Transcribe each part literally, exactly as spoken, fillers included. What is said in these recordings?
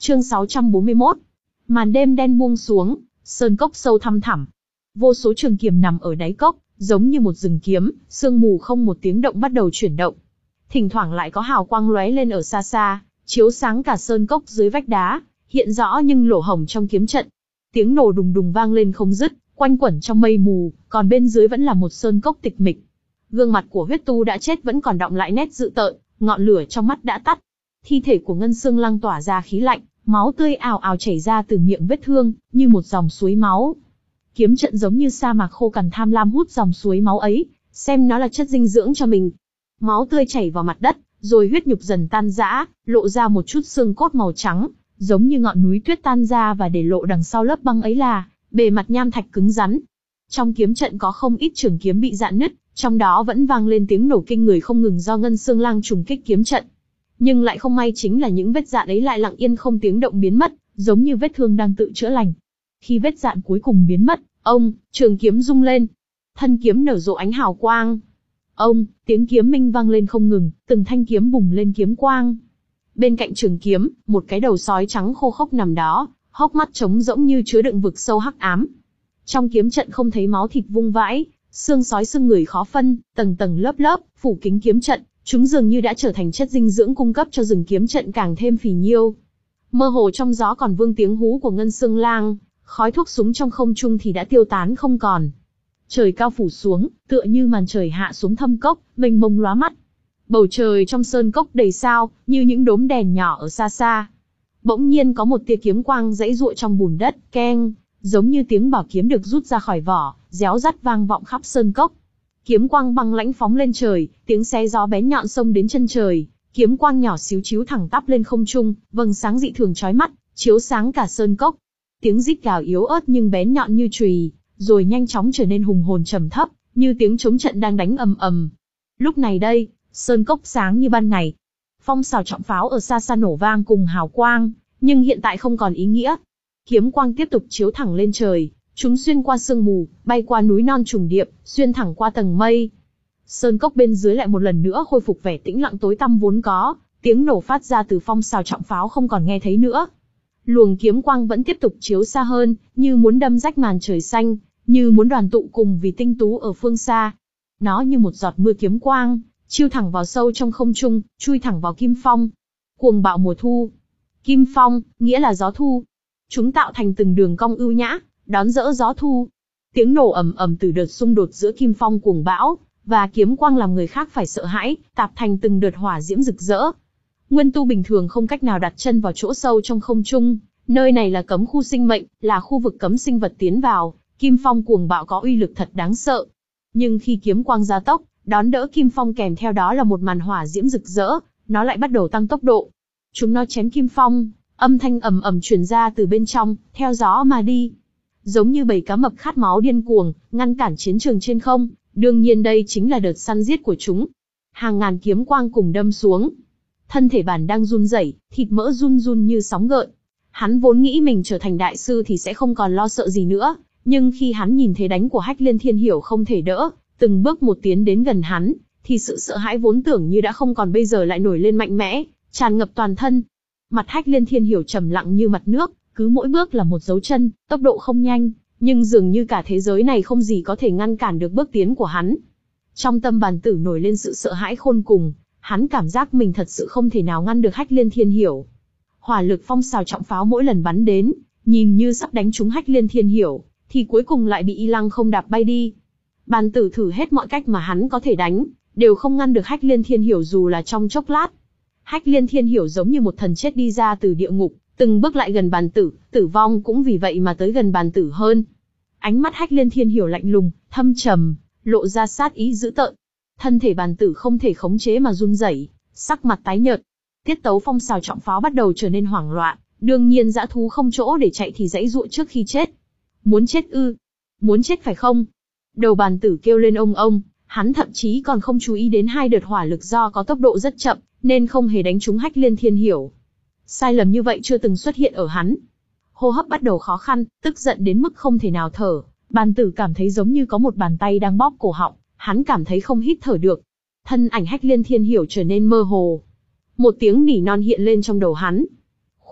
Chương sáu trăm bốn mươi mốt. Màn đêm đen buông xuống, sơn cốc sâu thăm thẳm. Vô số trường kiếm nằm ở đáy cốc, giống như một rừng kiếm, sương mù không một tiếng động bắt đầu chuyển động. Thỉnh thoảng lại có hào quang lóe lên ở xa xa, chiếu sáng cả sơn cốc dưới vách đá, hiện rõ nhưng lỗ hổng trong kiếm trận. Tiếng nổ đùng đùng vang lên không dứt, quanh quẩn trong mây mù, còn bên dưới vẫn là một sơn cốc tịch mịch. Gương mặt của huyết tu đã chết vẫn còn đọng lại nét dữ tợn, ngọn lửa trong mắt đã tắt. Thi thể của Ngân Xương Lăng tỏa ra khí lạnh, máu tươi ào ào chảy ra từ miệng vết thương, như một dòng suối máu. Kiếm trận giống như sa mạc khô cằn tham lam hút dòng suối máu ấy, xem nó là chất dinh dưỡng cho mình. Máu tươi chảy vào mặt đất, rồi huyết nhục dần tan rã, lộ ra một chút xương cốt màu trắng, giống như ngọn núi tuyết tan ra và để lộ đằng sau lớp băng ấy là bề mặt nham thạch cứng rắn. Trong kiếm trận có không ít trường kiếm bị rạn nứt, trong đó vẫn vang lên tiếng nổ kinh người không ngừng do Ngân Xương Lang trùng kích kiếm trận. Nhưng lại không may chính là những vết rạn ấy lại lặng yên không tiếng động biến mất, giống như vết thương đang tự chữa lành. Khi vết rạn cuối cùng biến mất, ông, trường kiếm rung lên. Thân kiếm nở rộ ánh hào quang. Ông, tiếng kiếm minh vang lên không ngừng, từng thanh kiếm bùng lên kiếm quang. Bên cạnh trường kiếm, một cái đầu sói trắng khô khốc nằm đó, hốc mắt trống rỗng như chứa đựng vực sâu hắc ám. Trong kiếm trận không thấy máu thịt vung vãi, xương sói xương người khó phân, tầng tầng lớp lớp, phủ kín kiếm trận, chúng dường như đã trở thành chất dinh dưỡng cung cấp cho rừng kiếm trận càng thêm phì nhiêu. Mơ hồ trong gió còn vương tiếng hú của Ngân Xương Lang, khói thuốc súng trong không trung thì đã tiêu tán không còn. Trời cao phủ xuống, tựa như màn trời hạ xuống thâm cốc, mênh mông lóa mắt. Bầu trời trong sơn cốc đầy sao, như những đốm đèn nhỏ ở xa xa. Bỗng nhiên có một tia kiếm quang giãy giụa trong bùn đất, keng, giống như tiếng bảo kiếm được rút ra khỏi vỏ, réo rắt vang vọng khắp sơn cốc. Kiếm quang băng lãnh phóng lên trời, tiếng xé gió bén nhọn xông đến chân trời, kiếm quang nhỏ xíu chíu thẳng tắp lên không trung, vầng sáng dị thường chói mắt, chiếu sáng cả sơn cốc. Tiếng rít gào yếu ớt nhưng bén nhọn như chùy, rồi nhanh chóng trở nên hùng hồn trầm thấp, như tiếng trống trận đang đánh ầm ầm. Lúc này đây, sơn cốc sáng như ban ngày. Phong sào trọng pháo ở xa xa nổ vang cùng hào quang, nhưng hiện tại không còn ý nghĩa. Kiếm quang tiếp tục chiếu thẳng lên trời, chúng xuyên qua sương mù, bay qua núi non trùng điệp, xuyên thẳng qua tầng mây. Sơn cốc bên dưới lại một lần nữa khôi phục vẻ tĩnh lặng tối tăm vốn có, tiếng nổ phát ra từ phong sào trọng pháo không còn nghe thấy nữa. Luồng kiếm quang vẫn tiếp tục chiếu xa hơn, như muốn đâm rách màn trời xanh, như muốn đoàn tụ cùng vì tinh tú ở phương xa. Nó như một giọt mưa kiếm quang, chiêu thẳng vào sâu trong không trung, chui thẳng vào kim phong. Cuồng bạo mùa thu. Kim phong, nghĩa là gió thu. Chúng tạo thành từng đường cong ưu nhã, đón dỡ gió thu. Tiếng nổ ầm ầm từ đợt xung đột giữa kim phong cuồng bão và kiếm quang làm người khác phải sợ hãi, tạp thành từng đợt hỏa diễm rực rỡ. Nguyên tu bình thường không cách nào đặt chân vào chỗ sâu trong không trung, nơi này là cấm khu sinh mệnh, là khu vực cấm sinh vật tiến vào, kim phong cuồng bạo có uy lực thật đáng sợ. Nhưng khi kiếm quang gia tốc, đón đỡ kim phong kèm theo đó là một màn hỏa diễm rực rỡ, nó lại bắt đầu tăng tốc độ. Chúng nó chém kim phong, âm thanh ầm ầm truyền ra từ bên trong, theo gió mà đi. Giống như bầy cá mập khát máu điên cuồng, ngăn cản chiến trường trên không, đương nhiên đây chính là đợt săn giết của chúng. Hàng ngàn kiếm quang cùng đâm xuống. Thân thể bản đang run rẩy, thịt mỡ run run như sóng gợn. Hắn vốn nghĩ mình trở thành đại sư thì sẽ không còn lo sợ gì nữa, nhưng khi hắn nhìn thấy đánh của Hách Liên Thiên Hiểu không thể đỡ, từng bước một tiến đến gần hắn, thì sự sợ hãi vốn tưởng như đã không còn bây giờ lại nổi lên mạnh mẽ, tràn ngập toàn thân. Mặt Hách Liên Thiên Hiểu trầm lặng như mặt nước, cứ mỗi bước là một dấu chân, tốc độ không nhanh, nhưng dường như cả thế giới này không gì có thể ngăn cản được bước tiến của hắn. Trong tâm bàn tử nổi lên sự sợ hãi khôn cùng, hắn cảm giác mình thật sự không thể nào ngăn được Hách Liên Thiên Hiểu. Hỏa lực phong sào trọng pháo mỗi lần bắn đến, nhìn như sắp đánh trúng Hách Liên Thiên Hiểu, thì cuối cùng lại bị Y Lăng không đạp bay đi. Bàn tử thử hết mọi cách mà hắn có thể đánh, đều không ngăn được Hách Liên Thiên Hiểu dù là trong chốc lát. Hách Liên Thiên Hiểu giống như một thần chết đi ra từ địa ngục, từng bước lại gần bàn tử, tử vong cũng vì vậy mà tới gần bàn tử hơn. Ánh mắt Hách Liên Thiên Hiểu lạnh lùng, thâm trầm, lộ ra sát ý dữ tợn. Thân thể bàn tử không thể khống chế mà run rẩy, sắc mặt tái nhợt. Tiết tấu phong sào trọng pháo bắt đầu trở nên hoảng loạn, đương nhiên dã thú không chỗ để chạy thì giãy giụa trước khi chết. Muốn chết ư? Muốn chết phải không? Đầu bàn tử kêu lên ông ông, hắn thậm chí còn không chú ý đến hai đợt hỏa lực do có tốc độ rất chậm, nên không hề đánh trúng Hách Liên Thiên Hiểu. Sai lầm như vậy chưa từng xuất hiện ở hắn. Hô hấp bắt đầu khó khăn, tức giận đến mức không thể nào thở, bàn tử cảm thấy giống như có một bàn tay đang bóp cổ họng, hắn cảm thấy không hít thở được. Thân ảnh Hách Liên Thiên Hiểu trở nên mơ hồ. Một tiếng nỉ non hiện lên trong đầu hắn.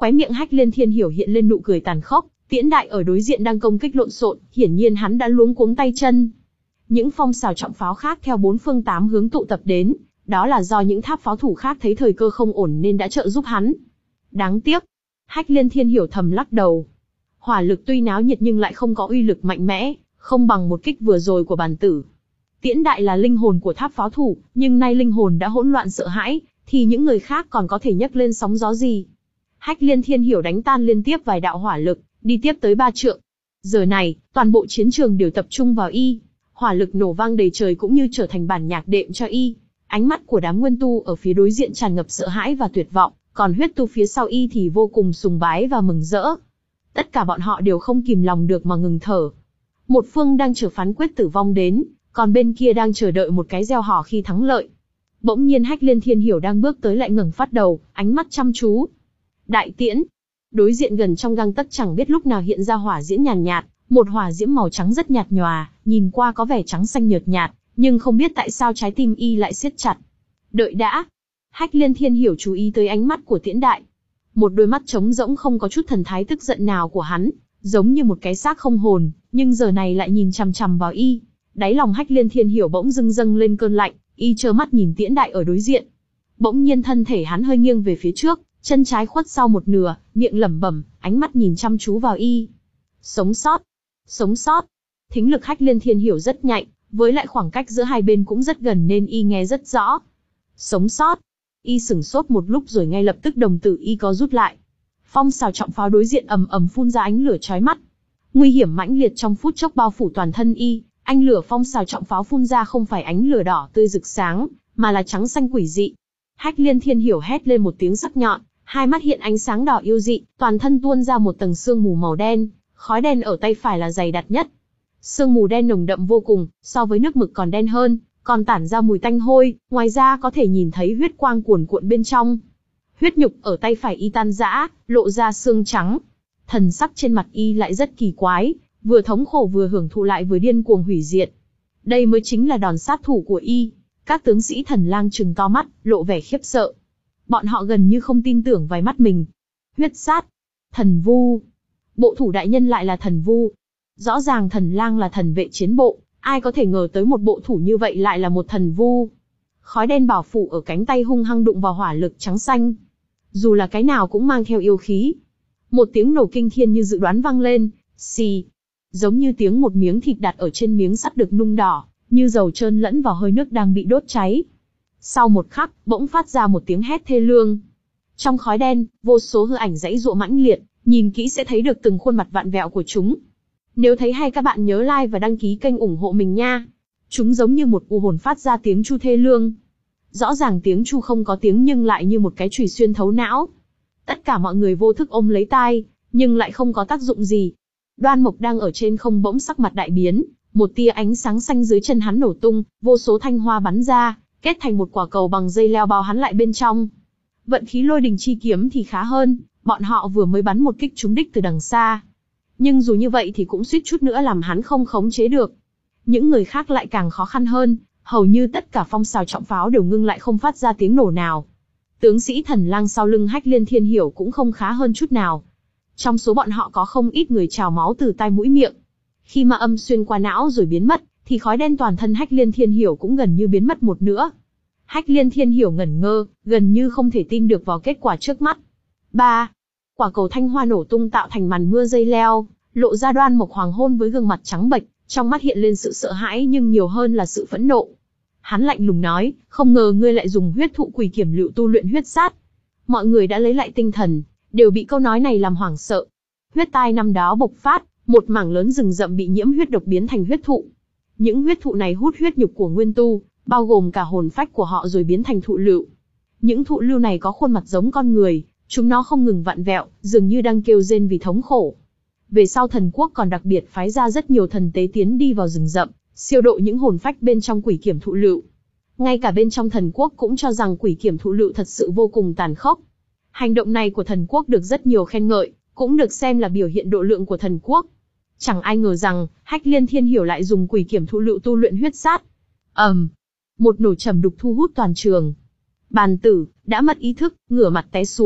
Khóe miệng Hách Liên Thiên Hiểu hiện lên nụ cười tàn khốc, Tiễn Đại ở đối diện đang công kích lộn xộn, hiển nhiên hắn đã luống cuống tay chân. Những phong xào trọng pháo khác theo bốn phương tám hướng tụ tập đến, đó là do những tháp pháo thủ khác thấy thời cơ không ổn nên đã trợ giúp hắn. Đáng tiếc, Hách Liên Thiên Hiểu thầm lắc đầu. Hỏa lực tuy náo nhiệt nhưng lại không có uy lực mạnh mẽ, không bằng một kích vừa rồi của bàn tử. Tiễn Đại là linh hồn của tháp pháo thủ, nhưng nay linh hồn đã hỗn loạn sợ hãi, thì những người khác còn có thể nhấc lên sóng gió gì? Hách Liên Thiên Hiểu đánh tan liên tiếp vài đạo hỏa lực, đi tiếp tới ba trượng. Giờ này, toàn bộ chiến trường đều tập trung vào y. Hỏa lực nổ vang đầy trời cũng như trở thành bản nhạc đệm cho y. Ánh mắt của đám nguyên tu ở phía đối diện tràn ngập sợ hãi và tuyệt vọng, còn huyết tu phía sau y thì vô cùng sùng bái và mừng rỡ. Tất cả bọn họ đều không kìm lòng được mà ngừng thở. Một phương đang chờ phán quyết tử vong đến, còn bên kia đang chờ đợi một cái gieo hò khi thắng lợi. Bỗng nhiên Hách Liên Thiên Hiểu đang bước tới lại ngẩng phát đầu, ánh mắt chăm chú. Đại tiễn. Đối diện gần trong gang tấc chẳng biết lúc nào hiện ra hỏa diễm nhàn nhạt, một hỏa diễm màu trắng rất nhạt nhòa, nhìn qua có vẻ trắng xanh nhợt nhạt, nhưng không biết tại sao trái tim y lại siết chặt. Đợi đã. Hách Liên Thiên Hiểu chú ý tới ánh mắt của Tiễn Đại. Một đôi mắt trống rỗng không có chút thần thái tức giận nào của hắn, giống như một cái xác không hồn, nhưng giờ này lại nhìn chằm chằm vào y. Đáy lòng Hách Liên Thiên Hiểu bỗng dưng dâng lên cơn lạnh, y trơ mắt nhìn Tiễn Đại ở đối diện. Bỗng nhiên thân thể hắn hơi nghiêng về phía trước, chân trái khuất sau một nửa, miệng lẩm bẩm, ánh mắt nhìn chăm chú vào y. Sống sót, sống sót. Thính lực Hách Liên Thiên Hiểu rất nhạy, với lại khoảng cách giữa hai bên cũng rất gần nên y nghe rất rõ. Sống sót. Y sửng sốt một lúc rồi ngay lập tức đồng tử y có rút lại. Phong xào trọng pháo đối diện ầm ầm phun ra ánh lửa chói mắt. Nguy hiểm mãnh liệt trong phút chốc bao phủ toàn thân y, ánh lửa phong xào trọng pháo phun ra không phải ánh lửa đỏ tươi rực sáng, mà là trắng xanh quỷ dị. Hách Liên Thiên Hiểu hét lên một tiếng sắc nhọn, hai mắt hiện ánh sáng đỏ yêu dị, toàn thân tuôn ra một tầng sương mù màu đen, khói đen ở tay phải là dày đặc nhất. Sương mù đen nồng đậm vô cùng, so với nước mực còn đen hơn, còn tản ra mùi tanh hôi, ngoài ra có thể nhìn thấy huyết quang cuồn cuộn bên trong. Huyết nhục ở tay phải y tan rã, lộ ra xương trắng. Thần sắc trên mặt y lại rất kỳ quái, vừa thống khổ vừa hưởng thụ lại vừa điên cuồng hủy diệt. Đây mới chính là đòn sát thủ của y. Các tướng sĩ Thần Lang trừng to mắt, lộ vẻ khiếp sợ. Bọn họ gần như không tin tưởng vào mắt mình. Huyết sát, thần vu. Bộ thủ đại nhân lại là thần vu. Rõ ràng Thần Lang là thần vệ chiến bộ, ai có thể ngờ tới một bộ thủ như vậy lại là một thần vu. Khói đen bảo phủ ở cánh tay hung hăng đụng vào hỏa lực trắng xanh. Dù là cái nào cũng mang theo yêu khí. Một tiếng nổ kinh thiên như dự đoán vang lên, xì. Giống như tiếng một miếng thịt đặt ở trên miếng sắt được nung đỏ, như dầu trơn lẫn vào hơi nước đang bị đốt cháy. Sau một khắc, bỗng phát ra một tiếng hét thê lương. Trong khói đen, vô số hư ảnh giãy giụa mãnh liệt, nhìn kỹ sẽ thấy được từng khuôn mặt vặn vẹo của chúng. Nếu thấy hay các bạn nhớ like và đăng ký kênh ủng hộ mình nha. Chúng giống như một u hồn phát ra tiếng chu thê lương. Rõ ràng tiếng chu không có tiếng nhưng lại như một cái chùy xuyên thấu não. Tất cả mọi người vô thức ôm lấy tai, nhưng lại không có tác dụng gì. Đoan Mộc đang ở trên không bỗng sắc mặt đại biến, một tia ánh sáng xanh dưới chân hắn nổ tung, vô số thanh hoa bắn ra, kết thành một quả cầu bằng dây leo bao hắn lại bên trong. Vận khí Lôi Đình chi kiếm thì khá hơn, bọn họ vừa mới bắn một kích trúng đích từ đằng xa. Nhưng dù như vậy thì cũng suýt chút nữa làm hắn không khống chế được. Những người khác lại càng khó khăn hơn, hầu như tất cả phong xào trọng pháo đều ngưng lại không phát ra tiếng nổ nào. Tướng sĩ Thần Lang sau lưng Hách Liên Thiên Hiểu cũng không khá hơn chút nào. Trong số bọn họ có không ít người trào máu từ tai mũi miệng. Khi ma âm xuyên qua não rồi biến mất, thì khói đen toàn thân Hách Liên Thiên Hiểu cũng gần như biến mất một nửa. Hách Liên Thiên Hiểu ngẩn ngơ, gần như không thể tin được vào kết quả trước mắt. ba. Quả cầu thanh hoa nổ tung tạo thành màn mưa dây leo, lộ ra Đoan Mộc hoàng hôn với gương mặt trắng bệch, trong mắt hiện lên sự sợ hãi nhưng nhiều hơn là sự phẫn nộ. Hắn lạnh lùng nói, không ngờ ngươi lại dùng huyết thụ quỷ kiểm lựu tu luyện huyết sát. Mọi người đã lấy lại tinh thần, đều bị câu nói này làm hoảng sợ. Huyết tai năm đó bộc phát, một mảng lớn rừng rậm bị nhiễm huyết độc biến thành huyết thụ. Những huyết thụ này hút huyết nhục của nguyên tu, bao gồm cả hồn phách của họ rồi biến thành thụ lựu. Những thụ lưu này có khuôn mặt giống con người, chúng nó không ngừng vặn vẹo, dường như đang kêu rên vì thống khổ. Về sau thần quốc còn đặc biệt phái ra rất nhiều thần tế tiến đi vào rừng rậm, siêu độ những hồn phách bên trong quỷ kiểm thụ lựu. Ngay cả bên trong thần quốc cũng cho rằng quỷ kiểm thụ lựu thật sự vô cùng tàn khốc. Hành động này của thần quốc được rất nhiều khen ngợi, cũng được xem là biểu hiện độ lượng của thần quốc. Chẳng ai ngờ rằng, Hách Liên Thiên Hiểu lại dùng quỷ kiểm thụ lựu tu luyện huyết sát. ầm, um, một nổ trầm đục thu hút toàn trường. Bàn tử đã mất ý thức, ngửa mặt té xuống,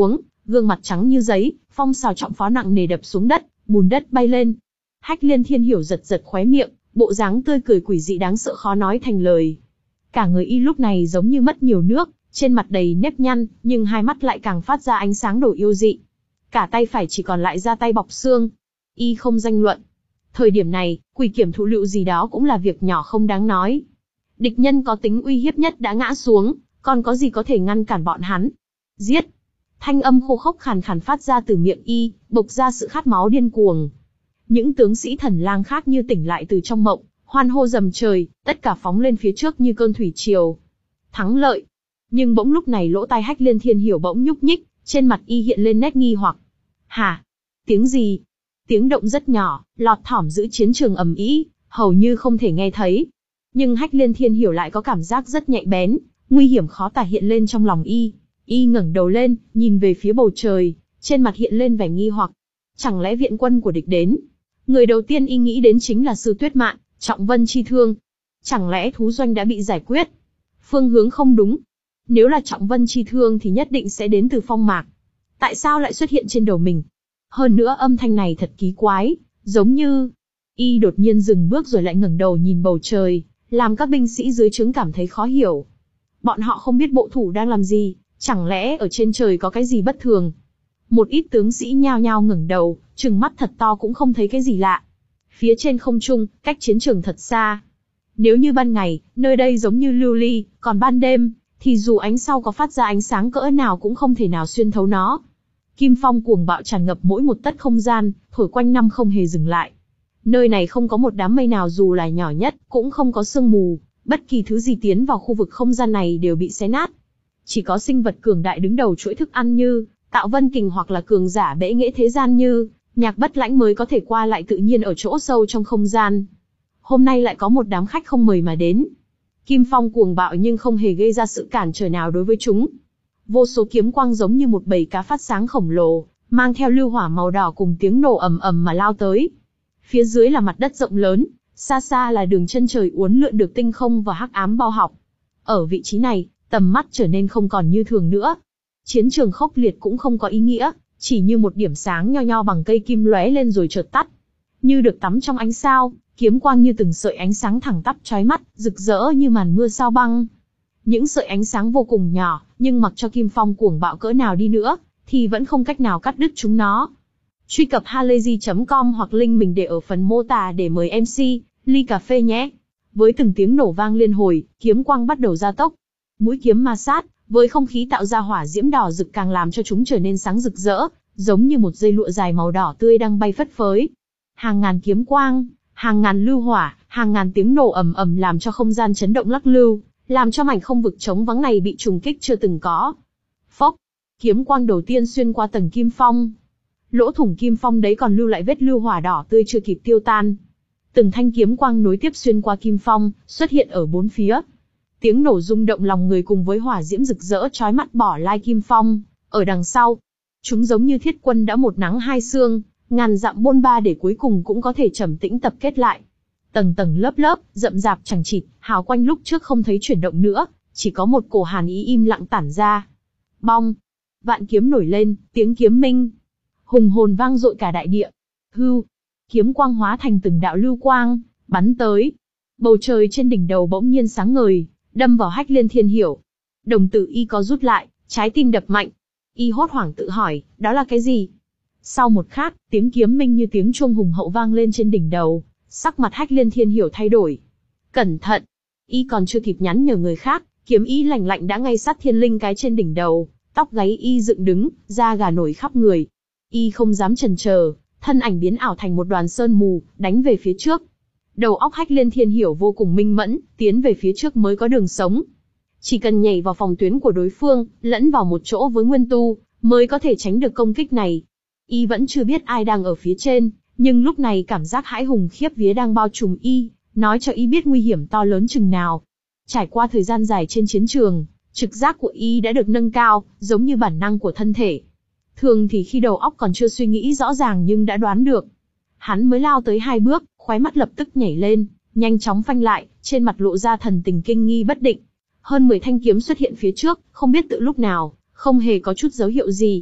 gương mặt trắng như giấy, phong xào trọng pháo nặng nề đập xuống đất, bùn đất bay lên. Hách Liên Thiên Hiểu giật giật khóe miệng, bộ dáng tươi cười quỷ dị đáng sợ khó nói thành lời. Cả người y lúc này giống như mất nhiều nước, trên mặt đầy nếp nhăn, nhưng hai mắt lại càng phát ra ánh sáng đồ yêu dị. Cả tay phải chỉ còn lại da tay bọc xương. Y không danh luận. Thời điểm này, quỷ kiểm thụ lựu gì đó cũng là việc nhỏ không đáng nói. Địch nhân có tính uy hiếp nhất đã ngã xuống, còn có gì có thể ngăn cản bọn hắn? Giết! Thanh âm khô khốc khàn khàn phát ra từ miệng y, bộc ra sự khát máu điên cuồng. Những tướng sĩ thần lang khác như tỉnh lại từ trong mộng, hoan hô dầm trời, tất cả phóng lên phía trước như cơn thủy triều. Thắng lợi! Nhưng bỗng lúc này lỗ tai Hách Liên Thiên Hiểu bỗng nhúc nhích, trên mặt y hiện lên nét nghi hoặc. Hả? Tiếng gì? Tiếng động rất nhỏ, lọt thỏm giữa chiến trường ầm ĩ, hầu như không thể nghe thấy. Nhưng Hách Liên Thiên Hiểu lại có cảm giác rất nhạy bén, nguy hiểm khó tả hiện lên trong lòng y. Y ngẩng đầu lên, nhìn về phía bầu trời, trên mặt hiện lên vẻ nghi hoặc. Chẳng lẽ viện quân của địch đến? Người đầu tiên y nghĩ đến chính là Sư Tuyết Mạn, Trọng Vân chi thương. Chẳng lẽ thú doanh đã bị giải quyết? Phương hướng không đúng. Nếu là Trọng Vân chi thương thì nhất định sẽ đến từ phong mạc. Tại sao lại xuất hiện trên đầu mình? Hơn nữa âm thanh này thật kỳ quái, giống như... Y đột nhiên dừng bước rồi lại ngẩng đầu nhìn bầu trời, làm các binh sĩ dưới trướng cảm thấy khó hiểu. Bọn họ không biết bộ thủ đang làm gì, chẳng lẽ ở trên trời có cái gì bất thường? Một ít tướng sĩ nhao nhao ngẩng đầu, trừng mắt thật to cũng không thấy cái gì lạ. Phía trên không trung, cách chiến trường thật xa. Nếu như ban ngày, nơi đây giống như lưu ly, còn ban đêm, thì dù ánh sao có phát ra ánh sáng cỡ nào cũng không thể nào xuyên thấu nó. Kim phong cuồng bạo tràn ngập mỗi một tấc không gian, thổi quanh năm không hề dừng lại. Nơi này không có một đám mây nào dù là nhỏ nhất, cũng không có sương mù, bất kỳ thứ gì tiến vào khu vực không gian này đều bị xé nát. Chỉ có sinh vật cường đại đứng đầu chuỗi thức ăn như Tạo Vân Kình hoặc là cường giả bẽ nghễ thế gian như Nhạc Bất Lãnh mới có thể qua lại tự nhiên ở chỗ sâu trong không gian. Hôm nay lại có một đám khách không mời mà đến. Kim phong cuồng bạo nhưng không hề gây ra sự cản trở nào đối với chúng. Vô số kiếm quang giống như một bầy cá phát sáng khổng lồ, mang theo lưu hỏa màu đỏ cùng tiếng nổ ầm ầm mà lao tới. Phía dưới là mặt đất rộng lớn, xa xa là đường chân trời uốn lượn được tinh không và hắc ám bao học. Ở vị trí này, tầm mắt trở nên không còn như thường nữa. Chiến trường khốc liệt cũng không có ý nghĩa, chỉ như một điểm sáng nho nho bằng cây kim lóe lên rồi chợt tắt. Như được tắm trong ánh sao, kiếm quang như từng sợi ánh sáng thẳng tắp chói mắt, rực rỡ như màn mưa sao băng. Những sợi ánh sáng vô cùng nhỏ, nhưng mặc cho kim phong cuồng bạo cỡ nào đi nữa, thì vẫn không cách nào cắt đứt chúng nó. Truy cập halayzi chấm com hoặc link mình để ở phần mô tả để mời em xê, ly cà phê nhé. Với từng tiếng nổ vang liên hồi, kiếm quang bắt đầu gia tốc. Mũi kiếm ma sát, với không khí tạo ra hỏa diễm đỏ rực càng làm cho chúng trở nên sáng rực rỡ, giống như một dây lụa dài màu đỏ tươi đang bay phất phới. Hàng ngàn kiếm quang, hàng ngàn lưu hỏa, hàng ngàn tiếng nổ ầm ầm làm cho không gian chấn động lắc lư, làm cho mảnh không vực trống vắng này bị trùng kích chưa từng có. Phốc, kiếm quang đầu tiên xuyên qua tầng kim phong. Lỗ thủng kim phong đấy còn lưu lại vết lưu hỏa đỏ tươi chưa kịp tiêu tan. Từng thanh kiếm quang nối tiếp xuyên qua kim phong, xuất hiện ở bốn phía. Tiếng nổ rung động lòng người cùng với hỏa diễm rực rỡ chói mắt bỏ lai kim phong. Ở đằng sau, chúng giống như thiết quân đã một nắng hai sương, ngàn dặm bôn ba để cuối cùng cũng có thể trầm tĩnh tập kết lại. Tầng tầng lớp lớp, rậm rạp chẳng chịt, hào quanh lúc trước không thấy chuyển động nữa, chỉ có một cổ hàn ý im lặng tản ra. Bong! Vạn kiếm nổi lên, tiếng kiếm minh. Hùng hồn vang dội cả đại địa. Hưu! Kiếm quang hóa thành từng đạo lưu quang, bắn tới. Bầu trời trên đỉnh đầu bỗng nhiên sáng ngời, đâm vào Hách Liên Thiên Hiểu. Đồng tử y có rút lại, trái tim đập mạnh. Y hốt hoảng tự hỏi, đó là cái gì? Sau một khắc, tiếng kiếm minh như tiếng chuông hùng hậu vang lên trên đỉnh đầu, sắc mặt Hách Liên Thiên Hiểu thay đổi. Cẩn thận! Y còn chưa kịp nhắn nhở người khác, kiếm ý lạnh lạnh đã ngay sát thiên linh cái trên đỉnh đầu, tóc gáy y dựng đứng, da gà nổi khắp người. Y không dám chần chờ, thân ảnh biến ảo thành một đoàn sơn mù, đánh về phía trước. Đầu óc Hách Liên Thiên Hiểu vô cùng minh mẫn, tiến về phía trước mới có đường sống. Chỉ cần nhảy vào phòng tuyến của đối phương, lẫn vào một chỗ với Nguyên Tu, mới có thể tránh được công kích này. Y vẫn chưa biết ai đang ở phía trên, nhưng lúc này cảm giác hãi hùng khiếp vía đang bao trùm y, nói cho y biết nguy hiểm to lớn chừng nào. Trải qua thời gian dài trên chiến trường, trực giác của y đã được nâng cao, giống như bản năng của thân thể. Thường thì khi đầu óc còn chưa suy nghĩ rõ ràng nhưng đã đoán được. Hắn mới lao tới hai bước, khóe mắt lập tức nhảy lên, nhanh chóng phanh lại, trên mặt lộ ra thần tình kinh nghi bất định. Hơn mười thanh kiếm xuất hiện phía trước, không biết tự lúc nào, không hề có chút dấu hiệu gì.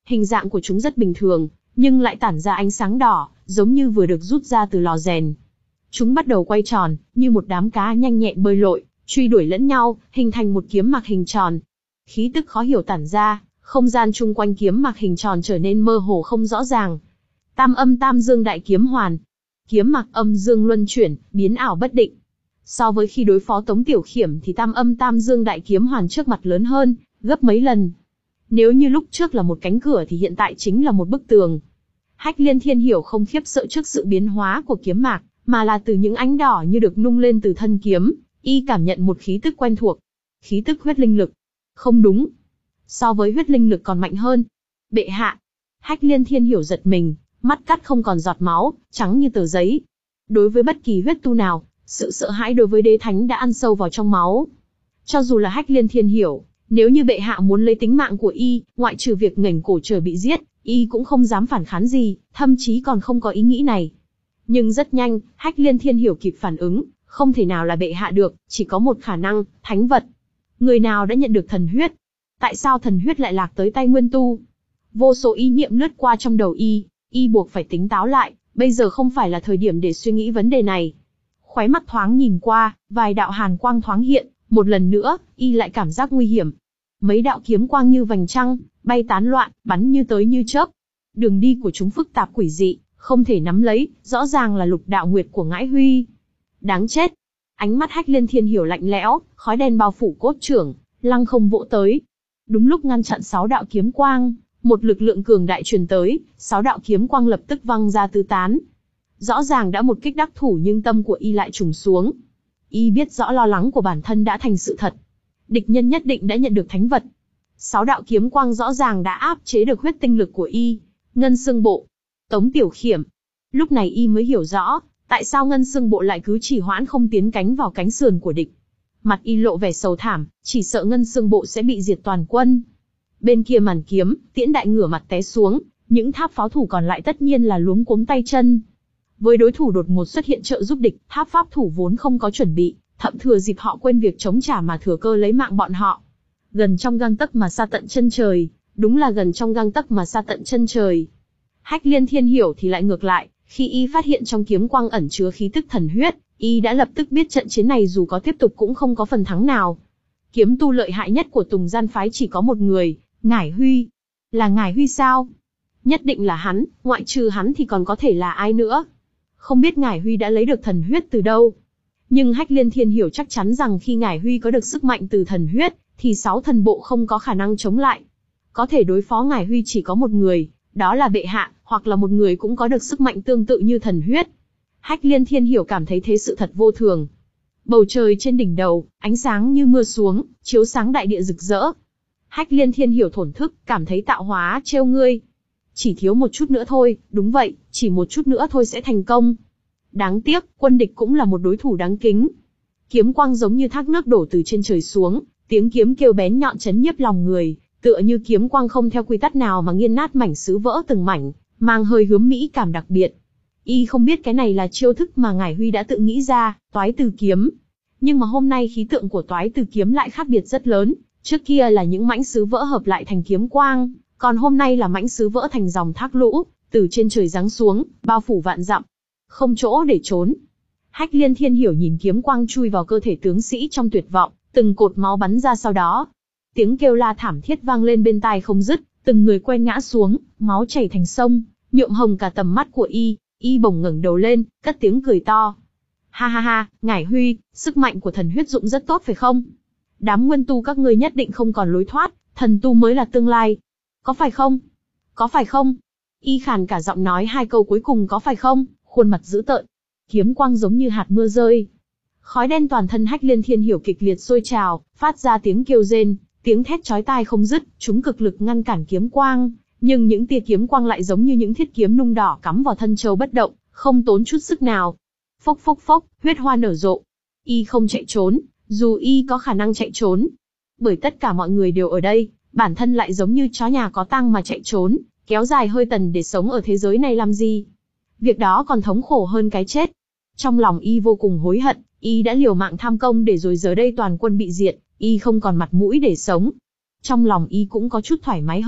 Hình dạng của chúng rất bình thường, nhưng lại tản ra ánh sáng đỏ, giống như vừa được rút ra từ lò rèn. Chúng bắt đầu quay tròn, như một đám cá nhanh nhẹn bơi lội, truy đuổi lẫn nhau, hình thành một kiếm mạc hình tròn. Khí tức khó hiểu tản ra, không gian chung quanh kiếm mạc hình tròn trở nên mơ hồ không rõ ràng. Tam âm tam dương đại kiếm hoàn. Kiếm mạc âm dương luân chuyển, biến ảo bất định. So với khi đối phó Tống Tiểu Khiểm thì tam âm tam dương đại kiếm hoàn trước mặt lớn hơn, gấp mấy lần. Nếu như lúc trước là một cánh cửa thì hiện tại chính là một bức tường. Hách Liên Thiên Hiểu không khiếp sợ trước sự biến hóa của kiếm mạc, mà là từ những ánh đỏ như được nung lên từ thân kiếm, y cảm nhận một khí tức quen thuộc. Khí tức huyết linh lực. Không đúng. So với huyết linh lực còn mạnh hơn. Bệ hạ. Hách Liên Thiên Hiểu giật mình, mắt cắt không còn giọt máu, trắng như tờ giấy. Đối với bất kỳ huyết tu nào, sự sợ hãi đối với đế thánh đã ăn sâu vào trong máu. Cho dù là Hách Liên Thiên Hiểu, nếu như bệ hạ muốn lấy tính mạng của y, ngoại trừ việc ngẩng cổ trời bị giết, y cũng không dám phản kháng gì, thậm chí còn không có ý nghĩ này. Nhưng rất nhanh, Hách Liên Thiên Hiểu kịp phản ứng, không thể nào là bệ hạ được, chỉ có một khả năng, thánh vật. Người nào đã nhận được thần huyết? Tại sao thần huyết lại lạc tới tay nguyên tu? Vô số ý niệm lướt qua trong đầu y, y buộc phải tỉnh táo lại, bây giờ không phải là thời điểm để suy nghĩ vấn đề này. Khóe mắt thoáng nhìn qua, vài đạo hàn quang thoáng hiện, một lần nữa, y lại cảm giác nguy hiểm. Mấy đạo kiếm quang như vành trăng, bay tán loạn, bắn như tới như chớp. Đường đi của chúng phức tạp quỷ dị, không thể nắm lấy, rõ ràng là lục đạo nguyệt của Ngãi Huy. Đáng chết! Ánh mắt Hách Liên Thiên Hiểu lạnh lẽo, khói đen bao phủ cốt trưởng, lăng không vỗ tới. Đúng lúc ngăn chặn sáu đạo kiếm quang, một lực lượng cường đại truyền tới, sáu đạo kiếm quang lập tức văng ra tứ tán. Rõ ràng đã một kích đắc thủ nhưng tâm của y lại trùng xuống. Y biết rõ lo lắng của bản thân đã thành sự thật. Địch nhân nhất định đã nhận được thánh vật. Sáu đạo kiếm quang rõ ràng đã áp chế được huyết tinh lực của y. Ngân Xương Bộ. Tống Tiểu Khiểm. Lúc này y mới hiểu rõ, tại sao Ngân Xương Bộ lại cứ trì hoãn không tiến cánh vào cánh sườn của địch. Mặt y lộ vẻ sầu thảm, chỉ sợ Ngân Xương Bộ sẽ bị diệt toàn quân. Bên kia màn kiếm, Tiễn Đại ngửa mặt té xuống, những tháp pháo thủ còn lại tất nhiên là luống cuống tay chân. Với đối thủ đột ngột xuất hiện trợ giúp địch, tháp pháp thủ vốn không có chuẩn bị, thậm thừa dịp họ quên việc chống trả mà thừa cơ lấy mạng bọn họ. Gần trong gang tấc mà xa tận chân trời, đúng là gần trong gang tấc mà xa tận chân trời. Hách Liên Thiên Hiểu thì lại ngược lại, khi y phát hiện trong kiếm quang ẩn chứa khí tức thần huyết, y đã lập tức biết trận chiến này dù có tiếp tục cũng không có phần thắng nào. Kiếm tu lợi hại nhất của Tùng Gian phái chỉ có một người, Ngải Huy. Là Ngải Huy sao? Nhất định là hắn, ngoại trừ hắn thì còn có thể là ai nữa? Không biết Ngải Huy đã lấy được thần huyết từ đâu. Nhưng Hách Liên Thiên Hiểu chắc chắn rằng khi Ngải Huy có được sức mạnh từ thần huyết, thì sáu thần bộ không có khả năng chống lại. Có thể đối phó Ngải Huy chỉ có một người, đó là bệ hạ, hoặc là một người cũng có được sức mạnh tương tự như thần huyết. Hách Liên Thiên Hiểu cảm thấy thế sự thật vô thường. Bầu trời trên đỉnh đầu, ánh sáng như mưa xuống, chiếu sáng đại địa rực rỡ. Hách Liên Thiên Hiểu thổn thức, cảm thấy tạo hóa trêu ngươi. Chỉ thiếu một chút nữa thôi, đúng vậy, chỉ một chút nữa thôi sẽ thành công. Đáng tiếc, quân địch cũng là một đối thủ đáng kính. Kiếm quang giống như thác nước đổ từ trên trời xuống, tiếng kiếm kêu bén nhọn chấn nhiếp lòng người, tựa như kiếm quang không theo quy tắc nào mà nghiền nát mảnh sứ vỡ từng mảnh, mang hơi hướng mỹ cảm đặc biệt. Y không biết cái này là chiêu thức mà Ngải Huy đã tự nghĩ ra, Toái Từ Kiếm. Nhưng mà hôm nay khí tượng của Toái Từ Kiếm lại khác biệt rất lớn, trước kia là những mảnh sứ vỡ hợp lại thành kiếm quang, còn hôm nay là mảnh sứ vỡ thành dòng thác lũ, từ trên trời giáng xuống, bao phủ vạn dặm. Không chỗ để trốn. Hách Liên Thiên Hiểu nhìn kiếm quang chui vào cơ thể tướng sĩ trong tuyệt vọng, từng cột máu bắn ra sau đó. Tiếng kêu la thảm thiết vang lên bên tai không dứt, từng người quen ngã xuống, máu chảy thành sông, nhuộm hồng cả tầm mắt của y, y bỗng ngẩng đầu lên, cất tiếng cười to. Ha ha ha, Ngải Huy, sức mạnh của thần huyết dụng rất tốt phải không? Đám nguyên tu các ngươi nhất định không còn lối thoát, thần tu mới là tương lai. Có phải không? Có phải không? Y khàn cả giọng nói hai câu cuối cùng có phải không, khuôn mặt dữ tợn. Kiếm quang giống như hạt mưa rơi. Khói đen toàn thân Hách Liên Thiên Hiểu kịch liệt sôi trào, phát ra tiếng kêu rên, tiếng thét chói tai không dứt, chúng cực lực ngăn cản kiếm quang, nhưng những tia kiếm quang lại giống như những thiết kiếm nung đỏ cắm vào thân châu bất động, không tốn chút sức nào. Phốc phốc phốc, huyết hoa nở rộ. Y không chạy trốn, dù y có khả năng chạy trốn. Bởi tất cả mọi người đều ở đây, bản thân lại giống như chó nhà có tang mà chạy trốn, kéo dài hơi tần để sống ở thế giới này làm gì? Việc đó còn thống khổ hơn cái chết. Trong lòng y vô cùng hối hận, y đã liều mạng tham công để rồi giờ đây toàn quân bị diệt, y không còn mặt mũi để sống. Trong lòng y cũng có chút thoải mái hơn,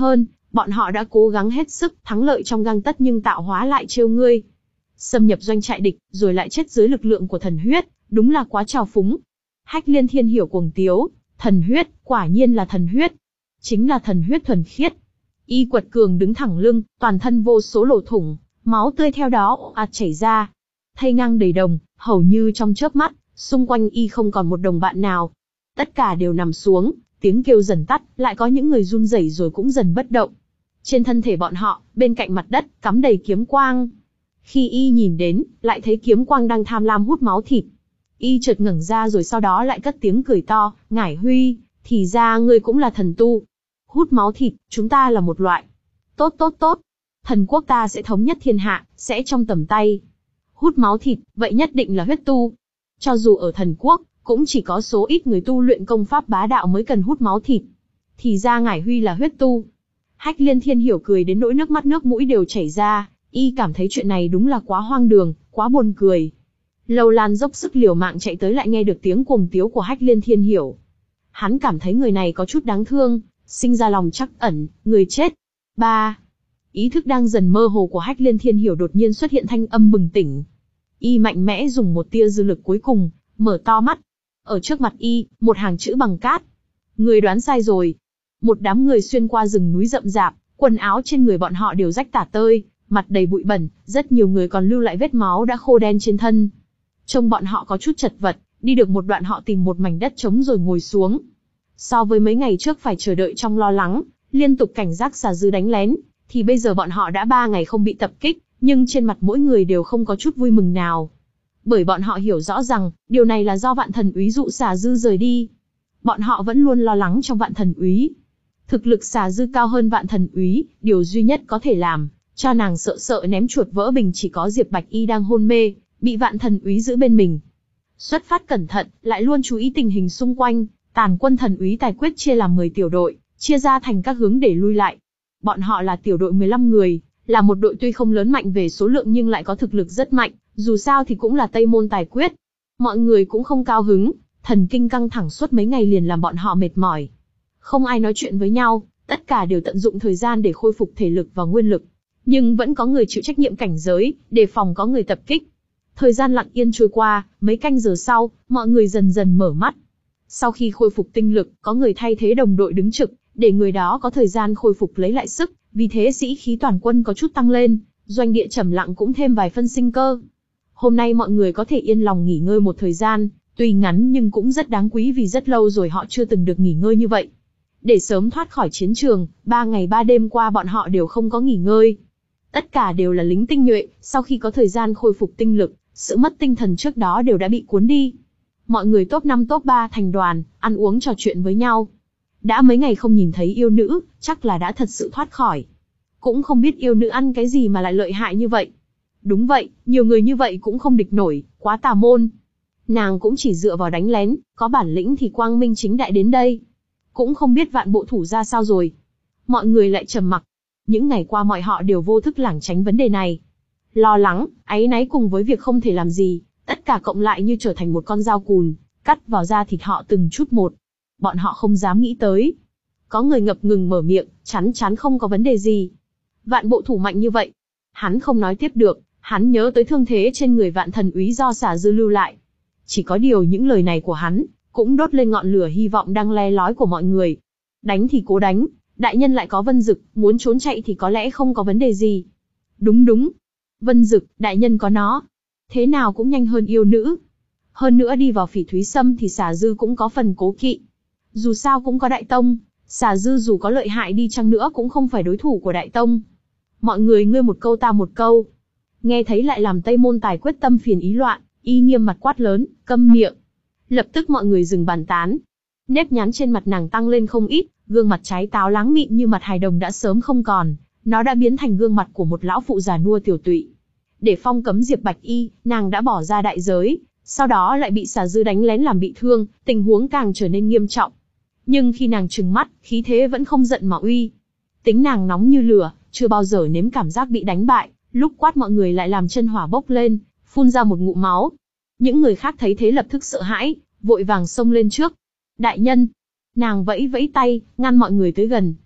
Bọn họ đã cố gắng hết sức, thắng lợi trong gang tấc nhưng tạo hóa lại trêu ngươi. Xâm nhập doanh trại địch, rồi lại chết dưới lực lượng của thần huyết, đúng là quá trào phúng. Hách Liên Thiên hiểu cuồng tiếu, thần huyết, quả nhiên là thần huyết. Chính là thần huyết thuần khiết. Y quật cường đứng thẳng lưng, toàn thân vô số lỗ thủng, máu tươi theo đó ồ ạt chảy ra. Thây ngang đầy đồng, hầu như trong chớp mắt, xung quanh y không còn một đồng bạn nào. Tất cả đều nằm xuống, tiếng kêu dần tắt, lại có những người run rẩy rồi cũng dần bất động. Trên thân thể bọn họ, bên cạnh mặt đất, cắm đầy kiếm quang. Khi y nhìn đến, lại thấy kiếm quang đang tham lam hút máu thịt. Y chợt ngẩng ra rồi sau đó lại cất tiếng cười to, Ngải Huy, thì ra ngươi cũng là thần tu. Hút máu thịt, chúng ta là một loại. Tốt tốt tốt, thần quốc ta sẽ thống nhất thiên hạ, sẽ trong tầm tay. Hút máu thịt, vậy nhất định là huyết tu. Cho dù ở thần quốc, cũng chỉ có số ít người tu luyện công pháp bá đạo mới cần hút máu thịt. Thì ra Ngải Huy là huyết tu. Hách Liên Thiên hiểu cười đến nỗi nước mắt nước mũi đều chảy ra, y cảm thấy chuyện này đúng là quá hoang đường, quá buồn cười. Lâu Lan dốc sức liều mạng chạy tới lại nghe được tiếng cuồng tiếu của Hách Liên Thiên hiểu. Hắn cảm thấy người này có chút đáng thương, sinh ra lòng trắc ẩn, người chết. Ba. Ý thức đang dần mơ hồ của Hách Liên Thiên hiểu đột nhiên xuất hiện thanh âm bừng tỉnh. Y mạnh mẽ dùng một tia dư lực cuối cùng, mở to mắt. Ở trước mặt y, một hàng chữ bằng cát. Người đoán sai rồi. Một đám người xuyên qua rừng núi rậm rạp, quần áo trên người bọn họ đều rách tả tơi, mặt đầy bụi bẩn, rất nhiều người còn lưu lại vết máu đã khô đen trên thân. Trông bọn họ có chút chật vật, đi được một đoạn họ tìm một mảnh đất trống rồi ngồi xuống. So với mấy ngày trước phải chờ đợi trong lo lắng, liên tục cảnh giác xà dư đánh lén, thì bây giờ bọn họ đã ba ngày không bị tập kích, nhưng trên mặt mỗi người đều không có chút vui mừng nào. Bởi bọn họ hiểu rõ rằng, điều này là do Vạn Thần Úy dụ xà dư rời đi. Bọn họ vẫn luôn lo lắng trong Vạn Thần Úy. Thực lực xà dư cao hơn Vạn Thần Úy, điều duy nhất có thể làm cho nàng sợ sợ ném chuột vỡ bình chỉ có Diệp Bạch Y đang hôn mê, bị Vạn Thần Úy giữ bên mình. Xuất phát cẩn thận, lại luôn chú ý tình hình xung quanh, Tàn Quân Thần Úy tài quyết chia làm mười tiểu đội, chia ra thành các hướng để lui lại. Bọn họ là tiểu đội mười lăm người, là một đội tuy không lớn mạnh về số lượng nhưng lại có thực lực rất mạnh, dù sao thì cũng là Tây môn tài quyết. Mọi người cũng không cao hứng, thần kinh căng thẳng suốt mấy ngày liền làm bọn họ mệt mỏi. Không ai nói chuyện với nhau, tất cả đều tận dụng thời gian để khôi phục thể lực và nguyên lực. Nhưng vẫn có người chịu trách nhiệm cảnh giới, đề phòng có người tập kích. Thời gian lặng yên trôi qua, mấy canh giờ sau, mọi người dần dần mở mắt. Sau khi khôi phục tinh lực, có người thay thế đồng đội đứng trực, để người đó có thời gian khôi phục lấy lại sức, vì thế sĩ khí toàn quân có chút tăng lên, doanh địa trầm lặng cũng thêm vài phân sinh cơ. Hôm nay mọi người có thể yên lòng nghỉ ngơi một thời gian, tuy ngắn nhưng cũng rất đáng quý vì rất lâu rồi họ chưa từng được nghỉ ngơi như vậy. Để sớm thoát khỏi chiến trường, ba ngày ba đêm qua bọn họ đều không có nghỉ ngơi. Tất cả đều là lính tinh nhuệ, sau khi có thời gian khôi phục tinh lực, sự mất tinh thần trước đó đều đã bị cuốn đi. Mọi người top năm top ba thành đoàn, ăn uống trò chuyện với nhau. Đã mấy ngày không nhìn thấy yêu nữ, chắc là đã thật sự thoát khỏi. Cũng không biết yêu nữ ăn cái gì mà lại lợi hại như vậy. Đúng vậy, nhiều người như vậy cũng không địch nổi, quá tà môn. Nàng cũng chỉ dựa vào đánh lén, có bản lĩnh thì quang minh chính đại đến đây. Cũng không biết vạn bộ thủ ra sao rồi. Mọi người lại trầm mặc. Những ngày qua mọi họ đều vô thức lảng tránh vấn đề này. Lo lắng, áy náy cùng với việc không thể làm gì, tất cả cộng lại như trở thành một con dao cùn, cắt vào da thịt họ từng chút một. Bọn họ không dám nghĩ tới. Có người ngập ngừng mở miệng, chắn chắn không có vấn đề gì. Vạn bộ thủ mạnh như vậy. Hắn không nói tiếp được, hắn nhớ tới thương thế trên người Vạn Thần Úy do xà dư lưu lại. Chỉ có điều những lời này của hắn, cũng đốt lên ngọn lửa hy vọng đang le lói của mọi người. Đánh thì cố đánh, đại nhân lại có Vân Dực, muốn trốn chạy thì có lẽ không có vấn đề gì. Đúng đúng. Vân Dực, đại nhân có nó. Thế nào cũng nhanh hơn yêu nữ. Hơn nữa đi vào Phỉ Thúy Sâm thì xà dư cũng có phần cố kỵ. Dù sao cũng có đại tông, xà dư dù có lợi hại đi chăng nữa cũng không phải đối thủ của đại tông. Mọi người ngươi một câu ta một câu. Nghe thấy lại làm Tây môn tài quyết tâm phiền ý loạn, y nghiêm mặt quát lớn, câm miệng. Lập tức mọi người dừng bàn tán. Nếp nhắn trên mặt nàng tăng lên không ít, gương mặt trái táo láng mịn như mặt hài đồng đã sớm không còn, nó đã biến thành gương mặt của một lão phụ già nua tiểu tụy. Để phong cấm Diệp Bạch Y, nàng đã bỏ ra đại giới, sau đó lại bị xà dư đánh lén làm bị thương, tình huống càng trở nên nghiêm trọng. Nhưng khi nàng trừng mắt, khí thế vẫn không giận mà uy. Tính nàng nóng như lửa, chưa bao giờ nếm cảm giác bị đánh bại, lúc quát mọi người lại làm chân hỏa bốc lên, phun ra một ngụm máu. Những người khác thấy thế lập tức sợ hãi, vội vàng xông lên trước. Đại nhân! Nàng vẫy vẫy tay, ngăn mọi người tới gần.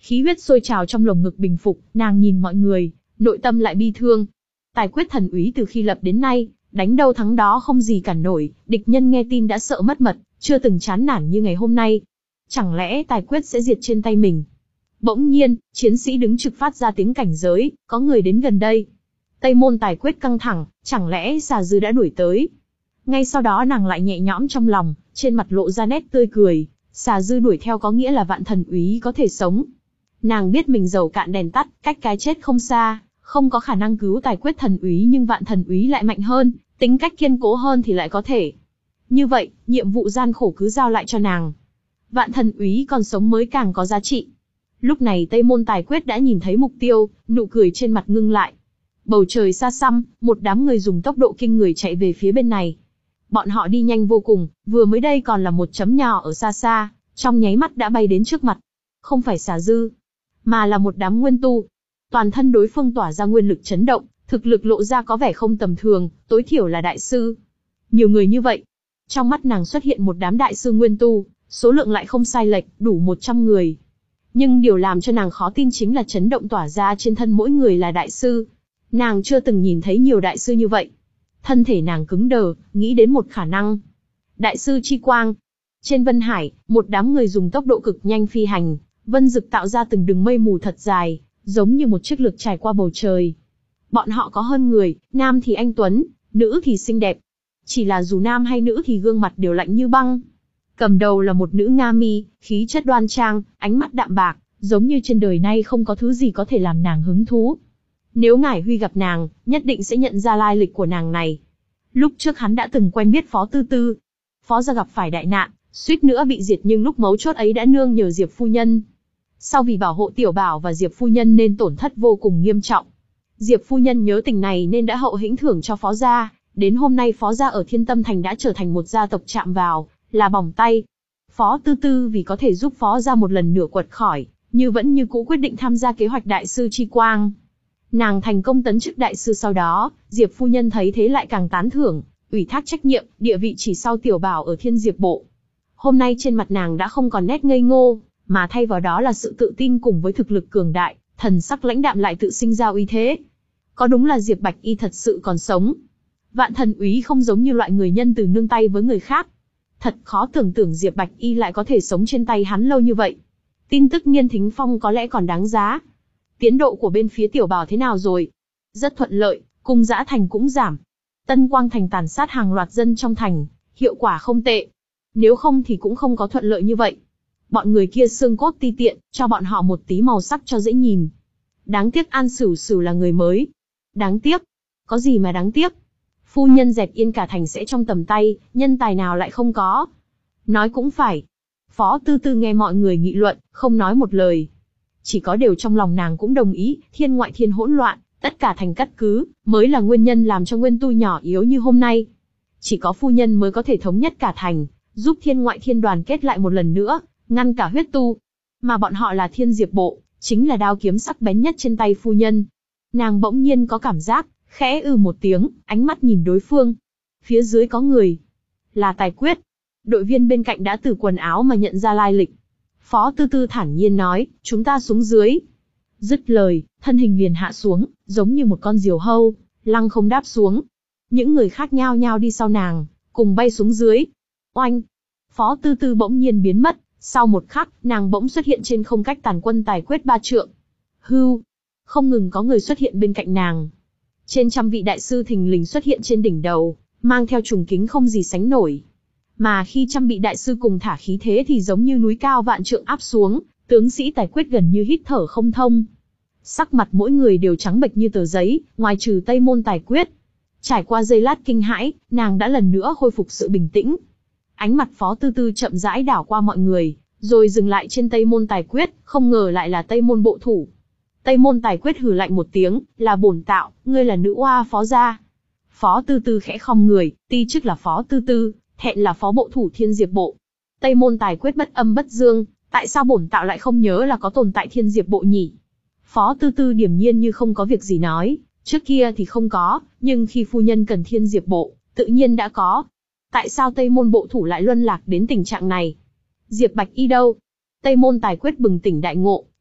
khí huyết sôi trào trong lồng ngực bình phục, nàng nhìn mọi người, nội tâm lại bi thương. Tài quyết thần úy từ khi lập đến nay, đánh đâu thắng đó không gì cản nổi, địch nhân nghe tin đã sợ mất mật, chưa từng chán nản như ngày hôm nay. Chẳng lẽ tài quyết sẽ diệt trên tay mình? Bỗng nhiên, chiến sĩ đứng trực phát ra tiếng cảnh giới, có người đến gần đây. Tây môn tài quyết căng thẳng, chẳng lẽ xà dư đã đuổi tới? Ngay sau đó nàng lại nhẹ nhõm trong lòng, trên mặt lộ ra nét tươi cười, xà dư đuổi theo có nghĩa là vạn thần úy có thể sống. Nàng biết mình dầu cạn đèn tắt, cách cái chết không xa, không có khả năng cứu tài quyết thần úy nhưng vạn thần úy lại mạnh hơn, tính cách kiên cố hơn thì lại có thể. Như vậy, nhiệm vụ gian khổ cứ giao lại cho nàng. Vạn thần úy còn sống mới càng có giá trị. Lúc này Tây môn tài quyết đã nhìn thấy mục tiêu, nụ cười trên mặt ngưng lại. Bầu trời xa xăm, một đám người dùng tốc độ kinh người chạy về phía bên này. Bọn họ đi nhanh vô cùng, vừa mới đây còn là một chấm nhỏ ở xa xa, trong nháy mắt đã bay đến trước mặt. Không phải xà dư, mà là một đám nguyên tu. Toàn thân đối phương tỏa ra nguyên lực chấn động, thực lực lộ ra có vẻ không tầm thường, tối thiểu là đại sư. Nhiều người như vậy. Trong mắt nàng xuất hiện một đám đại sư nguyên tu, số lượng lại không sai lệch, đủ một trăm người. Nhưng điều làm cho nàng khó tin chính là chấn động tỏa ra trên thân mỗi người là đại sư. Nàng chưa từng nhìn thấy nhiều đại sư như vậy. Thân thể nàng cứng đờ, nghĩ đến một khả năng. Đại sư chi quang. Trên Vân Hải, một đám người dùng tốc độ cực nhanh phi hành, vân dực tạo ra từng đường mây mù thật dài, giống như một chiếc lược trải qua bầu trời. Bọn họ có hơn người, nam thì anh tuấn, nữ thì xinh đẹp. Chỉ là dù nam hay nữ thì gương mặt đều lạnh như băng. Cầm đầu là một nữ Nga mi, khí chất đoan trang, ánh mắt đạm bạc, giống như trên đời nay không có thứ gì có thể làm nàng hứng thú. Nếu Ngải Huy gặp nàng, nhất định sẽ nhận ra lai lịch của nàng này. Lúc trước hắn đã từng quen biết Phó Tư Tư. Phó gia gặp phải đại nạn, suýt nữa bị diệt nhưng lúc mấu chốt ấy đã nương nhờ Diệp phu nhân. Sau vì bảo hộ Tiểu Bảo và Diệp phu nhân nên tổn thất vô cùng nghiêm trọng. Diệp phu nhân nhớ tình này nên đã hậu hĩnh thưởng cho Phó gia. Đến hôm nay Phó gia ở Thiên Tâm Thành đã trở thành một gia tộc chạm vào, là bỏng tay. Phó Tư Tư vì có thể giúp Phó gia một lần nửa quật khỏi, như vẫn như cũ quyết định tham gia kế hoạch đại sư chi quang. Nàng thành công tấn chức đại sư sau đó, Diệp phu nhân thấy thế lại càng tán thưởng, ủy thác trách nhiệm, địa vị chỉ sau Tiểu Bảo ở Thiên Diệp bộ. Hôm nay trên mặt nàng đã không còn nét ngây ngô, mà thay vào đó là sự tự tin cùng với thực lực cường đại, thần sắc lãnh đạm lại tự sinh ra uy thế. Có đúng là Diệp Bạch Y thật sự còn sống? Vạn thần úy không giống như loại người nhân từ nương tay với người khác. Thật khó tưởng tượng Diệp Bạch Y lại có thể sống trên tay hắn lâu như vậy. Tin tức Niên Thính Phong có lẽ còn đáng giá. Tiến độ của bên phía Tiểu Bảo thế nào rồi? Rất thuận lợi, Cung Dã Thành cũng giảm. Tân Quang Thành tàn sát hàng loạt dân trong thành, hiệu quả không tệ. Nếu không thì cũng không có thuận lợi như vậy. Bọn người kia xương cốt ti tiện, cho bọn họ một tí màu sắc cho dễ nhìn. Đáng tiếc An Sửu Sửu là người mới. Đáng tiếc? Có gì mà đáng tiếc? Phu nhân dẹp yên cả thành sẽ trong tầm tay, nhân tài nào lại không có. Nói cũng phải. Phó Tư Tư nghe mọi người nghị luận, không nói một lời. Chỉ có điều trong lòng nàng cũng đồng ý, thiên ngoại thiên hỗn loạn, tất cả thành cắt cứ, mới là nguyên nhân làm cho nguyên tu nhỏ yếu như hôm nay. Chỉ có phu nhân mới có thể thống nhất cả thành, giúp thiên ngoại thiên đoàn kết lại một lần nữa, ngăn cả huyết tu. Mà bọn họ là Thiên Diệp bộ, chính là đao kiếm sắc bén nhất trên tay phu nhân. Nàng bỗng nhiên có cảm giác, khẽ ư một tiếng, ánh mắt nhìn đối phương. Phía dưới có người. Là Tài Quyết. Đội viên bên cạnh đã từ quần áo mà nhận ra lai lịch. Phó Tư Tư thản nhiên nói, chúng ta xuống dưới. Dứt lời, thân hình liền hạ xuống, giống như một con diều hâu, lăng không đáp xuống. Những người khác nhao nhao đi sau nàng, cùng bay xuống dưới. Oanh! Phó Tư Tư bỗng nhiên biến mất, sau một khắc, nàng bỗng xuất hiện trên không cách tàn quân Tài Quyết ba trượng. Hưu! Không ngừng có người xuất hiện bên cạnh nàng. Trên trăm vị đại sư thình lình xuất hiện trên đỉnh đầu, mang theo trùng kính không gì sánh nổi. Mà khi trăm vị đại sư cùng thả khí thế thì giống như núi cao vạn trượng áp xuống, tướng sĩ Tài Quyết gần như hít thở không thông. Sắc mặt mỗi người đều trắng bệch như tờ giấy, ngoài trừ Tây môn Tài Quyết. Trải qua giây lát kinh hãi, nàng đã lần nữa khôi phục sự bình tĩnh. Ánh mặt Phó Tư Tư chậm rãi đảo qua mọi người, rồi dừng lại trên Tây môn Tài Quyết, không ngờ lại là Tây môn bộ thủ. Tây môn Tài Quyết hừ lạnh một tiếng, là bổn tạo, ngươi là nữ oa Phó gia. Phó Tư Tư khẽ khom người, ti chức là Phó Tư Tư, thẹn là phó bộ thủ Thiên Diệp bộ. Tây môn Tài Quyết bất âm bất dương, tại sao bổn tạo lại không nhớ là có tồn tại Thiên Diệp bộ nhỉ? Phó Tư Tư điềm nhiên như không có việc gì nói, trước kia thì không có, nhưng khi phu nhân cần Thiên Diệp bộ, tự nhiên đã có. Tại sao Tây môn bộ thủ lại luân lạc đến tình trạng này? Diệp Bạch Y đâu? Tây môn Tài Quyết bừng tỉnh đại ngộ,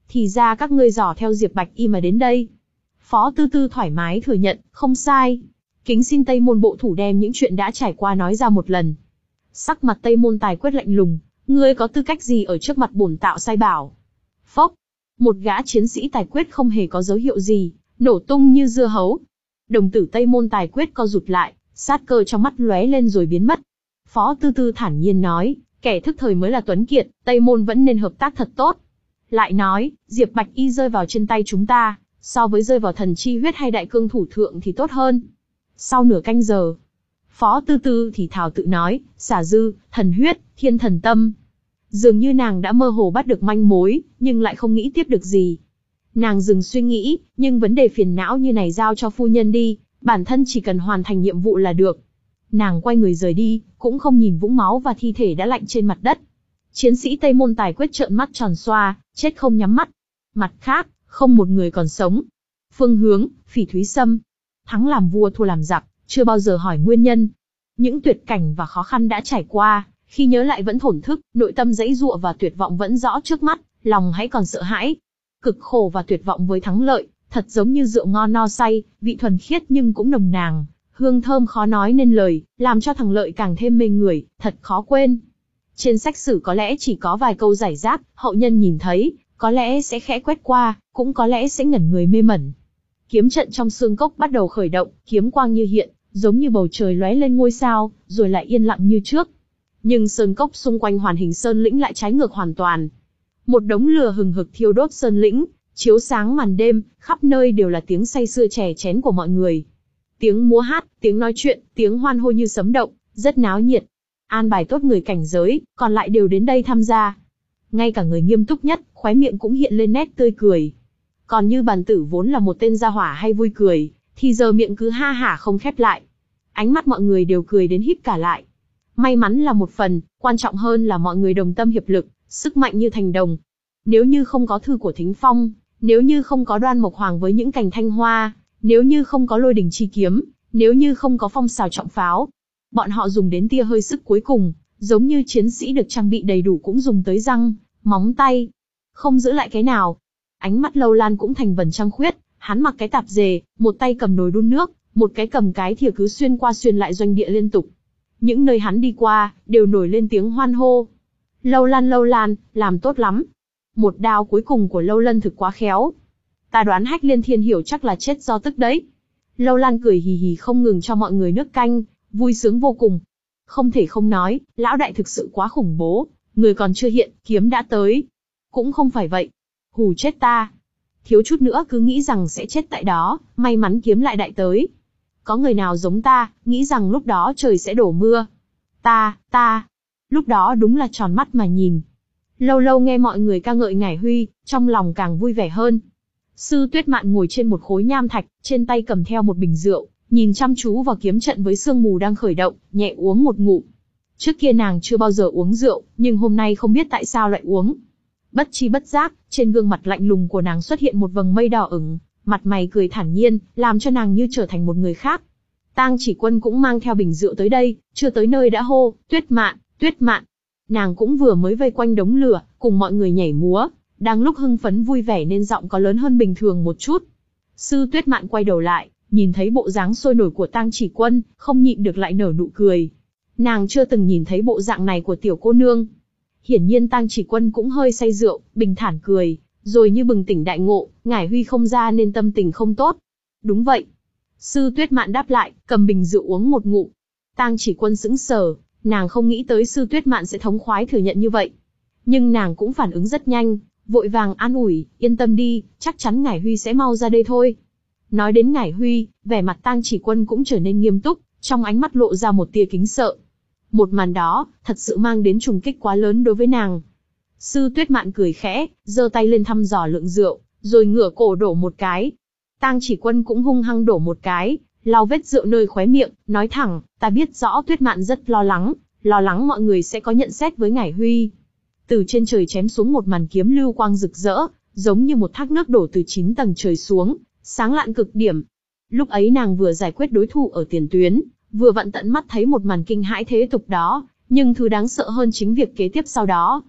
Thì ra các ngươi dò theo Diệp Bạch Y mà đến đây. Phó Tư Tư thoải mái thừa nhận, không sai. Kính xin Tây Môn bộ thủ đem những chuyện đã trải qua nói ra một lần. Sắc mặt Tây Môn Tài Quyết lạnh lùng, ngươi có tư cách gì ở trước mặt bổn tạo sai bảo? Phốc, một gã chiến sĩ Tài Quyết không hề có dấu hiệu gì, nổ tung như dưa hấu. Đồng tử Tây Môn Tài Quyết co rụt lại, sát cơ trong mắt lóe lên rồi biến mất. Phó Tư Tư thản nhiên nói, kẻ thức thời mới là tuấn kiệt, Tây Môn vẫn nên hợp tác thật tốt. Lại nói, Diệp Bạch Y rơi vào trên tay chúng ta, so với rơi vào thần chi huyết hay đại cương thủ thượng thì tốt hơn. Sau nửa canh giờ, Phó Tư Tư thì thào tự nói, xả dư, thần huyết, thiên thần tâm. Dường như nàng đã mơ hồ bắt được manh mối, nhưng lại không nghĩ tiếp được gì. Nàng dừng suy nghĩ, nhưng vấn đề phiền não như này giao cho phu nhân đi, bản thân chỉ cần hoàn thành nhiệm vụ là được. Nàng quay người rời đi, cũng không nhìn vũng máu và thi thể đã lạnh trên mặt đất. Chiến sĩ Tây Môn Tài Quyết trợn mắt tròn xoa, chết không nhắm mắt. Mặt khác, không một người còn sống. Phương Hướng, Phỉ Thúy Sâm. Thắng làm vua thua làm giặc, chưa bao giờ hỏi nguyên nhân. Những tuyệt cảnh và khó khăn đã trải qua, khi nhớ lại vẫn thổn thức, nội tâm dãy dụa và tuyệt vọng vẫn rõ trước mắt, lòng hãy còn sợ hãi. Cực khổ và tuyệt vọng với thắng lợi, thật giống như rượu ngon no say, vị thuần khiết nhưng cũng nồng nàn, hương thơm khó nói nên lời, làm cho thằng Lợi càng thêm mê người, thật khó quên. Trên sách sử có lẽ chỉ có vài câu giải rác, hậu nhân nhìn thấy, có lẽ sẽ khẽ quét qua, cũng có lẽ sẽ ngẩn người mê mẩn. Kiếm trận trong xương cốc bắt đầu khởi động, kiếm quang như hiện, giống như bầu trời lóe lên ngôi sao, rồi lại yên lặng như trước. Nhưng sơn cốc xung quanh Hoàn Hình Sơn lĩnh lại trái ngược hoàn toàn. Một đống lửa hừng hực thiêu đốt sơn lĩnh, chiếu sáng màn đêm, khắp nơi đều là tiếng say sưa chè chén của mọi người. Tiếng múa hát, tiếng nói chuyện, tiếng hoan hô như sấm động, rất náo nhiệt. An bài tốt người cảnh giới, còn lại đều đến đây tham gia. Ngay cả người nghiêm túc nhất, khóe miệng cũng hiện lên nét tươi cười. Còn như Bàn Tử vốn là một tên gia hỏa hay vui cười, thì giờ miệng cứ ha hả không khép lại. Ánh mắt mọi người đều cười đến híp cả lại. May mắn là một phần, quan trọng hơn là mọi người đồng tâm hiệp lực, sức mạnh như thành đồng. Nếu như không có thư của Thính Phong, nếu như không có Đoan Mộc Hoàng với những cành thanh hoa, nếu như không có Lôi Đình chi kiếm, nếu như không có phong xào trọng pháo, bọn họ dùng đến tia hơi sức cuối cùng, giống như chiến sĩ được trang bị đầy đủ cũng dùng tới răng, móng tay, không giữ lại cái nào. Ánh mắt Lâu Lan cũng thành vầng trăng khuyết, hắn mặc cái tạp dề, một tay cầm nồi đun nước, một cái cầm cái thìa cứ xuyên qua xuyên lại doanh địa liên tục. Những nơi hắn đi qua, đều nổi lên tiếng hoan hô. Lâu Lan Lâu Lan, làm tốt lắm. Một đao cuối cùng của Lâu Lân thực quá khéo. Ta đoán Hách Liên Thiên Hiểu chắc là chết do tức đấy. Lâu Lan cười hì hì không ngừng cho mọi người nước canh, vui sướng vô cùng. Không thể không nói, lão đại thực sự quá khủng bố, người còn chưa hiện, kiếm đã tới. Cũng không phải vậy. Hù chết ta. Thiếu chút nữa cứ nghĩ rằng sẽ chết tại đó, may mắn kiếm lại đại tới. Có người nào giống ta, nghĩ rằng lúc đó trời sẽ đổ mưa. Ta, ta, lúc đó đúng là tròn mắt mà nhìn. Lâu lâu nghe mọi người ca ngợi Ngải Huy, trong lòng càng vui vẻ hơn. Sư Tuyết Mạn ngồi trên một khối nham thạch, trên tay cầm theo một bình rượu, nhìn chăm chú vào kiếm trận với sương mù đang khởi động, nhẹ uống một ngụm. Trước kia nàng chưa bao giờ uống rượu, nhưng hôm nay không biết tại sao lại uống. Bất chi bất giác, trên gương mặt lạnh lùng của nàng xuất hiện một vầng mây đỏ ửng, mặt mày cười thản nhiên, làm cho nàng như trở thành một người khác. Tang Chỉ Quân cũng mang theo bình rượu tới đây, chưa tới nơi đã hô, Tuyết Mạn, Tuyết Mạn. Nàng cũng vừa mới vây quanh đống lửa, cùng mọi người nhảy múa, đang lúc hưng phấn vui vẻ nên giọng có lớn hơn bình thường một chút. Sư Tuyết Mạn quay đầu lại, nhìn thấy bộ dáng sôi nổi của Tang Chỉ Quân, không nhịn được lại nở nụ cười. Nàng chưa từng nhìn thấy bộ dạng này của tiểu cô nương. Hiển nhiên Tang Chỉ Quân cũng hơi say rượu, bình thản cười, rồi như bừng tỉnh đại ngộ, Ngải Huy không ra nên tâm tình không tốt. Đúng vậy. Sư Tuyết Mạn đáp lại, cầm bình rượu uống một ngụm. Tang Chỉ Quân sững sờ, nàng không nghĩ tới Sư Tuyết Mạn sẽ thống khoái thừa nhận như vậy. Nhưng nàng cũng phản ứng rất nhanh, vội vàng an ủi, yên tâm đi, chắc chắn Ngải Huy sẽ mau ra đây thôi. Nói đến Ngải Huy, vẻ mặt Tang Chỉ Quân cũng trở nên nghiêm túc, trong ánh mắt lộ ra một tia kính sợ. Một màn đó, thật sự mang đến trùng kích quá lớn đối với nàng. Sư Tuyết Mạn cười khẽ, giơ tay lên thăm dò lượng rượu, rồi ngửa cổ đổ một cái. Tang Chỉ Quân cũng hung hăng đổ một cái, lau vết rượu nơi khóe miệng, nói thẳng, ta biết rõ Tuyết Mạn rất lo lắng, lo lắng mọi người sẽ có nhận xét với Ngải Huy. Từ trên trời chém xuống một màn kiếm lưu quang rực rỡ, giống như một thác nước đổ từ chín tầng trời xuống, sáng lạn cực điểm. Lúc ấy nàng vừa giải quyết đối thủ ở tiền tuyến, vừa vặn tận mắt thấy một màn kinh hãi thế tục đó, nhưng thứ đáng sợ hơn chính việc kế tiếp sau đó.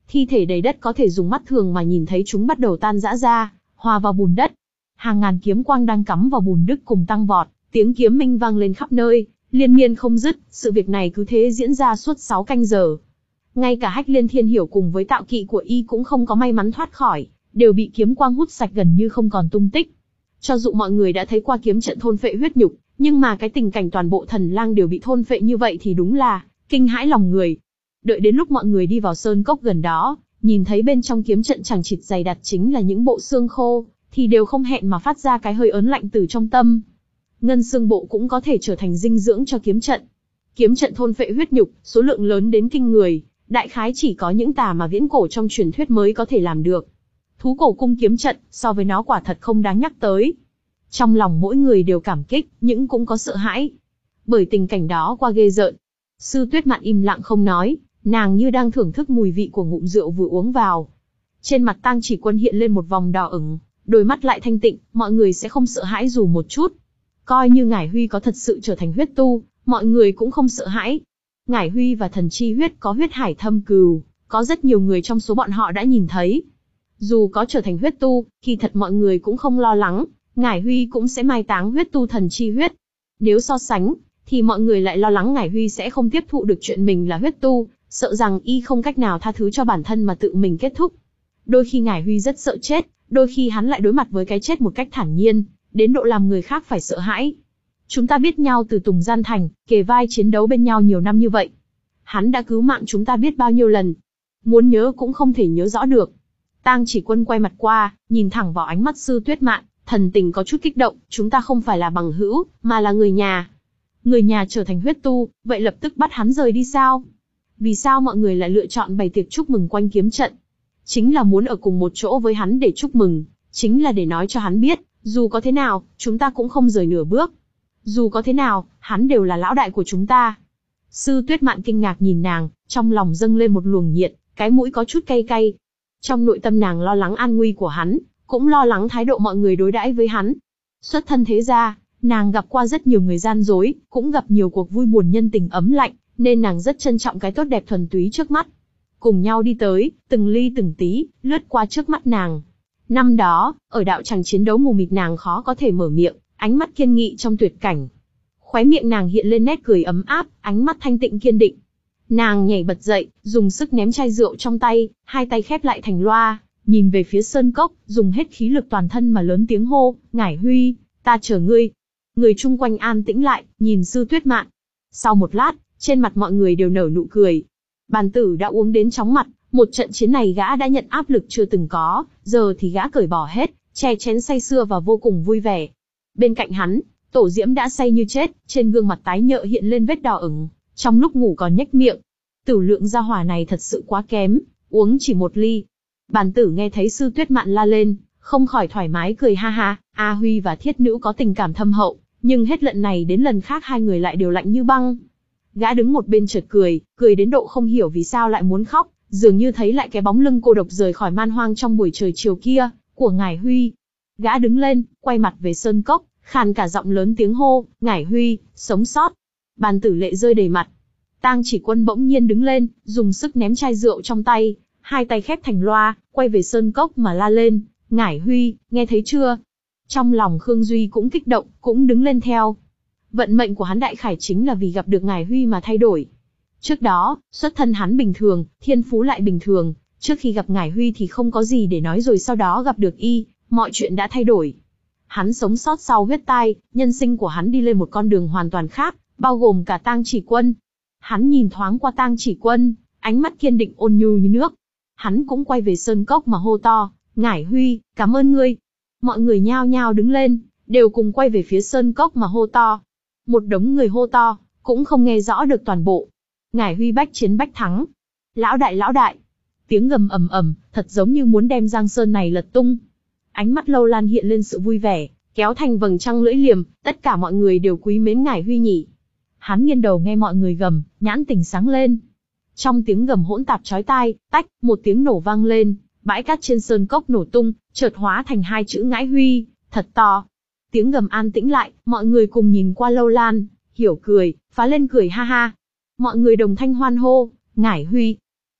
Thi thể đầy đất có thể dùng mắt thường mà nhìn thấy chúng bắt đầu tan rã ra, hòa vào bùn đất. Hàng ngàn kiếm quang đang cắm vào bùn đất cùng tăng vọt, tiếng kiếm minh vang lên khắp nơi, liên miên không dứt. Sự việc này cứ thế diễn ra suốt sáu canh giờ. Ngay cả Hách Liên Thiên Hiểu cùng với tạo kỵ của y cũng không có may mắn thoát khỏi, đều bị kiếm quang hút sạch gần như không còn tung tích. Cho dù mọi người đã thấy qua kiếm trận thôn phệ huyết nhục, nhưng mà cái tình cảnh toàn bộ Thần Lang đều bị thôn phệ như vậy thì đúng là kinh hãi lòng người. Đợi đến lúc mọi người đi vào sơn cốc gần đó, nhìn thấy bên trong kiếm trận chằng chịt dày đặc chính là những bộ xương khô, thì đều không hẹn mà phát ra cái hơi ớn lạnh từ trong tâm. Ngân xương bộ cũng có thể trở thành dinh dưỡng cho kiếm trận. Kiếm trận thôn phệ huyết nhục, số lượng lớn đến kinh người, đại khái chỉ có những tà mà viễn cổ trong truyền thuyết mới có thể làm được. Thú cổ cung kiếm trận, so với nó quả thật không đáng nhắc tới. Trong lòng mỗi người đều cảm kích, nhưng cũng có sợ hãi. Bởi tình cảnh đó qua ghê rợn. Sư Tuyết Mạn im lặng không nói, nàng như đang thưởng thức mùi vị của ngụm rượu vừa uống vào. Trên mặt Tang Chỉ Quân hiện lên một vòng đỏ ửng, đôi mắt lại thanh tịnh, mọi người sẽ không sợ hãi dù một chút. Coi như Ngải Huy có thật sự trở thành huyết tu, mọi người cũng không sợ hãi. Ngải Huy và thần chi huyết có huyết hải thâm cừu, có rất nhiều người trong số bọn họ đã nhìn thấy. Dù có trở thành huyết tu, kỳ thật mọi người cũng không lo lắng, Ngải Huy cũng sẽ mai táng huyết tu thần chi huyết. Nếu so sánh, thì mọi người lại lo lắng Ngải Huy sẽ không tiếp thụ được chuyện mình là huyết tu, sợ rằng y không cách nào tha thứ cho bản thân mà tự mình kết thúc. Đôi khi Ngải Huy rất sợ chết, đôi khi hắn lại đối mặt với cái chết một cách thản nhiên, đến độ làm người khác phải sợ hãi. Chúng ta biết nhau từ Tùng Gian Thành, kề vai chiến đấu bên nhau nhiều năm như vậy. Hắn đã cứu mạng chúng ta biết bao nhiêu lần. Muốn nhớ cũng không thể nhớ rõ được. Tang Chỉ Quân quay mặt qua, nhìn thẳng vào ánh mắt Sư Tuyết Mạn, thần tình có chút kích động, chúng ta không phải là bằng hữu, mà là người nhà. Người nhà trở thành huyết tu, vậy lập tức bắt hắn rời đi sao? Vì sao mọi người lại lựa chọn bày tiệc chúc mừng quanh kiếm trận? Chính là muốn ở cùng một chỗ với hắn để chúc mừng, chính là để nói cho hắn biết, dù có thế nào, chúng ta cũng không rời nửa bước. Dù có thế nào, hắn đều là lão đại của chúng ta. Sư Tuyết Mạn kinh ngạc nhìn nàng, trong lòng dâng lên một luồng nhiệt, cái mũi có chút cay cay. Trong nội tâm nàng lo lắng an nguy của hắn, cũng lo lắng thái độ mọi người đối đãi với hắn. Xuất thân thế gia, nàng gặp qua rất nhiều người gian dối, cũng gặp nhiều cuộc vui buồn nhân tình ấm lạnh, nên nàng rất trân trọng cái tốt đẹp thuần túy trước mắt. Cùng nhau đi tới, từng ly từng tí, lướt qua trước mắt nàng. Năm đó, ở đạo tràng chiến đấu mù mịt nàng khó có thể mở miệng, ánh mắt kiên nghị trong tuyệt cảnh. Khóe miệng nàng hiện lên nét cười ấm áp, ánh mắt thanh tịnh kiên định. Nàng nhảy bật dậy, dùng sức ném chai rượu trong tay, hai tay khép lại thành loa, nhìn về phía sơn cốc, dùng hết khí lực toàn thân mà lớn tiếng hô, Ngải Huy, ta chờ ngươi. Người chung quanh an tĩnh lại, nhìn Sư Tuyết Mạn. Sau một lát, trên mặt mọi người đều nở nụ cười. Bàn tử đã uống đến chóng mặt, một trận chiến này gã đã nhận áp lực chưa từng có, giờ thì gã cởi bỏ hết, chè chén say sưa và vô cùng vui vẻ. Bên cạnh hắn, Tổ Diễm đã say như chết, trên gương mặt tái nhợt hiện lên vết đỏ ửng, trong lúc ngủ còn nhếch miệng. Tử lượng gia hỏa này thật sự quá kém, uống chỉ một ly. Bàn tử nghe thấy Sư Tuyết Mạn la lên, không khỏi thoải mái cười ha ha. A Huy và Thiết Nữ có tình cảm thâm hậu, nhưng hết lần này đến lần khác hai người lại đều lạnh như băng. Gã đứng một bên chợt cười, cười đến độ không hiểu vì sao lại muốn khóc, dường như thấy lại cái bóng lưng cô độc rời khỏi man hoang trong buổi trời chiều kia, của Ngải Huy. Gã đứng lên, quay mặt về sơn cốc, khàn cả giọng lớn tiếng hô, Ngải Huy, sống sót. Bàn tử lệ rơi đầy mặt. Tang Chỉ Quân bỗng nhiên đứng lên, dùng sức ném chai rượu trong tay, hai tay khép thành loa, quay về sơn cốc mà la lên, Ngải Huy, nghe thấy chưa? Trong lòng Khương Duy cũng kích động, cũng đứng lên theo. Vận mệnh của hắn đại khải chính là vì gặp được Ngải Huy mà thay đổi. Trước đó, xuất thân hắn bình thường, thiên phú lại bình thường, trước khi gặp Ngải Huy thì không có gì để nói rồi sau đó gặp được y, mọi chuyện đã thay đổi. Hắn sống sót sau huyết tai, nhân sinh của hắn đi lên một con đường hoàn toàn khác, bao gồm cả Tang Chỉ Quân. Hắn nhìn thoáng qua Tang Chỉ Quân, ánh mắt kiên định ôn nhu như nước. Hắn cũng quay về sơn cốc mà hô to, Ngải Huy, cảm ơn ngươi. Mọi người nhao nhao đứng lên, đều cùng quay về phía sơn cốc mà hô to. Một đống người hô to, cũng không nghe rõ được toàn bộ. Ngải Huy bách chiến bách thắng. Lão đại lão đại. Tiếng gầm ầm ầm, thật giống như muốn đem Giang Sơn này lật tung. Ánh mắt Lâu Lan hiện lên sự vui vẻ, kéo thành vầng trăng lưỡi liềm, tất cả mọi người đều quý mến Ngải Huy nhỉ. Hắn nghiêng đầu nghe mọi người gầm, nhãn tình sáng lên. Trong tiếng gầm hỗn tạp chói tai, tách, một tiếng nổ vang lên, bãi cát trên sơn cốc nổ tung, chợt hóa thành hai chữ Ngải Huy, thật to. Tiếng gầm an tĩnh lại, mọi người cùng nhìn qua Lâu Lan, hiểu cười, phá lên cười ha ha. Mọi người đồng thanh hoan hô, Ngải Huy.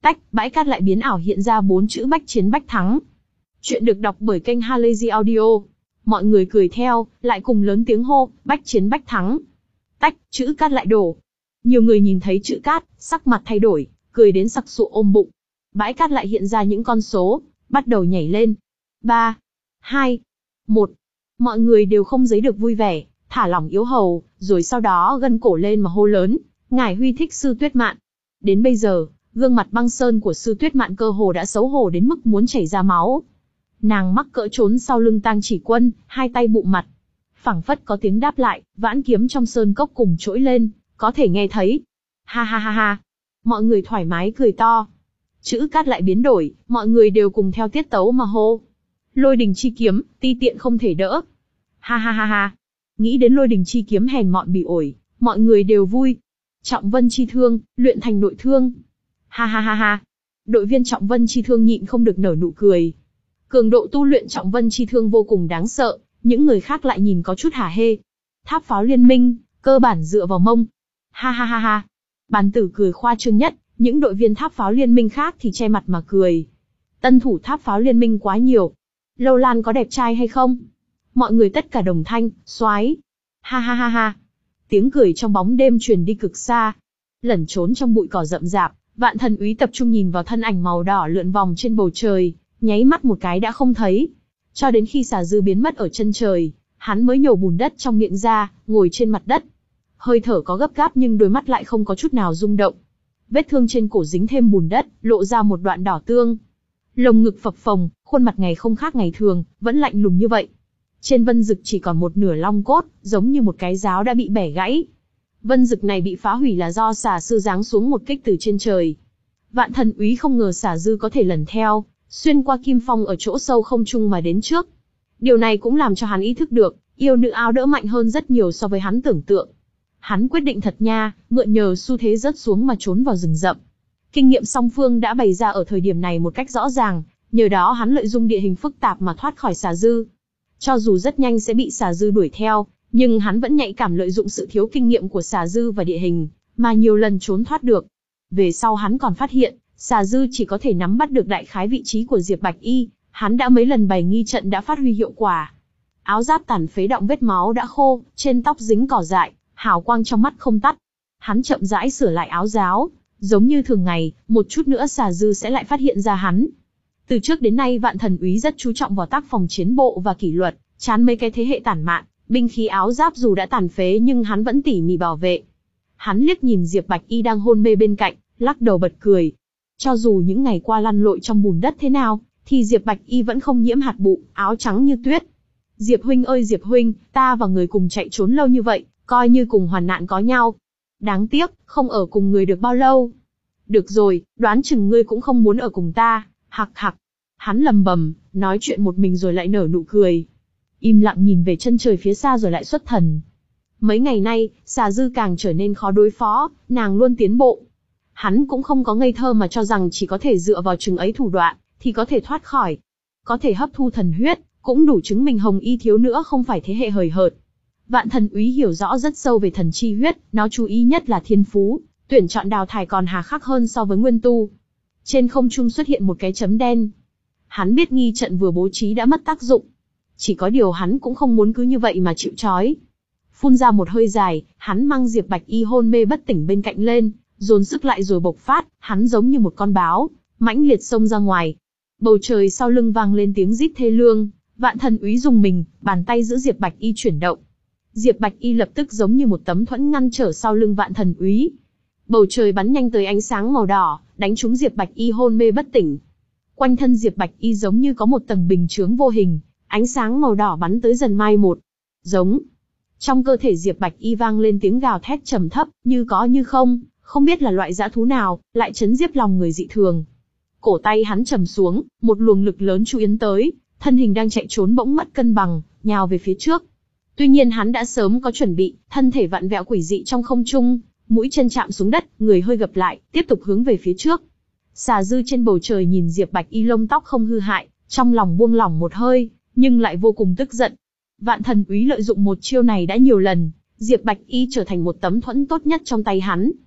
Tách, bãi cát lại biến ảo hiện ra bốn chữ bách chiến bách thắng. Chuyện được đọc bởi kênh Halazy Audio. Mọi người cười theo, lại cùng lớn tiếng hô, bách chiến bách thắng. Tách, chữ cát lại đổ. Nhiều người nhìn thấy chữ cát, sắc mặt thay đổi, cười đến sặc sụa ôm bụng. Bãi cát lại hiện ra những con số, bắt đầu nhảy lên. ba, hai, một. Mọi người đều không giấy được vui vẻ, thả lỏng yếu hầu, rồi sau đó gân cổ lên mà hô lớn, ngài huy thích Sư Tuyết Mạn. Đến bây giờ, gương mặt băng sơn của Sư Tuyết Mạn cơ hồ đã xấu hổ đến mức muốn chảy ra máu. Nàng mắc cỡ trốn sau lưng Tang Chỉ Quân, hai tay bụng mặt. Phảng phất có tiếng đáp lại, vãn kiếm trong sơn cốc cùng trỗi lên, có thể nghe thấy. Ha ha ha ha. Mọi người thoải mái cười to. Chữ cát lại biến đổi, mọi người đều cùng theo tiết tấu mà hô. Lôi đình chi kiếm, ti tiện không thể đỡ. Ha ha ha ha. Nghĩ đến lôi đình chi kiếm hèn mọn bỉ ổi, mọi người đều vui. Trọng vân chi thương, luyện thành nội thương. Ha ha ha ha. Đội viên trọng vân chi thương nhịn không được nở nụ cười. Cường độ tu luyện trọng vân chi thương vô cùng đáng sợ, những người khác lại nhìn có chút hả hê. Tháp pháo liên minh, cơ bản dựa vào mông. Ha ha ha ha. Bàn tử cười khoa trương nhất, những đội viên tháp pháo liên minh khác thì che mặt mà cười. Tân thủ tháp pháo liên minh quá nhiều. Lâu Lan có đẹp trai hay không? Mọi người tất cả đồng thanh, soái. Ha ha ha ha. Tiếng cười trong bóng đêm truyền đi cực xa. Lẩn trốn trong bụi cỏ rậm rạp, Vạn Thần Úy tập trung nhìn vào thân ảnh màu đỏ lượn vòng trên bầu trời, nháy mắt một cái đã không thấy. Cho đến khi xà dư biến mất ở chân trời, hắn mới nhổ bùn đất trong miệng ra, ngồi trên mặt đất. Hơi thở có gấp gáp nhưng đôi mắt lại không có chút nào rung động. Vết thương trên cổ dính thêm bùn đất, lộ ra một đoạn đỏ tương. Lồng ngực phập phồng, khuôn mặt ngày không khác ngày thường, vẫn lạnh lùng như vậy. Trên Vân Dực chỉ còn một nửa long cốt, giống như một cái giáo đã bị bẻ gãy. Vân Dực này bị phá hủy là do xà sư giáng xuống một kích từ trên trời. Vạn Thần Úy không ngờ xà dư có thể lần theo, xuyên qua kim phong ở chỗ sâu không trung mà đến trước. Điều này cũng làm cho hắn ý thức được, yêu nữ áo đỡ mạnh hơn rất nhiều so với hắn tưởng tượng. Hắn quyết định thật nha, mượn nhờ xu thế rớt xuống mà trốn vào rừng rậm. Kinh nghiệm song phương đã bày ra ở thời điểm này một cách rõ ràng, nhờ đó hắn lợi dụng địa hình phức tạp mà thoát khỏi xà dư. Cho dù rất nhanh sẽ bị xà dư đuổi theo, nhưng hắn vẫn nhạy cảm lợi dụng sự thiếu kinh nghiệm của xà dư và địa hình, mà nhiều lần trốn thoát được. Về sau hắn còn phát hiện, xà dư chỉ có thể nắm bắt được đại khái vị trí của Diệp Bạch Y, hắn đã mấy lần bày nghi trận đã phát huy hiệu quả. Áo giáp tàn phế đọng vết máu đã khô, trên tóc dính cỏ dại, hào quang trong mắt không tắt. Hắn chậm rãi sửa lại áo giáo, giống như thường ngày, một chút nữa xà dư sẽ lại phát hiện ra hắn. Từ trước đến nay Vạn Thần Úy rất chú trọng vào tác phòng chiến bộ và kỷ luật, chán mấy cái thế hệ tản mạn, binh khí áo giáp dù đã tàn phế nhưng hắn vẫn tỉ mỉ bảo vệ. Hắn liếc nhìn Diệp Bạch Y đang hôn mê bên cạnh, lắc đầu bật cười. Cho dù những ngày qua lăn lội trong bùn đất thế nào, thì Diệp Bạch Y vẫn không nhiễm hạt bụi, áo trắng như tuyết. Diệp huynh ơi Diệp huynh, ta và người cùng chạy trốn lâu như vậy, coi như cùng hoàn nạn có nhau. Đáng tiếc, không ở cùng người được bao lâu. Được rồi, đoán chừng ngươi cũng không muốn ở cùng ta, hặc hặc. Hắn lầm bầm, nói chuyện một mình rồi lại nở nụ cười. Im lặng nhìn về chân trời phía xa rồi lại xuất thần. Mấy ngày nay, xà dư càng trở nên khó đối phó, nàng luôn tiến bộ. Hắn cũng không có ngây thơ mà cho rằng chỉ có thể dựa vào chừng ấy thủ đoạn, thì có thể thoát khỏi. Có thể hấp thu thần huyết, cũng đủ chứng minh Hồng Y thiếu nữa không phải thế hệ hời hợt. Vạn Thần Úy hiểu rõ rất sâu về thần chi huyết, nó chú ý nhất là thiên phú, tuyển chọn đào thải còn hà khắc hơn so với nguyên tu. Trên không trung xuất hiện một cái chấm đen. Hắn biết nghi trận vừa bố trí đã mất tác dụng. Chỉ có điều hắn cũng không muốn cứ như vậy mà chịu trói. Phun ra một hơi dài, hắn mang Diệp Bạch Y hôn mê bất tỉnh bên cạnh lên, dồn sức lại rồi bộc phát, hắn giống như một con báo, mãnh liệt xông ra ngoài. Bầu trời sau lưng vang lên tiếng rít thê lương, Vạn Thần Úy dùng mình, bàn tay giữ Diệp Bạch Y chuyển động. Diệp Bạch Y lập tức giống như một tấm thuẫn ngăn trở sau lưng Vạn Thần Úy. Bầu trời bắn nhanh tới ánh sáng màu đỏ, đánh trúng Diệp Bạch Y hôn mê bất tỉnh. Quanh thân Diệp Bạch Y giống như có một tầng bình chướng vô hình, ánh sáng màu đỏ bắn tới dần mai một. Giống. Trong cơ thể Diệp Bạch Y vang lên tiếng gào thét trầm thấp, như có như không, không biết là loại dã thú nào, lại chấn diếp lòng người dị thường. Cổ tay hắn trầm xuống, một luồng lực lớn chu yến tới, thân hình đang chạy trốn bỗng mất cân bằng, nhào về phía trước. Tuy nhiên hắn đã sớm có chuẩn bị, thân thể vặn vẹo quỷ dị trong không trung, mũi chân chạm xuống đất, người hơi gập lại, tiếp tục hướng về phía trước. Xà dư trên bầu trời nhìn Diệp Bạch Y lông tóc không hư hại, trong lòng buông lỏng một hơi, nhưng lại vô cùng tức giận. Vạn Thần Úy lợi dụng một chiêu này đã nhiều lần, Diệp Bạch Y trở thành một tấm thuẫn tốt nhất trong tay hắn.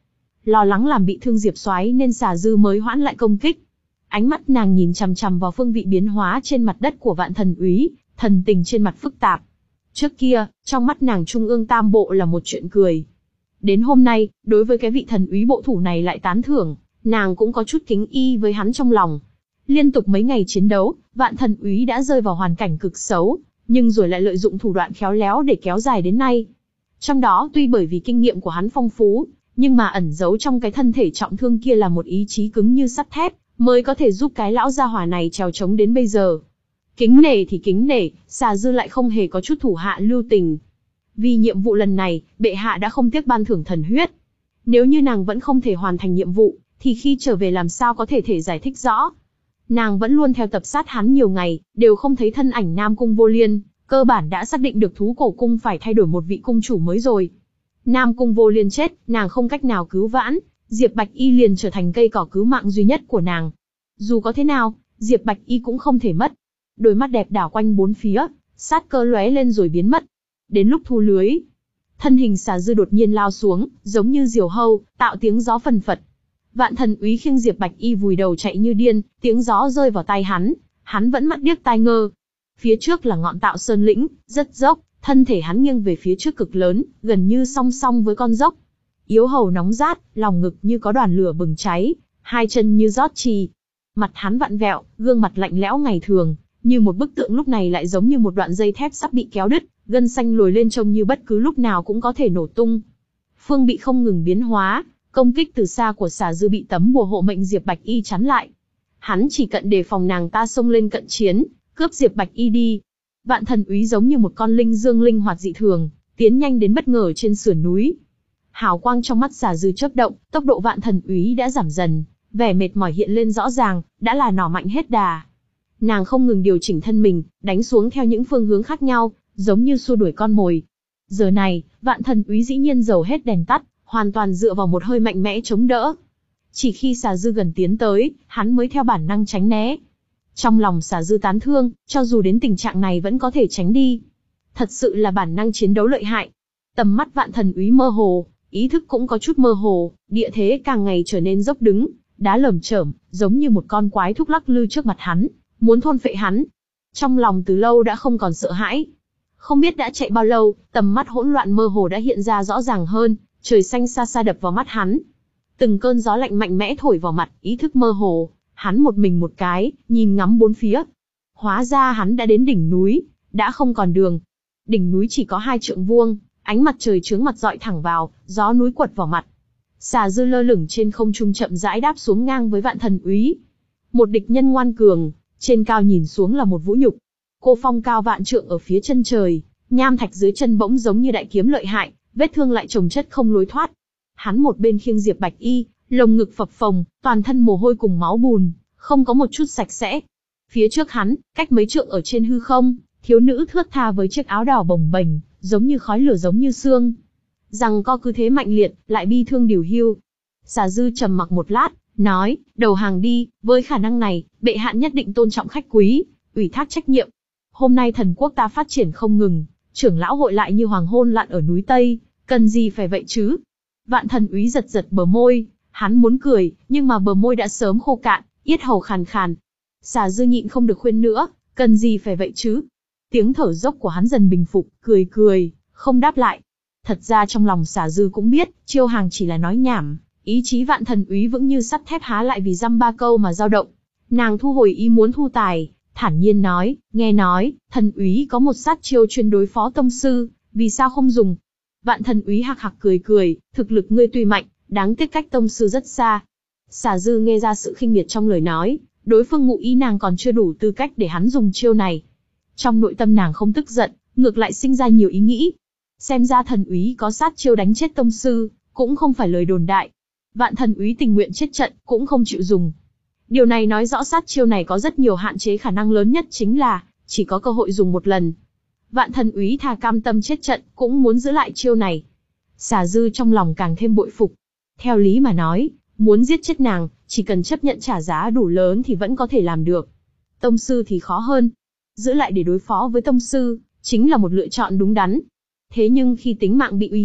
lo lắng làm bị thương Diệp Soái nên Xà Dư mới hoãn lại công kích. Ánh mắt nàng nhìn chằm chằm vào phương vị biến hóa trên mặt đất của Vạn Thần Úy, thần tình trên mặt phức tạp. Trước kia, trong mắt nàng Trung ương Tam Bộ là một chuyện cười. Đến hôm nay, đối với cái vị thần úy bộ thủ này lại tán thưởng, nàng cũng có chút kính y với hắn trong lòng. Liên tục mấy ngày chiến đấu, Vạn Thần Úy đã rơi vào hoàn cảnh cực xấu, nhưng rồi lại lợi dụng thủ đoạn khéo léo để kéo dài đến nay. Trong đó tuy bởi vì kinh nghiệm của hắn phong phú, nhưng mà ẩn giấu trong cái thân thể trọng thương kia là một ý chí cứng như sắt thép, mới có thể giúp cái lão gia hỏa này trèo trống đến bây giờ. Kính nể thì kính nể, Xà Dư lại không hề có chút thủ hạ lưu tình. Vì nhiệm vụ lần này, bệ hạ đã không tiếc ban thưởng thần huyết. Nếu như nàng vẫn không thể hoàn thành nhiệm vụ, thì khi trở về làm sao có thể thể giải thích rõ. Nàng vẫn luôn theo tập sát hắn nhiều ngày, đều không thấy thân ảnh Nam Cung Vô Liên, cơ bản đã xác định được thú cổ cung phải thay đổi một vị cung chủ mới rồi. Nam Cung Vô Liên chết, nàng không cách nào cứu vãn, Diệp Bạch Y liền trở thành cây cỏ cứu mạng duy nhất của nàng. Dù có thế nào, Diệp Bạch Y cũng không thể mất. Đôi mắt đẹp đảo quanh bốn phía, sát cơ lóe lên rồi biến mất. Đến lúc thu lưới, thân hình Xà Dư đột nhiên lao xuống, giống như diều hâu, tạo tiếng gió phần phật. Vạn Thần Úy khiêng Diệp Bạch Y vùi đầu chạy như điên, tiếng gió rơi vào tai hắn, hắn vẫn mắt điếc tai ngơ. Phía trước là ngọn Tạo Sơn lĩnh, rất dốc, thân thể hắn nghiêng về phía trước cực lớn, gần như song song với con dốc. Yếu hầu nóng rát, lòng ngực như có đoàn lửa bừng cháy, hai chân như rót trì. Mặt hắn vặn vẹo, gương mặt lạnh lẽo ngày thường, như một bức tượng lúc này lại giống như một đoạn dây thép sắp bị kéo đứt, gân xanh lồi lên trông như bất cứ lúc nào cũng có thể nổ tung. Phương bị không ngừng biến hóa, công kích từ xa của Xà Dư bị tấm bùa hộ mệnh Diệp Bạch Y chắn lại. Hắn chỉ cận đề phòng nàng ta xông lên cận chiến, cướp Diệp Bạch Y đi. Vạn Thần Úy giống như một con linh dương linh hoạt dị thường, tiến nhanh đến bất ngờ trên sườn núi. Hào quang trong mắt Xà Dư chớp động, tốc độ Vạn Thần Úy đã giảm dần, vẻ mệt mỏi hiện lên rõ ràng, đã là nỏ mạnh hết đà. Nàng không ngừng điều chỉnh thân mình, đánh xuống theo những phương hướng khác nhau, giống như xua đuổi con mồi. Giờ này, Vạn Thần Úy dĩ nhiên dầu hết đèn tắt, hoàn toàn dựa vào một hơi mạnh mẽ chống đỡ. Chỉ khi Xà Dư gần tiến tới, hắn mới theo bản năng tránh né. Trong lòng Xà Dư tán thương, cho dù đến tình trạng này vẫn có thể tránh đi. Thật sự là bản năng chiến đấu lợi hại. Tầm mắt Vạn Thần Úy mơ hồ, ý thức cũng có chút mơ hồ, địa thế càng ngày trở nên dốc đứng, đá lởm chởm, giống như một con quái thúc lắc lư trước mặt hắn, muốn thôn phệ hắn. Trong lòng từ lâu đã không còn sợ hãi. Không biết đã chạy bao lâu, tầm mắt hỗn loạn mơ hồ đã hiện ra rõ ràng hơn, trời xanh xa xa đập vào mắt hắn. Từng cơn gió lạnh mạnh mẽ thổi vào mặt, ý thức mơ hồ, hắn một mình một cái, nhìn ngắm bốn phía. Hóa ra hắn đã đến đỉnh núi, đã không còn đường. Đỉnh núi chỉ có hai trượng vuông, ánh mặt trời chướng mặt dọi thẳng vào, gió núi quật vào mặt. Xà Dư lơ lửng trên không trung chậm rãi đáp xuống ngang với Vạn Thần Úy. Một địch nhân ngoan cường, trên cao nhìn xuống là một vũ nhục. Cô phong cao vạn trượng ở phía chân trời, nham thạch dưới chân bỗng giống như đại kiếm lợi hại, vết thương lại chồng chất không lối thoát. Hắn một bên khiêng Diệp Bạch Y, lồng ngực phập phồng, toàn thân mồ hôi cùng máu bùn, không có một chút sạch sẽ. Phía trước hắn, cách mấy trượng ở trên hư không, thiếu nữ thướt tha với chiếc áo đỏ bồng bềnh, giống như khói lửa giống như sương. Rằng co cứ thế mạnh liệt, lại bi thương điều hưu. Xà Dư trầm mặc một lát, nói, đầu hàng đi, với khả năng này, bệ hạ nhất định tôn trọng khách quý, ủy thác trách nhiệm. Hôm nay thần quốc ta phát triển không ngừng, trưởng lão hội lại như hoàng hôn lặn ở núi Tây, cần gì phải vậy chứ? Vạn Thần Úy giật giật bờ môi, hắn muốn cười, nhưng mà bờ môi đã sớm khô cạn, yết hầu khàn khàn. Xà Dư nhịn không được khuyên nữa, cần gì phải vậy chứ? Tiếng thở dốc của hắn dần bình phục, cười cười, không đáp lại. Thật ra trong lòng Xà Dư cũng biết, chiêu hàng chỉ là nói nhảm, ý chí Vạn Thần Úy vững như sắt thép há lại vì dăm ba câu mà dao động. Nàng thu hồi ý muốn thu tài, thản nhiên nói, nghe nói, Thần Úy có một sát chiêu chuyên đối phó tông sư, vì sao không dùng? Vạn Thần Úy hạc hạc cười cười, thực lực ngươi tuy mạnh, đáng tiếc cách tông sư rất xa. Xà Dư nghe ra sự khinh miệt trong lời nói, đối phương ngụ ý nàng còn chưa đủ tư cách để hắn dùng chiêu này. Trong nội tâm nàng không tức giận, ngược lại sinh ra nhiều ý nghĩ. Xem ra Thần Úy có sát chiêu đánh chết tông sư, cũng không phải lời đồn đại. Vạn Thần Úy tình nguyện chết trận, cũng không chịu dùng. Điều này nói rõ sát chiêu này có rất nhiều hạn chế, khả năng lớn nhất chính là chỉ có cơ hội dùng một lần. Vạn Thần Úy thà cam tâm chết trận, cũng muốn giữ lại chiêu này. Xà Dư trong lòng càng thêm bội phục. Theo lý mà nói, muốn giết chết nàng, chỉ cần chấp nhận trả giá đủ lớn thì vẫn có thể làm được. Tông sư thì khó hơn. Giữ lại để đối phó với tông sư, chính là một lựa chọn đúng đắn. Thế nhưng khi tính mạng bị uy hiếp,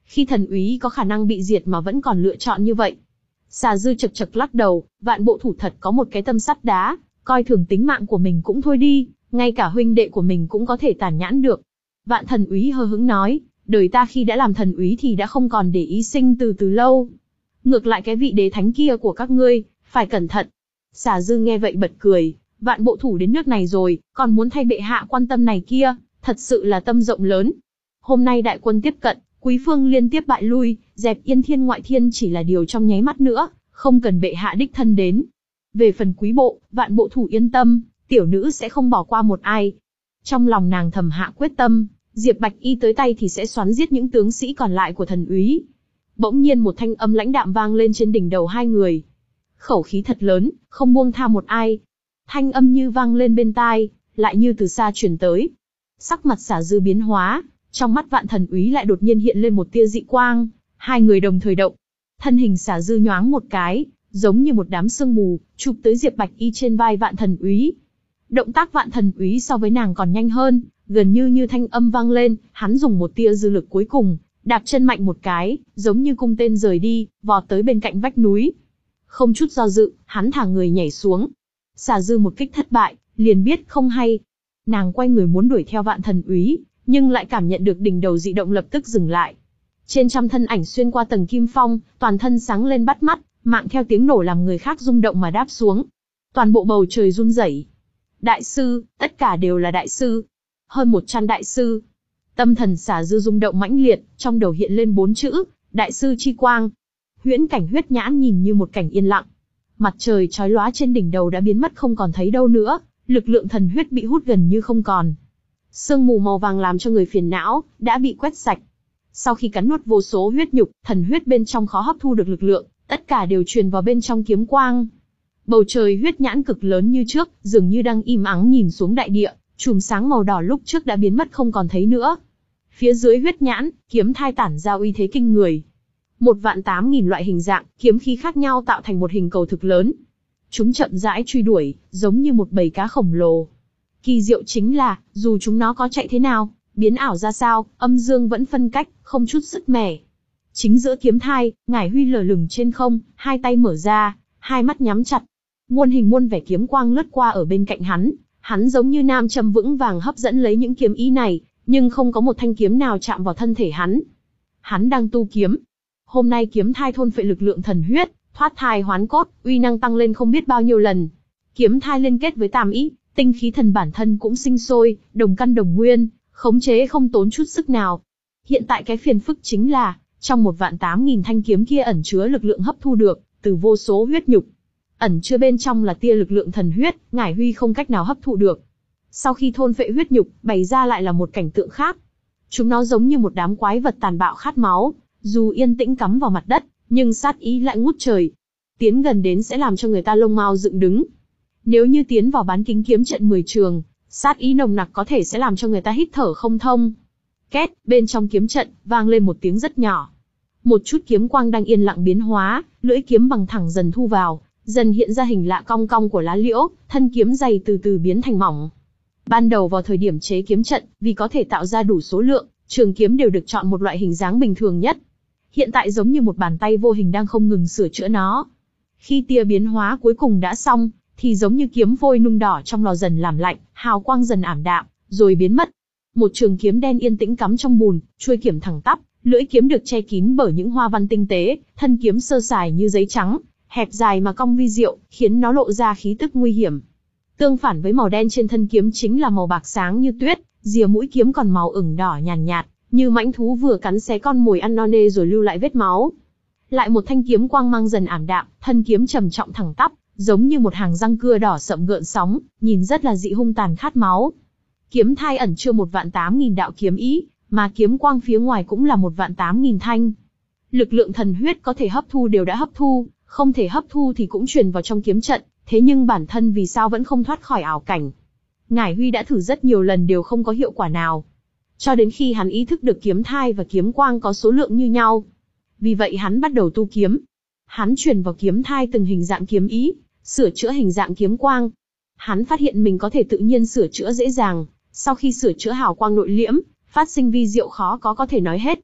Khi thần úy có khả năng bị diệt mà vẫn còn lựa chọn như vậy. Xà Dư chật chật lắc đầu, vạn bộ thủ thật có một cái tâm sắt đá, coi thường tính mạng của mình cũng thôi đi, ngay cả huynh đệ của mình cũng có thể tàn nhẫn được. Vạn thần úy hờ hững nói, đời ta khi đã làm thần úy thì đã không còn để ý sinh từ từ lâu. Ngược lại cái vị đế thánh kia của các ngươi, phải cẩn thận. Xà Dư nghe vậy bật cười, vạn bộ thủ đến nước này rồi, còn muốn thay bệ hạ quan tâm này kia, thật sự là tâm rộng lớn. Hôm nay đại quân tiếp cận, quý phương liên tiếp bại lui, dẹp yên thiên ngoại thiên chỉ là điều trong nháy mắt nữa, không cần bệ hạ đích thân đến. Về phần quý bộ, vạn bộ thủ yên tâm, tiểu nữ sẽ không bỏ qua một ai. Trong lòng nàng thầm hạ quyết tâm, Diệp Bạch Y tới tay thì sẽ xoắn giết những tướng sĩ còn lại của thần úy. Bỗng nhiên một thanh âm lãnh đạm vang lên trên đỉnh đầu hai người. Khẩu khí thật lớn, không buông tha một ai. Thanh âm như vang lên bên tai, lại như từ xa truyền tới. Sắc mặt Xà Dư biến hóa, trong mắt vạn thần úy lại đột nhiên hiện lên một tia dị quang, hai người đồng thời động. Thân hình Xà Dư nhoáng một cái, giống như một đám sương mù, chụp tới Diệp Bạch Y trên vai vạn thần úy. Động tác vạn thần úy so với nàng còn nhanh hơn, gần như như thanh âm vang lên, hắn dùng một tia dư lực cuối cùng, đạp chân mạnh một cái, giống như cung tên rời đi, vọt tới bên cạnh vách núi. Không chút do dự, hắn thả người nhảy xuống. Xà Dư một kích thất bại, liền biết không hay. Nàng quay người muốn đuổi theo vạn thần úy, nhưng lại cảm nhận được đỉnh đầu dị động lập tức dừng lại. Trên trăm thân ảnh xuyên qua tầng kim phong, toàn thân sáng lên bắt mắt, mạng theo tiếng nổ làm người khác rung động mà đáp xuống. Toàn bộ bầu trời run rẩy. Đại sư, tất cả đều là đại sư. Hơn một trăm đại sư. Tâm thần Xà Dư rung động mãnh liệt, trong đầu hiện lên bốn chữ, đại sư chi quang. Huyễn cảnh huyết nhãn nhìn như một cảnh yên lặng. Mặt trời chói lóa trên đỉnh đầu đã biến mất không còn thấy đâu nữa, lực lượng thần huyết bị hút gần như không còn. Sương mù màu vàng làm cho người phiền não, đã bị quét sạch. Sau khi cắn nuốt vô số huyết nhục, thần huyết bên trong khó hấp thu được lực lượng, tất cả đều truyền vào bên trong kiếm quang. Bầu trời huyết nhãn cực lớn như trước, dường như đang im ắng nhìn xuống đại địa, chùm sáng màu đỏ lúc trước đã biến mất không còn thấy nữa. Phía dưới huyết nhãn, kiếm thai tản ra uy thế kinh người. Một vạn tám nghìn loại hình dạng, kiếm khí khác nhau tạo thành một hình cầu thực lớn. Chúng chậm rãi truy đuổi, giống như một bầy cá khổng lồ. Kỳ diệu chính là, dù chúng nó có chạy thế nào, biến ảo ra sao, âm dương vẫn phân cách, không chút sứt mẻ. Chính giữa kiếm thai, Ngải Huy lờ lửng trên không, hai tay mở ra, hai mắt nhắm chặt. Muôn hình muôn vẻ kiếm quang lướt qua ở bên cạnh hắn, hắn giống như nam châm vững vàng hấp dẫn lấy những kiếm ý này, nhưng không có một thanh kiếm nào chạm vào thân thể hắn. Hắn đang tu kiếm. Hôm nay kiếm thai thôn phệ lực lượng thần huyết, thoát thai hoán cốt, uy năng tăng lên không biết bao nhiêu lần. Kiếm thai liên kết với tam ý, tinh khí thần bản thân cũng sinh sôi, đồng căn đồng nguyên, khống chế không tốn chút sức nào. Hiện tại cái phiền phức chính là, trong một vạn tám nghìn thanh kiếm kia ẩn chứa lực lượng hấp thu được, từ vô số huyết nhục. Ẩn chứa bên trong là tia lực lượng thần huyết, Ngải Huy không cách nào hấp thụ được. Sau khi thôn phệ huyết nhục, bày ra lại là một cảnh tượng khác. Chúng nó giống như một đám quái vật tàn bạo khát máu, dù yên tĩnh cắm vào mặt đất, nhưng sát ý lại ngút trời. Tiến gần đến sẽ làm cho người ta lông mao dựng đứng. Nếu như tiến vào bán kính kiếm trận mười trường, sát ý nồng nặc có thể sẽ làm cho người ta hít thở không thông. Két, bên trong kiếm trận, vang lên một tiếng rất nhỏ. Một chút kiếm quang đang yên lặng biến hóa, lưỡi kiếm bằng thẳng dần thu vào, dần hiện ra hình lạ cong cong của lá liễu, thân kiếm dày từ từ biến thành mỏng. Ban đầu vào thời điểm chế kiếm trận, vì có thể tạo ra đủ số lượng, trường kiếm đều được chọn một loại hình dáng bình thường nhất. Hiện tại giống như một bàn tay vô hình đang không ngừng sửa chữa nó. Khi tia biến hóa cuối cùng đã xong, thì giống như kiếm vôi nung đỏ trong lò dần làm lạnh, hào quang dần ảm đạm, rồi biến mất. Một trường kiếm đen yên tĩnh cắm trong bùn, chuôi kiếm thẳng tắp, lưỡi kiếm được che kín bởi những hoa văn tinh tế, thân kiếm sơ sài như giấy trắng, hẹp dài mà cong vi diệu, khiến nó lộ ra khí tức nguy hiểm. Tương phản với màu đen trên thân kiếm chính là màu bạc sáng như tuyết, rìa mũi kiếm còn màu ửng đỏ nhàn nhạt, nhạt, như mãnh thú vừa cắn xé con mồi ăn no nê rồi lưu lại vết máu. Lại một thanh kiếm quang mang dần ảm đạm, thân kiếm trầm trọng thẳng tắp, giống như một hàng răng cưa đỏ sậm gợn sóng, nhìn rất là dị hung tàn khát máu. Kiếm thai ẩn chứa một vạn tám nghìn đạo kiếm ý, mà kiếm quang phía ngoài cũng là một vạn tám nghìn thanh. Lực lượng thần huyết có thể hấp thu đều đã hấp thu, không thể hấp thu thì cũng truyền vào trong kiếm trận, thế nhưng bản thân vì sao vẫn không thoát khỏi ảo cảnh. Ngải Huy đã thử rất nhiều lần đều không có hiệu quả nào. Cho đến khi hắn ý thức được kiếm thai và kiếm quang có số lượng như nhau. Vì vậy hắn bắt đầu tu kiếm. Hắn truyền vào kiếm thai từng hình dạng kiếm ý, sửa chữa hình dạng kiếm quang. Hắn phát hiện mình có thể tự nhiên sửa chữa dễ dàng, sau khi sửa chữa hào quang nội liễm, phát sinh vi diệu khó có có thể nói hết.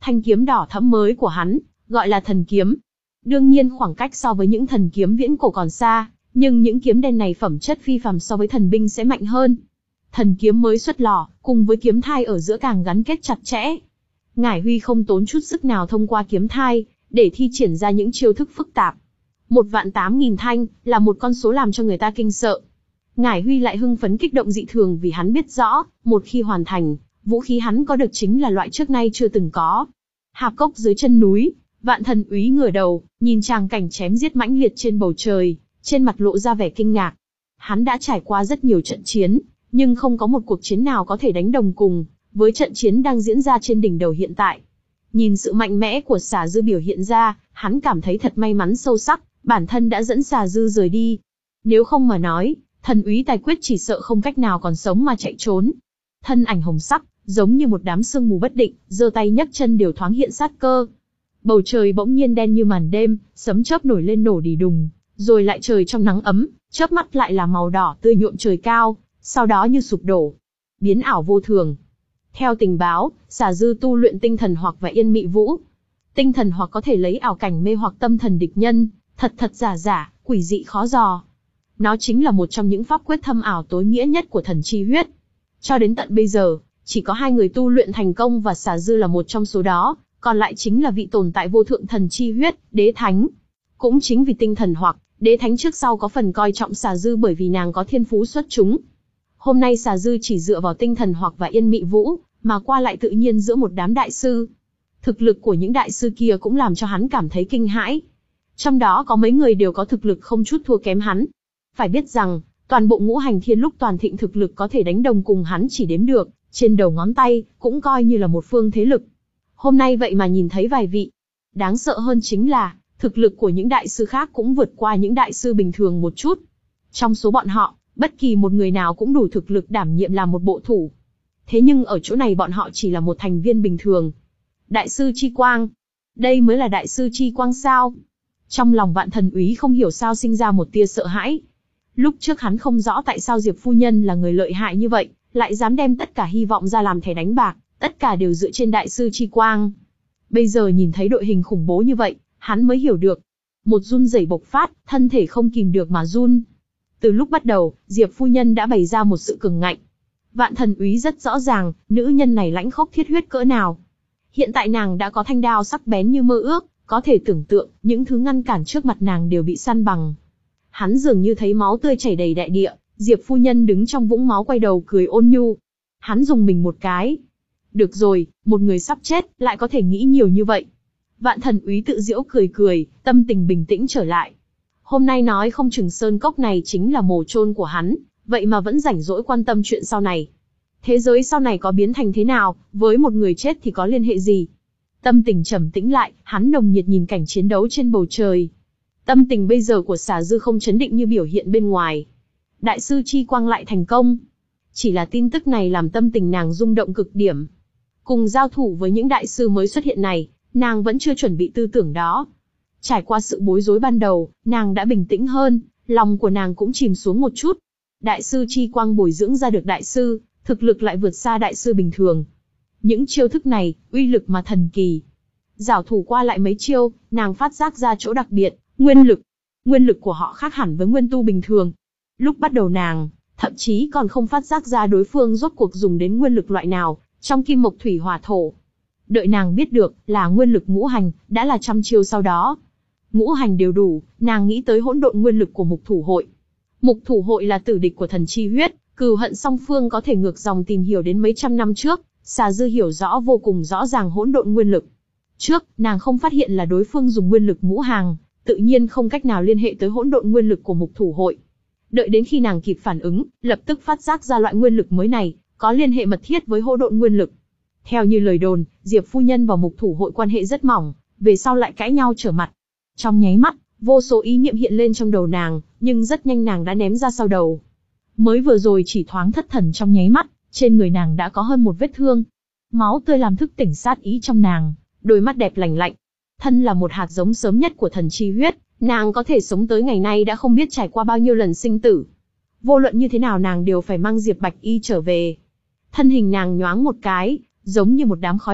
Thanh kiếm đỏ thẫm mới của hắn, gọi là thần kiếm. Đương nhiên khoảng cách so với những thần kiếm viễn cổ còn xa, nhưng những kiếm đen này phẩm chất phi phàm so với thần binh sẽ mạnh hơn. Thần kiếm mới xuất lò, cùng với kiếm thai ở giữa càng gắn kết chặt chẽ. Ngải Huy không tốn chút sức nào thông qua kiếm thai, để thi triển ra những chiêu thức phức tạp. Một vạn tám nghìn thanh, là một con số làm cho người ta kinh sợ. Ngải Huy lại hưng phấn kích động dị thường vì hắn biết rõ, một khi hoàn thành, vũ khí hắn có được chính là loại trước nay chưa từng có. Hạp cốc dưới chân núi, Vạn Thần Úy ngửa đầu, nhìn tràng cảnh chém giết mãnh liệt trên bầu trời, trên mặt lộ ra vẻ kinh ngạc. Hắn đã trải qua rất nhiều trận chiến, nhưng không có một cuộc chiến nào có thể đánh đồng cùng với trận chiến đang diễn ra trên đỉnh đầu hiện tại. Nhìn sự mạnh mẽ của Xà Dư biểu hiện ra, hắn cảm thấy thật may mắn sâu sắc, bản thân đã dẫn Xà Dư rời đi. Nếu không mà nói, Thần Úy Tài Quyết chỉ sợ không cách nào còn sống mà chạy trốn. Thân ảnh hồng sắc, giống như một đám sương mù bất định, giơ tay nhấc chân đều thoáng hiện sát cơ. Bầu trời bỗng nhiên đen như màn đêm, sấm chớp nổi lên nổ đì đùng, rồi lại trời trong nắng ấm, chớp mắt lại là màu đỏ tươi nhuộm trời cao, sau đó như sụp đổ, biến ảo vô thường. Theo tình báo, Xà Dư tu luyện tinh thần hoặc và yên mị vũ. Tinh thần hoặc có thể lấy ảo cảnh mê hoặc tâm thần địch nhân, thật thật giả giả, quỷ dị khó dò. Nó chính là một trong những pháp quyết thâm ảo tối nghĩa nhất của thần chi huyết. Cho đến tận bây giờ, chỉ có hai người tu luyện thành công và Xà Dư là một trong số đó, còn lại chính là vị tồn tại vô thượng thần chi huyết, Đế Thánh. Cũng chính vì tinh thần hoặc, Đế Thánh trước sau có phần coi trọng Xà Dư bởi vì nàng có thiên phú xuất chúng. Hôm nay Xà Dư chỉ dựa vào tinh thần hoặc và yên mị vũ, mà qua lại tự nhiên giữa một đám đại sư. Thực lực của những đại sư kia cũng làm cho hắn cảm thấy kinh hãi. Trong đó có mấy người đều có thực lực không chút thua kém hắn. Phải biết rằng, toàn bộ ngũ hành thiên lúc toàn thịnh thực lực có thể đánh đồng cùng hắn chỉ đếm được, trên đầu ngón tay, cũng coi như là một phương thế lực. Hôm nay vậy mà nhìn thấy vài vị. Đáng sợ hơn chính là, thực lực của những đại sư khác cũng vượt qua những đại sư bình thường một chút. Trong số bọn họ, bất kỳ một người nào cũng đủ thực lực đảm nhiệm làm một bộ thủ. Thế nhưng ở chỗ này bọn họ chỉ là một thành viên bình thường. Đại sư Chi Quang. Đây mới là đại sư Chi Quang sao? Trong lòng Vạn Thần Úy không hiểu sao sinh ra một tia sợ hãi. Lúc trước hắn không rõ tại sao Diệp phu nhân là người lợi hại như vậy, lại dám đem tất cả hy vọng ra làm thẻ đánh bạc, tất cả đều dựa trên đại sư Chi Quang. Bây giờ nhìn thấy đội hình khủng bố như vậy, hắn mới hiểu được. Một run rẩy bộc phát, thân thể không kìm được mà run. Từ lúc bắt đầu, Diệp phu nhân đã bày ra một sự cường ngạnh. Vạn Thần Úy rất rõ ràng, nữ nhân này lãnh khốc thiết huyết cỡ nào. Hiện tại nàng đã có thanh đao sắc bén như mơ ước, có thể tưởng tượng, những thứ ngăn cản trước mặt nàng đều bị săn bằng. Hắn dường như thấy máu tươi chảy đầy đại địa, Diệp phu nhân đứng trong vũng máu quay đầu cười ôn nhu. Hắn dùng mình một cái. Được rồi, một người sắp chết, lại có thể nghĩ nhiều như vậy. Vạn Thần Úy tự giễu cười cười, tâm tình bình tĩnh trở lại. Hôm nay nói không chừng sơn cốc này chính là mồ chôn của hắn, vậy mà vẫn rảnh rỗi quan tâm chuyện sau này. Thế giới sau này có biến thành thế nào, với một người chết thì có liên hệ gì? Tâm tình trầm tĩnh lại, hắn nồng nhiệt nhìn cảnh chiến đấu trên bầu trời. Tâm tình bây giờ của Xà Dư không chấn định như biểu hiện bên ngoài. Đại sư Chi Quang lại thành công. Chỉ là tin tức này làm tâm tình nàng rung động cực điểm. Cùng giao thủ với những đại sư mới xuất hiện này, nàng vẫn chưa chuẩn bị tư tưởng đó. Trải qua sự bối rối ban đầu, nàng đã bình tĩnh hơn, lòng của nàng cũng chìm xuống một chút. Đại sư Chi Quang bồi dưỡng ra được đại sư, thực lực lại vượt xa đại sư bình thường. Những chiêu thức này, uy lực mà thần kỳ. Giảo thủ qua lại mấy chiêu, nàng phát giác ra chỗ đặc biệt, nguyên lực. Nguyên lực của họ khác hẳn với nguyên tu bình thường. Lúc bắt đầu nàng, thậm chí còn không phát giác ra đối phương rốt cuộc dùng đến nguyên lực loại nào, trong kim mộc thủy hỏa thổ. Đợi nàng biết được là nguyên lực ngũ hành, đã là trăm chiêu sau đó. Ngũ hành đều đủ, nàng nghĩ tới hỗn độn nguyên lực của mục thủ hội. Mục thủ hội là tử địch của thần chi huyết, cừu hận song phương có thể ngược dòng tìm hiểu đến mấy trăm năm trước. Xà Dư hiểu rõ vô cùng rõ ràng hỗn độn nguyên lực. Trước, nàng không phát hiện là đối phương dùng nguyên lực ngũ hành, tự nhiên không cách nào liên hệ tới hỗn độn nguyên lực của mục thủ hội. Đợi đến khi nàng kịp phản ứng, lập tức phát giác ra loại nguyên lực mới này, có liên hệ mật thiết với hỗn độn nguyên lực. Theo như lời đồn, Diệp phu nhân và mục thủ hội quan hệ rất mỏng, về sau lại cãi nhau trở mặt. Trong nháy mắt, vô số ý niệm hiện lên trong đầu nàng, nhưng rất nhanh nàng đã ném ra sau đầu. Mới vừa rồi chỉ thoáng thất thần trong nháy mắt, trên người nàng đã có hơn một vết thương. Máu tươi làm thức tỉnh sát ý trong nàng, đôi mắt đẹp lành lạnh. Thân là một hạt giống sớm nhất của thần chi huyết, nàng có thể sống tới ngày nay đã không biết trải qua bao nhiêu lần sinh tử. Vô luận như thế nào nàng đều phải mang Diệp Bạch Y trở về. Thân hình nàng nhoáng một cái, giống như một đám khói hồng,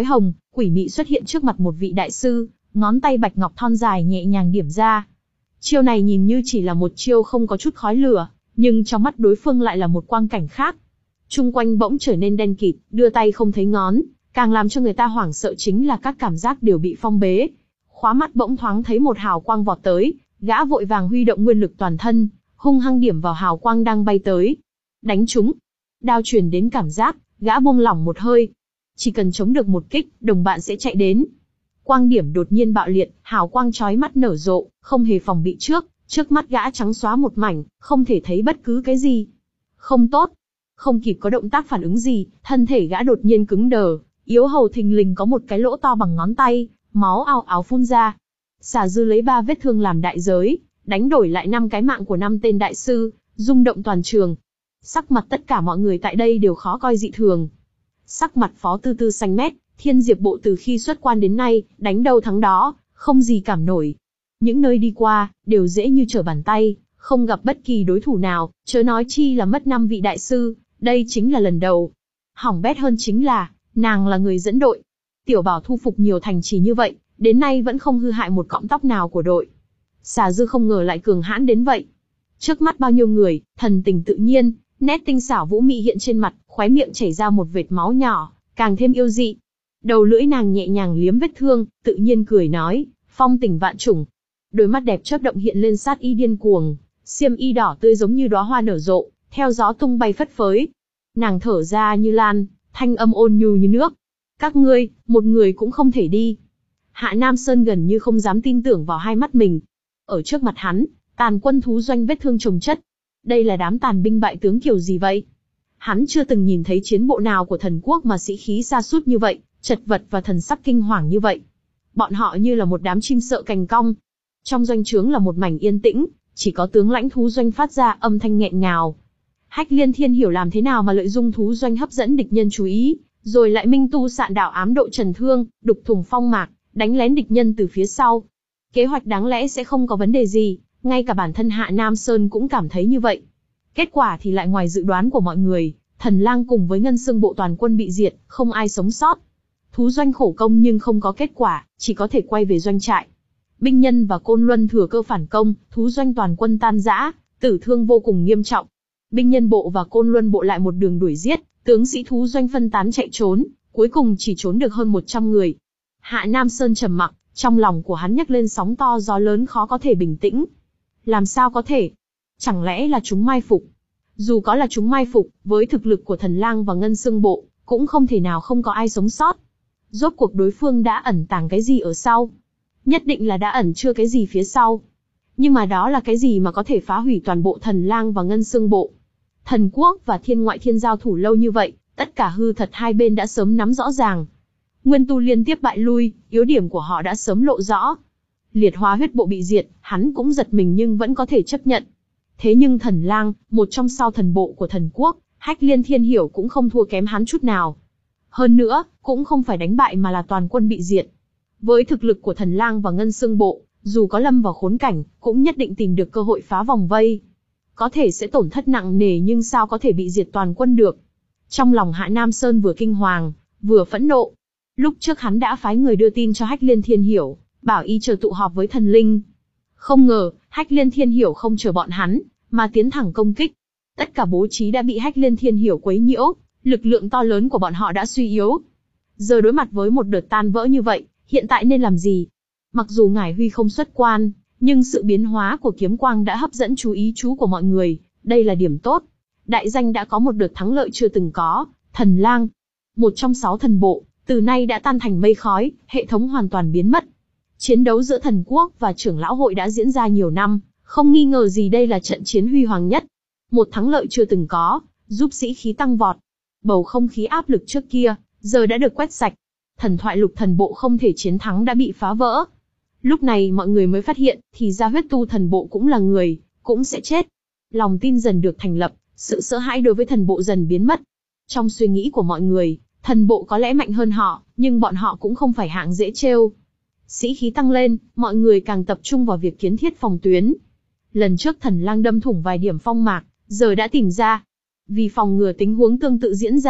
quỷ mị xuất hiện trước mặt một vị đại sư, ngón tay bạch ngọc thon dài nhẹ nhàng điểm ra. Chiêu này nhìn như chỉ là một chiêu không có chút khói lửa, nhưng trong mắt đối phương lại là một quang cảnh khác. Chung quanh bỗng trở nên đen kịt, đưa tay không thấy ngón, càng làm cho người ta hoảng sợ chính là các cảm giác đều bị phong bế. Khóa mắt bỗng thoáng thấy một hào quang vọt tới, gã vội vàng huy động nguyên lực toàn thân, hung hăng điểm vào hào quang đang bay tới. Đánh trúng. Đao truyền đến cảm giác, gã buông lỏng một hơi. Chỉ cần chống được một kích, đồng bạn sẽ chạy đến. Quang điểm đột nhiên bạo liệt, hào quang chói mắt nở rộ, không hề phòng bị trước, trước mắt gã trắng xóa một mảnh, không thể thấy bất cứ cái gì. Không tốt. Không kịp có động tác phản ứng gì, thân thể gã đột nhiên cứng đờ, yếu hầu thình lình có một cái lỗ to bằng ngón tay, máu ào ào phun ra. Xà Dư lấy ba vết thương làm đại giới, đánh đổi lại năm cái mạng của năm tên đại sư, rung động toàn trường. Sắc mặt tất cả mọi người tại đây đều khó coi dị thường. Sắc mặt Phó Tư Tư xanh mét, Thiên Diệp bộ từ khi xuất quan đến nay, đánh đâu thắng đó, không gì cảm nổi. Những nơi đi qua, đều dễ như trở bàn tay, không gặp bất kỳ đối thủ nào, chớ nói chi là mất năm vị đại sư, đây chính là lần đầu. Hỏng bét hơn chính là, nàng là người dẫn đội. Tiểu Bảo thu phục nhiều thành trì như vậy, đến nay vẫn không hư hại một cọng tóc nào của đội. Xà Dư không ngờ lại cường hãn đến vậy. Trước mắt bao nhiêu người, thần tình tự nhiên, nét tinh xảo vũ mị hiện trên mặt, khóe miệng chảy ra một vệt máu nhỏ, càng thêm yêu dị. Đầu lưỡi nàng nhẹ nhàng liếm vết thương, tự nhiên cười nói, phong tình vạn trùng. Đôi mắt đẹp chớp động hiện lên sát y điên cuồng, xiêm y đỏ tươi giống như đóa hoa nở rộ, theo gió tung bay phất phới. Nàng thở ra như lan, thanh âm ôn nhu như nước. Các ngươi, một người cũng không thể đi. Hạ Nam Sơn gần như không dám tin tưởng vào hai mắt mình. Ở trước mặt hắn, tàn quân thú doanh vết thương chồng chất. Đây là đám tàn binh bại tướng kiểu gì vậy? Hắn chưa từng nhìn thấy chiến bộ nào của thần quốc mà sĩ khí sa sút như vậy, chật vật và thần sắc kinh hoàng như vậy. Bọn họ như là một đám chim sợ cành cong. Trong doanh trướng là một mảnh yên tĩnh, chỉ có tướng lãnh thú doanh phát ra âm thanh nghẹn ngào. Hách Liên Thiên hiểu làm thế nào mà lợi dụng thú doanh hấp dẫn địch nhân chú ý, rồi lại minh tu sạn đạo ám độ trần thương, đục thủng phong mạc, đánh lén địch nhân từ phía sau. Kế hoạch đáng lẽ sẽ không có vấn đề gì, ngay cả bản thân Hạ Nam Sơn cũng cảm thấy như vậy. Kết quả thì lại ngoài dự đoán của mọi người, Thần Lang cùng với Ngân Xương bộ toàn quân bị diệt, không ai sống sót. Thú doanh khổ công nhưng không có kết quả, chỉ có thể quay về doanh trại. Binh Nhân và Côn Luân thừa cơ phản công, thú doanh toàn quân tan rã, tử thương vô cùng nghiêm trọng. Binh Nhân bộ và Côn Luân bộ lại một đường đuổi giết, tướng sĩ thú doanh phân tán chạy trốn, cuối cùng chỉ trốn được hơn một trăm người. Hạ Nam Sơn trầm mặc, trong lòng của hắn nhấc lên sóng to gió lớn khó có thể bình tĩnh. Làm sao có thể? Chẳng lẽ là chúng mai phục? Dù có là chúng mai phục, với thực lực của Thần Lang và Ngân Xương bộ, cũng không thể nào không có ai sống sót. Rốt cuộc đối phương đã ẩn tàng cái gì ở sau? Nhất định là đã ẩn chứa cái gì phía sau. Nhưng mà đó là cái gì mà có thể phá hủy toàn bộ Thần Lang và Ngân Xương bộ? Thần quốc và Thiên Ngoại Thiên giao thủ lâu như vậy, tất cả hư thật hai bên đã sớm nắm rõ ràng. Nguyên tu liên tiếp bại lui, yếu điểm của họ đã sớm lộ rõ. Liệt Hóa huyết bộ bị diệt, hắn cũng giật mình nhưng vẫn có thể chấp nhận. Thế nhưng Thần Lang, một trong sao thần bộ của thần quốc, Hách Liên Thiên hiểu cũng không thua kém hắn chút nào. Hơn nữa, cũng không phải đánh bại mà là toàn quân bị diệt. Với thực lực của Thần Lang và Ngân Xương bộ, dù có lâm vào khốn cảnh, cũng nhất định tìm được cơ hội phá vòng vây. Có thể sẽ tổn thất nặng nề nhưng sao có thể bị diệt toàn quân được. Trong lòng Hạ Nam Sơn vừa kinh hoàng, vừa phẫn nộ. Lúc trước hắn đã phái người đưa tin cho Hách Liên Thiên hiểu, bảo y chờ tụ họp với thần linh. Không ngờ, Hách Liên Thiên hiểu không chờ bọn hắn, mà tiến thẳng công kích. Tất cả bố trí đã bị Hách Liên Thiên hiểu quấy nhiễu, lực lượng to lớn của bọn họ đã suy yếu. Giờ đối mặt với một đợt tan vỡ như vậy, hiện tại nên làm gì? Mặc dù Ngải Huy không xuất quan, nhưng sự biến hóa của kiếm quang đã hấp dẫn chú ý chú của mọi người, đây là điểm tốt. Đại danh đã có một đợt thắng lợi chưa từng có, Thần Lang, một trong sáu thần bộ, từ nay đã tan thành mây khói, hệ thống hoàn toàn biến mất. Chiến đấu giữa thần quốc và trưởng lão hội đã diễn ra nhiều năm, không nghi ngờ gì đây là trận chiến huy hoàng nhất. Một thắng lợi chưa từng có, giúp sĩ khí tăng vọt. Bầu không khí áp lực trước kia, giờ đã được quét sạch. Thần thoại lục thần bộ không thể chiến thắng đã bị phá vỡ. Lúc này mọi người mới phát hiện, thì ra huyết tu thần bộ cũng là người, cũng sẽ chết. Lòng tin dần được thành lập, sự sợ hãi đối với thần bộ dần biến mất. Trong suy nghĩ của mọi người, thần bộ có lẽ mạnh hơn họ, nhưng bọn họ cũng không phải hạng dễ trêu. Sĩ khí tăng lên, mọi người càng tập trung vào việc kiến thiết phòng tuyến. Lần trước Thần Lang đâm thủng vài điểm phong mạc, giờ đã tìm ra. Vì phòng ngừa tình huống tương tự diễn ra,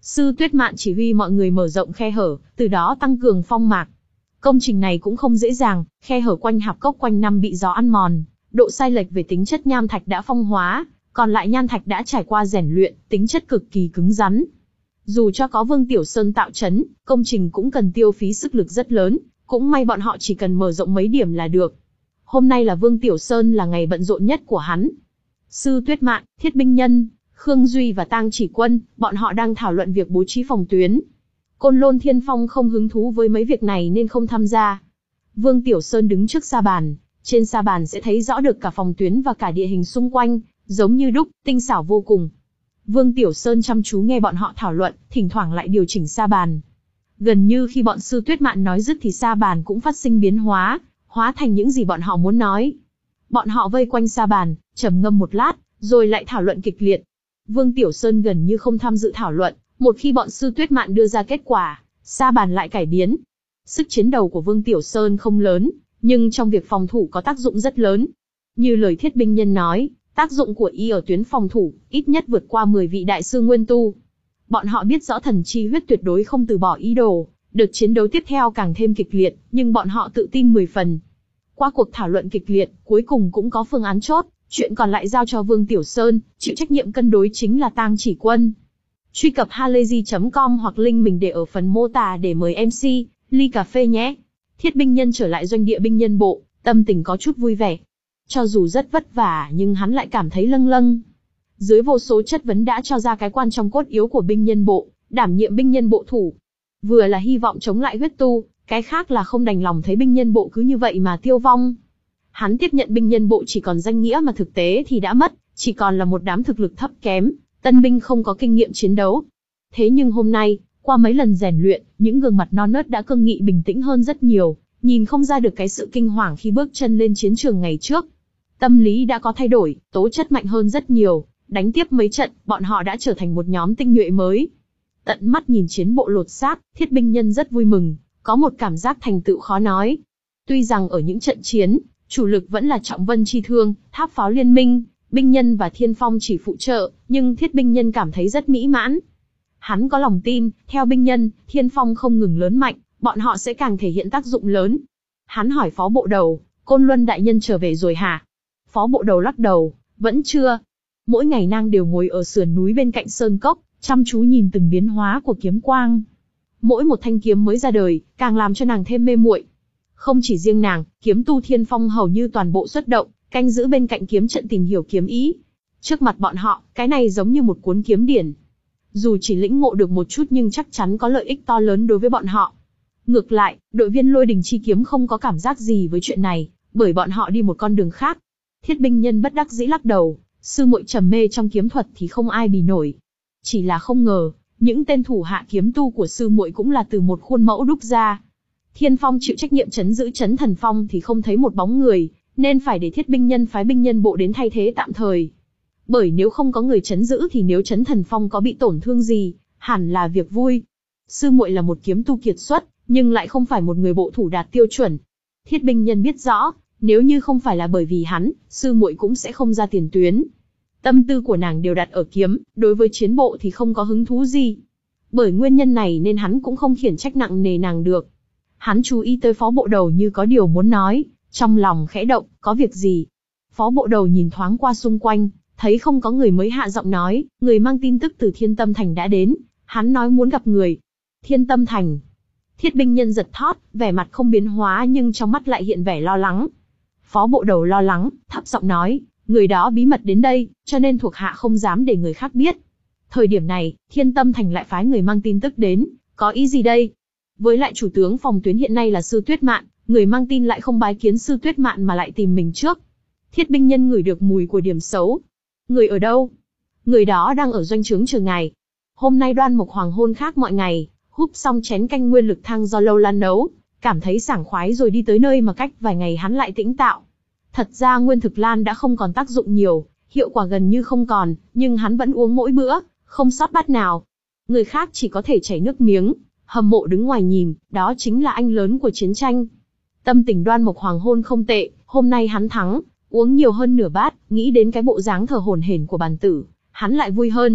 Sư Tuyết Mạn chỉ huy mọi người mở rộng khe hở, từ đó tăng cường phong mạc. Công trình này cũng không dễ dàng, khe hở quanh hạp cốc quanh năm bị gió ăn mòn, độ sai lệch về tính chất nham thạch đã phong hóa, còn lại nham thạch đã trải qua rèn luyện, tính chất cực kỳ cứng rắn. Dù cho có Vương Tiểu Sơn tạo trấn, công trình cũng cần tiêu phí sức lực rất lớn, cũng may bọn họ chỉ cần mở rộng mấy điểm là được. Hôm nay là Vương Tiểu Sơn là ngày bận rộn nhất của hắn. Sư Tuyết Mạn, Thiết Binh Nhân, Khương Duy và Tang Chỉ Quân, bọn họ đang thảo luận việc bố trí phòng tuyến. Côn Lôn Thiên Phong không hứng thú với mấy việc này nên không tham gia. Vương Tiểu Sơn đứng trước sa bàn, trên sa bàn sẽ thấy rõ được cả phòng tuyến và cả địa hình xung quanh, giống như đúc, tinh xảo vô cùng. Vương Tiểu Sơn chăm chú nghe bọn họ thảo luận, thỉnh thoảng lại điều chỉnh sa bàn. Gần như khi bọn Sư Tuyết Mạn nói dứt thì sa bàn cũng phát sinh biến hóa, hóa thành những gì bọn họ muốn nói. Bọn họ vây quanh sa bàn, trầm ngâm một lát, rồi lại thảo luận kịch liệt. Vương Tiểu Sơn gần như không tham dự thảo luận, một khi bọn Sư Tuyết Mạn đưa ra kết quả, sa bàn lại cải biến. Sức chiến đầu của Vương Tiểu Sơn không lớn, nhưng trong việc phòng thủ có tác dụng rất lớn. Như lời Thiết Binh Nhân nói, tác dụng của y ở tuyến phòng thủ, ít nhất vượt qua mười vị đại sư nguyên tu. Bọn họ biết rõ Thần Chi Huyết tuyệt đối không từ bỏ ý đồ, đợt chiến đấu tiếp theo càng thêm kịch liệt, nhưng bọn họ tự tin mười phần. Qua cuộc thảo luận kịch liệt, cuối cùng cũng có phương án chốt, chuyện còn lại giao cho Vương Tiểu Sơn, chịu trách nhiệm cân đối chính là Tang Chỉ Quân. Truy cập halayzi chấm com hoặc link mình để ở phần mô tả để mời em xê, ly cà phê nhé. Thiết Binh Nhân trở lại doanh địa binh nhân bộ, tâm tình có chút vui vẻ. Cho dù rất vất vả nhưng hắn lại cảm thấy lâng lâng. Dưới vô số chất vấn đã cho ra cái quan trong cốt yếu của binh nhân bộ, đảm nhiệm binh nhân bộ thủ. Vừa là hy vọng chống lại huyết tu, cái khác là không đành lòng thấy binh nhân bộ cứ như vậy mà tiêu vong. Hắn tiếp nhận binh nhân bộ chỉ còn danh nghĩa mà thực tế thì đã mất, chỉ còn là một đám thực lực thấp kém, tân binh không có kinh nghiệm chiến đấu. Thế nhưng hôm nay, qua mấy lần rèn luyện, những gương mặt non nớt đã cương nghị bình tĩnh hơn rất nhiều, nhìn không ra được cái sự kinh hoàng khi bước chân lên chiến trường ngày trước. Tâm lý đã có thay đổi, tố chất mạnh hơn rất nhiều, đánh tiếp mấy trận, bọn họ đã trở thành một nhóm tinh nhuệ mới. Tận mắt nhìn chiến bộ lột xác, Thiết Binh Nhân rất vui mừng, có một cảm giác thành tựu khó nói. Tuy rằng ở những trận chiến, chủ lực vẫn là Trọng Vân Chi Thương, Tháp Pháo Liên Minh, Binh Nhân và Thiên Phong chỉ phụ trợ, nhưng Thiết Binh Nhân cảm thấy rất mỹ mãn. Hắn có lòng tin, theo Binh Nhân, Thiên Phong không ngừng lớn mạnh, bọn họ sẽ càng thể hiện tác dụng lớn. Hắn hỏi Phó Bộ Đầu, Côn Luân đại nhân trở về rồi hả? Phó Bộ Đầu lắc đầu, vẫn chưa. Mỗi ngày nàng đều ngồi ở sườn núi bên cạnh sơn cốc, chăm chú nhìn từng biến hóa của kiếm quang. Mỗi một thanh kiếm mới ra đời, càng làm cho nàng thêm mê muội. Không chỉ riêng nàng, kiếm tu Thiên Phong hầu như toàn bộ xuất động, canh giữ bên cạnh kiếm trận tìm hiểu kiếm ý. Trước mặt bọn họ, cái này giống như một cuốn kiếm điển. Dù chỉ lĩnh ngộ được một chút nhưng chắc chắn có lợi ích to lớn đối với bọn họ. Ngược lại, đội viên Lôi Đình Chi Kiếm không có cảm giác gì với chuyện này, bởi bọn họ đi một con đường khác. Thiết Binh Nhân bất đắc dĩ lắc đầu, sư muội trầm mê trong kiếm thuật thì không ai bì nổi. Chỉ là không ngờ, những tên thủ hạ kiếm tu của sư muội cũng là từ một khuôn mẫu đúc ra. Thiên Phong chịu trách nhiệm trấn giữ trấn Thần Phong thì không thấy một bóng người, nên phải để Thiết Binh Nhân phái binh nhân bộ đến thay thế tạm thời. Bởi nếu không có người trấn giữ thì nếu trấn Thần Phong có bị tổn thương gì, hẳn là việc vui. Sư muội là một kiếm tu kiệt xuất, nhưng lại không phải một người bộ thủ đạt tiêu chuẩn. Thiết Binh Nhân biết rõ, nếu như không phải là bởi vì hắn, sư muội cũng sẽ không ra tiền tuyến. Tâm tư của nàng đều đặt ở kiếm, đối với chiến bộ thì không có hứng thú gì. Bởi nguyên nhân này nên hắn cũng không khiển trách nặng nề nàng được. Hắn chú ý tới Phó Bộ Đầu như có điều muốn nói, trong lòng khẽ động, có việc gì? Phó Bộ Đầu nhìn thoáng qua xung quanh, thấy không có người mới hạ giọng nói, người mang tin tức từ Thiên Tâm Thành đã đến, hắn nói muốn gặp người. Thiên Tâm Thành. Thiết Binh Nhân giật thót, vẻ mặt không biến hóa nhưng trong mắt lại hiện vẻ lo lắng. Phó Bộ Đầu lo lắng, thấp giọng nói, người đó bí mật đến đây, cho nên thuộc hạ không dám để người khác biết. Thời điểm này, Thiên Tâm Thành lại phái người mang tin tức đến, có ý gì đây? Với lại chủ tướng phòng tuyến hiện nay là Sư Tuyết Mạn, người mang tin lại không bái kiến Sư Tuyết Mạn mà lại tìm mình trước. Thiết Binh Nhân ngửi được mùi của điểm xấu. Người ở đâu? Người đó đang ở doanh trướng chờ ngài. Hôm nay Đoan Mộc hoàng hôn khác mọi ngày, húp xong chén canh nguyên lực thang do Lâu Lan nấu, cảm thấy sảng khoái rồi đi tới nơi mà cách vài ngày hắn lại tĩnh tạo. Thật ra nguyên thực lan đã không còn tác dụng nhiều, hiệu quả gần như không còn, nhưng hắn vẫn uống mỗi bữa, không sót bát nào. Người khác chỉ có thể chảy nước miếng, hâm mộ đứng ngoài nhìn, đó chính là anh lớn của chiến tranh. Tâm tình Đoan Mộc hoàng hôn không tệ, hôm nay hắn thắng, uống nhiều hơn nửa bát, nghĩ đến cái bộ dáng thờ hổn hển của bàn tử, hắn lại vui hơn.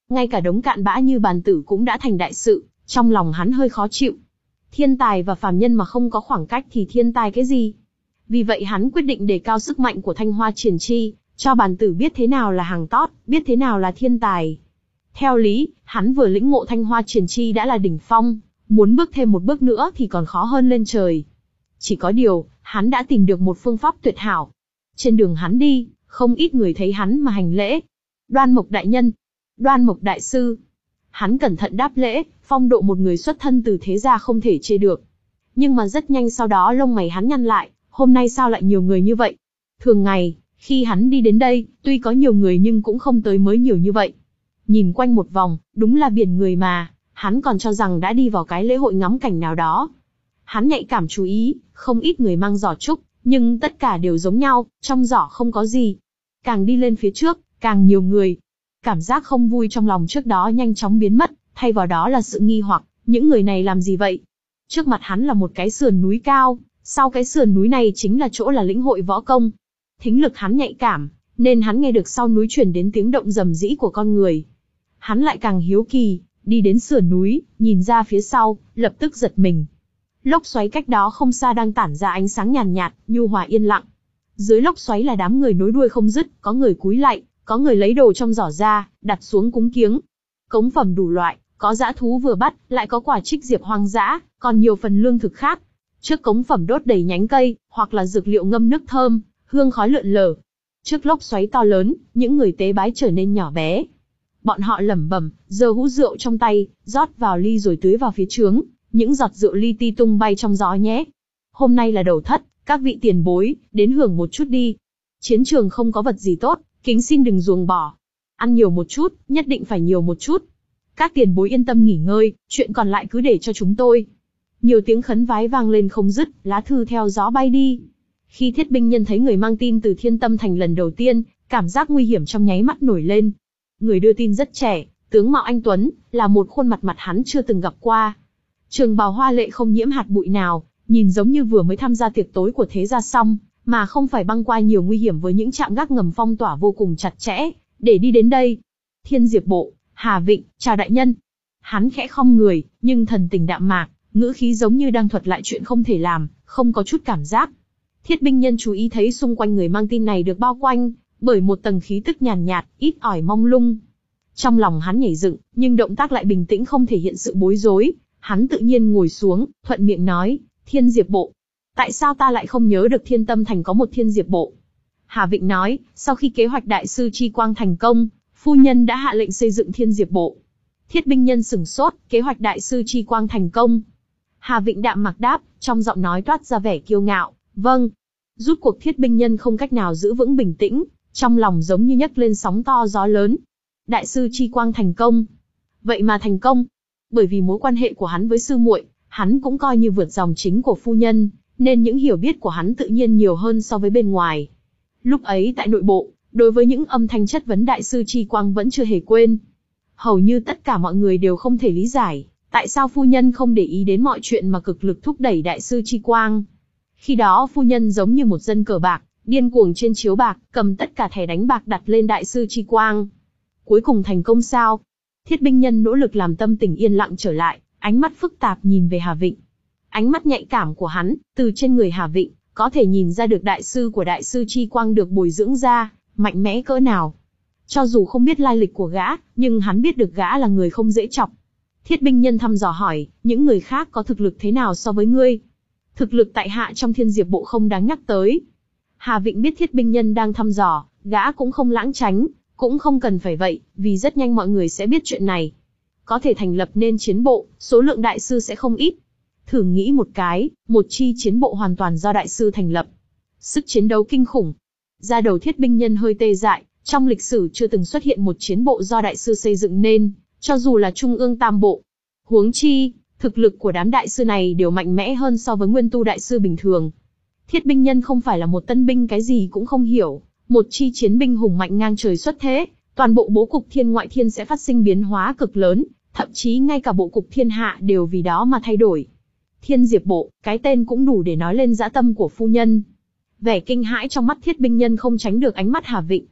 Ngay cả đống cạn bã như bàn tử cũng đã thành đại sự, trong lòng hắn hơi khó chịu. Thiên tài và phàm nhân mà không có khoảng cách thì thiên tài cái gì? Vì vậy hắn quyết định đề cao sức mạnh của Thanh Hoa Triển Chi, cho bàn tử biết thế nào là hàng tốt, biết thế nào là thiên tài. Theo lý, hắn vừa lĩnh ngộ Thanh Hoa Triển Chi đã là đỉnh phong, muốn bước thêm một bước nữa thì còn khó hơn lên trời. Chỉ có điều, hắn đã tìm được một phương pháp tuyệt hảo. Trên đường hắn đi, không ít người thấy hắn mà hành lễ. Đoan Mộc đại nhân, Đoan Mộc đại sư. Hắn cẩn thận đáp lễ, phong độ một người xuất thân từ thế gia không thể chê được. Nhưng mà rất nhanh sau đó lông mày hắn nhăn lại, hôm nay sao lại nhiều người như vậy? Thường ngày, khi hắn đi đến đây, tuy có nhiều người nhưng cũng không tới mới nhiều như vậy. Nhìn quanh một vòng, đúng là biển người mà, hắn còn cho rằng đã đi vào cái lễ hội ngắm cảnh nào đó. Hắn nhạy cảm chú ý, không ít người mang giỏ trúc, nhưng tất cả đều giống nhau, trong giỏ không có gì. Càng đi lên phía trước, càng nhiều người. Cảm giác không vui trong lòng trước đó nhanh chóng biến mất, thay vào đó là sự nghi hoặc, những người này làm gì vậy? Trước mặt hắn là một cái sườn núi cao, sau cái sườn núi này chính là chỗ là lĩnh hội võ công. Thính lực hắn nhạy cảm, nên hắn nghe được sau núi truyền đến tiếng động rầm rĩ của con người. Hắn lại càng hiếu kỳ, đi đến sườn núi, nhìn ra phía sau, lập tức giật mình. Lốc xoáy cách đó không xa đang tản ra ánh sáng nhàn nhạt, nhu hòa yên lặng. Dưới lốc xoáy là đám người nối đuôi không dứt, có người cúi lạy, có người lấy đồ trong giỏ ra, đặt xuống cúng kiếng. Cống phẩm đủ loại, có dã thú vừa bắt, lại có quả trích diệp hoang dã, còn nhiều phần lương thực khác. Trước cống phẩm đốt đầy nhánh cây, hoặc là dược liệu ngâm nước thơm, hương khói lượn lờ. Trước lốc xoáy to lớn, những người tế bái trở nên nhỏ bé. Bọn họ lẩm bẩm, giơ hũ rượu trong tay, rót vào ly rồi tưới vào phía trướng, những giọt rượu li ti tung bay trong gió nhé. Hôm nay là đầu thất, các vị tiền bối, đến hưởng một chút đi. Chiến trường không có vật gì tốt, kính xin đừng ruồng bỏ. Ăn nhiều một chút, nhất định phải nhiều một chút. Các tiền bối yên tâm nghỉ ngơi, chuyện còn lại cứ để cho chúng tôi. Nhiều tiếng khấn vái vang lên không dứt, lá thư theo gió bay đi. Khi Thiết Binh Nhân thấy người mang tin từ Thiên Tâm Thành lần đầu tiên, cảm giác nguy hiểm trong nháy mắt nổi lên. Người đưa tin rất trẻ, tướng mạo anh tuấn, là một khuôn mặt mặt hắn chưa từng gặp qua. Trường bào hoa lệ không nhiễm hạt bụi nào, nhìn giống như vừa mới tham gia tiệc tối của thế gia xong, mà không phải băng qua nhiều nguy hiểm với những trạm gác ngầm phong tỏa vô cùng chặt chẽ, để đi đến đây. Thiên Diệp Bộ, Hà Vịnh, chào đại nhân. Hắn khẽ khom người, nhưng thần tình đạm mạc, ngữ khí giống như đang thuật lại chuyện không thể làm, không có chút cảm giác. Thiết Binh Nhân chú ý thấy xung quanh người mang tin này được bao quanh bởi một tầng khí tức nhàn nhạt, ít ỏi mông lung. Trong lòng hắn nhảy dựng, nhưng động tác lại bình tĩnh không thể hiện sự bối rối. Hắn tự nhiên ngồi xuống, thuận miệng nói, Thiên Diệp Bộ. Tại sao ta lại không nhớ được Thiên Tâm Thành có một Thiên Diệp Bộ? Hà Vịnh nói, sau khi kế hoạch đại sư Chi Quang thành công, phu nhân đã hạ lệnh xây dựng Thiên Diệp Bộ. Thiết Binh Nhân sửng sốt, kế hoạch đại sư Chi Quang thành công. Hà Vịnh đạm mạc đáp, trong giọng nói toát ra vẻ kiêu ngạo, vâng. Rút cuộc Thiết Binh Nhân không cách nào giữ vững bình tĩnh, trong lòng giống như nhấc lên sóng to gió lớn. Đại sư Chi Quang thành công. Vậy mà thành công. Bởi vì mối quan hệ của hắn với sư muội, hắn cũng coi như vượt dòng chính của phu nhân, nên những hiểu biết của hắn tự nhiên nhiều hơn so với bên ngoài. Lúc ấy tại nội bộ, đối với những âm thanh chất vấn đại sư Chi Quang vẫn chưa hề quên. Hầu như tất cả mọi người đều không thể lý giải, tại sao phu nhân không để ý đến mọi chuyện mà cực lực thúc đẩy đại sư Chi Quang. Khi đó phu nhân giống như một dân cờ bạc, điên cuồng trên chiếu bạc, cầm tất cả thẻ đánh bạc đặt lên đại sư Chi Quang. Cuối cùng thành công sao? Thiết Binh Nhân nỗ lực làm tâm tình yên lặng trở lại, ánh mắt phức tạp nhìn về Hà Vịnh. Ánh mắt nhạy cảm của hắn, từ trên người Hà Vịnh, có thể nhìn ra được đại sư của đại sư Chi Quang được bồi dưỡng ra, mạnh mẽ cỡ nào. Cho dù không biết lai lịch của gã, nhưng hắn biết được gã là người không dễ chọc. Thiết Binh Nhân thăm dò hỏi, những người khác có thực lực thế nào so với ngươi? Thực lực tại hạ trong Thiên Diệp Bộ không đáng nhắc tới. Hà Vịnh biết Thiết Binh Nhân đang thăm dò, gã cũng không lãng tránh, cũng không cần phải vậy, vì rất nhanh mọi người sẽ biết chuyện này. Có thể thành lập nên chiến bộ, số lượng đại sư sẽ không ít. Thử nghĩ một cái, một chi chiến bộ hoàn toàn do đại sư thành lập. Sức chiến đấu kinh khủng. Da đầu Thiết Binh Nhân hơi tê dại, trong lịch sử chưa từng xuất hiện một chiến bộ do đại sư xây dựng nên, cho dù là trung ương tam bộ. Huống chi, thực lực của đám đại sư này đều mạnh mẽ hơn so với nguyên tu đại sư bình thường. Thiết Binh Nhân không phải là một tân binh cái gì cũng không hiểu, một chi chiến binh hùng mạnh ngang trời xuất thế, toàn bộ bố cục thiên ngoại thiên sẽ phát sinh biến hóa cực lớn, thậm chí ngay cả bộ cục thiên hạ đều vì đó mà thay đổi. Thiên Diệp Bộ, cái tên cũng đủ để nói lên dã tâm của phu nhân. Vẻ kinh hãi trong mắt Thiết Binh Nhân không tránh được ánh mắt Hà Vịnh.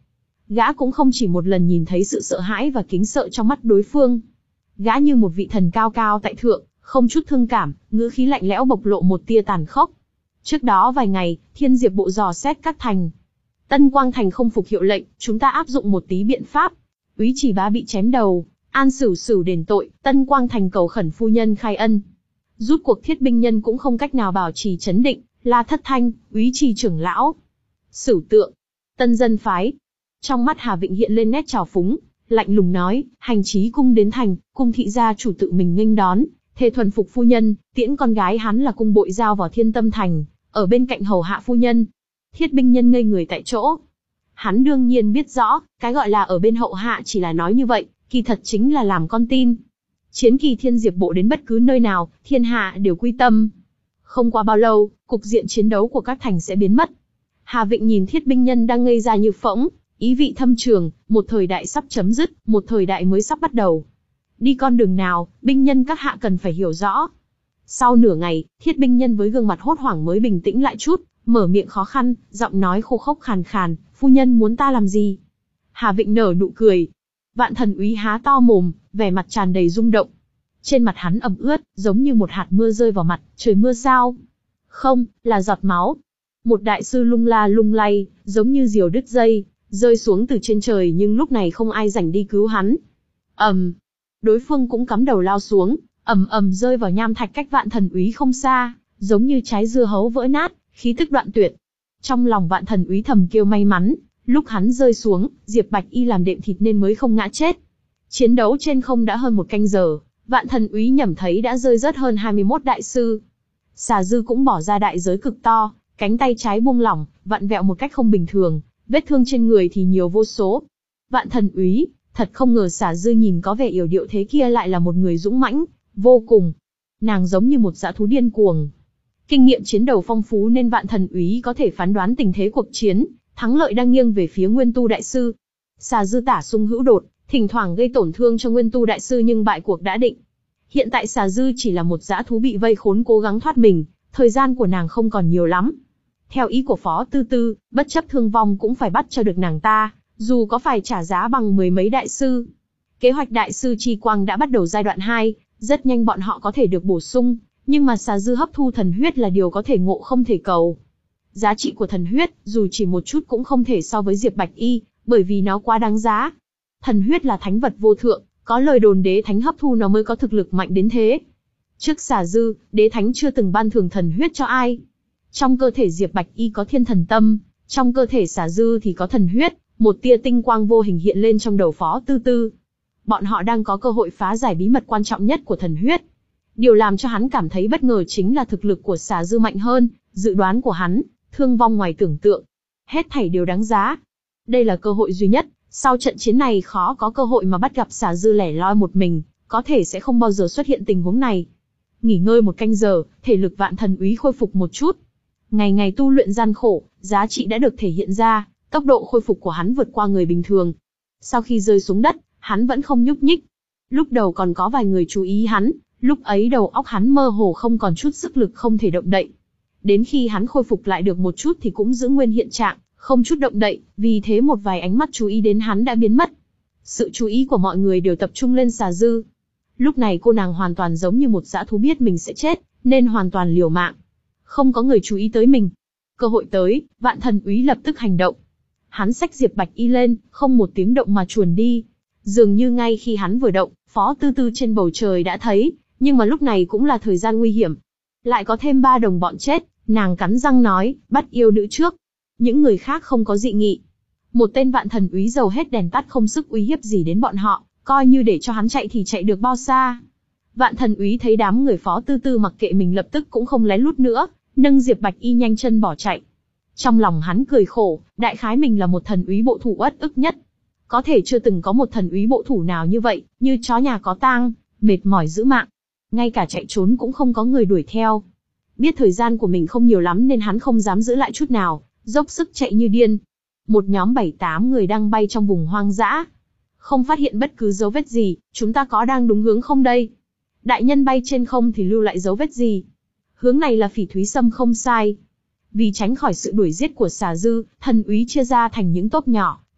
Gã cũng không chỉ một lần nhìn thấy sự sợ hãi và kính sợ trong mắt đối phương. Gã như một vị thần cao cao tại thượng, không chút thương cảm, ngữ khí lạnh lẽo bộc lộ một tia tàn khốc. Trước đó vài ngày, Thiên Diệp bộ dò xét các thành. Tân Quang thành không phục hiệu lệnh, chúng ta áp dụng một tí biện pháp. Úy Chỉ Bá bị chém đầu, An Sửu Sửu đền tội, Tân Quang thành cầu khẩn phu nhân khai ân. Rút cuộc Thiết binh nhân cũng không cách nào bảo trì trấn định, La Thất Thanh, Úy Trì trưởng lão, Sửu Tượng, Tân Dân phái. Trong mắt Hà Vịnh hiện lên nét trào phúng, lạnh lùng nói, hành trí cung đến thành, cung thị gia chủ tự mình nghênh đón, thề thuần phục phu nhân, tiễn con gái hắn là cung bội giao vào Thiên Tâm thành, ở bên cạnh hầu hạ phu nhân. Thiết binh nhân ngây người tại chỗ. Hắn đương nhiên biết rõ, cái gọi là ở bên hậu hạ chỉ là nói như vậy, kỳ thật chính là làm con tin. Chiến kỳ Thiên Diệp bộ đến bất cứ nơi nào, thiên hạ đều quy tâm. Không qua bao lâu, cục diện chiến đấu của các thành sẽ biến mất. Hà Vịnh nhìn Thiết binh nhân đang ngây ra như phỗng, ý vị thâm trường, một thời đại sắp chấm dứt, một thời đại mới sắp bắt đầu. Đi con đường nào, binh nhân các hạ cần phải hiểu rõ. Sau nửa ngày, Thiết binh nhân với gương mặt hốt hoảng mới bình tĩnh lại chút, mở miệng khó khăn, giọng nói khô khốc khàn khàn, phu nhân muốn ta làm gì? Hà Vịnh nở nụ cười. Vạn Thần Úy há to mồm, vẻ mặt tràn đầy rung động. Trên mặt hắn ẩm ướt, giống như một hạt mưa rơi vào mặt, trời mưa sao? Không, là giọt máu. Một đại sư lung la lung lay, giống như diều đứt dây, rơi xuống từ trên trời nhưng lúc này không ai rảnh đi cứu hắn. ầm, đối phương cũng cắm đầu lao xuống, ầm ầm rơi vào nham thạch cách Vạn Thần Úy không xa, giống như trái dưa hấu vỡ nát, khí tức đoạn tuyệt. Trong lòng Vạn Thần Úy thầm kêu may mắn, lúc hắn rơi xuống, Diệp Bạch Y làm đệm thịt nên mới không ngã chết. Chiến đấu trên không đã hơn một canh giờ, Vạn Thần Úy nhẩm thấy đã rơi rớt hơn hai mươi mốt đại sư. Xà Dư cũng bỏ ra đại giới cực to, cánh tay trái buông lỏng, vặn vẹo một cách không bình thường, vết thương trên người thì nhiều vô số. Vạn Thần Úy, thật không ngờ Xà Dư nhìn có vẻ yểu điệu thế kia lại là một người dũng mãnh, vô cùng. Nàng giống như một dã thú điên cuồng. Kinh nghiệm chiến đấu phong phú nên Vạn Thần Úy có thể phán đoán tình thế cuộc chiến, thắng lợi đang nghiêng về phía Nguyên Tu đại sư. Xà Dư tả sung hữu đột, thỉnh thoảng gây tổn thương cho Nguyên Tu đại sư nhưng bại cuộc đã định. Hiện tại Xà Dư chỉ là một dã thú bị vây khốn cố gắng thoát mình, thời gian của nàng không còn nhiều lắm. Theo ý của Phó Tư Tư, bất chấp thương vong cũng phải bắt cho được nàng ta, dù có phải trả giá bằng mười mấy đại sư. Kế hoạch đại sư Chi Quang đã bắt đầu giai đoạn hai, rất nhanh bọn họ có thể được bổ sung, nhưng mà Xà Dư hấp thu thần huyết là điều có thể ngộ không thể cầu. Giá trị của thần huyết, dù chỉ một chút cũng không thể so với Diệp Bạch Y, bởi vì nó quá đáng giá. Thần huyết là thánh vật vô thượng, có lời đồn đế thánh hấp thu nó mới có thực lực mạnh đến thế. Trước Xà Dư, đế thánh chưa từng ban thưởng thần huyết cho ai. Trong cơ thể Diệp Bạch Y có thiên thần tâm, trong cơ thể Xà Dư thì có thần huyết, một tia tinh quang vô hình hiện lên trong đầu Phó Tư Tư. Bọn họ đang có cơ hội phá giải bí mật quan trọng nhất của thần huyết. Điều làm cho hắn cảm thấy bất ngờ chính là thực lực của Xà Dư mạnh hơn dự đoán của hắn, thương vong ngoài tưởng tượng. Hết thảy đều đáng giá. Đây là cơ hội duy nhất, sau trận chiến này khó có cơ hội mà bắt gặp Xà Dư lẻ loi một mình, có thể sẽ không bao giờ xuất hiện tình huống này. Nghỉ ngơi một canh giờ, thể lực Vạn Thần Úy khôi phục một chút. Ngày ngày tu luyện gian khổ, giá trị đã được thể hiện ra, tốc độ khôi phục của hắn vượt qua người bình thường. Sau khi rơi xuống đất, hắn vẫn không nhúc nhích. Lúc đầu còn có vài người chú ý hắn, lúc ấy đầu óc hắn mơ hồ không còn chút sức lực không thể động đậy. Đến khi hắn khôi phục lại được một chút thì cũng giữ nguyên hiện trạng, không chút động đậy, vì thế một vài ánh mắt chú ý đến hắn đã biến mất. Sự chú ý của mọi người đều tập trung lên Xà Dư. Lúc này cô nàng hoàn toàn giống như một dã thú biết mình sẽ chết, nên hoàn toàn liều mạng. Không có người chú ý tới mình. Cơ hội tới, Vạn Thần Úy lập tức hành động. Hắn xách Diệp Bạch Y lên, không một tiếng động mà chuồn đi. Dường như ngay khi hắn vừa động, Phó Tư Tư trên bầu trời đã thấy, nhưng mà lúc này cũng là thời gian nguy hiểm. Lại có thêm ba đồng bọn chết, nàng cắn răng nói, bắt yêu nữ trước. Những người khác không có dị nghị. Một tên Vạn Thần Úy dầu hết đèn tắt không sức uy hiếp gì đến bọn họ, coi như để cho hắn chạy thì chạy được bao xa. Vạn Thần Úy thấy đám người Phó Tư Tư mặc kệ mình lập tức cũng không lén lút nữa, nâng Diệp Bạch Y nhanh chân bỏ chạy. Trong lòng hắn cười khổ, đại khái mình là một thần úy bộ thủ uất ức nhất. Có thể chưa từng có một thần úy bộ thủ nào như vậy, như chó nhà có tang, mệt mỏi giữ mạng. Ngay cả chạy trốn cũng không có người đuổi theo. Biết thời gian của mình không nhiều lắm nên hắn không dám giữ lại chút nào, dốc sức chạy như điên. Một nhóm bảy tám người đang bay trong vùng hoang dã. Không phát hiện bất cứ dấu vết gì, chúng ta có đang đúng hướng không đây? Đại nhân bay trên không thì lưu lại dấu vết gì? Hướng này là Phỉ Thúy Sâm không sai. Vì tránh khỏi sự đuổi giết của Xà Dư, thần úy chia ra thành những tốp nhỏ,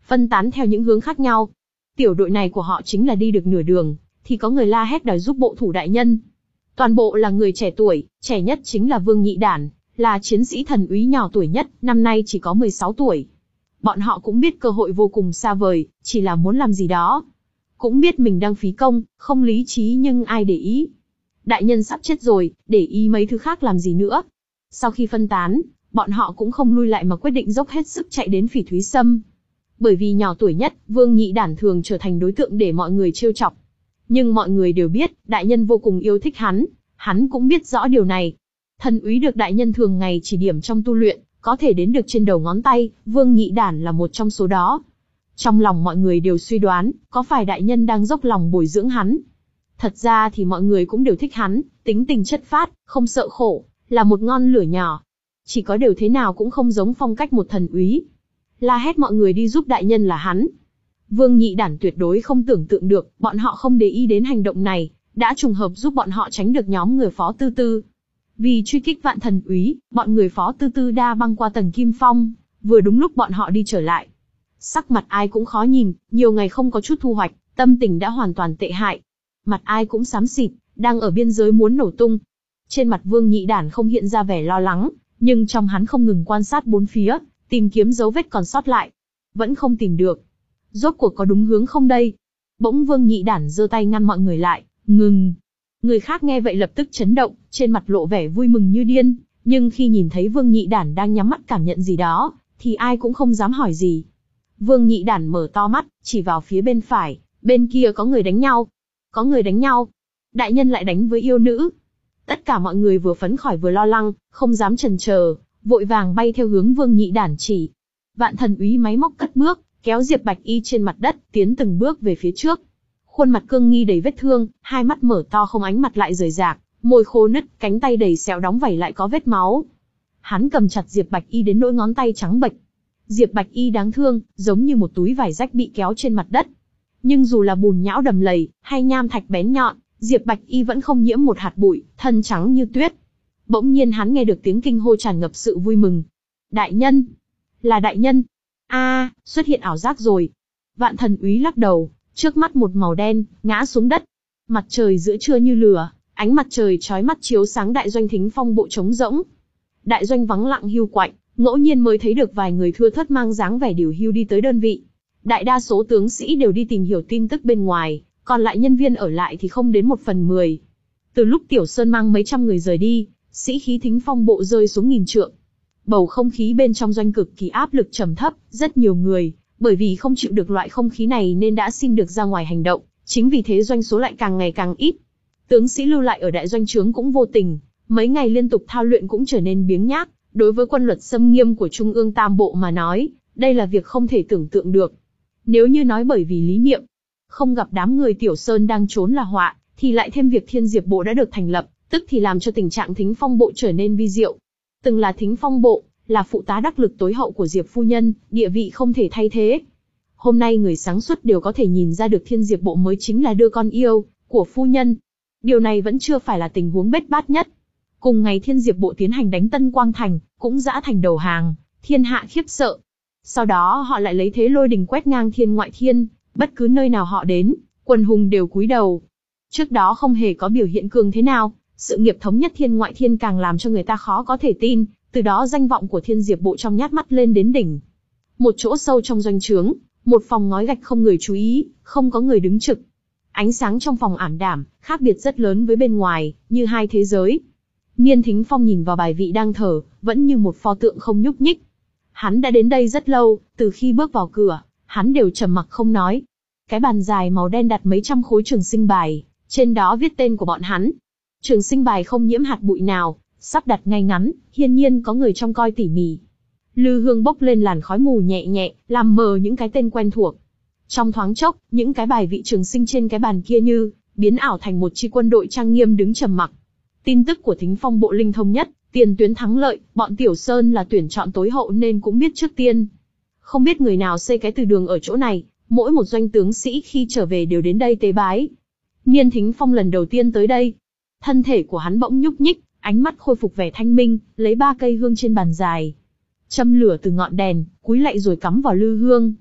phân tán theo những hướng khác nhau. Tiểu đội này của họ chính là đi được nửa đường, thì có người la hét đòi giúp bộ thủ đại nhân. Toàn bộ là người trẻ tuổi, trẻ nhất chính là Vương Nhị Đản, là chiến sĩ thần úy nhỏ tuổi nhất, năm nay chỉ có mười sáu tuổi. Bọn họ cũng biết cơ hội vô cùng xa vời, chỉ là muốn làm gì đó. Cũng biết mình đang phí công, không lý trí nhưng ai để ý. Đại nhân sắp chết rồi, để ý mấy thứ khác làm gì nữa. Sau khi phân tán, bọn họ cũng không lui lại mà quyết định dốc hết sức chạy đến Phỉ Thúy Sâm. Bởi vì nhỏ tuổi nhất, Vương Nhị Đản thường trở thành đối tượng để mọi người trêu chọc. Nhưng mọi người đều biết, đại nhân vô cùng yêu thích hắn, hắn cũng biết rõ điều này. Thần úy được đại nhân thường ngày chỉ điểm trong tu luyện, có thể đến được trên đầu ngón tay, Vương Nhị Đản là một trong số đó. Trong lòng mọi người đều suy đoán, có phải đại nhân đang dốc lòng bồi dưỡng hắn. Thật ra thì mọi người cũng đều thích hắn, tính tình chất phát, không sợ khổ, là một ngọn lửa nhỏ. Chỉ có điều thế nào cũng không giống phong cách một thần úy. La hét mọi người đi giúp đại nhân là hắn. Vương Nhị Đản tuyệt đối không tưởng tượng được, bọn họ không để ý đến hành động này, đã trùng hợp giúp bọn họ tránh được nhóm người Phó Tư Tư. Vì truy kích Vạn Thần úy, bọn người Phó Tư Tư đa băng qua tầng Kim Phong, vừa đúng lúc bọn họ đi trở lại. Sắc mặt ai cũng khó nhìn, nhiều ngày không có chút thu hoạch, tâm tình đã hoàn toàn tệ hại. Mặt ai cũng xám xịt, đang ở biên giới muốn nổ tung. Trên mặt Vương Nhị Đản không hiện ra vẻ lo lắng, nhưng trong hắn không ngừng quan sát bốn phía, tìm kiếm dấu vết còn sót lại. Vẫn không tìm được. Rốt cuộc có đúng hướng không đây? Bỗng Vương Nhị Đản giơ tay ngăn mọi người lại, ngừng. Người khác nghe vậy lập tức chấn động, trên mặt lộ vẻ vui mừng như điên, nhưng khi nhìn thấy Vương Nhị Đản đang nhắm mắt cảm nhận gì đó, thì ai cũng không dám hỏi gì. Vương Nhị Đản mở to mắt, chỉ vào phía bên phải, bên kia có người đánh nhau. Có người đánh nhau. Đại nhân lại đánh với yêu nữ. Tất cả mọi người vừa phấn khởi vừa lo lắng, không dám chần chờ, vội vàng bay theo hướng Vương Nhị Đản chỉ. Vạn Thần úy máy móc cất bước, kéo Diệp Bạch Y trên mặt đất, tiến từng bước về phía trước. Khuôn mặt cương nghi đầy vết thương, hai mắt mở to không ánh mặt lại rời rạc, môi khô nứt, cánh tay đầy sẹo đóng vảy lại có vết máu. Hắn cầm chặt Diệp Bạch Y đến nỗi ngón tay trắng bệch. Diệp Bạch Y đáng thương, giống như một túi vải rách bị kéo trên mặt đất. Nhưng dù là bùn nhão đầm lầy, hay nham thạch bén nhọn, Diệp Bạch Y vẫn không nhiễm một hạt bụi, thân trắng như tuyết. Bỗng nhiên hắn nghe được tiếng kinh hô tràn ngập sự vui mừng. Đại nhân! Là đại nhân! A, à, xuất hiện ảo giác rồi. Vạn Thần úy lắc đầu, trước mắt một màu đen, ngã xuống đất. Mặt trời giữa trưa như lửa, ánh mặt trời chói mắt chiếu sáng đại doanh Thính Phong bộ trống rỗng. Đại doanh vắng lặng hiu quạnh, ngẫu nhiên mới thấy được vài người thưa thớt mang dáng vẻ điều hưu đi tới đơn vị. Đại đa số tướng sĩ đều đi tìm hiểu tin tức bên ngoài, còn lại nhân viên ở lại thì không đến một phần mười. Từ lúc Tiểu Sơn mang mấy trăm người rời đi, sĩ khí Thính Phong bộ rơi xuống nghìn trượng. Bầu không khí bên trong doanh cực kỳ áp lực trầm thấp, rất nhiều người, bởi vì không chịu được loại không khí này nên đã xin được ra ngoài hành động, chính vì thế doanh số lại càng ngày càng ít. Tướng sĩ lưu lại ở đại doanh trướng cũng vô tình, mấy ngày liên tục thao luyện cũng trở nên biếng nhác, đối với quân luật xâm nghiêm của Trung ương Tam Bộ mà nói, đây là việc không thể tưởng tượng được. Nếu như nói bởi vì lý niệm, không gặp đám người Tiểu Sơn đang trốn là họa, thì lại thêm việc Thiên Diệp Bộ đã được thành lập, tức thì làm cho tình trạng Thính Phong Bộ trở nên vi diệu. Từng là Thính Phong Bộ, là phụ tá đắc lực tối hậu của Diệp phu nhân, địa vị không thể thay thế. Hôm nay người sáng suốt đều có thể nhìn ra được Thiên Diệp Bộ mới chính là đưa con yêu của phu nhân. Điều này vẫn chưa phải là tình huống bết bát nhất. Cùng ngày Thiên Diệp Bộ tiến hành đánh Tân Quang Thành, cũng dã thành đầu hàng, thiên hạ khiếp sợ. Sau đó họ lại lấy thế lôi đình quét ngang thiên ngoại thiên, bất cứ nơi nào họ đến, quần hùng đều cúi đầu. Trước đó không hề có biểu hiện cường thế nào, sự nghiệp thống nhất thiên ngoại thiên càng làm cho người ta khó có thể tin, từ đó danh vọng của Thiên Diệp Bộ trong nhát mắt lên đến đỉnh. Một chỗ sâu trong doanh trướng, một phòng ngói gạch không người chú ý, không có người đứng trực. Ánh sáng trong phòng ảm đạm, khác biệt rất lớn với bên ngoài, như hai thế giới. Niên Thính Phong nhìn vào bài vị đang thở, vẫn như một pho tượng không nhúc nhích. Hắn đã đến đây rất lâu, từ khi bước vào cửa, hắn đều trầm mặc không nói. Cái bàn dài màu đen đặt mấy trăm khối trường sinh bài, trên đó viết tên của bọn hắn. Trường sinh bài không nhiễm hạt bụi nào, sắp đặt ngay ngắn, hiển nhiên có người trông coi tỉ mỉ. Lư hương bốc lên làn khói mù nhẹ nhẹ, làm mờ những cái tên quen thuộc. Trong thoáng chốc, những cái bài vị trường sinh trên cái bàn kia như biến ảo thành một chi quân đội trang nghiêm đứng trầm mặc. Tin tức của Thính Phong Bộ linh thông nhất, tiền tuyến thắng lợi, bọn Tiểu Sơn là tuyển chọn tối hậu nên cũng biết trước tiên. Không biết người nào xây cái từ đường ở chỗ này, mỗi một doanh tướng sĩ khi trở về đều đến đây tế bái. Niên Thính Phong lần đầu tiên tới đây, thân thể của hắn bỗng nhúc nhích, ánh mắt khôi phục vẻ thanh minh, lấy ba cây hương trên bàn dài, châm lửa từ ngọn đèn, cúi lạy rồi cắm vào lư hương.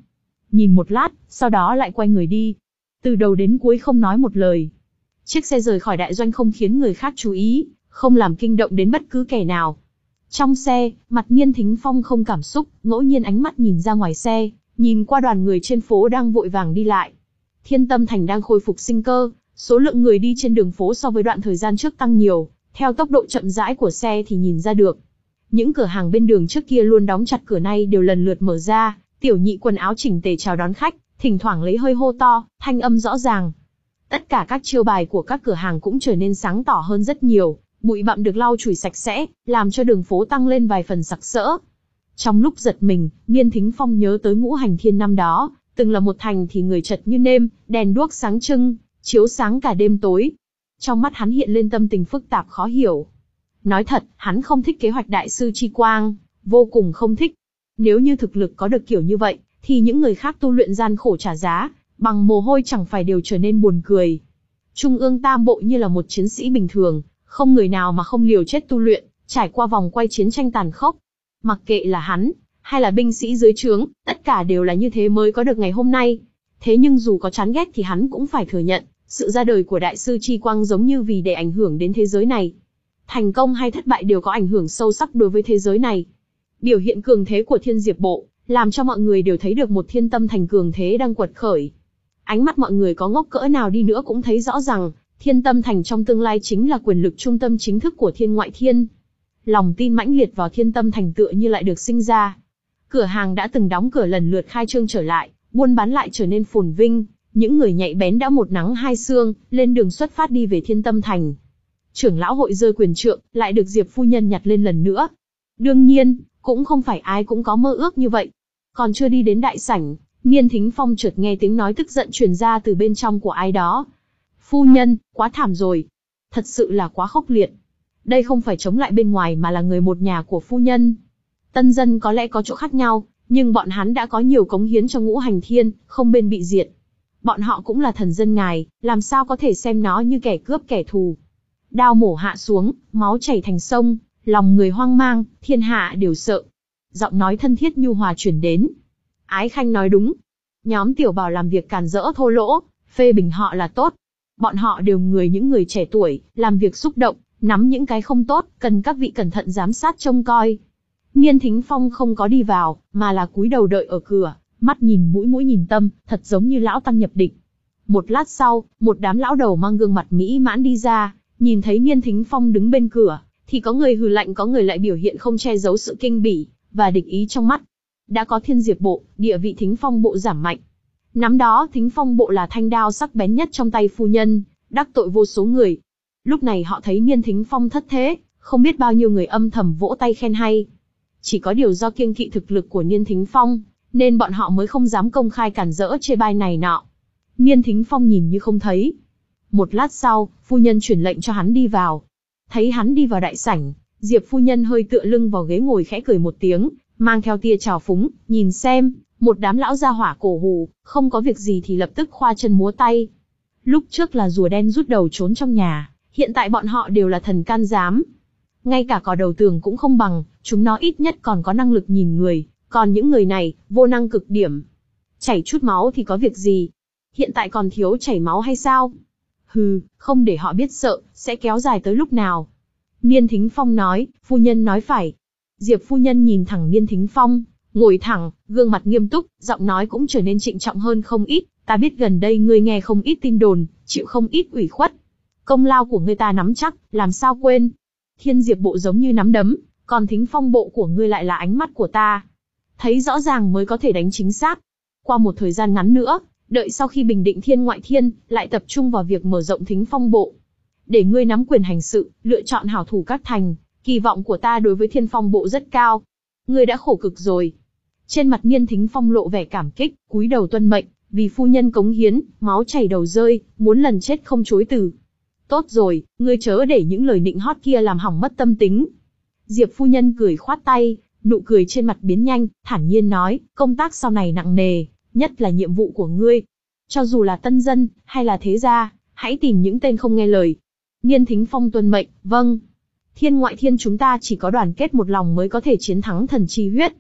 nhìn một lát, sau đó lại quay người đi. Từ đầu đến cuối không nói một lời. Chiếc xe rời khỏi đại doanh không khiến người khác chú ý, không làm kinh động đến bất cứ kẻ nào. Trong xe, mặt Niên Thính Phong không cảm xúc, ngẫu nhiên ánh mắt nhìn ra ngoài xe, nhìn qua đoàn người trên phố đang vội vàng đi lại. Thiên Tâm Thành đang khôi phục sinh cơ, số lượng người đi trên đường phố so với đoạn thời gian trước tăng nhiều, theo tốc độ chậm rãi của xe thì nhìn ra được. Những cửa hàng bên đường trước kia luôn đóng chặt cửa nay đều lần lượt mở ra, tiểu nhị quần áo chỉnh tề chào đón khách, thỉnh thoảng lấy hơi hô to, thanh âm rõ ràng. Tất cả các chiêu bài của các cửa hàng cũng trở nên sáng tỏ hơn rất nhiều, bụi bặm được lau chùi sạch sẽ, làm cho đường phố tăng lên vài phần sặc sỡ. Trong lúc giật mình, Niên Thính Phong nhớ tới Ngũ Hành Thiên năm đó, từng là một thành thì người chật như nêm, đèn đuốc sáng trưng, chiếu sáng cả đêm tối. Trong mắt hắn hiện lên tâm tình phức tạp khó hiểu. Nói thật, hắn không thích kế hoạch đại sư Chi Quang, vô cùng không thích. Nếu như thực lực có được kiểu như vậy, thì những người khác tu luyện gian khổ trả giá, bằng mồ hôi chẳng phải đều trở nên buồn cười. Trung ương Tam Bộ như là một chiến sĩ bình thường, không người nào mà không liều chết tu luyện, trải qua vòng quay chiến tranh tàn khốc. Mặc kệ là hắn, hay là binh sĩ dưới trướng, tất cả đều là như thế mới có được ngày hôm nay. Thế nhưng dù có chán ghét thì hắn cũng phải thừa nhận, sự ra đời của đại sư Chi Quang giống như vì để ảnh hưởng đến thế giới này. Thành công hay thất bại đều có ảnh hưởng sâu sắc đối với thế giới này. Biểu hiện cường thế của Thiên Diệp Bộ, làm cho mọi người đều thấy được một Thiên Tâm Thành cường thế đang quật khởi. Ánh mắt mọi người có ngốc cỡ nào đi nữa cũng thấy rõ rằng, Thiên Tâm Thành trong tương lai chính là quyền lực trung tâm chính thức của Thiên Ngoại Thiên. Lòng tin mãnh liệt vào Thiên Tâm Thành tựa như lại được sinh ra. Cửa hàng đã từng đóng cửa lần lượt khai trương trở lại, buôn bán lại trở nên phồn vinh, những người nhạy bén đã một nắng hai sương, lên đường xuất phát đi về Thiên Tâm Thành. Trưởng lão hội rơi quyền trượng, lại được Diệp phu nhân nhặt lên lần nữa. Đương nhiên, cũng không phải ai cũng có mơ ước như vậy. Còn chưa đi đến đại sảnh, Niên Thính Phong chợt nghe tiếng nói tức giận truyền ra từ bên trong của ai đó. Phu nhân, quá thảm rồi. Thật sự là quá khốc liệt. Đây không phải chống lại bên ngoài mà là người một nhà của phu nhân. Tân dân có lẽ có chỗ khác nhau, nhưng bọn hắn đã có nhiều cống hiến cho Ngũ Hành Thiên, không bên bị diệt. Bọn họ cũng là thần dân ngài, làm sao có thể xem nó như kẻ cướp kẻ thù. Đao mổ hạ xuống, máu chảy thành sông, lòng người hoang mang, thiên hạ đều sợ. Giọng nói thân thiết nhu hòa truyền đến. Ái Khanh nói đúng. Nhóm tiểu bảo làm việc càn rỡ thô lỗ, phê bình họ là tốt. Bọn họ đều người những người trẻ tuổi, làm việc xúc động, nắm những cái không tốt, cần các vị cẩn thận giám sát trông coi. Niên Thính Phong không có đi vào, mà là cúi đầu đợi ở cửa, mắt nhìn mũi mũi nhìn tâm, thật giống như lão tăng nhập định. Một lát sau, một đám lão đầu mang gương mặt mỹ mãn đi ra, nhìn thấy Niên Thính Phong đứng bên cửa, thì có người hừ lạnh, có người lại biểu hiện không che giấu sự kinh bỉ và địch ý trong mắt. Đã có Thiên Diệp Bộ, địa vị Thính Phong Bộ giảm mạnh. Năm đó Thính Phong Bộ là thanh đao sắc bén nhất trong tay phu nhân, đắc tội vô số người. Lúc này họ thấy Niên Thính Phong thất thế, không biết bao nhiêu người âm thầm vỗ tay khen hay. Chỉ có điều do kiêng kỵ thực lực của Niên Thính Phong, nên bọn họ mới không dám công khai cản rỡ chê bai này nọ. Niên Thính Phong nhìn như không thấy. Một lát sau, phu nhân truyền lệnh cho hắn đi vào. Thấy hắn đi vào đại sảnh, Diệp phu nhân hơi tựa lưng vào ghế ngồi khẽ cười một tiếng, mang theo tia trào phúng, nhìn xem, một đám lão gia hỏa cổ hù, không có việc gì thì lập tức khoa chân múa tay. Lúc trước là rùa đen rút đầu trốn trong nhà, hiện tại bọn họ đều là thần can giám. Ngay cả cỏ đầu tường cũng không bằng, chúng nó ít nhất còn có năng lực nhìn người, còn những người này, vô năng cực điểm. Chảy chút máu thì có việc gì? Hiện tại còn thiếu chảy máu hay sao? Hừ, không để họ biết sợ, sẽ kéo dài tới lúc nào? Niên Thính Phong nói, phu nhân nói phải. Diệp phu nhân nhìn thẳng Niên Thính Phong, ngồi thẳng, gương mặt nghiêm túc, giọng nói cũng trở nên trịnh trọng hơn không ít. Ta biết gần đây ngươi nghe không ít tin đồn, chịu không ít ủy khuất. Công lao của ngươi ta nắm chắc, làm sao quên. Thiên Diệp Bộ giống như nắm đấm, còn Thính Phong Bộ của ngươi lại là ánh mắt của ta. Thấy rõ ràng mới có thể đánh chính xác. Qua một thời gian ngắn nữa, đợi sau khi bình định Thiên Ngoại Thiên, lại tập trung vào việc mở rộng Thính Phong Bộ. Để ngươi nắm quyền hành sự, lựa chọn hảo thủ các thành, kỳ vọng của ta đối với Thiên Phong Bộ rất cao. Ngươi đã khổ cực rồi. Trên mặt Niên Thính Phong lộ vẻ cảm kích, cúi đầu tuân mệnh, vì phu nhân cống hiến, máu chảy đầu rơi, muốn lần chết không chối từ. Tốt rồi, ngươi chớ để những lời nịnh hót kia làm hỏng mất tâm tính. Diệp phu nhân cười khoát tay, nụ cười trên mặt biến nhanh, thản nhiên nói, công tác sau này nặng nề, nhất là nhiệm vụ của ngươi. Cho dù là tân dân, hay là thế gia, hãy tìm những tên không nghe lời. Niên Thính Phong tuân mệnh, vâng. Thiên Ngoại Thiên chúng ta chỉ có đoàn kết một lòng mới có thể chiến thắng thần chi huyết.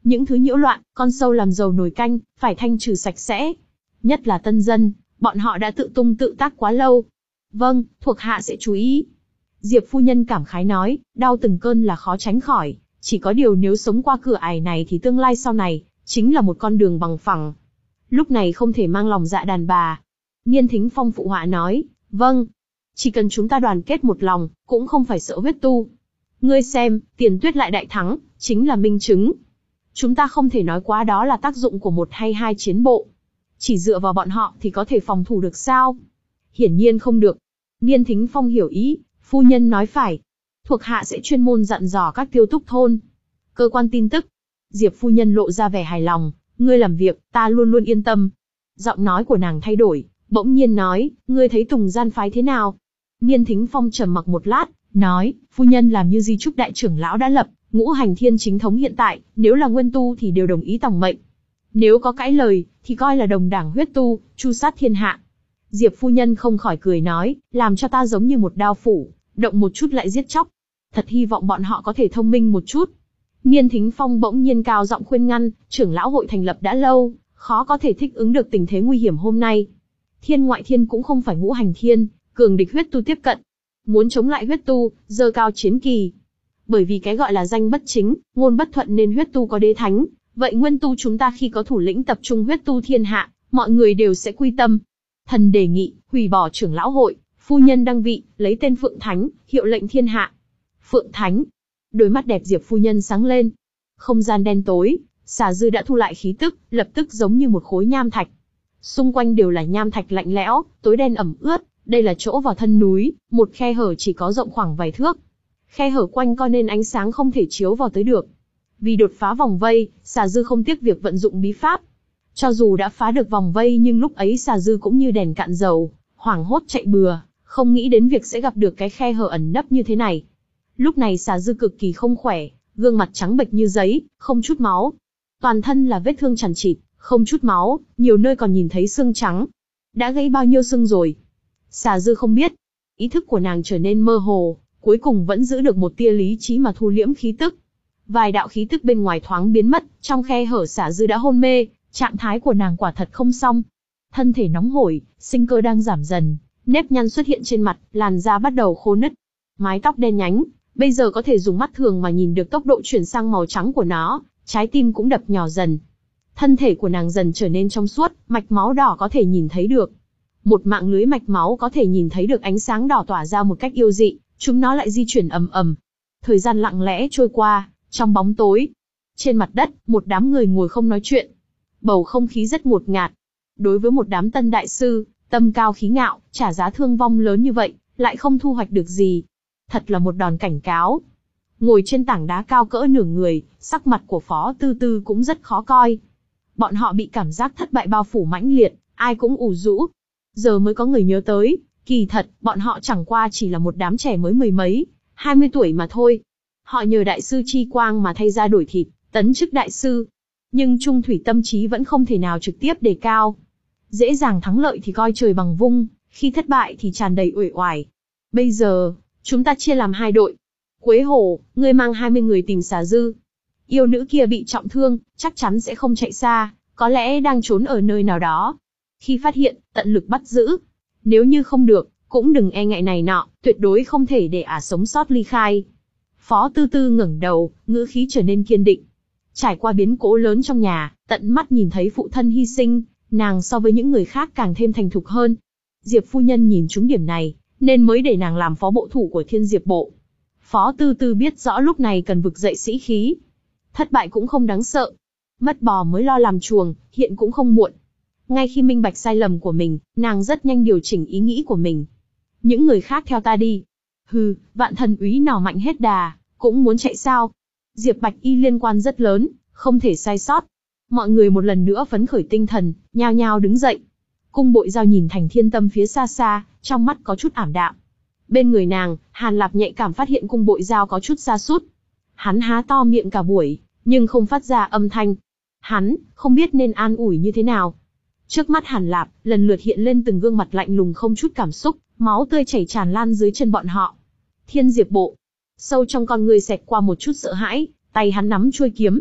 Những thứ nhiễu loạn, con sâu làm dầu nồi canh, phải thanh trừ sạch sẽ. Nhất là tân dân, bọn họ đã tự tung tự tác quá lâu. Vâng, thuộc hạ sẽ chú ý. Diệp phu nhân cảm khái nói, đau từng cơn là khó tránh khỏi, chỉ có điều nếu sống qua cửa ải này thì tương lai sau này, chính là một con đường bằng phẳng. Lúc này không thể mang lòng dạ đàn bà. Niên Thính Phong phụ họa nói, vâng. Chỉ cần chúng ta đoàn kết một lòng, cũng không phải sợ huyết tu. Ngươi xem, Tiền Tuyết lại đại thắng, chính là minh chứng. Chúng ta không thể nói quá đó là tác dụng của một hay hai chiến bộ. Chỉ dựa vào bọn họ thì có thể phòng thủ được sao? Hiển nhiên không được. Niên Thính Phong hiểu ý, phu nhân nói phải. Thuộc hạ sẽ chuyên môn dặn dò các tiêu túc thôn. Cơ quan tin tức. Diệp phu nhân lộ ra vẻ hài lòng, ngươi làm việc, ta luôn luôn yên tâm. Giọng nói của nàng thay đổi, bỗng nhiên nói, ngươi thấy Tùng Gian phái thế nào? Niên Thính Phong trầm mặc một lát, nói, phu nhân làm như di chúc đại trưởng lão đã lập, ngũ hành thiên chính thống hiện tại, nếu là nguyên tu thì đều đồng ý tòng mệnh. Nếu có cãi lời, thì coi là đồng đảng huyết tu, chu sát thiên hạ. Diệp phu nhân không khỏi cười nói, làm cho ta giống như một đao phủ, động một chút lại giết chóc. Thật hy vọng bọn họ có thể thông minh một chút. Niên Thính Phong bỗng nhiên cao giọng khuyên ngăn, trưởng lão hội thành lập đã lâu, khó có thể thích ứng được tình thế nguy hiểm hôm nay. Thiên ngoại thiên cũng không phải ngũ hành thiên, cường địch huyết tu tiếp cận. Muốn chống lại huyết tu, giơ cao chiến kỳ. Bởi vì cái gọi là danh bất chính, ngôn bất thuận nên huyết tu có đế thánh. Vậy nguyên tu chúng ta khi có thủ lĩnh tập trung huyết tu thiên hạ, mọi người đều sẽ quy tâm. Thần đề nghị, hủy bỏ trưởng lão hội, phu nhân đăng vị, lấy tên Phượng Thánh, hiệu lệnh thiên hạ. Phượng Thánh. Đôi mắt đẹp Diệp phu nhân sáng lên. Không gian đen tối, Xà Dư đã thu lại khí tức, lập tức giống như một khối nham thạch. Xung quanh đều là nham thạch lạnh lẽo, tối đen ẩm ướt, đây là chỗ vào thân núi, một khe hở chỉ có rộng khoảng vài thước. Khe hở quanh co nên ánh sáng không thể chiếu vào tới được. Vì đột phá vòng vây, Xà Dư không tiếc việc vận dụng bí pháp. Cho dù đã phá được vòng vây nhưng lúc ấy Xà Dư cũng như đèn cạn dầu, hoảng hốt chạy bừa, không nghĩ đến việc sẽ gặp được cái khe hở ẩn nấp như thế này. Lúc này Xà Dư cực kỳ không khỏe, gương mặt trắng bệch như giấy, không chút máu. Toàn thân là vết thương chằng chịt, không chút máu, nhiều nơi còn nhìn thấy xương trắng. Đã gãy bao nhiêu xương rồi? Xà Dư không biết. Ý thức của nàng trở nên mơ hồ, cuối cùng vẫn giữ được một tia lý trí mà thu liễm khí tức. Vài đạo khí tức bên ngoài thoáng biến mất, trong khe hở Xà Dư đã hôn mê, trạng thái của nàng quả thật không xong. Thân thể nóng hổi, sinh cơ đang giảm dần, nếp nhăn xuất hiện trên mặt, làn da bắt đầu khô nứt. Mái tóc đen nhánh, bây giờ có thể dùng mắt thường mà nhìn được tốc độ chuyển sang màu trắng của nó, trái tim cũng đập nhỏ dần. Thân thể của nàng dần trở nên trong suốt, mạch máu đỏ có thể nhìn thấy được. Một mạng lưới mạch máu có thể nhìn thấy được ánh sáng đỏ tỏa ra một cách yêu dị, chúng nó lại di chuyển ầm ầm. Thời gian lặng lẽ trôi qua, trong bóng tối. Trên mặt đất, một đám người ngồi không nói chuyện. Bầu không khí rất ngột ngạt. Đối với một đám tân đại sư, tâm cao khí ngạo, trả giá thương vong lớn như vậy, lại không thu hoạch được gì. Thật là một đòn cảnh cáo. Ngồi trên tảng đá cao cỡ nửa người, sắc mặt của Phó Tư Tư cũng rất khó coi. Bọn họ bị cảm giác thất bại bao phủ mãnh liệt, ai cũng ủ rũ. Giờ mới có người nhớ tới, kỳ thật, bọn họ chẳng qua chỉ là một đám trẻ mới mười mấy, hai mươi tuổi mà thôi. Họ nhờ đại sư chi quang mà thay ra đổi thịt, tấn chức đại sư. Nhưng trung thủy tâm trí vẫn không thể nào trực tiếp đề cao. Dễ dàng thắng lợi thì coi trời bằng vung, khi thất bại thì tràn đầy uể oải. Bây giờ, chúng ta chia làm hai đội. Quế Hổ, ngươi mang hai mươi người tìm Xà Dư. Yêu nữ kia bị trọng thương, chắc chắn sẽ không chạy xa, có lẽ đang trốn ở nơi nào đó. Khi phát hiện, tận lực bắt giữ. Nếu như không được, cũng đừng e ngại này nọ, tuyệt đối không thể để ả sống sót ly khai. Phó Tư Tư ngẩng đầu, ngữ khí trở nên kiên định. Trải qua biến cố lớn trong nhà, tận mắt nhìn thấy phụ thân hy sinh, nàng so với những người khác càng thêm thành thục hơn. Diệp phu nhân nhìn trúng điểm này, nên mới để nàng làm phó bộ thủ của Thiên Diệp bộ. Phó Tư Tư biết rõ lúc này cần vực dậy sĩ khí. Thất bại cũng không đáng sợ. Mất bò mới lo làm chuồng, hiện cũng không muộn. Ngay khi minh bạch sai lầm của mình, nàng rất nhanh điều chỉnh ý nghĩ của mình. Những người khác theo ta đi. Hừ, vạn thần úy nào mạnh hết đà, cũng muốn chạy sao? Diệp Bạch Y liên quan rất lớn, không thể sai sót. Mọi người một lần nữa phấn khởi tinh thần, nhao nhao đứng dậy. Cung Bội Giao nhìn Thành Thiên Tâm phía xa xa, trong mắt có chút ảm đạm. Bên người nàng, Hàn Lạp nhạy cảm phát hiện Cung Bội Giao có chút sa sút. Hắn há to miệng cả buổi, nhưng không phát ra âm thanh. Hắn không biết nên an ủi như thế nào. Trước mắt Hàn Lạp, lần lượt hiện lên từng gương mặt lạnh lùng không chút cảm xúc, máu tươi chảy tràn lan dưới chân bọn họ. Thiên Diệp bộ. Sâu trong con người xẹt qua một chút sợ hãi, tay hắn nắm chuôi kiếm.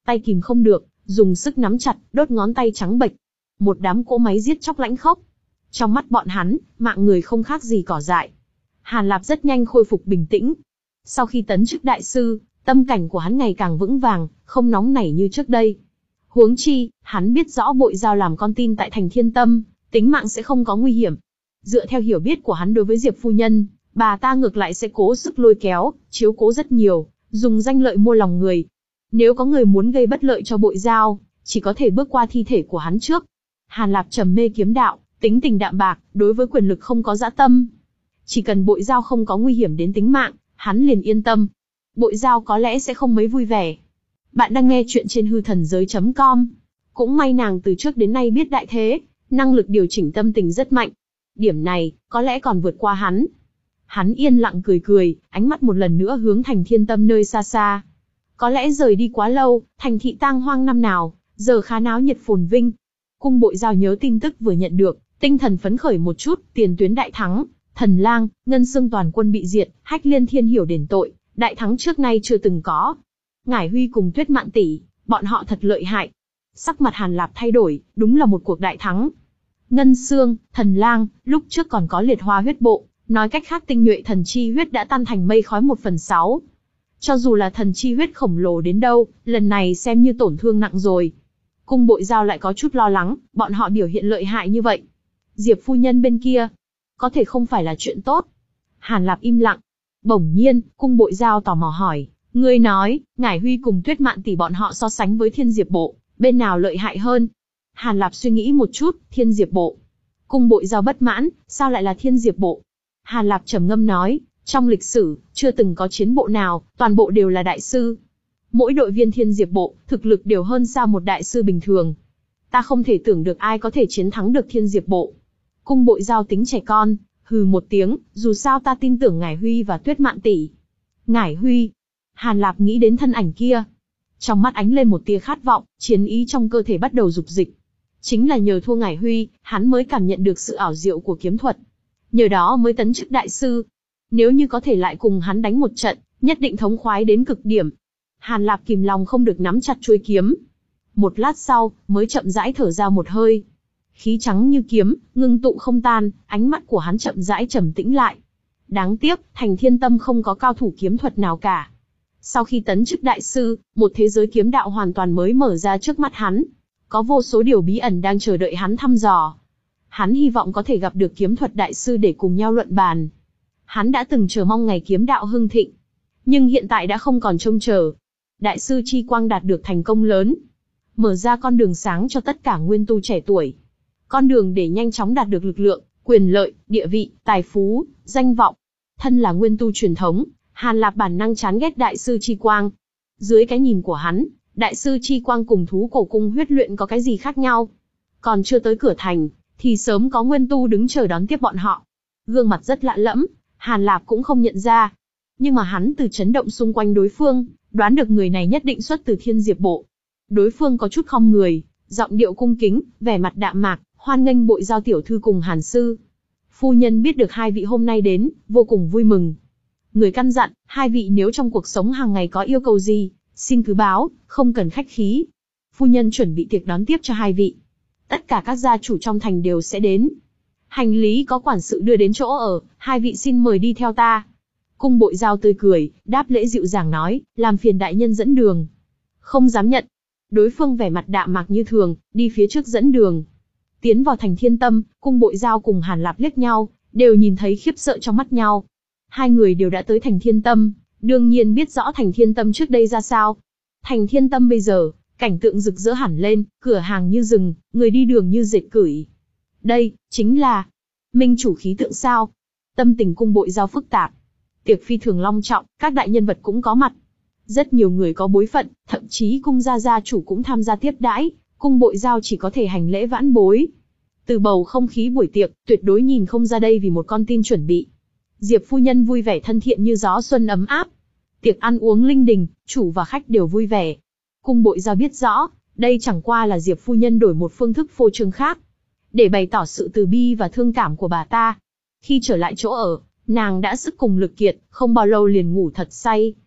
tay kìm không được, dùng sức nắm chặt, đốt ngón tay trắng bệch. Một đám cỗ máy giết chóc lãnh khốc. Trong mắt bọn hắn, mạng người không khác gì cỏ dại. Hàn Lạp rất nhanh khôi phục bình tĩnh. Sau khi tấn chức đại sư, tâm cảnh của hắn ngày càng vững vàng, không nóng nảy như trước đây. Huống chi, hắn biết rõ Bội Giao làm con tin tại thành Thiên Tâm, tính mạng sẽ không có nguy hiểm. Dựa theo hiểu biết của hắn đối với Diệp phu nhân, bà ta ngược lại sẽ cố sức lôi kéo, chiếu cố rất nhiều, dùng danh lợi mua lòng người. Nếu có người muốn gây bất lợi cho Bội Giao, chỉ có thể bước qua thi thể của hắn trước. Hàn Lạp trầm mê kiếm đạo, tính tình đạm bạc, đối với quyền lực không có dã tâm. Chỉ cần Bội Giao không có nguy hiểm đến tính mạng, hắn liền yên tâm. Bội Giao có lẽ sẽ không mấy vui vẻ. Bạn đang nghe chuyện trên hư thần giới chấm com. Cũng may nàng từ trước đến nay biết đại thế, năng lực điều chỉnh tâm tình rất mạnh. Điểm này, có lẽ còn vượt qua hắn. Hắn yên lặng cười cười, ánh mắt một lần nữa hướng thành Thiên Tâm nơi xa xa. Có lẽ rời đi quá lâu, thành thị tang hoang năm nào, giờ khá náo nhiệt phồn vinh. Cung Bội Giao nhớ tin tức vừa nhận được, tinh thần phấn khởi một chút, tiền tuyến đại thắng, Thần Lang, Ngân Xương toàn quân bị diệt, Hách Liên Thiên hiểu đền tội, đại thắng trước nay chưa từng có. Ngải Huy cùng Tuyết Mạn tỷ, bọn họ thật lợi hại. Sắc mặt Hàn Lạp thay đổi, đúng là một cuộc đại thắng. Ngân Xương, Thần Lang, lúc trước còn có liệt hoa huyết bộ, nói cách khác tinh nhuệ thần chi huyết đã tan thành mây khói một phần sáu. Cho dù là thần chi huyết khổng lồ đến đâu, lần này xem như tổn thương nặng rồi. Cung Bội Giao lại có chút lo lắng, bọn họ biểu hiện lợi hại như vậy. Diệp phu nhân bên kia, có thể không phải là chuyện tốt. Hàn Lạp im lặng. Bỗng nhiên, Cung Bội Giao tò mò hỏi, ngươi nói, Ngải Huy cùng Tuyết Mạn tỷ bọn họ so sánh với Thiên Diệp bộ, bên nào lợi hại hơn? Hàn Lạp suy nghĩ một chút, Thiên Diệp bộ. Cung Bội Giao bất mãn, sao lại là Thiên Diệp bộ? Hàn Lạp trầm ngâm nói, trong lịch sử, chưa từng có chiến bộ nào, toàn bộ đều là đại sư. Mỗi đội viên Thiên Diệp bộ, thực lực đều hơn xa một đại sư bình thường. Ta không thể tưởng được ai có thể chiến thắng được Thiên Diệp bộ. Cung Bội Giao tính trẻ con, hừ một tiếng, dù sao ta tin tưởng Ngải Huy và Tuyết Mạn tỷ. Ngải Huy. Hàn Lạp nghĩ đến thân ảnh kia. Trong mắt ánh lên một tia khát vọng, chiến ý trong cơ thể bắt đầu dục dịch. Chính là nhờ thua Ngải Huy, hắn mới cảm nhận được sự ảo diệu của kiếm thuật. Nhờ đó mới tấn chức đại sư. Nếu như có thể lại cùng hắn đánh một trận, nhất định thống khoái đến cực điểm. Hàn Lạp kìm lòng không được nắm chặt chuôi kiếm. Một lát sau, mới chậm rãi thở ra một hơi. Khí trắng như kiếm, ngưng tụ không tan, ánh mắt của hắn chậm rãi trầm tĩnh lại. Đáng tiếc, thành Thiên Tâm không có cao thủ kiếm thuật nào cả. Sau khi tấn chức đại sư, một thế giới kiếm đạo hoàn toàn mới mở ra trước mắt hắn. Có vô số điều bí ẩn đang chờ đợi hắn thăm dò. Hắn hy vọng có thể gặp được kiếm thuật đại sư để cùng nhau luận bàn. Hắn đã từng chờ mong ngày kiếm đạo hưng thịnh. Nhưng hiện tại đã không còn trông chờ. Đại sư chi quang đạt được thành công lớn. Mở ra con đường sáng cho tất cả nguyên tu trẻ tuổi. Con đường để nhanh chóng đạt được lực lượng, quyền lợi, địa vị, tài phú, danh vọng. Thân là nguyên tu truyền thống, Hàn Lạp bản năng chán ghét đại sư chi quang. Dưới cái nhìn của hắn, đại sư chi quang cùng thú cổ cung huyết luyện có cái gì khác nhau? Còn chưa tới cửa thành, thì sớm có nguyên tu đứng chờ đón tiếp bọn họ. Gương mặt rất lạ lẫm, Hàn Lạp cũng không nhận ra. Nhưng mà hắn từ chấn động xung quanh đối phương, đoán được người này nhất định xuất từ Thiên Diệp bộ. Đối phương có chút khom người, giọng điệu cung kính, vẻ mặt đạm mạc, hoan nghênh Bội Giao tiểu thư cùng Hàn sư. Phu nhân biết được hai vị hôm nay đến, vô cùng vui mừng. Người căn dặn, hai vị nếu trong cuộc sống hàng ngày có yêu cầu gì, xin cứ báo, không cần khách khí. Phu nhân chuẩn bị tiệc đón tiếp cho hai vị. Tất cả các gia chủ trong thành đều sẽ đến. Hành lý có quản sự đưa đến chỗ ở, hai vị xin mời đi theo ta. Cung Bội Giao tươi cười, đáp lễ dịu dàng nói, làm phiền đại nhân dẫn đường. Không dám nhận. Đối phương vẻ mặt đạm mạc như thường, đi phía trước dẫn đường. Tiến vào thành Thiên Tâm, Cung Bội Giao cùng Hàn Lạp liếc nhau, đều nhìn thấy khiếp sợ trong mắt nhau. Hai người đều đã tới thành Thiên Tâm, đương nhiên biết rõ thành Thiên Tâm trước đây ra sao. Thành Thiên Tâm bây giờ, cảnh tượng rực rỡ hẳn lên, cửa hàng như rừng, người đi đường như dệt cửi. Đây, chính là minh chủ khí tượng sao? Tâm tình Cung Bội Giao phức tạp. Tiệc phi thường long trọng, các đại nhân vật cũng có mặt. Rất nhiều người có bối phận, thậm chí cung gia gia chủ cũng tham gia tiếp đãi, Cung Bội Giao chỉ có thể hành lễ vãn bối. Từ bầu không khí buổi tiệc, tuyệt đối nhìn không ra đây vì một con tin chuẩn bị. Diệp phu nhân vui vẻ thân thiện như gió xuân ấm áp. Tiệc ăn uống linh đình, chủ và khách đều vui vẻ. Cung Bội Giao biết rõ, đây chẳng qua là Diệp phu nhân đổi một phương thức phô trương khác, để bày tỏ sự từ bi và thương cảm của bà ta. Khi trở lại chỗ ở, nàng đã sức cùng lực kiệt, không bao lâu liền ngủ thật say.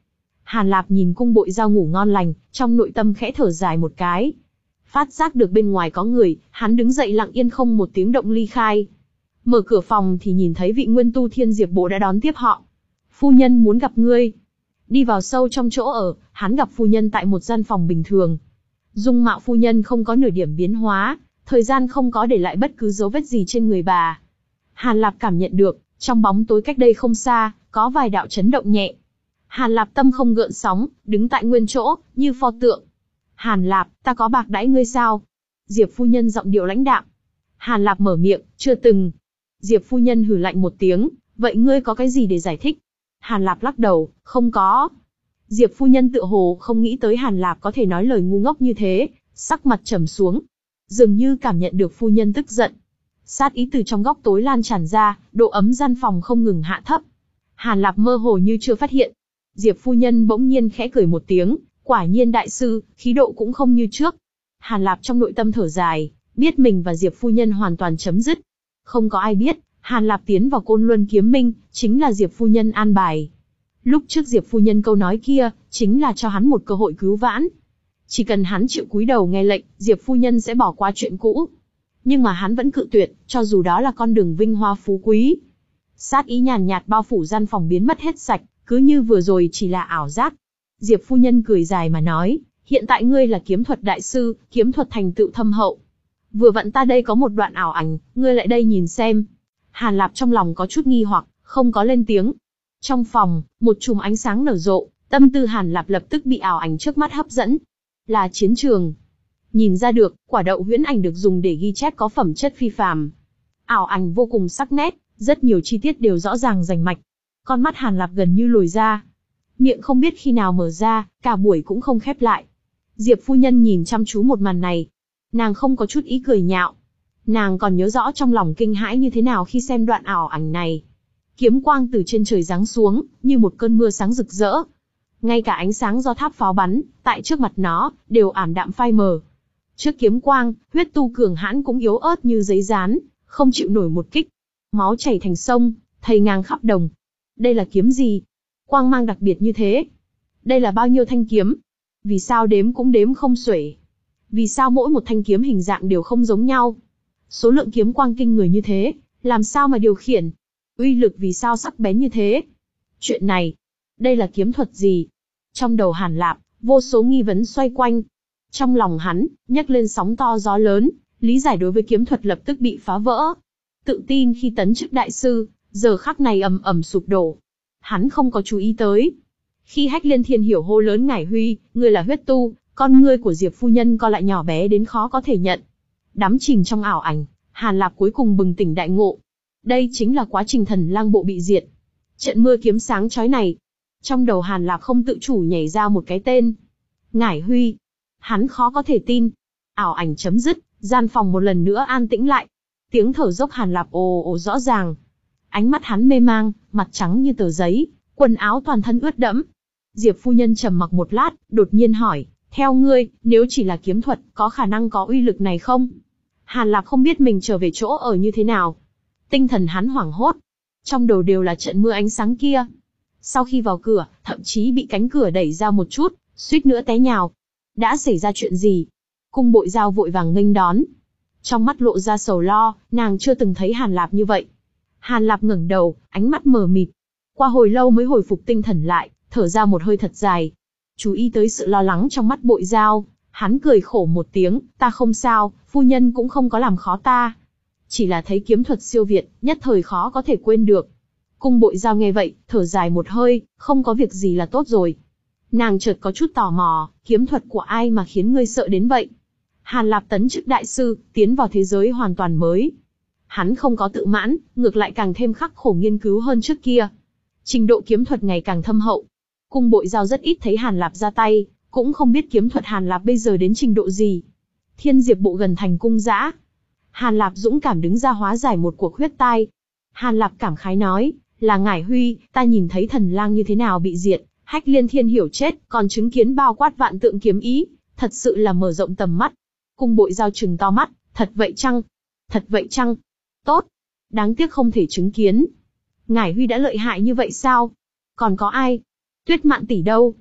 Hàn Lạp nhìn cung bội giao ngủ ngon lành, trong nội tâm khẽ thở dài một cái. Phát giác được bên ngoài có người, hắn đứng dậy lặng yên không một tiếng động ly khai. Mở cửa phòng thì nhìn thấy vị nguyên tu Thiên Diệp Bộ đã đón tiếp họ. Phu nhân muốn gặp ngươi. Đi vào sâu trong chỗ ở, hắn gặp phu nhân tại một gian phòng bình thường. Dung mạo phu nhân không có nửa điểm biến hóa, thời gian không có để lại bất cứ dấu vết gì trên người bà. Hàn Lạp cảm nhận được, trong bóng tối cách đây không xa, có vài đạo chấn động nhẹ. Hàn Lạp tâm không gợn sóng, đứng tại nguyên chỗ, như pho tượng. Hàn Lạp, ta có bạc đãi ngươi sao? Diệp phu nhân giọng điệu lãnh đạm. Hàn Lạp mở miệng, chưa từng. Diệp phu nhân hừ lạnh một tiếng, vậy ngươi có cái gì để giải thích? Hàn Lạp lắc đầu, không có. Diệp phu nhân tựa hồ không nghĩ tới Hàn Lạp có thể nói lời ngu ngốc như thế, sắc mặt trầm xuống. Dường như cảm nhận được phu nhân tức giận. Sát ý từ trong góc tối lan tràn ra, độ ấm gian phòng không ngừng hạ thấp. Hàn Lạp mơ hồ như chưa phát hiện. Diệp phu nhân bỗng nhiên khẽ cười một tiếng, quả nhiên đại sư, khí độ cũng không như trước. Hàn Lạp trong nội tâm thở dài, biết mình và Diệp phu nhân hoàn toàn chấm dứt. Không có ai biết, Hàn Lạp tiến vào Côn Luân Kiếm Minh, chính là Diệp phu nhân an bài. Lúc trước Diệp phu nhân câu nói kia, chính là cho hắn một cơ hội cứu vãn. Chỉ cần hắn chịu cúi đầu nghe lệnh, Diệp phu nhân sẽ bỏ qua chuyện cũ. Nhưng mà hắn vẫn cự tuyệt, cho dù đó là con đường vinh hoa phú quý. Sát ý nhàn nhạt bao phủ gian phòng biến mất hết sạch, cứ như vừa rồi chỉ là ảo giác. Diệp phu nhân cười dài mà nói, hiện tại ngươi là kiếm thuật đại sư, kiếm thuật thành tựu thâm hậu. Vừa vặn ta đây có một đoạn ảo ảnh, ngươi lại đây nhìn xem. Hàn Lạp trong lòng có chút nghi hoặc, không có lên tiếng. Trong phòng, một chùm ánh sáng nở rộ, tâm tư Hàn Lạp lập tức bị ảo ảnh trước mắt hấp dẫn. Là chiến trường. Nhìn ra được, quả đậu huyễn ảnh được dùng để ghi chép có phẩm chất phi phàm. Ảo ảnh vô cùng sắc nét, rất nhiều chi tiết đều rõ ràng rành mạch. Con mắt Hàn Lạp gần như lồi ra. Miệng không biết khi nào mở ra, cả buổi cũng không khép lại. Diệp phu nhân nhìn chăm chú một màn này. Nàng không có chút ý cười nhạo. Nàng còn nhớ rõ trong lòng kinh hãi như thế nào khi xem đoạn ảo ảnh này. Kiếm quang từ trên trời giáng xuống, như một cơn mưa sáng rực rỡ. Ngay cả ánh sáng do tháp pháo bắn, tại trước mặt nó, đều ảm đạm phai mờ. Trước kiếm quang, huyết tu cường hãn cũng yếu ớt như giấy dán, không chịu nổi một kích. Máu chảy thành sông, thây ngang khắp đồng. Đây là kiếm gì? Quang mang đặc biệt như thế. Đây là bao nhiêu thanh kiếm? Vì sao đếm cũng đếm không xuể? Vì sao mỗi một thanh kiếm hình dạng đều không giống nhau? Số lượng kiếm quang kinh người như thế, làm sao mà điều khiển? Uy lực vì sao sắc bén như thế? Chuyện này, đây là kiếm thuật gì? Trong đầu Hàn Lạp, vô số nghi vấn xoay quanh. Trong lòng hắn, nhấc lên sóng to gió lớn, lý giải đối với kiếm thuật lập tức bị phá vỡ. Tự tin khi tấn chức đại sư, giờ khắc này ầm ầm sụp đổ. Hắn không có chú ý tới. Khi Hách Liên Thiên Hiểu hô lớn Ngải Huy, ngươi là huyết tu, con ngươi của Diệp phu nhân co lại nhỏ bé đến khó có thể nhận. Đắm chìm trong ảo ảnh, Hàn Lạp cuối cùng bừng tỉnh đại ngộ. Đây chính là quá trình Thần Lang Bộ bị diệt. Trận mưa kiếm sáng chói này. Trong đầu Hàn Lạp không tự chủ nhảy ra một cái tên. Ngải Huy. Hắn khó có thể tin. Ảo ảnh chấm dứt, gian phòng một lần nữa an tĩnh lại. Tiếng thở dốc Hàn Lạp ồ ồ rõ ràng. Ánh mắt hắn mê mang, mặt trắng như tờ giấy, quần áo toàn thân ướt đẫm. Diệp phu nhân trầm mặc một lát, đột nhiên hỏi, theo ngươi, nếu chỉ là kiếm thuật, có khả năng có uy lực này không? Hàn Lạp không biết mình trở về chỗ ở như thế nào. Tinh thần hắn hoảng hốt. Trong đầu đều là trận mưa ánh sáng kia. Sau khi vào cửa, thậm chí bị cánh cửa đẩy ra một chút, suýt nữa té nhào. Đã xảy ra chuyện gì? Cung bội giao vội vàng nghênh đón. Trong mắt lộ ra sầu lo, nàng chưa từng thấy Hàn Lạp như vậy. Hàn Lạp ngẩng đầu, ánh mắt mờ mịt. Qua hồi lâu mới hồi phục tinh thần lại, thở ra một hơi thật dài. Chú ý tới sự lo lắng trong mắt bội giao, hắn cười khổ một tiếng, ta không sao, phu nhân cũng không có làm khó ta. Chỉ là thấy kiếm thuật siêu việt, nhất thời khó có thể quên được. Cung bội giao nghe vậy, thở dài một hơi, không có việc gì là tốt rồi. Nàng chợt có chút tò mò, kiếm thuật của ai mà khiến ngươi sợ đến vậy? Hàn Lạp tấn chức đại sư, tiến vào thế giới hoàn toàn mới. Hắn không có tự mãn, ngược lại càng thêm khắc khổ nghiên cứu hơn trước kia. Trình độ kiếm thuật ngày càng thâm hậu. Cung bội giao rất ít thấy Hàn Lạp ra tay, cũng không biết kiếm thuật Hàn Lạp bây giờ đến trình độ gì. Thiên Diệp Bộ gần thành cung dã. Hàn Lạp dũng cảm đứng ra hóa giải một cuộc huyết tai. Hàn Lạp cảm khái nói, là Ngải Huy, ta nhìn thấy Thần Lang như thế nào bị diệt, Hách Liên Thiên Hiểu chết, còn chứng kiến bao quát vạn tượng kiếm ý, thật sự là mở rộng tầm mắt. Cung bội giao trừng to mắt, thật vậy chăng? Thật vậy chăng? Tốt. Đáng tiếc không thể chứng kiến. Ngải Huy đã lợi hại như vậy sao? Còn có ai? Tuyết Mạn tỷ đâu?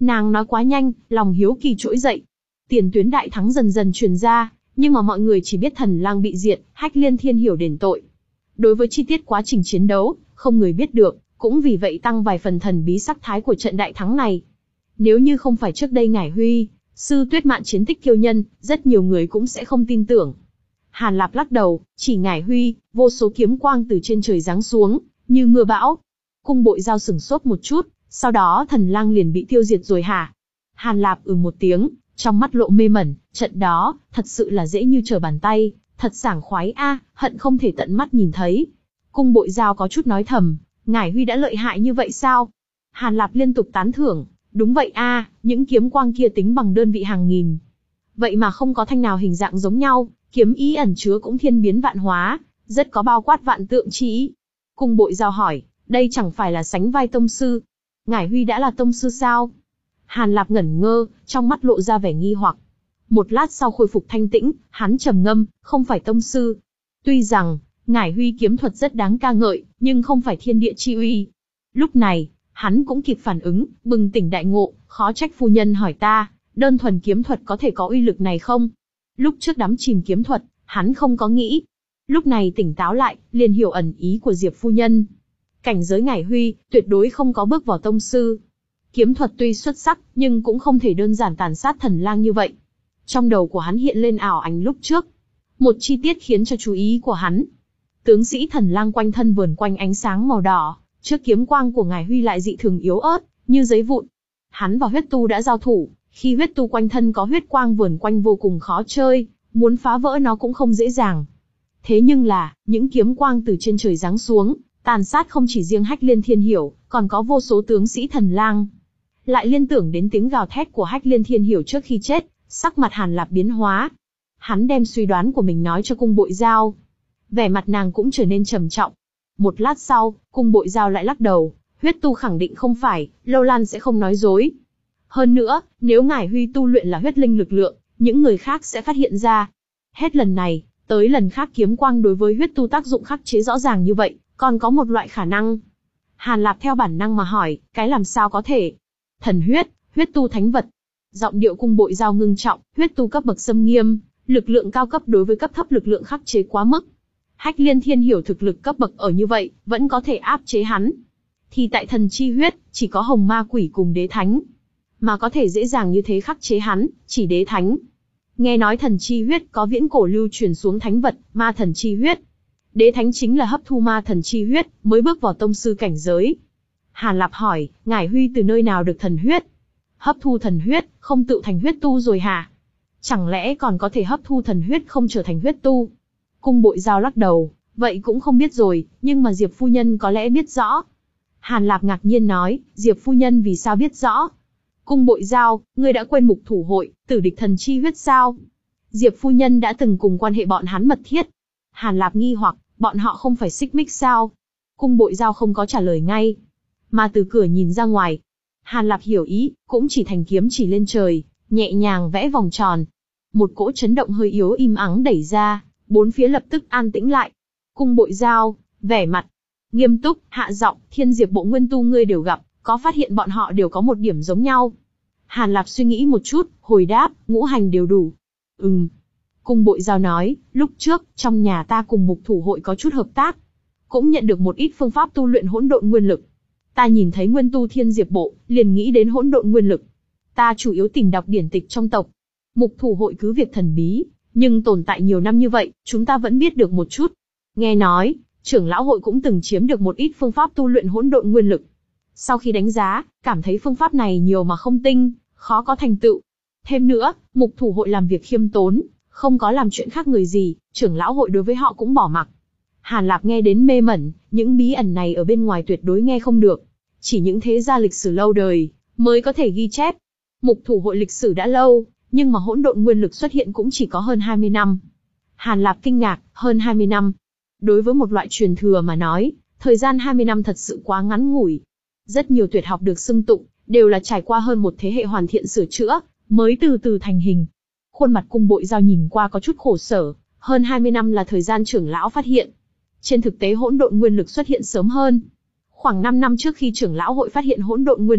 Nàng nói quá nhanh, lòng hiếu kỳ trỗi dậy. Tiền tuyến đại thắng dần dần truyền ra, nhưng mà mọi người chỉ biết Thần Lang bị diệt, Hách Liên Thiên Hiểu đền tội. Đối với chi tiết quá trình chiến đấu, không người biết được, cũng vì vậy tăng vài phần thần bí sắc thái của trận đại thắng này. Nếu như không phải trước đây Ngải Huy, Sư Tuyết Mạn chiến tích kiêu nhân, rất nhiều người cũng sẽ không tin tưởng. Hàn Lạp lắc đầu, chỉ Ngải Huy, vô số kiếm quang từ trên trời giáng xuống, như mưa bão. Cung Bội Giao sửng sốt một chút, sau đó Thần Lang liền bị tiêu diệt rồi hả? Hàn Lạp ừ một tiếng, trong mắt lộ mê mẩn, trận đó, thật sự là dễ như trở bàn tay, thật sảng khoái a, hận không thể tận mắt nhìn thấy. Cung Bội Giao có chút nói thầm, Ngải Huy đã lợi hại như vậy sao? Hàn Lạp liên tục tán thưởng, đúng vậy a, những kiếm quang kia tính bằng đơn vị hàng nghìn. Vậy mà không có thanh nào hình dạng giống nhau, kiếm ý ẩn chứa cũng thiên biến vạn hóa, rất có bao quát vạn tượng chi ý. Cung Bội Giao hỏi, đây chẳng phải là sánh vai tông sư? Ngải Huy đã là tông sư sao? Hàn Lạp ngẩn ngơ, trong mắt lộ ra vẻ nghi hoặc. Một lát sau khôi phục thanh tĩnh, hắn trầm ngâm, không phải tông sư. Tuy rằng, Ngải Huy kiếm thuật rất đáng ca ngợi, nhưng không phải thiên địa chi uy. Lúc này, hắn cũng kịp phản ứng, bừng tỉnh đại ngộ, khó trách phu nhân hỏi ta, đơn thuần kiếm thuật có thể có uy lực này không? Lúc trước đắm chìm kiếm thuật, hắn không có nghĩ. Lúc này tỉnh táo lại, liền hiểu ẩn ý của Diệp phu nhân. Cảnh giới Ngải Huy, tuyệt đối không có bước vào tông sư. Kiếm thuật tuy xuất sắc, nhưng cũng không thể đơn giản tàn sát Thần Lang như vậy. Trong đầu của hắn hiện lên ảo ảnh lúc trước. Một chi tiết khiến cho chú ý của hắn. Tướng sĩ Thần Lang quanh thân vờn quanh ánh sáng màu đỏ, trước kiếm quang của Ngải Huy lại dị thường yếu ớt, như giấy vụn. Hắn và huyết tu đã giao thủ, khi huyết tu quanh thân có huyết quang vờn quanh vô cùng khó chơi, muốn phá vỡ nó cũng không dễ dàng. Thế nhưng là, những kiếm quang từ trên trời giáng xuống, tàn sát không chỉ riêng Hách Liên Thiên Hiểu, còn có vô số tướng sĩ Thần Lang. Lại liên tưởng đến tiếng gào thét của Hách Liên Thiên Hiểu trước khi chết, sắc mặt Hàn Lạp biến hóa. Hắn đem suy đoán của mình nói cho Cung Bội Giao. Vẻ mặt nàng cũng trở nên trầm trọng. Một lát sau, Cung Bội Giao lại lắc đầu, huyết tu khẳng định không phải, Lâu Lan sẽ không nói dối. Hơn nữa, nếu Ngải Huy tu luyện là huyết linh lực lượng, những người khác sẽ phát hiện ra. Hết lần này, tới lần khác kiếm quang đối với huyết tu tác dụng khắc chế rõ ràng như vậy, còn có một loại khả năng. Hàn Lạp theo bản năng mà hỏi, cái làm sao có thể? Thần huyết, huyết tu thánh vật. Giọng điệu Cung Bội Giao ngưng trọng, huyết tu cấp bậc xâm nghiêm, lực lượng cao cấp đối với cấp thấp lực lượng khắc chế quá mức. Hách Liên Thiên Hiểu thực lực cấp bậc ở như vậy, vẫn có thể áp chế hắn. Thì tại thần chi huyết, chỉ có hồng ma quỷ cùng đế thánh. Mà có thể dễ dàng như thế khắc chế hắn, chỉ đế thánh. Nghe nói thần chi huyết có viễn cổ lưu truyền xuống thánh vật, ma thần chi huyết. Đế thánh chính là hấp thu ma thần chi huyết, mới bước vào tông sư cảnh giới. Hàn Lạp hỏi, Ngải Huy từ nơi nào được thần huyết? Hấp thu thần huyết, không tự thành huyết tu rồi hả? Chẳng lẽ còn có thể hấp thu thần huyết không trở thành huyết tu? Cung Bội Giao lắc đầu, vậy cũng không biết rồi, nhưng mà Diệp phu nhân có lẽ biết rõ. Hàn Lạp ngạc nhiên nói, Diệp phu nhân vì sao biết rõ? Cung Bội Giao, ngươi đã quên mục thủ hội, tử địch thần chi huyết sao? Diệp phu nhân đã từng cùng quan hệ bọn hắn mật thiết. Hàn Lạp nghi hoặc, bọn họ không phải xích mích sao? Cung Bội Giao không có trả lời ngay, mà từ cửa nhìn ra ngoài. Hàn Lạp hiểu ý, cũng chỉ thành kiếm chỉ lên trời, nhẹ nhàng vẽ vòng tròn. Một cỗ chấn động hơi yếu im ắng đẩy ra, bốn phía lập tức an tĩnh lại. Cung Bội Giao, vẻ mặt nghiêm túc, hạ giọng, Thiên Diệp bộ nguyên tu ngươi đều gặp, có phát hiện bọn họ đều có một điểm giống nhau? Hàn Lạp suy nghĩ một chút, hồi đáp, ngũ hành đều đủ. Ừm. Cung Bội Giao nói, lúc trước, trong nhà ta cùng mục thủ hội có chút hợp tác. Cũng nhận được một ít phương pháp tu luyện hỗn độn nguyên lực. Ta nhìn thấy nguyên tu Thiên Diệp bộ, liền nghĩ đến hỗn độn nguyên lực. Ta chủ yếu tìm đọc điển tịch trong tộc. Mục thủ hội cứ việc thần bí, nhưng tồn tại nhiều năm như vậy, chúng ta vẫn biết được một chút. Nghe nói, trưởng lão hội cũng từng chiếm được một ít phương pháp tu luyện hỗn độn nguyên lực. Sau khi đánh giá, cảm thấy phương pháp này nhiều mà không tinh, khó có thành tựu. Thêm nữa, mục thủ hội làm việc khiêm tốn, không có làm chuyện khác người gì, trưởng lão hội đối với họ cũng bỏ mặc. Hàn Lạp nghe đến mê mẩn, những bí ẩn này ở bên ngoài tuyệt đối nghe không được. Chỉ những thế gia lịch sử lâu đời, mới có thể ghi chép. Mục thủ hội lịch sử đã lâu, nhưng mà hỗn độn nguyên lực xuất hiện cũng chỉ có hơn hai mươi năm. Hàn Lạp kinh ngạc, hơn hai mươi năm. Đối với một loại truyền thừa mà nói, thời gian hai mươi năm thật sự quá ngắn ngủi. Rất nhiều tuyệt học được xưng tụng, đều là trải qua hơn một thế hệ hoàn thiện sửa chữa, mới từ từ thành hình. Khuôn mặt Cung Bội Giao nhìn qua có chút khổ sở, hơn hai mươi năm là thời gian trưởng lão phát hiện. Trên thực tế hỗn độn nguyên lực xuất hiện sớm hơn. Khoảng năm năm trước khi trưởng lão hội phát hiện hỗn độn nguyên lực,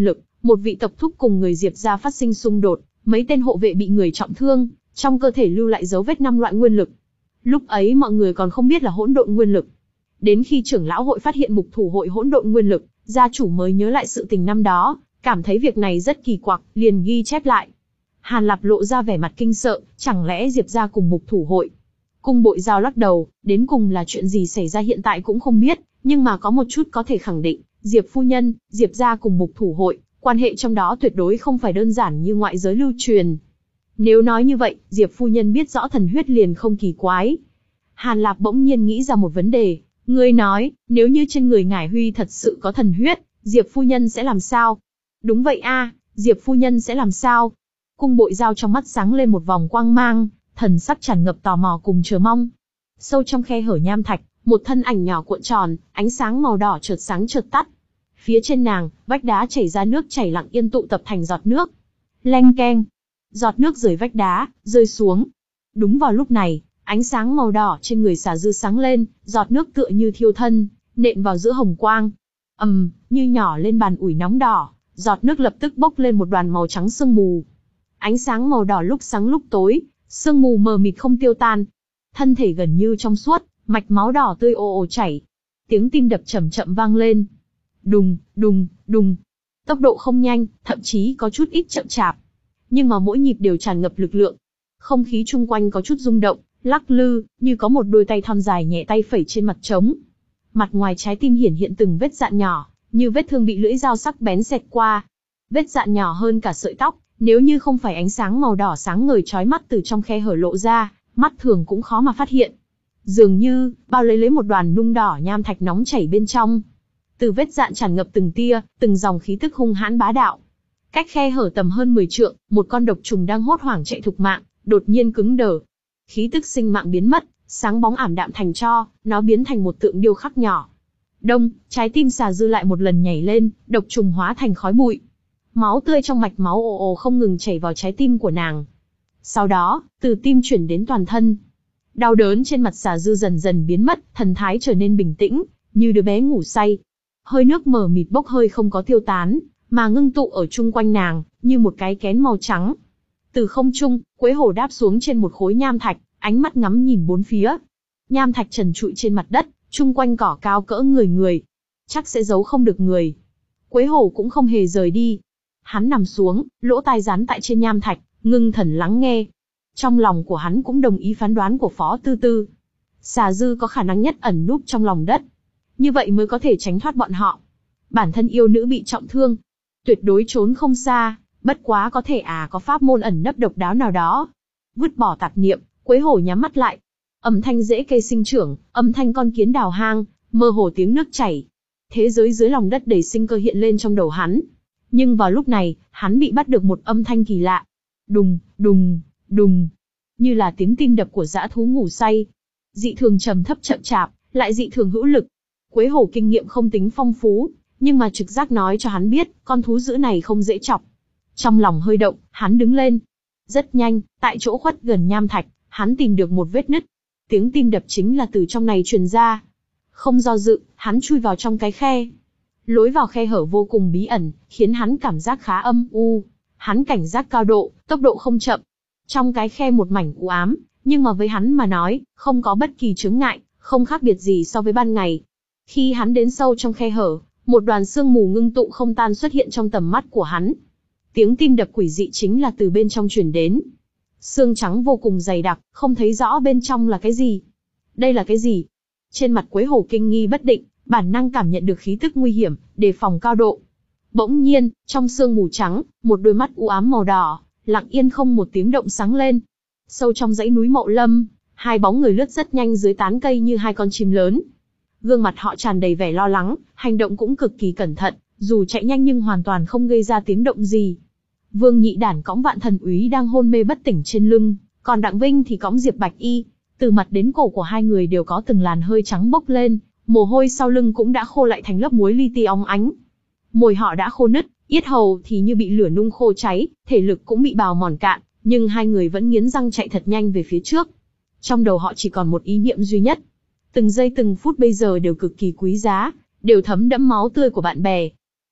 một vị tộc thúc cùng người Diệp gia phát sinh xung đột, mấy tên hộ vệ bị người trọng thương, trong cơ thể lưu lại dấu vết năm loại nguyên lực. Lúc ấy mọi người còn không biết là hỗn độn nguyên lực. Đến khi trưởng lão hội phát hiện mục thủ hội hỗn độn nguyên lực, gia chủ mới nhớ lại sự tình năm đó, cảm thấy việc này rất kỳ quặc, liền ghi chép lại. Hàn Lập lộ ra vẻ mặt kinh sợ, chẳng lẽ Diệp gia cùng mục thủ hội? Cung Bội Giao lắc đầu, đến cùng là chuyện gì xảy ra hiện tại cũng không biết, nhưng mà có một chút có thể khẳng định, Diệp phu nhân, Diệp gia cùng mục thủ hội, quan hệ trong đó tuyệt đối không phải đơn giản như ngoại giới lưu truyền. Nếu nói như vậy, Diệp phu nhân biết rõ thần huyết liền không kỳ quái. Hàn Lập bỗng nhiên nghĩ ra một vấn đề, ngươi nói, nếu như trên người Ngải Huy thật sự có thần huyết, Diệp phu nhân sẽ làm sao? Đúng vậy a, Diệp phu nhân sẽ làm sao? Cung Bội Giao trong mắt sáng lên một vòng quang mang, thần sắc tràn ngập tò mò cùng chờ mong. Sâu trong khe hở nham thạch, một thân ảnh nhỏ cuộn tròn, ánh sáng màu đỏ chợt sáng chợt tắt. Phía trên nàng, vách đá chảy ra nước chảy lặng yên tụ tập thành giọt nước. Leng keng, giọt nước rời vách đá, rơi xuống. Đúng vào lúc này, ánh sáng màu đỏ trên người Xà Dư sáng lên, giọt nước tựa như thiêu thân, nện vào giữa hồng quang. ầm, um, như nhỏ lên bàn ủi nóng đỏ, giọt nước lập tức bốc lên một đoàn màu trắng sương mù. Ánh sáng màu đỏ lúc sáng lúc tối, sương mù mờ mịt không tiêu tan. Thân thể gần như trong suốt, mạch máu đỏ tươi ồ ồ chảy. Tiếng tim đập chậm chậm vang lên. Đùng, đùng, đùng. Tốc độ không nhanh, thậm chí có chút ít chậm chạp. Nhưng mà mỗi nhịp đều tràn ngập lực lượng. Không khí chung quanh có chút rung động, lắc lư, như có một đôi tay thon dài nhẹ tay phẩy trên mặt trống. Mặt ngoài trái tim hiển hiện từng vết dạn nhỏ, như vết thương bị lưỡi dao sắc bén xẹt qua. Vết dạn nhỏ hơn cả sợi tóc, nếu như không phải ánh sáng màu đỏ sáng ngời chói mắt từ trong khe hở lộ ra, mắt thường cũng khó mà phát hiện. Dường như, bao lấy lấy một đoàn nung đỏ nham thạch nóng chảy bên trong. Từ vết dạn tràn ngập từng tia, từng dòng khí tức hung hãn bá đạo. Cách khe hở tầm hơn mười trượng, một con độc trùng đang hốt hoảng chạy thục mạng, đột nhiên cứng đờ. Khí tức sinh mạng biến mất, sáng bóng ảm đạm thành tro, nó biến thành một tượng điêu khắc nhỏ. Đông, trái tim Xà Dư lại một lần nhảy lên, độc trùng hóa thành khói bụi. Máu tươi trong mạch máu ồ ồ không ngừng chảy vào trái tim của nàng. Sau đó, từ tim chuyển đến toàn thân. Đau đớn trên mặt Xà Dư dần dần biến mất, thần thái trở nên bình tĩnh, như đứa bé ngủ say. Hơi nước mờ mịt bốc hơi không có tiêu tán, mà ngưng tụ ở chung quanh nàng, như một cái kén màu trắng. Từ không trung, Quế Hổ đáp xuống trên một khối nham thạch, ánh mắt ngắm nhìn bốn phía. Nham thạch trần trụi trên mặt đất, chung quanh cỏ cao cỡ người người. Chắc sẽ giấu không được người. Quế Hổ cũng không hề rời đi. Hắn nằm xuống, lỗ tai dán tại trên nham thạch, ngưng thần lắng nghe. Trong lòng của hắn cũng đồng ý phán đoán của Phó Tư Tư. Xà Dư có khả năng nhất ẩn núp trong lòng đất. Như vậy mới có thể tránh thoát bọn họ. Bản thân yêu nữ bị trọng thương, tuyệt đối trốn không xa, bất quá có thể à có pháp môn ẩn nấp độc đáo nào đó. Vứt bỏ tạp niệm, Quế Hổ nhắm mắt lại. Âm thanh rễ cây sinh trưởng, âm thanh con kiến đào hang, mơ hồ tiếng nước chảy. Thế giới dưới lòng đất đầy sinh cơ hiện lên trong đầu hắn. Nhưng vào lúc này, hắn bị bắt được một âm thanh kỳ lạ. Đùng, đùng, đùng. Như là tiếng tim đập của dã thú ngủ say. Dị thường trầm thấp chậm chạp, lại dị thường hữu lực. Quế Hổ kinh nghiệm không tính phong phú, nhưng mà trực giác nói cho hắn biết, con thú dữ này không dễ chọc. Trong lòng hơi động, hắn đứng lên. Rất nhanh, tại chỗ khuất gần nham thạch, hắn tìm được một vết nứt. Tiếng tim đập chính là từ trong này truyền ra. Không do dự, hắn chui vào trong cái khe. Lối vào khe hở vô cùng bí ẩn, khiến hắn cảm giác khá âm u. Hắn cảnh giác cao độ, tốc độ không chậm. Trong cái khe một mảnh u ám, nhưng mà với hắn mà nói, không có bất kỳ chướng ngại, không khác biệt gì so với ban ngày. Khi hắn đến sâu trong khe hở, một đoàn sương mù ngưng tụ không tan xuất hiện trong tầm mắt của hắn. Tiếng tim đập quỷ dị chính là từ bên trong truyền đến. Sương trắng vô cùng dày đặc, không thấy rõ bên trong là cái gì. Đây là cái gì? Trên mặt Quế Hổ kinh nghi bất định, bản năng cảm nhận được khí tức nguy hiểm, đề phòng cao độ. Bỗng nhiên, trong sương mù trắng, một đôi mắt u ám màu đỏ, lặng yên không một tiếng động sáng lên. Sâu trong dãy núi Mậu Lâm, hai bóng người lướt rất nhanh dưới tán cây như hai con chim lớn. Gương mặt họ tràn đầy vẻ lo lắng, hành động cũng cực kỳ cẩn thận, dù chạy nhanh nhưng hoàn toàn không gây ra tiếng động gì. Vương Nhị Đản cõng Vạn Thần Úy đang hôn mê bất tỉnh trên lưng, còn Đặng Vinh thì cõng Diệp Bạch Y. Từ mặt đến cổ của hai người đều có từng làn hơi trắng bốc lên, mồ hôi sau lưng cũng đã khô lại thành lớp muối li ti óng ánh. Môi họ đã khô nứt, yết hầu thì như bị lửa nung khô cháy, thể lực cũng bị bào mòn cạn, nhưng hai người vẫn nghiến răng chạy thật nhanh về phía trước. Trong đầu họ chỉ còn một ý niệm duy nhất. Từng giây từng phút bây giờ đều cực kỳ quý giá, đều thấm đẫm máu tươi của bạn bè.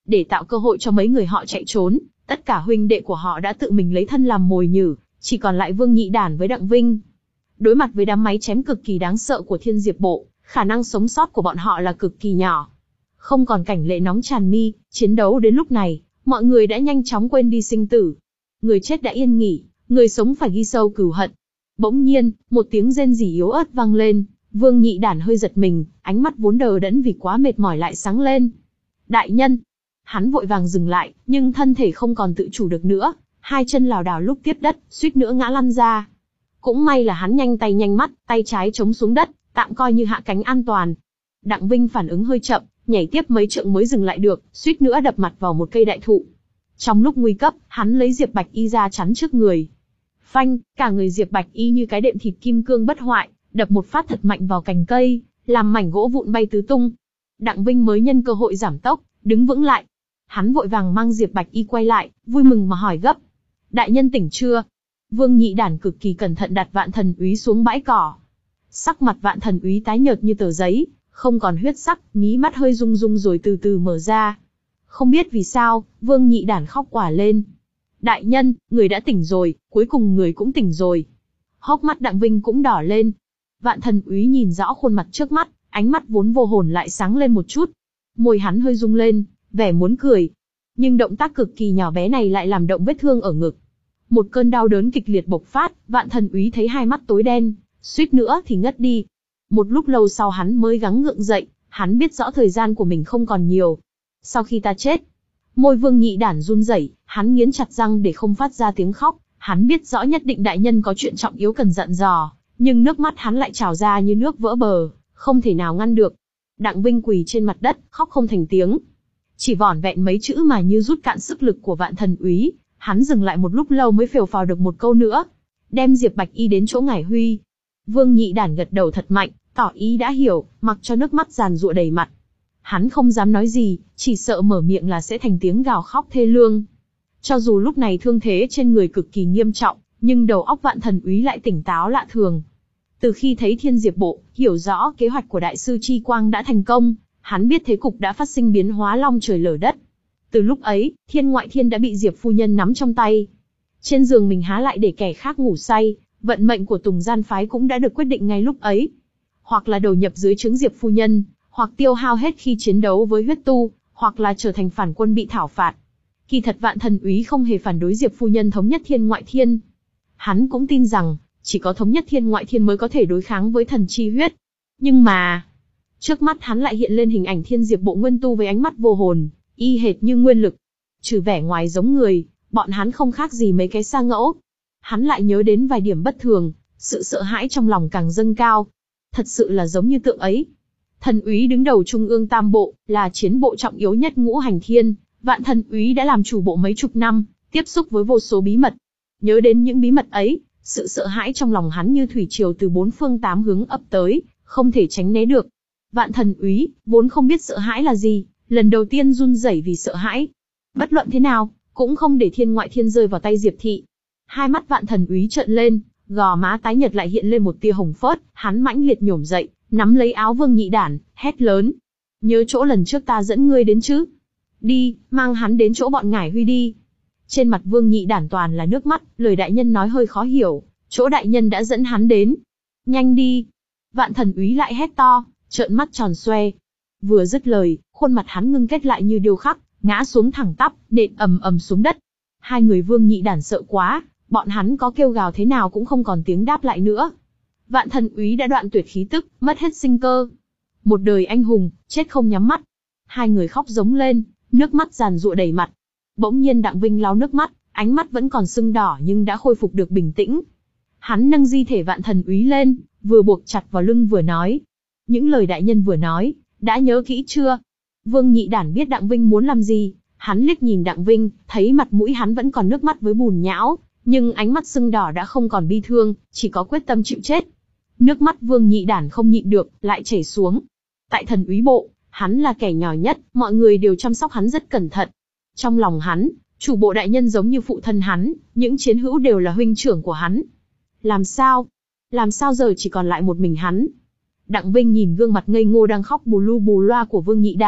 để tạo cơ hội cho mấy người họ chạy trốn, tất cả huynh đệ của họ đã tự mình lấy thân làm mồi nhử, chỉ còn lại Vương Nhị Đản với Đặng Vinh. Đối mặt với đám máy chém cực kỳ đáng sợ của Thiên Diệp Bộ, khả năng sống sót của bọn họ là cực kỳ nhỏ. Không còn cảnh lệ nóng tràn mi, chiến đấu đến lúc này, mọi người đã nhanh chóng quên đi sinh tử. Người chết đã yên nghỉ, người sống phải ghi sâu cừu hận. Bỗng nhiên, một tiếng rên rỉ yếu ớt vang lên, Vương Nhị Đản hơi giật mình, ánh mắt vốn đờ đẫn vì quá mệt mỏi lại sáng lên. Đại nhân! Hắn vội vàng dừng lại, nhưng thân thể không còn tự chủ được nữa, hai chân lảo đảo lúc tiếp đất, suýt nữa ngã lăn ra. Cũng may là hắn nhanh tay nhanh mắt, tay trái chống xuống đất, tạm coi như hạ cánh an toàn. Đặng Vinh phản ứng hơi chậm, nhảy tiếp mấy trượng mới dừng lại được, suýt nữa đập mặt vào một cây đại thụ. Trong lúc nguy cấp, hắn lấy Diệp Bạch Y ra chắn trước người. Phanh, cả người Diệp Bạch Y như cái đệm thịt kim cương bất hoại, đập một phát thật mạnh vào cành cây, làm mảnh gỗ vụn bay tứ tung. Đặng Vinh mới nhân cơ hội giảm tốc, đứng vững lại. Hắn vội vàng mang Diệp Bạch Y quay lại, vui mừng mà hỏi gấp. Đại nhân tỉnh chưa? Vương Nhị Đản cực kỳ cẩn thận đặt Vạn Thần Úy xuống bãi cỏ. Sắc mặt Vạn Thần Úy tái nhợt như tờ giấy, không còn huyết sắc, mí mắt hơi rung rung rồi từ từ mở ra. Không biết vì sao, Vương Nhị Đản khóc òa lên. Đại nhân, người đã tỉnh rồi, cuối cùng người cũng tỉnh rồi. Hốc mắt Đặng Vinh cũng đỏ lên. Vạn Thần Úy nhìn rõ khuôn mặt trước mắt, ánh mắt vốn vô hồn lại sáng lên một chút. Môi hắn hơi rung lên, vẻ muốn cười. Nhưng động tác cực kỳ nhỏ bé này lại làm động vết thương ở ngực. Một cơn đau đớn kịch liệt bộc phát, Vạn Thần Úy thấy hai mắt tối đen, suýt nữa thì ngất đi. Một lúc lâu sau hắn mới gắng gượng dậy, hắn biết rõ thời gian của mình không còn nhiều. Sau khi ta chết, môi Vương Nhị Đản run rẩy, hắn nghiến chặt răng để không phát ra tiếng khóc. Hắn biết rõ nhất định đại nhân có chuyện trọng yếu cần dặn dò, nhưng nước mắt hắn lại trào ra như nước vỡ bờ, không thể nào ngăn được. Đặng Vinh quỳ trên mặt đất, khóc không thành tiếng. Chỉ vỏn vẹn mấy chữ mà như rút cạn sức lực của Vạn Thần Úy, hắn dừng lại một lúc lâu mới phều phào được một câu nữa. Đem Diệp Bạch Y đến chỗ ngải Huy. Vương Nhị Đản gật đầu thật mạnh, tỏ ý đã hiểu, mặc cho nước mắt giàn giụa đầy mặt. Hắn không dám nói gì, chỉ sợ mở miệng là sẽ thành tiếng gào khóc thê lương. Cho dù lúc này thương thế trên người cực kỳ nghiêm trọng, nhưng đầu óc Vạn Thần Úy lại tỉnh táo lạ thường. Từ khi thấy Thiên Diệp Bộ, hiểu rõ kế hoạch của Đại sư Chi Quang đã thành công, hắn biết thế cục đã phát sinh biến hóa long trời lở đất. Từ lúc ấy, Thiên Ngoại Thiên đã bị Diệp phu nhân nắm trong tay. Trên giường mình há lại để kẻ khác ngủ say, vận mệnh của Tùng Gian phái cũng đã được quyết định ngay lúc ấy. Hoặc là đầu nhập dưới trướng Diệp phu nhân, hoặc tiêu hao hết khi chiến đấu với huyết tu, hoặc là trở thành phản quân bị thảo phạt. Kỳ thật Vạn Thần Úy không hề phản đối Diệp phu nhân thống nhất Thiên Ngoại Thiên. Hắn cũng tin rằng, chỉ có thống nhất Thiên Ngoại Thiên mới có thể đối kháng với thần chi huyết. Nhưng mà, trước mắt hắn lại hiện lên hình ảnh Thiên Diệp Bộ nguyên tu với ánh mắt vô hồn, y hệt như nguyên lực. Trừ vẻ ngoài giống người, bọn hắn không khác gì mấy cái sa ngẫu. Hắn lại nhớ đến vài điểm bất thường, sự sợ hãi trong lòng càng dâng cao. Thật sự là giống như tượng ấy. Thần Úy đứng đầu Trung ương Tam Bộ, là chiến bộ trọng yếu nhất ngũ hành thiên. Vạn Thần Úy đã làm chủ bộ mấy chục năm, tiếp xúc với vô số bí mật. Nhớ đến những bí mật ấy, sự sợ hãi trong lòng hắn như thủy triều từ bốn phương tám hướng ập tới, không thể tránh né được. Vạn Thần Úy vốn không biết sợ hãi là gì, lần đầu tiên run rẩy vì sợ hãi. Bất luận thế nào, cũng không để Thiên Ngoại Thiên rơi vào tay Diệp thị. Hai mắt Vạn Thần Úy trợn lên, gò má tái nhợt lại hiện lên một tia hồng phớt, hắn mãnh liệt nhổm dậy, nắm lấy áo Vương Nhị Đản, hét lớn: "Nhớ chỗ lần trước ta dẫn ngươi đến chứ? Đi, mang hắn đến chỗ bọn ngải Huy đi." Trên mặt Vương Nhị Đản toàn là nước mắt, lời đại nhân nói hơi khó hiểu, chỗ đại nhân đã dẫn hắn đến. "Nhanh đi!" Vạn Thần Úy lại hét to, trợn mắt tròn xoe. Vừa dứt lời, khuôn mặt hắn ngưng kết lại như điêu khắc, ngã xuống thẳng tắp, nện ầm ầm xuống đất. Hai người Vương Nhị Đản sợ quá, bọn hắn có kêu gào thế nào cũng không còn tiếng đáp lại nữa. Vạn Thần Úy đã đoạn tuyệt khí tức, mất hết sinh cơ. Một đời anh hùng, chết không nhắm mắt. Hai người khóc giống lên, nước mắt giàn giụa đầy mặt. Bỗng nhiên Đặng Vinh lau nước mắt, ánh mắt vẫn còn sưng đỏ nhưng đã khôi phục được bình tĩnh. Hắn nâng di thể Vạn Thần Úy lên, vừa buộc chặt vào lưng vừa nói: "Những lời đại nhân vừa nói, đã nhớ kỹ chưa?" Vương Nhị Đản biết Đặng Vinh muốn làm gì, hắn liếc nhìn Đặng Vinh, thấy mặt mũi hắn vẫn còn nước mắt với bùn nhão, nhưng ánh mắt sưng đỏ đã không còn bi thương, chỉ có quyết tâm chịu chết. Nước mắt Vương Nhị Đản không nhịn được, lại chảy xuống. Tại Thần Úy Bộ, hắn là kẻ nhỏ nhất, mọi người đều chăm sóc hắn rất cẩn thận. Trong lòng hắn, chủ bộ đại nhân giống như phụ thân hắn, những chiến hữu đều là huynh trưởng của hắn. Làm sao? Làm sao giờ chỉ còn lại một mình hắn? Đặng Vinh nhìn gương mặt ngây ngô đang khóc bù lu bù loa của Vương Nhị Đản,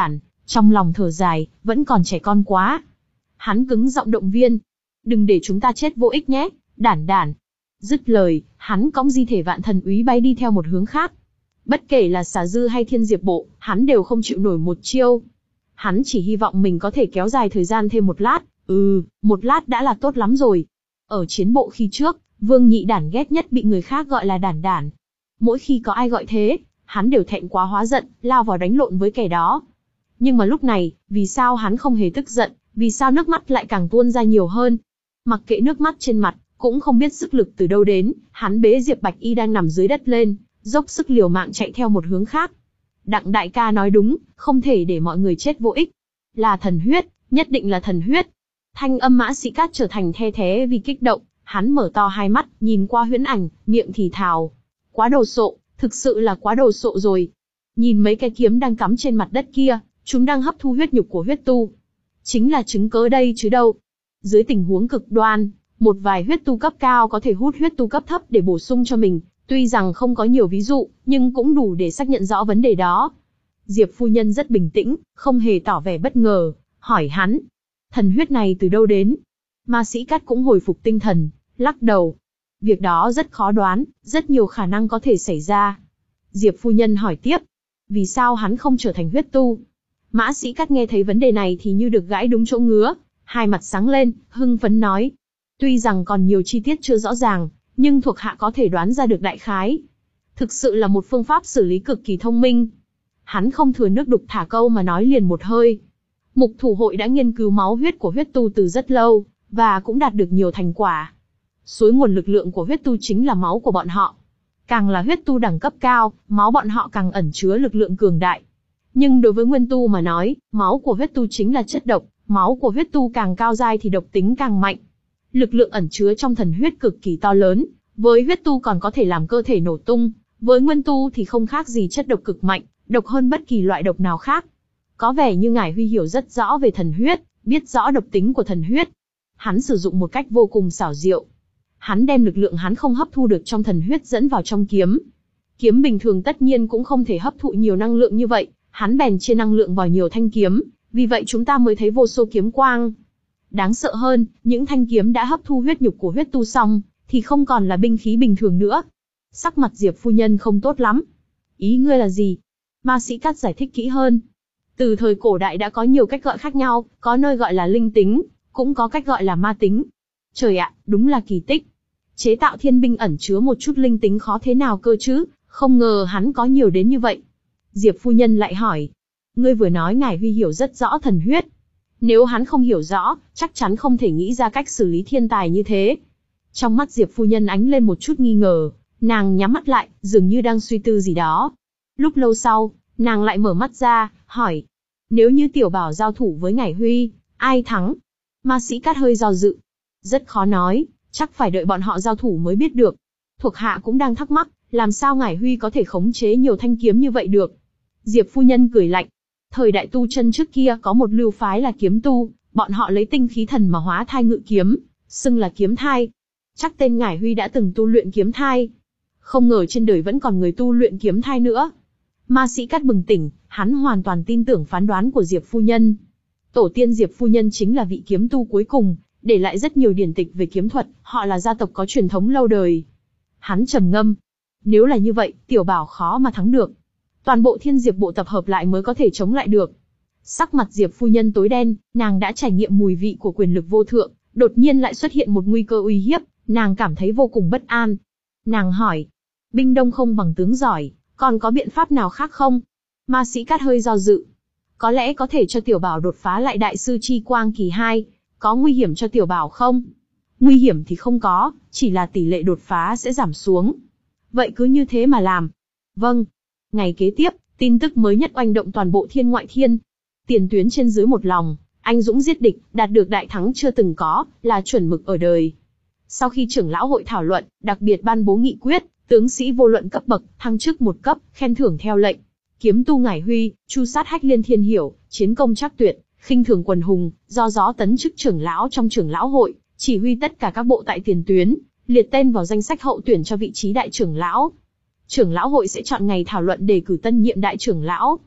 Trong lòng thở dài, vẫn còn trẻ con quá. Hắn cứng giọng động viên. Đừng để chúng ta chết vô ích nhé, đản đản. Dứt lời, hắn cõng di thể Vạn Thần Úy bay đi theo một hướng khác. Bất kể là Xà Dư hay Thiên Diệp Bộ, hắn đều không chịu nổi một chiêu. Hắn chỉ hy vọng mình có thể kéo dài thời gian thêm một lát. Ừ, một lát đã là tốt lắm rồi. Ở chiến bộ khi trước, Vương Nhị Đản ghét nhất bị người khác gọi là đản đản. Mỗi khi có ai gọi thế, hắn đều thẹn quá hóa giận, lao vào đánh lộn với kẻ đó. Nhưng mà lúc này, vì sao hắn không hề tức giận, vì sao nước mắt lại càng tuôn ra nhiều hơn? Mặc kệ nước mắt trên mặt, cũng không biết sức lực từ đâu đến, hắn bế Diệp Bạch Y đang nằm dưới đất lên, dốc sức liều mạng chạy theo một hướng khác. Đặng đại ca nói đúng, không thể để mọi người chết vô ích. Là thần huyết, nhất định là thần huyết. Thanh âm Mã Sĩ Cát trở thành the thé vì kích động, hắn mở to hai mắt, nhìn qua huyễn ảnh, miệng thì thào. Quá đồ sộ, thực sự là quá đồ sộ rồi. Nhìn mấy cái kiếm đang cắm trên mặt đất kia, chúng đang hấp thu huyết nhục của huyết tu. Chính là chứng cớ đây chứ đâu. Dưới tình huống cực đoan, một vài huyết tu cấp cao có thể hút huyết tu cấp thấp để bổ sung cho mình, tuy rằng không có nhiều ví dụ, nhưng cũng đủ để xác nhận rõ vấn đề đó. Diệp phu nhân rất bình tĩnh, không hề tỏ vẻ bất ngờ, hỏi hắn. Thần huyết này từ đâu đến? Ma Sĩ Cát cũng hồi phục tinh thần, lắc đầu. Việc đó rất khó đoán, rất nhiều khả năng có thể xảy ra. Diệp phu nhân hỏi tiếp. Vì sao hắn không trở thành huyết tu? Mã Sĩ Cát nghe thấy vấn đề này thì như được gãi đúng chỗ ngứa, hai mặt sáng lên, hưng phấn nói. Tuy rằng còn nhiều chi tiết chưa rõ ràng, nhưng thuộc hạ có thể đoán ra được đại khái. Thực sự là một phương pháp xử lý cực kỳ thông minh. Hắn không thừa nước đục thả câu mà nói liền một hơi. Mục thủ hội đã nghiên cứu máu huyết của huyết tu từ rất lâu, và cũng đạt được nhiều thành quả. Suối nguồn lực lượng của huyết tu chính là máu của bọn họ. Càng là huyết tu đẳng cấp cao, máu bọn họ càng ẩn chứa lực lượng cường đại. Nhưng đối với nguyên tu mà nói, máu của huyết tu chính là chất độc, máu của huyết tu càng cao giai thì độc tính càng mạnh. Lực lượng ẩn chứa trong thần huyết cực kỳ to lớn, với huyết tu còn có thể làm cơ thể nổ tung, với nguyên tu thì không khác gì chất độc cực mạnh, độc hơn bất kỳ loại độc nào khác. Có vẻ như Ngải Huy hiểu rất rõ về thần huyết, biết rõ độc tính của thần huyết. Hắn sử dụng một cách vô cùng xảo diệu. Hắn đem lực lượng hắn không hấp thu được trong thần huyết dẫn vào trong kiếm. Kiếm bình thường tất nhiên cũng không thể hấp thụ nhiều năng lượng như vậy, hắn bèn chia năng lượng vào nhiều thanh kiếm, vì vậy chúng ta mới thấy vô số kiếm quang. Đáng sợ hơn, những thanh kiếm đã hấp thu huyết nhục của huyết tu xong, thì không còn là binh khí bình thường nữa. Sắc mặt Diệp phu nhân không tốt lắm. Ý ngươi là gì? Ma Sĩ Cát giải thích kỹ hơn. Từ thời cổ đại đã có nhiều cách gọi khác nhau, có nơi gọi là linh tính, cũng có cách gọi là ma tính. Trời ạ, đúng là kỳ tích. Chế tạo thiên binh ẩn chứa một chút linh tính khó thế nào cơ chứ, không ngờ hắn có nhiều đến như vậy. Diệp phu nhân lại hỏi. Ngươi vừa nói Ngải Huy hiểu rất rõ thần huyết. Nếu hắn không hiểu rõ, chắc chắn không thể nghĩ ra cách xử lý thiên tài như thế. Trong mắt Diệp phu nhân ánh lên một chút nghi ngờ, nàng nhắm mắt lại, dường như đang suy tư gì đó. Lúc lâu sau, nàng lại mở mắt ra, hỏi. Nếu như Tiểu Bảo giao thủ với Ngải Huy, ai thắng? Ma Sĩ Cát hơi do dự. Rất khó nói, chắc phải đợi bọn họ giao thủ mới biết được. Thuộc hạ cũng đang thắc mắc, làm sao Ngải Huy có thể khống chế nhiều thanh kiếm như vậy được? Diệp phu nhân cười lạnh. Thời đại tu chân trước kia có một lưu phái là kiếm tu, bọn họ lấy tinh khí thần mà hóa thai ngự kiếm, xưng là kiếm thai. Chắc tên Ngải Huy đã từng tu luyện kiếm thai. Không ngờ trên đời vẫn còn người tu luyện kiếm thai nữa. Ma Sĩ Cát bừng tỉnh, hắn hoàn toàn tin tưởng phán đoán của Diệp phu nhân. Tổ tiên Diệp phu nhân chính là vị kiếm tu cuối cùng, để lại rất nhiều điển tịch về kiếm thuật, họ là gia tộc có truyền thống lâu đời. Hắn trầm ngâm. Nếu là như vậy, Tiểu Bảo khó mà thắng được. Toàn bộ Thiên Diệp bộ tập hợp lại mới có thể chống lại được. Sắc mặt Diệp phu nhân tối đen, nàng đã trải nghiệm mùi vị của quyền lực vô thượng, đột nhiên lại xuất hiện một nguy cơ uy hiếp, nàng cảm thấy vô cùng bất an. Nàng hỏi, binh đông không bằng tướng giỏi, còn có biện pháp nào khác không? Ma Sĩ Cát hơi do dự. Có lẽ có thể cho Tiểu Bảo đột phá lại đại sư chi quang kỳ hai, có nguy hiểm cho Tiểu Bảo không? Nguy hiểm thì không có, chỉ là tỷ lệ đột phá sẽ giảm xuống. Vậy cứ như thế mà làm. Vâng. Ngày kế tiếp, tin tức mới nhất oanh động toàn bộ Thiên Ngoại Thiên. Tiền tuyến trên dưới một lòng, anh dũng giết địch, đạt được đại thắng chưa từng có, là chuẩn mực ở đời. Sau khi trưởng lão hội thảo luận, đặc biệt ban bố nghị quyết, tướng sĩ vô luận cấp bậc, thăng chức một cấp, khen thưởng theo lệnh. Kiếm tu Ngải Huy, chu sát hách liên thiên hiểu, chiến công trắc tuyệt, khinh thường quần hùng, do gió tấn chức trưởng lão trong trưởng lão hội, chỉ huy tất cả các bộ tại tiền tuyến, liệt tên vào danh sách hậu tuyển cho vị trí đại trưởng lão. Trưởng lão hội sẽ chọn ngày thảo luận đề cử tân nhiệm đại trưởng lão.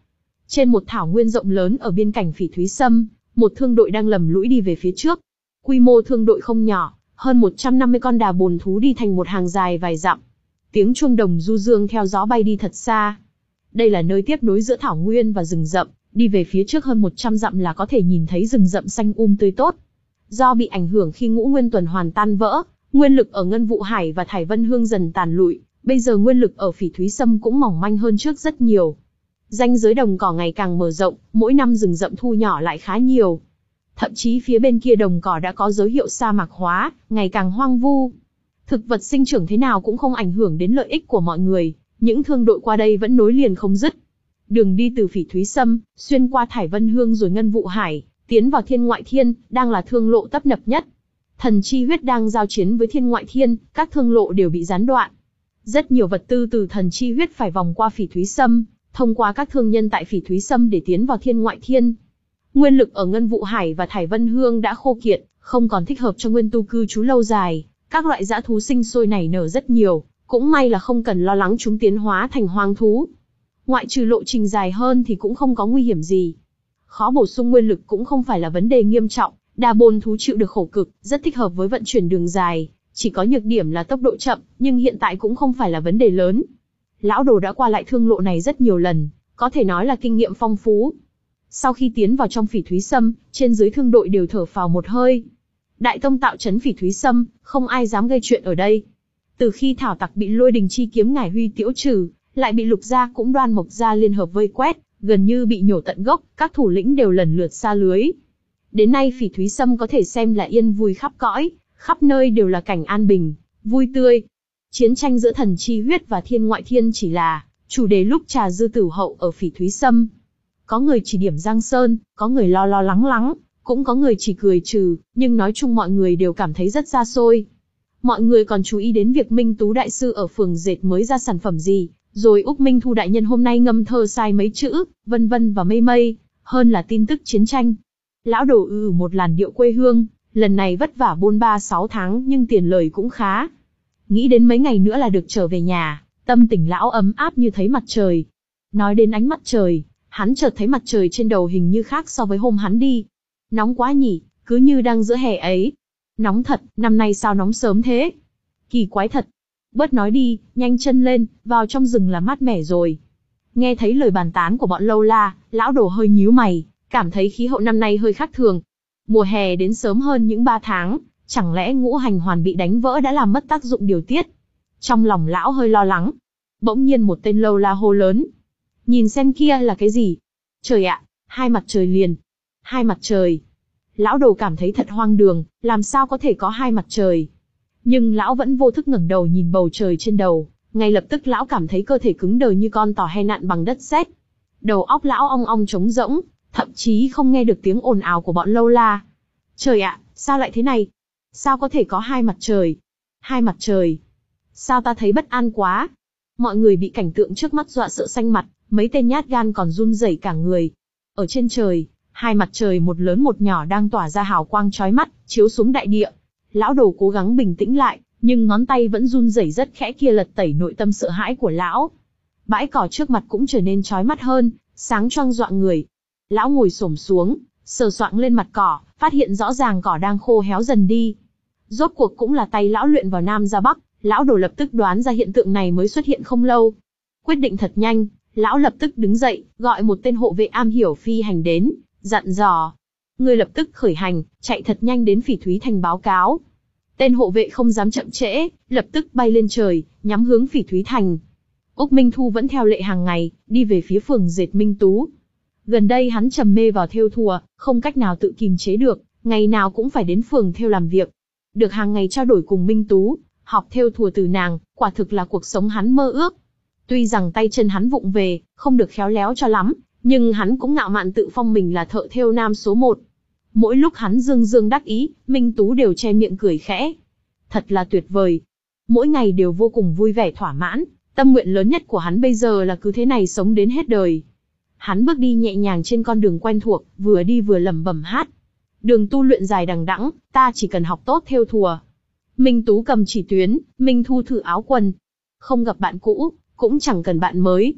Trên một thảo nguyên rộng lớn ở biên cảnh Phỉ Thúy Sâm, một thương đội đang lầm lũi đi về phía trước. Quy mô thương đội không nhỏ, hơn một trăm năm mươi con đà bồn thú đi thành một hàng dài vài dặm. Tiếng chuông đồng du dương theo gió bay đi thật xa. Đây là nơi tiếp nối giữa thảo nguyên và rừng rậm, đi về phía trước hơn một trăm dặm là có thể nhìn thấy rừng rậm xanh um tươi tốt. Do bị ảnh hưởng khi ngũ nguyên tuần hoàn tan vỡ, nguyên lực ở Ngân Vụ Hải và Thải Vân Hương dần tàn lụi, bây giờ nguyên lực ở Phỉ Thúy Sâm cũng mỏng manh hơn trước rất nhiều. Ranh giới đồng cỏ ngày càng mở rộng, mỗi năm rừng rậm thu nhỏ lại khá nhiều. Thậm chí phía bên kia đồng cỏ đã có dấu hiệu sa mạc hóa, ngày càng hoang vu. Thực vật sinh trưởng thế nào cũng không ảnh hưởng đến lợi ích của mọi người, những thương đội qua đây vẫn nối liền không dứt. Đường đi từ Phỉ Thúy Sâm, xuyên qua Thải Vân Hương rồi Ngân Vụ Hải, tiến vào Thiên Ngoại Thiên, đang là thương lộ tấp nập nhất. Thần chi huyết đang giao chiến với Thiên Ngoại Thiên, các thương lộ đều bị gián đoạn. Rất nhiều vật tư từ thần chi huyết phải vòng qua Phỉ Thúy Sâm, thông qua các thương nhân tại Phỉ Thúy Sâm để tiến vào Thiên Ngoại Thiên. Nguyên lực ở Ngân Vụ Hải và Thải Vân Hương đã khô kiệt, không còn thích hợp cho nguyên tu cư trú lâu dài. Các loại dã thú sinh sôi nảy nở rất nhiều, cũng may là không cần lo lắng chúng tiến hóa thành hoang thú. Ngoại trừ lộ trình dài hơn thì cũng không có nguy hiểm gì. Khó bổ sung nguyên lực cũng không phải là vấn đề nghiêm trọng, đà bồn thú chịu được khổ cực, rất thích hợp với vận chuyển đường dài, chỉ có nhược điểm là tốc độ chậm, nhưng hiện tại cũng không phải là vấn đề lớn. Lão Đồ đã qua lại thương lộ này rất nhiều lần, có thể nói là kinh nghiệm phong phú. Sau khi tiến vào trong Phỉ Thúy Sâm, trên dưới thương đội đều thở phào một hơi. Đại tông tạo trấn Phỉ Thúy Sâm, không ai dám gây chuyện ở đây. Từ khi thảo tặc bị Lôi Đình chi kiếm ngải huy tiễu trừ, lại bị Lục gia cũng Đoan Mộc gia liên hợp vây quét, gần như bị nhổ tận gốc, các thủ lĩnh đều lần lượt sa lưới. Đến nay Phỉ Thúy Sâm có thể xem là yên vui khắp cõi, khắp nơi đều là cảnh an bình, vui tươi. Chiến tranh giữa thần chi huyết và Thiên Ngoại Thiên chỉ là chủ đề lúc trà dư tử hậu ở Phỉ Thúy Sâm. Có người chỉ điểm Giang Sơn, có người lo lo lắng lắng, cũng có người chỉ cười trừ, nhưng nói chung mọi người đều cảm thấy rất xa xôi. Mọi người còn chú ý đến việc Minh Tú đại sư ở phường dệt mới ra sản phẩm gì, rồi Úc Minh Thu đại nhân hôm nay ngâm thơ sai mấy chữ, vân vân và mây mây, hơn là tin tức chiến tranh. Lão Đồ ư một làn điệu quê hương, lần này vất vả bôn ba sáu tháng nhưng tiền lời cũng khá. Nghĩ đến mấy ngày nữa là được trở về nhà, tâm tình lão ấm áp như thấy mặt trời. Nói đến ánh mặt trời, hắn chợt thấy mặt trời trên đầu hình như khác so với hôm hắn đi. Nóng quá nhỉ, cứ như đang giữa hè ấy. Nóng thật, năm nay sao nóng sớm thế? Kỳ quái thật. Bớt nói đi, nhanh chân lên, vào trong rừng là mát mẻ rồi. Nghe thấy lời bàn tán của bọn lâu la, lão Đồ hơi nhíu mày, cảm thấy khí hậu năm nay hơi khác thường. Mùa hè đến sớm hơn những ba tháng, chẳng lẽ ngũ hành hoàn bị đánh vỡ đã làm mất tác dụng điều tiết? Trong lòng lão hơi lo lắng. Bỗng nhiên một tên lâu la hô lớn. Nhìn xem kia là cái gì? Trời ạ, hai mặt trời liền. Hai mặt trời. Lão Đồ cảm thấy thật hoang đường, làm sao có thể có hai mặt trời? Nhưng lão vẫn vô thức ngẩng đầu nhìn bầu trời trên đầu, ngay lập tức lão cảm thấy cơ thể cứng đờ như con tò he nặn bằng đất sét. Đầu óc lão ong ong trống rỗng, thậm chí không nghe được tiếng ồn ào của bọn lâu la. Trời ạ, sao lại thế này? Sao có thể có hai mặt trời? Hai mặt trời? Sao ta thấy bất an quá? Mọi người bị cảnh tượng trước mắt dọa sợ xanh mặt, mấy tên nhát gan còn run rẩy cả người. Ở trên trời, hai mặt trời một lớn một nhỏ đang tỏa ra hào quang chói mắt, chiếu xuống đại địa. Lão Đồ cố gắng bình tĩnh lại, nhưng ngón tay vẫn run rẩy rất khẽ kia lật tẩy nội tâm sợ hãi của lão. Bãi cỏ trước mặt cũng trở nên chói mắt hơn, sáng choang dọa người. Lão ngồi xổm xuống, sờ soạng lên mặt cỏ, phát hiện rõ ràng cỏ đang khô héo dần đi. Rốt cuộc cũng là tay lão luyện vào Nam ra Bắc, lão Đồ lập tức đoán ra hiện tượng này mới xuất hiện không lâu. Quyết định thật nhanh, lão lập tức đứng dậy, gọi một tên hộ vệ am hiểu phi hành đến, dặn dò. Người lập tức khởi hành, chạy thật nhanh đến Phỉ Thúy Thành báo cáo. Tên hộ vệ không dám chậm trễ, lập tức bay lên trời, nhắm hướng Phỉ Thúy Thành. Úc Minh Thu vẫn theo lệ hàng ngày, đi về phía phường dệt Minh Tú. Gần đây hắn trầm mê vào thêu thùa, không cách nào tự kìm chế được, ngày nào cũng phải đến phường thêu làm việc. Được hàng ngày trao đổi cùng Minh Tú, học thêu thùa từ nàng, quả thực là cuộc sống hắn mơ ước. Tuy rằng tay chân hắn vụng về, không được khéo léo cho lắm, nhưng hắn cũng ngạo mạn tự phong mình là thợ thêu nam số một. Mỗi lúc hắn dương dương đắc ý, Minh Tú đều che miệng cười khẽ. Thật là tuyệt vời. Mỗi ngày đều vô cùng vui vẻ thỏa mãn, tâm nguyện lớn nhất của hắn bây giờ là cứ thế này sống đến hết đời. Hắn bước đi nhẹ nhàng trên con đường quen thuộc, vừa đi vừa lẩm bẩm hát. Đường tu luyện dài đằng đẵng, ta chỉ cần học tốt thêu thùa. Minh Tú cầm chỉ tuyến, Minh Thu thử áo quần. Không gặp bạn cũ, cũng chẳng cần bạn mới.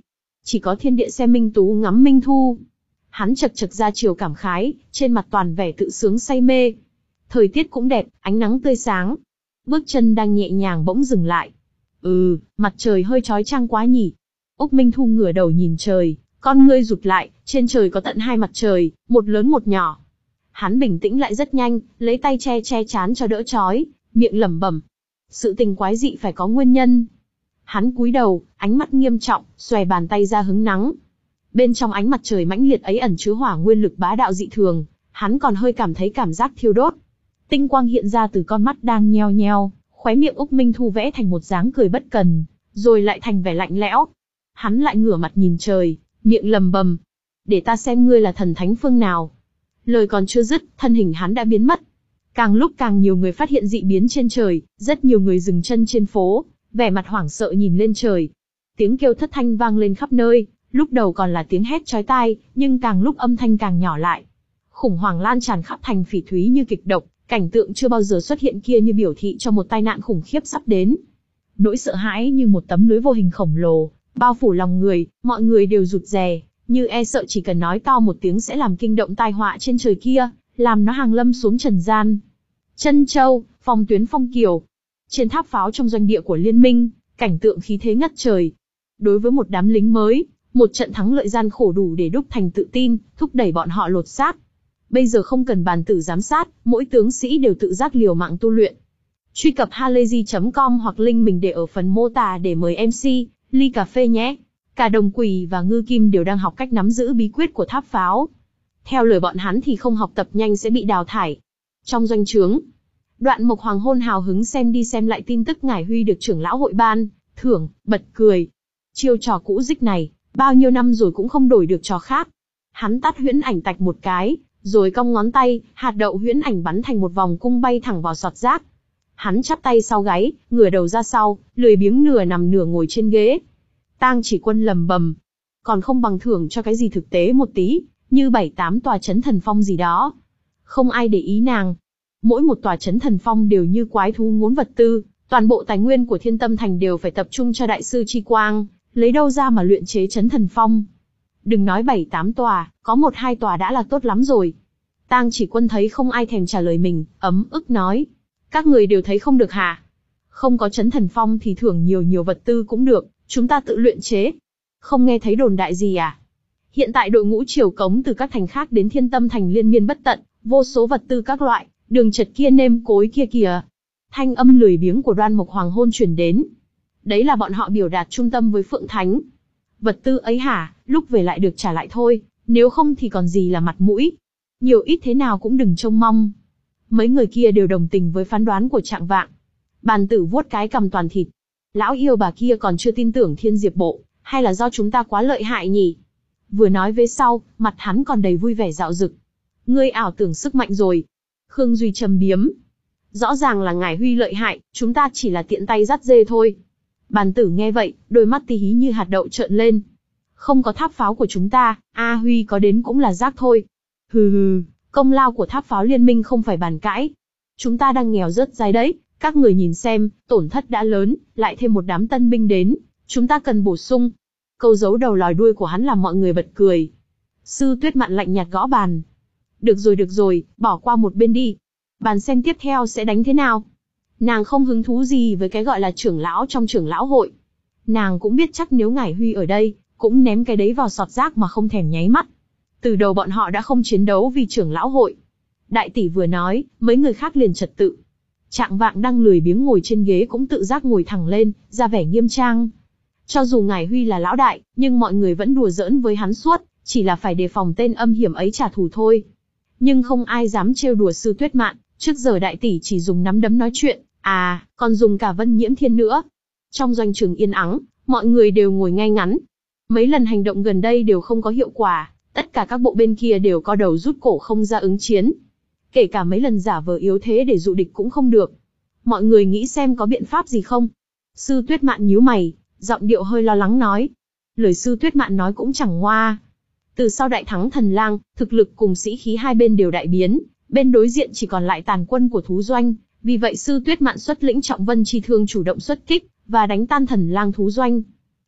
chỉ có thiên địa xem Minh Tú ngắm Minh Thu. Hắn chật chật ra chiều cảm khái, trên mặt toàn vẻ tự sướng say mê. Thời tiết cũng đẹp, ánh nắng tươi sáng. Bước chân đang nhẹ nhàng bỗng dừng lại. Ừ, mặt trời hơi chói chang quá nhỉ. Úc Minh Thu ngửa đầu nhìn trời, con ngươi rụt lại, trên trời có tận hai mặt trời, một lớn một nhỏ. Hắn bình tĩnh lại rất nhanh, lấy tay che che trán cho đỡ chói, miệng lẩm bẩm. Sự tình quái dị phải có nguyên nhân. Hắn cúi đầu, ánh mắt nghiêm trọng, xòe bàn tay ra hứng nắng. Bên trong ánh mặt trời mãnh liệt ấy ẩn chứa hỏa nguyên lực bá đạo dị thường, hắn còn hơi cảm thấy cảm giác thiêu đốt. Tinh quang hiện ra từ con mắt đang nheo nheo, khóe miệng Úc Minh Thu vẽ thành một dáng cười bất cần, rồi lại thành vẻ lạnh lẽo. Hắn lại ngửa mặt nhìn trời, miệng lầm bầm. Để ta xem ngươi là thần thánh phương nào. Lời còn chưa dứt, thân hình hắn đã biến mất. Càng lúc càng nhiều người phát hiện dị biến trên trời, rất nhiều người dừng chân trên phố, vẻ mặt hoảng sợ nhìn lên trời. Tiếng kêu thất thanh vang lên khắp nơi, lúc đầu còn là tiếng hét chói tai, nhưng càng lúc âm thanh càng nhỏ lại. Khủng hoảng lan tràn khắp thành Phỉ Thúy như kịch độc, cảnh tượng chưa bao giờ xuất hiện kia như biểu thị cho một tai nạn khủng khiếp sắp đến. Nỗi sợ hãi như một tấm lưới vô hình khổng lồ, bao phủ lòng người, mọi người đều rụt rè, như e sợ chỉ cần nói to một tiếng sẽ làm kinh động tai họa trên trời kia, làm nó hàng lâm xuống trần gian. Trân Châu, phòng tuyến Phong Kiều. Trên tháp pháo trong doanh địa của Liên minh, cảnh tượng khí thế ngất trời. Đối với một đám lính mới, một trận thắng lợi gian khổ đủ để đúc thành tự tin, thúc đẩy bọn họ lột xác. Bây giờ không cần bàn tử giám sát, mỗi tướng sĩ đều tự giác liều mạng tu luyện. Truy cập halayzi chấm com hoặc link mình để ở phần mô tả để mời em xê, ly cà phê nhé. Cả Đồng Quỳ và Ngư Kim đều đang học cách nắm giữ bí quyết của tháp pháo. Theo lời bọn hắn thì không học tập nhanh sẽ bị đào thải. Trong doanh trướng, Đoạn Mộc Hoàng hôn hào hứng xem đi xem lại tin tức Ngải Huy được trưởng lão hội ban thưởng, bật cười. Chiêu trò cũ dích này, bao nhiêu năm rồi cũng không đổi được trò khác. Hắn tắt huyễn ảnh tạch một cái, rồi cong ngón tay, hạt đậu huyễn ảnh bắn thành một vòng cung bay thẳng vào sọt rác. Hắn chắp tay sau gáy, ngửa đầu ra sau, lười biếng nửa nằm nửa ngồi trên ghế. Tang Chỉ Quân lầm bầm, còn không bằng thưởng cho cái gì thực tế một tí, như bảy tám tòa chấn thần phong gì đó. Không ai để ý nàng. Mỗi một tòa chấn thần phong đều như quái thú ngốn vật tư, toàn bộ tài nguyên của Thiên Tâm Thành đều phải tập trung cho đại sư Chi Quang, lấy đâu ra mà luyện chế chấn thần phong. Đừng nói bảy tám tòa, có một hai tòa đã là tốt lắm rồi. Tang Chỉ Quân thấy không ai thèm trả lời mình, ấm ức nói. Các người đều thấy không được hả? Không có chấn thần phong thì thưởng nhiều nhiều vật tư cũng được, chúng ta tự luyện chế. Không nghe thấy đồn đại gì à? Hiện tại đội ngũ triều cống từ các thành khác đến Thiên Tâm Thành liên miên bất tận, vô số vật tư các loại, đường chật kia nêm cối kia kìa. Thanh âm lười biếng của Đoan Mộc Hoàng hôn truyền đến. Đấy là bọn họ biểu đạt trung tâm với Phượng Thánh. Vật tư ấy hả, lúc về lại được trả lại thôi, nếu không thì còn gì là mặt mũi. Nhiều ít thế nào cũng đừng trông mong. Mấy người kia đều đồng tình với phán đoán của Trạng Vạng. Bàn tử vuốt cái cằm toàn thịt. Lão yêu bà kia còn chưa tin tưởng Thiên Diệp Bộ, hay là do chúng ta quá lợi hại nhỉ? Vừa nói về sau, mặt hắn còn đầy vui vẻ dạo dực. Ngươi ảo tưởng sức mạnh rồi. Khương Duy trầm biếm. Rõ ràng là Ngải Huy lợi hại, chúng ta chỉ là tiện tay dắt dê thôi. Bàn tử nghe vậy, đôi mắt tí hí như hạt đậu trợn lên. Không có tháp pháo của chúng ta, A Huy có đến cũng là rác thôi. Hừ hừ, công lao của tháp pháo liên minh không phải bàn cãi. Chúng ta đang nghèo rớt dai đấy, các người nhìn xem, tổn thất đã lớn, lại thêm một đám tân binh đến, chúng ta cần bổ sung. Câu giấu đầu lòi đuôi của hắn làm mọi người bật cười. Sư Tuyết Mạn lạnh nhạt gõ bàn. Được rồi được rồi, bỏ qua một bên đi. Bàn xem tiếp theo sẽ đánh thế nào. Nàng không hứng thú gì với cái gọi là trưởng lão trong trưởng lão hội. Nàng cũng biết chắc nếu Ngải Huy ở đây, cũng ném cái đấy vào sọt rác mà không thèm nháy mắt. Từ đầu bọn họ đã không chiến đấu vì trưởng lão hội. Đại tỷ vừa nói, mấy người khác liền trật tự. Trạng Vạng đang lười biếng ngồi trên ghế cũng tự giác ngồi thẳng lên, ra vẻ nghiêm trang. Cho dù Ngải Huy là lão đại, nhưng mọi người vẫn đùa giỡn với hắn suốt, chỉ là phải đề phòng tên âm hiểm ấy trả thù thôi. Nhưng không ai dám trêu đùa Sư Tuyết Mạn, trước giờ đại tỷ chỉ dùng nắm đấm nói chuyện, à, còn dùng cả Vân Nhiễm Thiên nữa. Trong doanh trường yên ắng, mọi người đều ngồi ngay ngắn. Mấy lần hành động gần đây đều không có hiệu quả, tất cả các bộ bên kia đều co đầu rút cổ không ra ứng chiến. Kể cả mấy lần giả vờ yếu thế để dụ địch cũng không được. Mọi người nghĩ xem có biện pháp gì không? Sư Tuyết Mạn nhíu mày, giọng điệu hơi lo lắng nói. Lời Sư Tuyết Mạn nói cũng chẳng ngoa. Từ sau đại thắng Thần Lang, thực lực cùng sĩ khí hai bên đều đại biến, bên đối diện chỉ còn lại tàn quân của thú doanh, vì vậy Sư Tuyết Mạn xuất lĩnh Trọng Vân Chi Thương chủ động xuất kích và đánh tan Thần Lang thú doanh.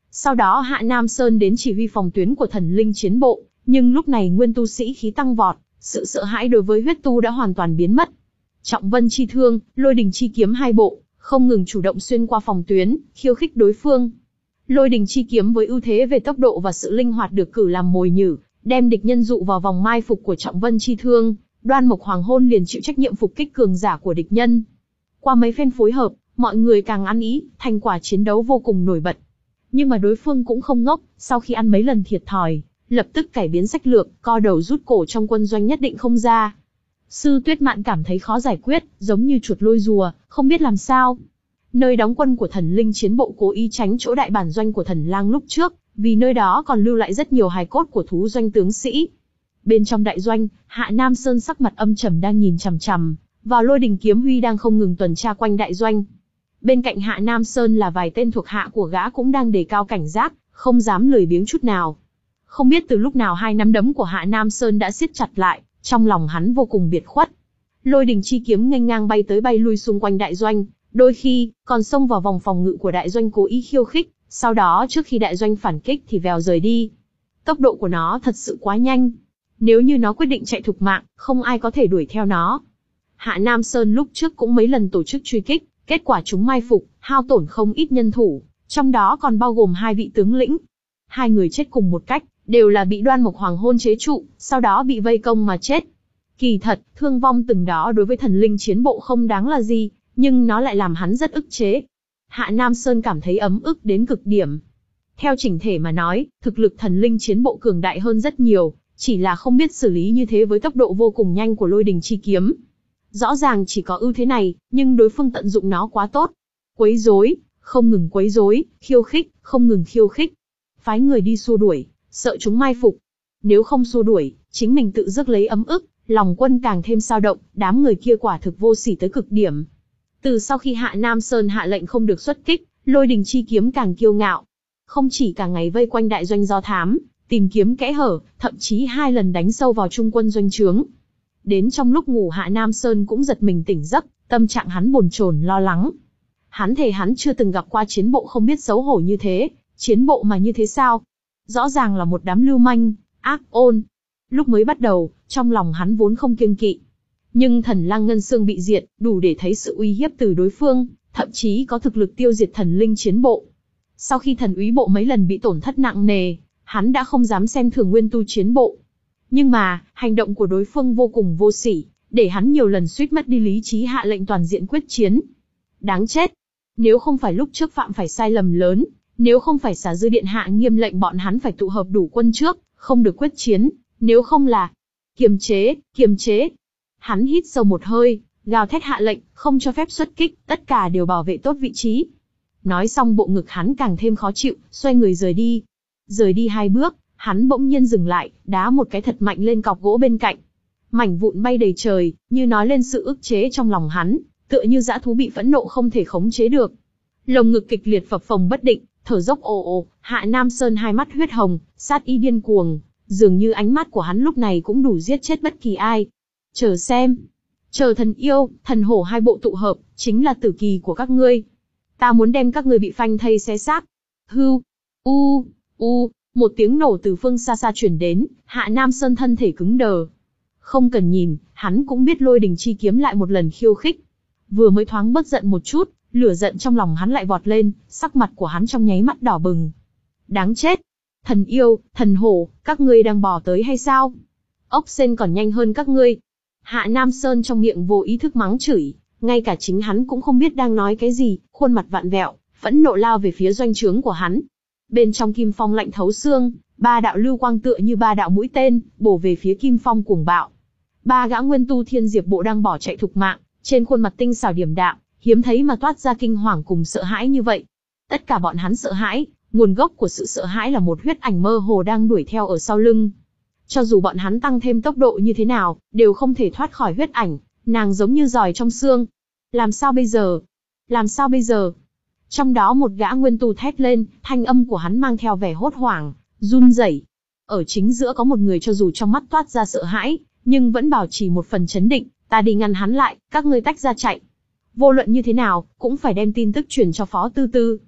Sau đó Hạ Nam Sơn đến chỉ huy phòng tuyến của thần linh chiến bộ, nhưng lúc này nguyên tu sĩ khí tăng vọt, sự sợ hãi đối với huyết tu đã hoàn toàn biến mất. Trọng Vân chi thương, Lôi Đình chi kiếm hai bộ, không ngừng chủ động xuyên qua phòng tuyến, khiêu khích đối phương. Lôi Đình chi kiếm với ưu thế về tốc độ và sự linh hoạt được cử làm mồi nhử, đem địch nhân dụ vào vòng mai phục của Trọng Vân chi thương, Đoan Mộc Hoàng Hôn liền chịu trách nhiệm phục kích cường giả của địch nhân. Qua mấy phen phối hợp, mọi người càng ăn ý, thành quả chiến đấu vô cùng nổi bật. Nhưng mà đối phương cũng không ngốc, sau khi ăn mấy lần thiệt thòi, lập tức cải biến sách lược, co đầu rút cổ trong quân doanh nhất định không ra. Sư Tuyết Mạn cảm thấy khó giải quyết, giống như chuột lôi rùa, không biết làm sao. Nơi đóng quân của thần linh chiến bộ cố ý tránh chỗ đại bản doanh của thần lang lúc trước, vì nơi đó còn lưu lại rất nhiều hài cốt của thú doanh tướng sĩ. Bên trong đại doanh, Hạ Nam Sơn sắc mặt âm trầm đang nhìn chằm chằm vào Lôi Đình kiếm huy đang không ngừng tuần tra quanh đại doanh. Bên cạnh Hạ Nam Sơn là vài tên thuộc hạ của gã cũng đang đề cao cảnh giác, không dám lười biếng chút nào. Không biết từ lúc nào hai nắm đấm của Hạ Nam Sơn đã siết chặt lại, trong lòng hắn vô cùng biệt khuất. Lôi Đình chi kiếm nghênh ngang bay tới bay lui xung quanh đại doanh, đôi khi còn xông vào vòng phòng ngự của đại doanh cố ý khiêu khích, sau đó trước khi đại doanh phản kích thì vèo rời đi. Tốc độ của nó thật sự quá nhanh. Nếu như nó quyết định chạy thục mạng, không ai có thể đuổi theo nó. Hạ Nam Sơn lúc trước cũng mấy lần tổ chức truy kích, kết quả chúng mai phục, hao tổn không ít nhân thủ, trong đó còn bao gồm hai vị tướng lĩnh. Hai người chết cùng một cách, đều là bị Đoan Mộc Hoàng Hôn chế trụ, sau đó bị vây công mà chết. Kỳ thật, thương vong từng đó đối với thần linh chiến bộ không đáng là gì, nhưng nó lại làm hắn rất ức chế. Hạ Nam Sơn cảm thấy ấm ức đến cực điểm. Theo chỉnh thể mà nói, thực lực thần linh chiến bộ cường đại hơn rất nhiều, chỉ là không biết xử lý như thế với tốc độ vô cùng nhanh của Lôi Đình chi kiếm. Rõ ràng chỉ có ưu thế này, nhưng đối phương tận dụng nó quá tốt. Quấy rối, không ngừng quấy rối, khiêu khích, không ngừng khiêu khích. Phái người đi xua đuổi, sợ chúng mai phục. Nếu không xua đuổi, chính mình tự rước lấy ấm ức, lòng quân càng thêm dao động, đám người kia quả thực vô sỉ tới cực điểm. Từ sau khi Hạ Nam Sơn hạ lệnh không được xuất kích, Lôi Đình chi kiếm càng kiêu ngạo. Không chỉ cả ngày vây quanh đại doanh do thám, tìm kiếm kẽ hở, thậm chí hai lần đánh sâu vào trung quân doanh trướng. Đến trong lúc ngủ Hạ Nam Sơn cũng giật mình tỉnh giấc, tâm trạng hắn bồn chồn lo lắng. Hắn thề hắn chưa từng gặp qua chiến bộ không biết xấu hổ như thế, chiến bộ mà như thế sao? Rõ ràng là một đám lưu manh, ác ôn. Lúc mới bắt đầu, trong lòng hắn vốn không kiêng kỵ. Nhưng thần lang ngân xương bị diệt, đủ để thấy sự uy hiếp từ đối phương, thậm chí có thực lực tiêu diệt thần linh chiến bộ. Sau khi thần úy bộ mấy lần bị tổn thất nặng nề, hắn đã không dám xem thường nguyên tu chiến bộ. Nhưng mà, hành động của đối phương vô cùng vô sỉ, để hắn nhiều lần suýt mất đi lý trí hạ lệnh toàn diện quyết chiến. Đáng chết! Nếu không phải lúc trước phạm phải sai lầm lớn, nếu không phải Xà Dư Điện hạ nghiêm lệnh bọn hắn phải tụ hợp đủ quân trước, không được quyết chiến, nếu không là... Kiềm chế, kiềm chế! Hắn hít sâu một hơi, gào thét hạ lệnh, không cho phép xuất kích, tất cả đều bảo vệ tốt vị trí. Nói xong bộ ngực hắn càng thêm khó chịu, xoay người rời đi. Rời đi hai bước, hắn bỗng nhiên dừng lại, đá một cái thật mạnh lên cọc gỗ bên cạnh. Mảnh vụn bay đầy trời, như nói lên sự ức chế trong lòng hắn, tựa như dã thú bị phẫn nộ không thể khống chế được. Lồng ngực kịch liệt phập phồng bất định, thở dốc ồ ồ, Hạ Nam Sơn hai mắt huyết hồng, sát ý điên cuồng, dường như ánh mắt của hắn lúc này cũng đủ giết chết bất kỳ ai. Chờ xem, chờ thần yêu, thần hổ hai bộ tụ hợp, chính là tử kỳ của các ngươi. Ta muốn đem các ngươi bị phanh thây xé xác. Hưu, u, u, một tiếng nổ từ phương xa xa truyền đến, Hạ Nam Sơn thân thể cứng đờ. Không cần nhìn, hắn cũng biết Lôi Đình chi kiếm lại một lần khiêu khích. Vừa mới thoáng bớt giận một chút, lửa giận trong lòng hắn lại vọt lên, sắc mặt của hắn trong nháy mắt đỏ bừng. Đáng chết! Thần yêu, thần hổ, các ngươi đang bò tới hay sao? Ốc sên còn nhanh hơn các ngươi. Hạ Nam Sơn trong miệng vô ý thức mắng chửi, ngay cả chính hắn cũng không biết đang nói cái gì, khuôn mặt vặn vẹo, phẫn nộ lao về phía doanh trướng của hắn. Bên trong kim phong lạnh thấu xương, ba đạo lưu quang tựa như ba đạo mũi tên, bổ về phía kim phong cuồng bạo. Ba gã nguyên tu thiên diệp bộ đang bỏ chạy thục mạng, trên khuôn mặt tinh xảo điềm đạm, hiếm thấy mà toát ra kinh hoàng cùng sợ hãi như vậy. Tất cả bọn hắn sợ hãi, nguồn gốc của sự sợ hãi là một huyết ảnh mơ hồ đang đuổi theo ở sau lưng. Cho dù bọn hắn tăng thêm tốc độ như thế nào, đều không thể thoát khỏi huyết ảnh, nàng giống như giòi trong xương. Làm sao bây giờ? Làm sao bây giờ? Trong đó một gã nguyên tu thét lên, thanh âm của hắn mang theo vẻ hốt hoảng, run rẩy. Ở chính giữa có một người cho dù trong mắt toát ra sợ hãi, nhưng vẫn bảo trì một phần chấn định, ta đi ngăn hắn lại, các ngươi tách ra chạy. Vô luận như thế nào, cũng phải đem tin tức truyền cho Phó Tư Tư.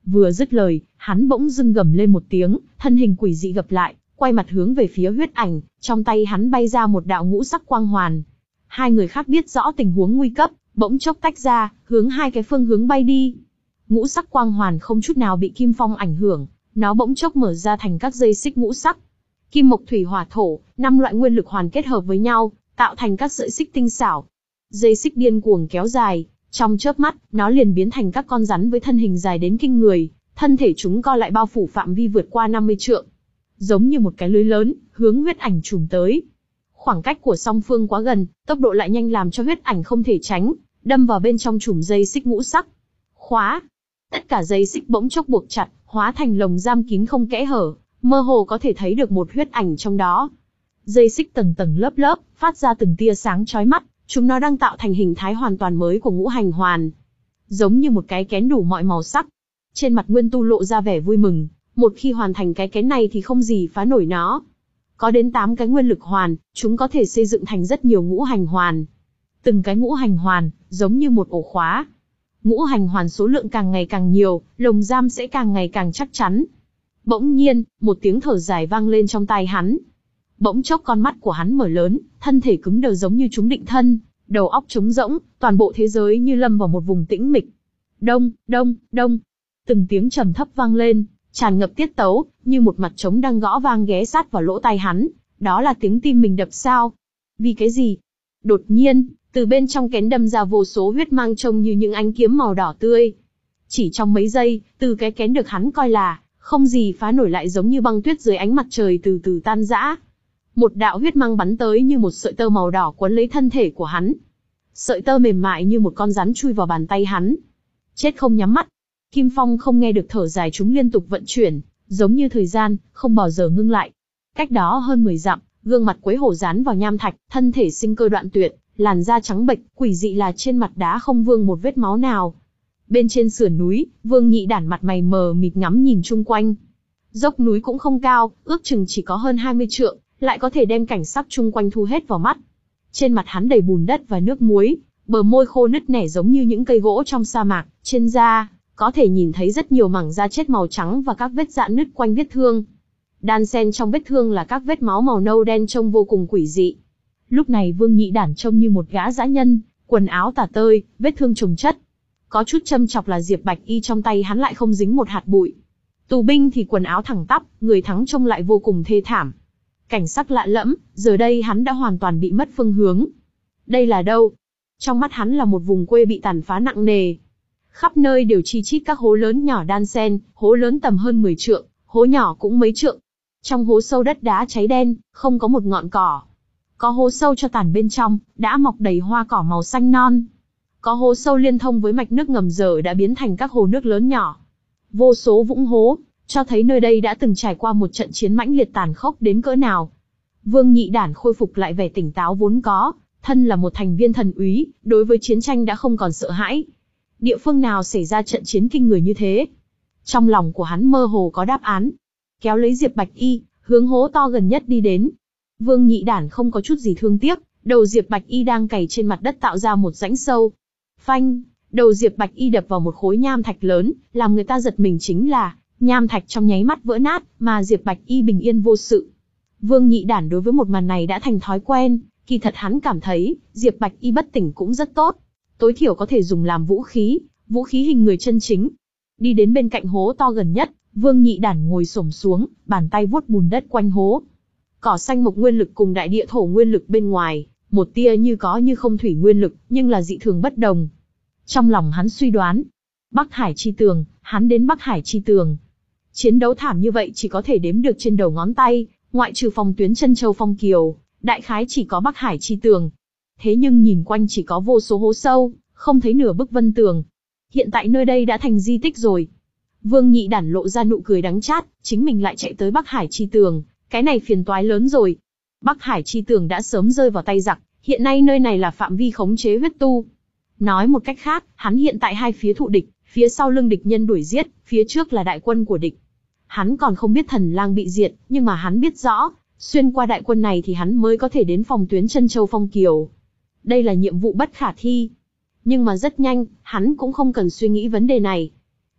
Vừa dứt lời, hắn bỗng dưng gầm lên một tiếng, thân hình quỷ dị gập lại, quay mặt hướng về phía huyết ảnh, trong tay hắn bay ra một đạo ngũ sắc quang hoàn. Hai người khác biết rõ tình huống nguy cấp, bỗng chốc tách ra, hướng hai cái phương hướng bay đi. Ngũ sắc quang hoàn không chút nào bị kim phong ảnh hưởng, nó bỗng chốc mở ra thành các dây xích ngũ sắc. Kim mộc thủy hỏa thổ, năm loại nguyên lực hoàn kết hợp với nhau, tạo thành các sợi xích tinh xảo. Dây xích điên cuồng kéo dài, trong chớp mắt, nó liền biến thành các con rắn với thân hình dài đến kinh người, thân thể chúng co lại bao phủ phạm vi vượt qua năm mươi trượng. Giống như một cái lưới lớn, hướng huyết ảnh trùm tới. Khoảng cách của song phương quá gần, tốc độ lại nhanh làm cho huyết ảnh không thể tránh, đâm vào bên trong chùm dây xích ngũ sắc. Khóa! Tất cả dây xích bỗng chốc buộc chặt, hóa thành lồng giam kín không kẽ hở, mơ hồ có thể thấy được một huyết ảnh trong đó. Dây xích tầng tầng lớp lớp, phát ra từng tia sáng chói mắt, chúng nó đang tạo thành hình thái hoàn toàn mới của ngũ hành hoàn. Giống như một cái kén đủ mọi màu sắc. Trên mặt Nguyên Tu lộ ra vẻ vui mừng, một khi hoàn thành cái kén này thì không gì phá nổi nó. Có đến tám cái nguyên lực hoàn, chúng có thể xây dựng thành rất nhiều ngũ hành hoàn. Từng cái ngũ hành hoàn, giống như một ổ khóa. Ngũ hành hoàn số lượng càng ngày càng nhiều, lồng giam sẽ càng ngày càng chắc chắn. Bỗng nhiên, một tiếng thở dài vang lên trong tai hắn. Bỗng chốc con mắt của hắn mở lớn, thân thể cứng đờ giống như chúng định thân, đầu óc trống rỗng, toàn bộ thế giới như lâm vào một vùng tĩnh mịch. Đông, đông, đông. Từng tiếng trầm thấp vang lên, tràn ngập tiết tấu, như một mặt trống đang gõ vang ghé sát vào lỗ tai hắn. Đó là tiếng tim mình đập sao? Vì cái gì? Đột nhiên, từ bên trong kén đâm ra vô số huyết mang trông như những ánh kiếm màu đỏ tươi. Chỉ trong mấy giây, từ cái kén được hắn coi là không gì phá nổi lại giống như băng tuyết dưới ánh mặt trời từ từ tan rã. Một đạo huyết mang bắn tới như một sợi tơ màu đỏ quấn lấy thân thể của hắn. Sợi tơ mềm mại như một con rắn chui vào bàn tay hắn. Chết không nhắm mắt. Kim Phong không nghe được thở dài chúng liên tục vận chuyển, giống như thời gian, không bao giờ ngưng lại. Cách đó hơn mười dặm, gương mặt Quế Hổ dán vào nham thạch, thân thể sinh cơ đoạn tuyệt, làn da trắng bệch, quỷ dị là trên mặt đá không vương một vết máu nào. Bên trên sườn núi, Vương Nhị Đản mặt mày mờ mịt ngắm nhìn chung quanh. Dốc núi cũng không cao, ước chừng chỉ có hơn hai mươi trượng, lại có thể đem cảnh sắc chung quanh thu hết vào mắt. Trên mặt hắn đầy bùn đất và nước muối, bờ môi khô nứt nẻ giống như những cây gỗ trong sa mạc, trên da có thể nhìn thấy rất nhiều mảng da chết màu trắng và các vết rạn nứt quanh vết thương. Đan xen trong vết thương là các vết máu màu nâu đen trông vô cùng quỷ dị. Lúc này Vương Nhị Đản trông như một gã dã nhân, quần áo tả tơi, vết thương chồng chất. Có chút châm chọc là Diệp Bạch Y trong tay hắn lại không dính một hạt bụi. Tù binh thì quần áo thẳng tắp, người thắng trông lại vô cùng thê thảm. Cảnh sắc lạ lẫm, giờ đây hắn đã hoàn toàn bị mất phương hướng. Đây là đâu? Trong mắt hắn là một vùng quê bị tàn phá nặng nề. Khắp nơi đều chi chít các hố lớn nhỏ đan xen, hố lớn tầm hơn mười trượng, hố nhỏ cũng mấy trượng. Trong hố sâu đất đá cháy đen, không có một ngọn cỏ. Có hố sâu cho tàn bên trong, đã mọc đầy hoa cỏ màu xanh non. Có hố sâu liên thông với mạch nước ngầm giờ đã biến thành các hồ nước lớn nhỏ. Vô số vũng hố, cho thấy nơi đây đã từng trải qua một trận chiến mãnh liệt tàn khốc đến cỡ nào. Vương Nhị Đản khôi phục lại vẻ tỉnh táo vốn có, thân là một thành viên thần úy, đối với chiến tranh đã không còn sợ hãi. Địa phương nào xảy ra trận chiến kinh người như thế? Trong lòng của hắn mơ hồ có đáp án. Kéo lấy Diệp Bạch Y, hướng hố to gần nhất đi đến. Vương Nhị Đản không có chút gì thương tiếc, đầu Diệp Bạch Y đang cày trên mặt đất tạo ra một rãnh sâu. Phanh, đầu Diệp Bạch Y đập vào một khối nham thạch lớn, làm người ta giật mình chính là, nham thạch trong nháy mắt vỡ nát, mà Diệp Bạch Y bình yên vô sự. Vương Nhị Đản đối với một màn này đã thành thói quen, kỳ thật hắn cảm thấy, Diệp Bạch Y bất tỉnh cũng rất tốt. Tối thiểu có thể dùng làm vũ khí, vũ khí hình người chân chính. Đi đến bên cạnh hố to gần nhất, Vương Nhị Đản ngồi xổm xuống, bàn tay vuốt bùn đất quanh hố. Cỏ xanh mộc nguyên lực cùng đại địa thổ nguyên lực bên ngoài, một tia như có như không thủy nguyên lực, nhưng là dị thường bất đồng. Trong lòng hắn suy đoán, Bắc Hải chi tường, hắn đến Bắc Hải chi tường. Chiến đấu thảm như vậy chỉ có thể đếm được trên đầu ngón tay, ngoại trừ phòng tuyến chân châu phong kiều, đại khái chỉ có Bắc Hải chi tường. Thế nhưng nhìn quanh chỉ có vô số hố sâu, không thấy nửa bức vân tường. Hiện tại nơi đây đã thành di tích rồi. Vương Nhị Đản lộ ra nụ cười đắng chát, chính mình lại chạy tới Bắc Hải chi tường, cái này phiền toái lớn rồi. Bắc Hải chi tường đã sớm rơi vào tay giặc, hiện nay nơi này là phạm vi khống chế huyết tu. Nói một cách khác, hắn hiện tại hai phía thụ địch, phía sau lưng địch nhân đuổi giết, phía trước là đại quân của địch. Hắn còn không biết Thần Lang bị diệt, nhưng mà hắn biết rõ, xuyên qua đại quân này thì hắn mới có thể đến phòng tuyến chân châu phong kiều. Đây là nhiệm vụ bất khả thi. Nhưng mà rất nhanh, hắn cũng không cần suy nghĩ vấn đề này.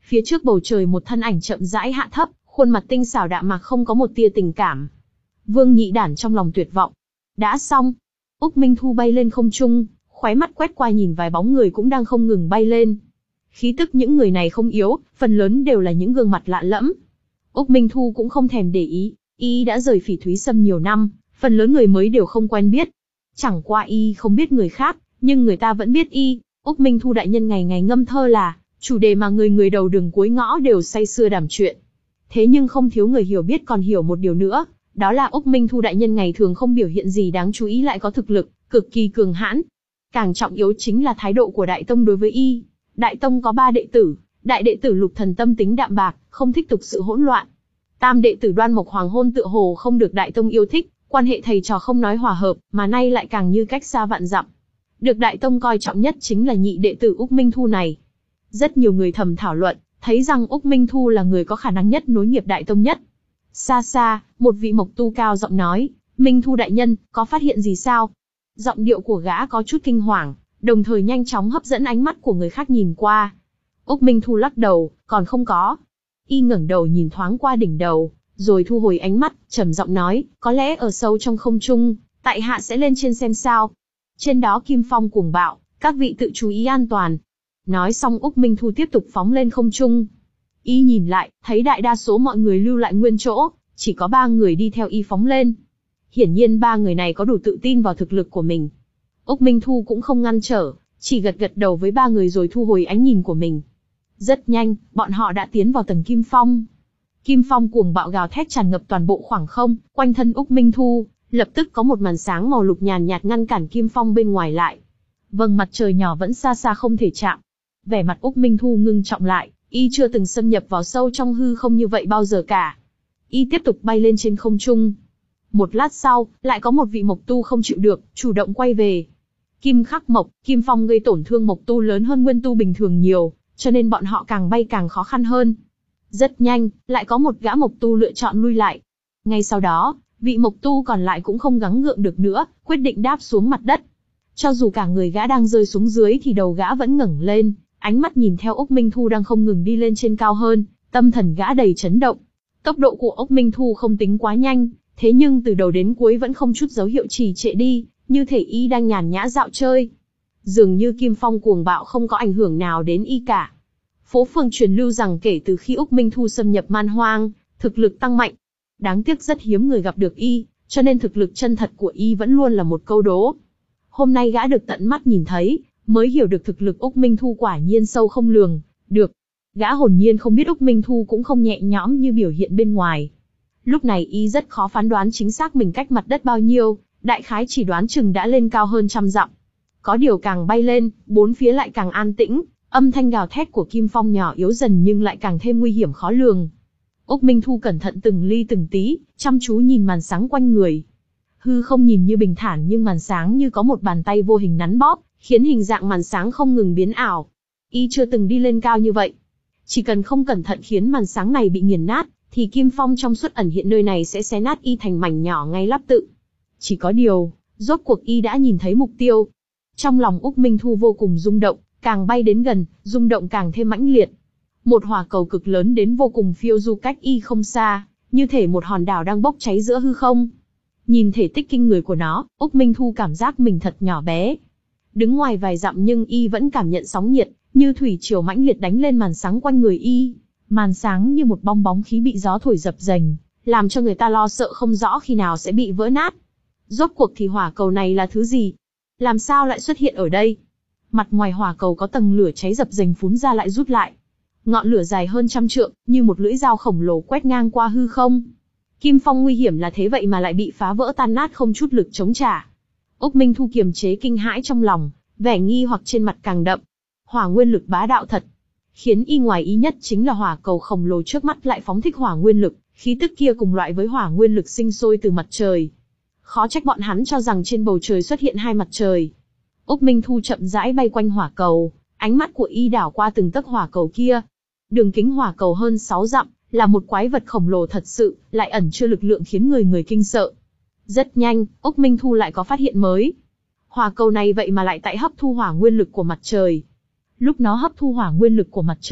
Phía trước bầu trời một thân ảnh chậm rãi hạ thấp, khuôn mặt tinh xảo đạm mạc không có một tia tình cảm. Vương Nhị Đản trong lòng tuyệt vọng. Đã xong. Úc Minh Thu bay lên không trung, khóe mắt quét qua nhìn vài bóng người cũng đang không ngừng bay lên. Khí tức những người này không yếu, phần lớn đều là những gương mặt lạ lẫm. Úc Minh Thu cũng không thèm để ý, y đã rời Phỉ Thúy Sâm nhiều năm, phần lớn người mới đều không quen biết. Chẳng qua y không biết người khác, nhưng người ta vẫn biết y. Úc Minh Thu đại nhân ngày ngày ngâm thơ là chủ đề mà người người đầu đường cuối ngõ đều say sưa đàm chuyện. Thế nhưng không thiếu người hiểu biết còn hiểu một điều nữa, đó là Úc Minh Thu đại nhân ngày thường không biểu hiện gì đáng chú ý lại có thực lực cực kỳ cường hãn. Càng trọng yếu chính là thái độ của Đại Tông đối với y. Đại Tông có ba đệ tử, đại đệ tử Lục Thần tâm tính đạm bạc, không thích tục sự hỗn loạn. Tam đệ tử Đoan Mộc Hoàng Hôn tựa hồ không được Đại Tông yêu thích, quan hệ thầy trò không nói hòa hợp, mà nay lại càng như cách xa vạn dặm. Được Đại Tông coi trọng nhất chính là nhị đệ tử Úc Minh Thu này. Rất nhiều người thầm thảo luận, thấy rằng Úc Minh Thu là người có khả năng nhất nối nghiệp Đại Tông nhất. Xa xa, một vị mộc tu cao giọng nói, Minh Thu đại nhân, có phát hiện gì sao? Giọng điệu của gã có chút kinh hoàng, đồng thời nhanh chóng hấp dẫn ánh mắt của người khác nhìn qua. Úc Minh Thu lắc đầu, còn không có. Y ngẩng đầu nhìn thoáng qua đỉnh đầu, rồi thu hồi ánh mắt, trầm giọng nói, có lẽ ở sâu trong không trung, tại hạ sẽ lên trên xem sao. Trên đó kim phong cuồng bạo, các vị tự chú ý an toàn. Nói xong Úc Minh Thu tiếp tục phóng lên không trung. Y nhìn lại, thấy đại đa số mọi người lưu lại nguyên chỗ, chỉ có ba người đi theo y phóng lên. Hiển nhiên ba người này có đủ tự tin vào thực lực của mình. Úc Minh Thu cũng không ngăn trở, chỉ gật gật đầu với ba người rồi thu hồi ánh nhìn của mình. Rất nhanh, bọn họ đã tiến vào tầng kim phong. Kim phong cuồng bạo gào thét tràn ngập toàn bộ khoảng không, quanh thân Úc Minh Thu, lập tức có một màn sáng màu lục nhàn nhạt ngăn cản kim phong bên ngoài lại. Vầng mặt trời nhỏ vẫn xa xa không thể chạm. Vẻ mặt Úc Minh Thu ngưng trọng lại, y chưa từng xâm nhập vào sâu trong hư không như vậy bao giờ cả. Y tiếp tục bay lên trên không trung. Một lát sau, lại có một vị mộc tu không chịu được, chủ động quay về. Kim khắc mộc, kim phong gây tổn thương mộc tu lớn hơn nguyên tu bình thường nhiều, cho nên bọn họ càng bay càng khó khăn hơn. Rất nhanh, lại có một gã mộc tu lựa chọn lui lại. Ngay sau đó, vị mộc tu còn lại cũng không gắng gượng được nữa, quyết định đáp xuống mặt đất. Cho dù cả người gã đang rơi xuống dưới thì đầu gã vẫn ngẩng lên, ánh mắt nhìn theo Úc Minh Thu đang không ngừng đi lên trên cao hơn, tâm thần gã đầy chấn động. Tốc độ của Úc Minh Thu không tính quá nhanh, thế nhưng từ đầu đến cuối vẫn không chút dấu hiệu trì trệ đi, như thể y đang nhàn nhã dạo chơi. Dường như kim phong cuồng bạo không có ảnh hưởng nào đến y cả. Phố phường truyền lưu rằng kể từ khi Úc Minh Thu xâm nhập man hoang, thực lực tăng mạnh. Đáng tiếc rất hiếm người gặp được y, cho nên thực lực chân thật của y vẫn luôn là một câu đố. Hôm nay gã được tận mắt nhìn thấy, mới hiểu được thực lực Úc Minh Thu quả nhiên sâu không lường được. Gã hồn nhiên không biết Úc Minh Thu cũng không nhẹ nhõm như biểu hiện bên ngoài. Lúc này y rất khó phán đoán chính xác mình cách mặt đất bao nhiêu, đại khái chỉ đoán chừng đã lên cao hơn trăm dặm. Có điều càng bay lên, bốn phía lại càng an tĩnh, âm thanh gào thét của kim phong nhỏ yếu dần nhưng lại càng thêm nguy hiểm khó lường. Úc Minh Thu cẩn thận từng ly từng tí, chăm chú nhìn màn sáng quanh người. Hư không nhìn như bình thản nhưng màn sáng như có một bàn tay vô hình nắn bóp, khiến hình dạng màn sáng không ngừng biến ảo. Y chưa từng đi lên cao như vậy. Chỉ cần không cẩn thận khiến màn sáng này bị nghiền nát, thì kim phong trong suốt ẩn hiện nơi này sẽ xé nát y thành mảnh nhỏ ngay lắp tự. Chỉ có điều, rốt cuộc y đã nhìn thấy mục tiêu. Trong lòng Úc Minh Thu vô cùng rung động, càng bay đến gần, rung động càng thêm mãnh liệt. Một hỏa cầu cực lớn đến vô cùng phiêu du cách y không xa, như thể một hòn đảo đang bốc cháy giữa hư không. Nhìn thể tích kinh người của nó, Úc Minh Thu cảm giác mình thật nhỏ bé. Đứng ngoài vài dặm nhưng y vẫn cảm nhận sóng nhiệt, như thủy triều mãnh liệt đánh lên màn sáng quanh người y. Màn sáng như một bong bóng khí bị gió thổi dập dềnh, làm cho người ta lo sợ không rõ khi nào sẽ bị vỡ nát. Rốt cuộc thì hỏa cầu này là thứ gì? Làm sao lại xuất hiện ở đây? Mặt ngoài hỏa cầu có tầng lửa cháy dập dềnh phún ra lại rút lại. Ngọn lửa dài hơn trăm trượng, như một lưỡi dao khổng lồ quét ngang qua hư không. Kim phong nguy hiểm là thế vậy mà lại bị phá vỡ tan nát không chút lực chống trả. Úc Minh Thu kiềm chế kinh hãi trong lòng, vẻ nghi hoặc trên mặt càng đậm. Hỏa nguyên lực bá đạo thật. Khiến y ngoài ý nhất chính là hỏa cầu khổng lồ trước mắt lại phóng thích hỏa nguyên lực, khí tức kia cùng loại với hỏa nguyên lực sinh sôi từ mặt trời. Khó trách bọn hắn cho rằng trên bầu trời xuất hiện hai mặt trời. Úc Minh Thu chậm rãi bay quanh hỏa cầu, ánh mắt của y đảo qua từng tấc hỏa cầu kia. Đường kính hỏa cầu hơn sáu dặm, là một quái vật khổng lồ thật sự, lại ẩn chứa lực lượng khiến người người kinh sợ. Rất nhanh, Úc Minh Thu lại có phát hiện mới. Hỏa cầu này vậy mà lại tại hấp thu hỏa nguyên lực của mặt trời. Lúc nó hấp thu hỏa nguyên lực của mặt trời,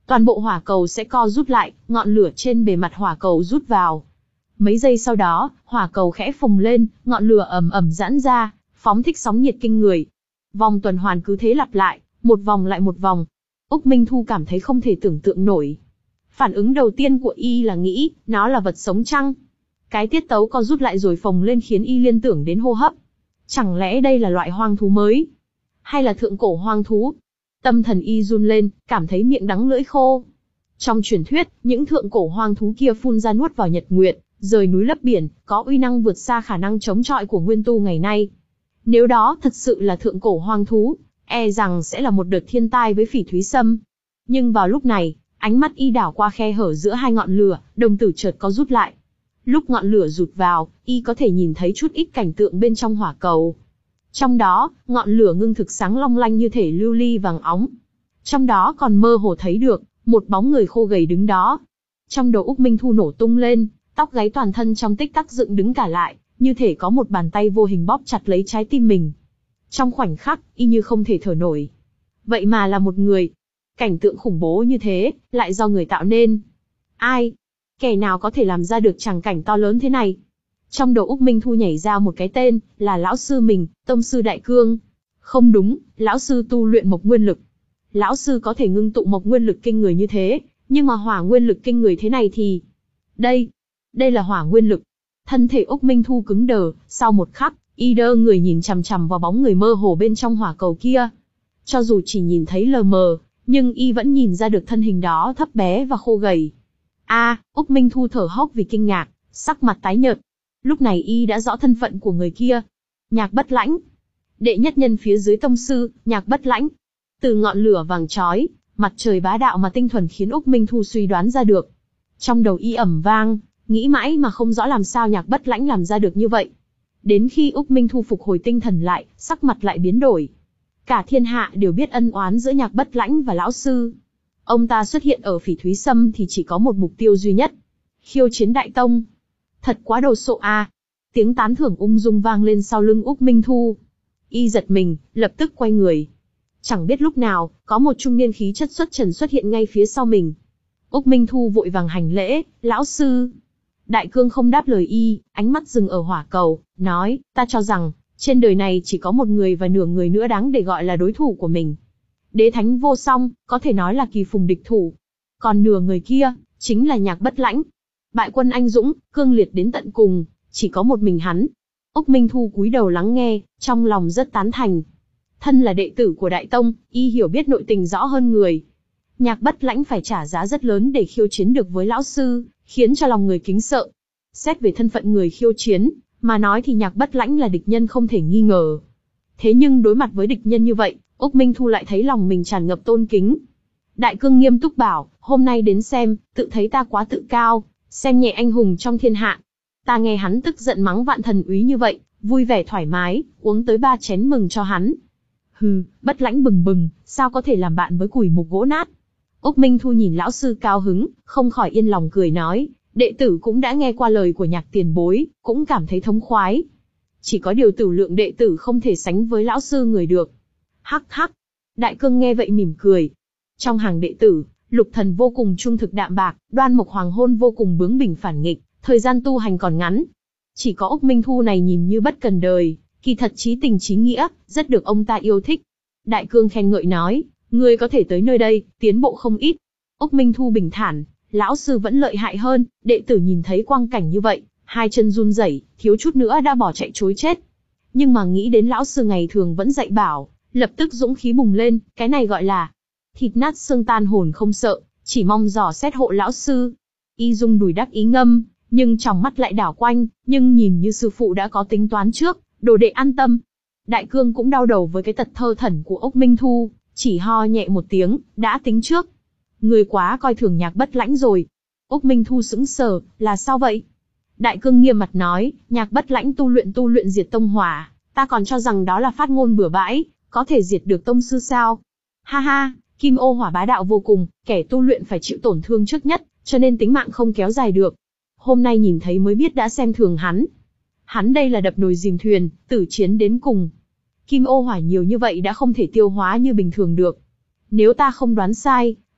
toàn bộ hỏa cầu sẽ co rút lại, ngọn lửa trên bề mặt hỏa cầu rút vào. Mấy giây sau đó, hỏa cầu khẽ phồng lên, ngọn lửa ầm ầm giãn ra, phóng thích sóng nhiệt kinh người. Vòng tuần hoàn cứ thế lặp lại, một vòng lại một vòng. Úc Minh Thu cảm thấy không thể tưởng tượng nổi. Phản ứng đầu tiên của y là nghĩ, nó là vật sống chăng? Cái tiết tấu co rút lại rồi phồng lên khiến y liên tưởng đến hô hấp. Chẳng lẽ đây là loại hoang thú mới? Hay là thượng cổ hoang thú? Tâm thần y run lên, cảm thấy miệng đắng lưỡi khô. Trong truyền thuyết, những thượng cổ hoang thú kia phun ra nuốt vào nhật nguyệt, rời núi lấp biển, có uy năng vượt xa khả năng chống chọi của nguyên tu ngày nay. Nếu đó thật sự là thượng cổ hoang thú, e rằng sẽ là một đợt thiên tai với Phỉ Thúy Sâm. Nhưng vào lúc này, ánh mắt y đảo qua khe hở giữa hai ngọn lửa, đồng tử chợt có rút lại. Lúc ngọn lửa rụt vào, y có thể nhìn thấy chút ít cảnh tượng bên trong hỏa cầu. Trong đó, ngọn lửa ngưng thực sáng long lanh như thể lưu ly vàng óng. Trong đó còn mơ hồ thấy được một bóng người khô gầy đứng đó. Trong đầu Úc Minh Thu nổ tung lên, tóc gáy toàn thân trong tích tắc dựng đứng cả lại, như thể có một bàn tay vô hình bóp chặt lấy trái tim mình. Trong khoảnh khắc, y như không thể thở nổi. Vậy mà là một người. Cảnh tượng khủng bố như thế, lại do người tạo nên. Ai? Kẻ nào có thể làm ra được tràng cảnh to lớn thế này? Trong đầu Úc Minh Thu nhảy ra một cái tên, là lão sư mình, tông sư Đại Cương. Không đúng, lão sư tu luyện mộc nguyên lực. Lão sư có thể ngưng tụ mộc nguyên lực kinh người như thế, nhưng mà hỏa nguyên lực kinh người thế này thì... Đây, đây là hỏa nguyên lực. Thân thể Úc Minh Thu cứng đờ, sau một khắc, y đơ người nhìn chằm chằm vào bóng người mơ hồ bên trong hỏa cầu kia. Cho dù chỉ nhìn thấy lờ mờ, nhưng y vẫn nhìn ra được thân hình đó thấp bé và khô gầy. A, à, Úc Minh Thu thở hốc vì kinh ngạc, sắc mặt tái nhợt. Lúc này y đã rõ thân phận của người kia. Nhạc Bất Lãnh. Đệ nhất nhân phía dưới tông sư, Nhạc Bất Lãnh. Từ ngọn lửa vàng chói, mặt trời bá đạo mà tinh thuần khiến Úc Minh Thu suy đoán ra được. Trong đầu y ầm vang, nghĩ mãi mà không rõ làm sao Nhạc Bất Lãnh làm ra được như vậy. Đến khi Úc Minh Thu phục hồi tinh thần lại, sắc mặt lại biến đổi. Cả thiên hạ đều biết ân oán giữa Nhạc Bất Lãnh và lão sư. Ông ta xuất hiện ở Phỉ Thúy Sâm thì chỉ có một mục tiêu duy nhất. Khiêu chiến Đại Tông. Thật quá đồ sộ a. À. Tiếng tán thưởng ung dung vang lên sau lưng Úc Minh Thu. Y giật mình, lập tức quay người. Chẳng biết lúc nào, có một trung niên khí chất xuất trần xuất hiện ngay phía sau mình. Úc Minh Thu vội vàng hành lễ, lão sư. Đại Cương không đáp lời y, ánh mắt dừng ở hỏa cầu, nói, ta cho rằng, trên đời này chỉ có một người và nửa người nữa đáng để gọi là đối thủ của mình. Đế Thánh Vô Song, có thể nói là kỳ phùng địch thủ. Còn nửa người kia, chính là Nhạc Bất Lãnh. Bại quân anh dũng, cương liệt đến tận cùng, chỉ có một mình hắn. Úc Minh Thu cúi đầu lắng nghe, trong lòng rất tán thành. Thân là đệ tử của Đại Tông, y hiểu biết nội tình rõ hơn người. Nhạc Bất Lãnh phải trả giá rất lớn để khiêu chiến được với lão sư, khiến cho lòng người kính sợ. Xét về thân phận người khiêu chiến, mà nói thì Nhạc Bất Lãnh là địch nhân không thể nghi ngờ. Thế nhưng đối mặt với địch nhân như vậy, Úc Minh Thu lại thấy lòng mình tràn ngập tôn kính. Đại Cương nghiêm túc bảo, hôm nay đến xem, tự thấy ta quá tự cao, xem nhẹ anh hùng trong thiên hạ. Ta nghe hắn tức giận mắng Vạn Thần Úy như vậy, vui vẻ thoải mái, uống tới ba chén mừng cho hắn. Hừ, Bất Lãnh bừng bừng, sao có thể làm bạn với củi mục gỗ nát. Úc Minh Thu nhìn lão sư cao hứng, không khỏi yên lòng cười nói, đệ tử cũng đã nghe qua lời của Nhạc tiền bối, cũng cảm thấy thống khoái. Chỉ có điều tử lượng đệ tử không thể sánh với lão sư người được. Hắc hắc. Đại Cương nghe vậy mỉm cười. Trong hàng đệ tử, Lục Thần vô cùng trung thực đạm bạc, Đoan Mộc Hoàng Hôn vô cùng bướng bỉnh phản nghịch, thời gian tu hành còn ngắn. Chỉ có Úc Minh Thu này nhìn như bất cần đời, kỳ thật chí tình chí nghĩa, rất được ông ta yêu thích. Đại Cương khen ngợi nói, ngươi có thể tới nơi đây, tiến bộ không ít. Úc Minh Thu bình thản, lão sư vẫn lợi hại hơn, đệ tử nhìn thấy quang cảnh như vậy, hai chân run rẩy, thiếu chút nữa đã bỏ chạy trối chết. Nhưng mà nghĩ đến lão sư ngày thường vẫn dạy bảo, lập tức dũng khí bùng lên, cái này gọi là thịt nát xương tan hồn không sợ, chỉ mong dò xét hộ lão sư. Y Dung đùi đắc ý ngâm, nhưng trong mắt lại đảo quanh, nhưng nhìn như sư phụ đã có tính toán trước, đồ đệ an tâm. Đại Cương cũng đau đầu với cái tật thơ thẩn của Úc Minh Thu, chỉ ho nhẹ một tiếng, đã tính trước. Người quá coi thường Nhạc Bất Lãnh rồi. Úc Minh Thu sững sờ, là sao vậy? Đại Cương nghiêm mặt nói, Nhạc Bất Lãnh tu luyện tu luyện diệt tông hỏa, ta còn cho rằng đó là phát ngôn bừa bãi, có thể diệt được tông sư sao? Ha ha, kim ô hỏa bá đạo vô cùng, kẻ tu luyện phải chịu tổn thương trước nhất, cho nên tính mạng không kéo dài được. Hôm nay nhìn thấy mới biết đã xem thường hắn. Hắn đây là đập nồi dìm thuyền, tử chiến đến cùng. Kim ô hỏa nhiều như vậy đã không thể tiêu hóa như bình thường được. Nếu ta không đoán sai,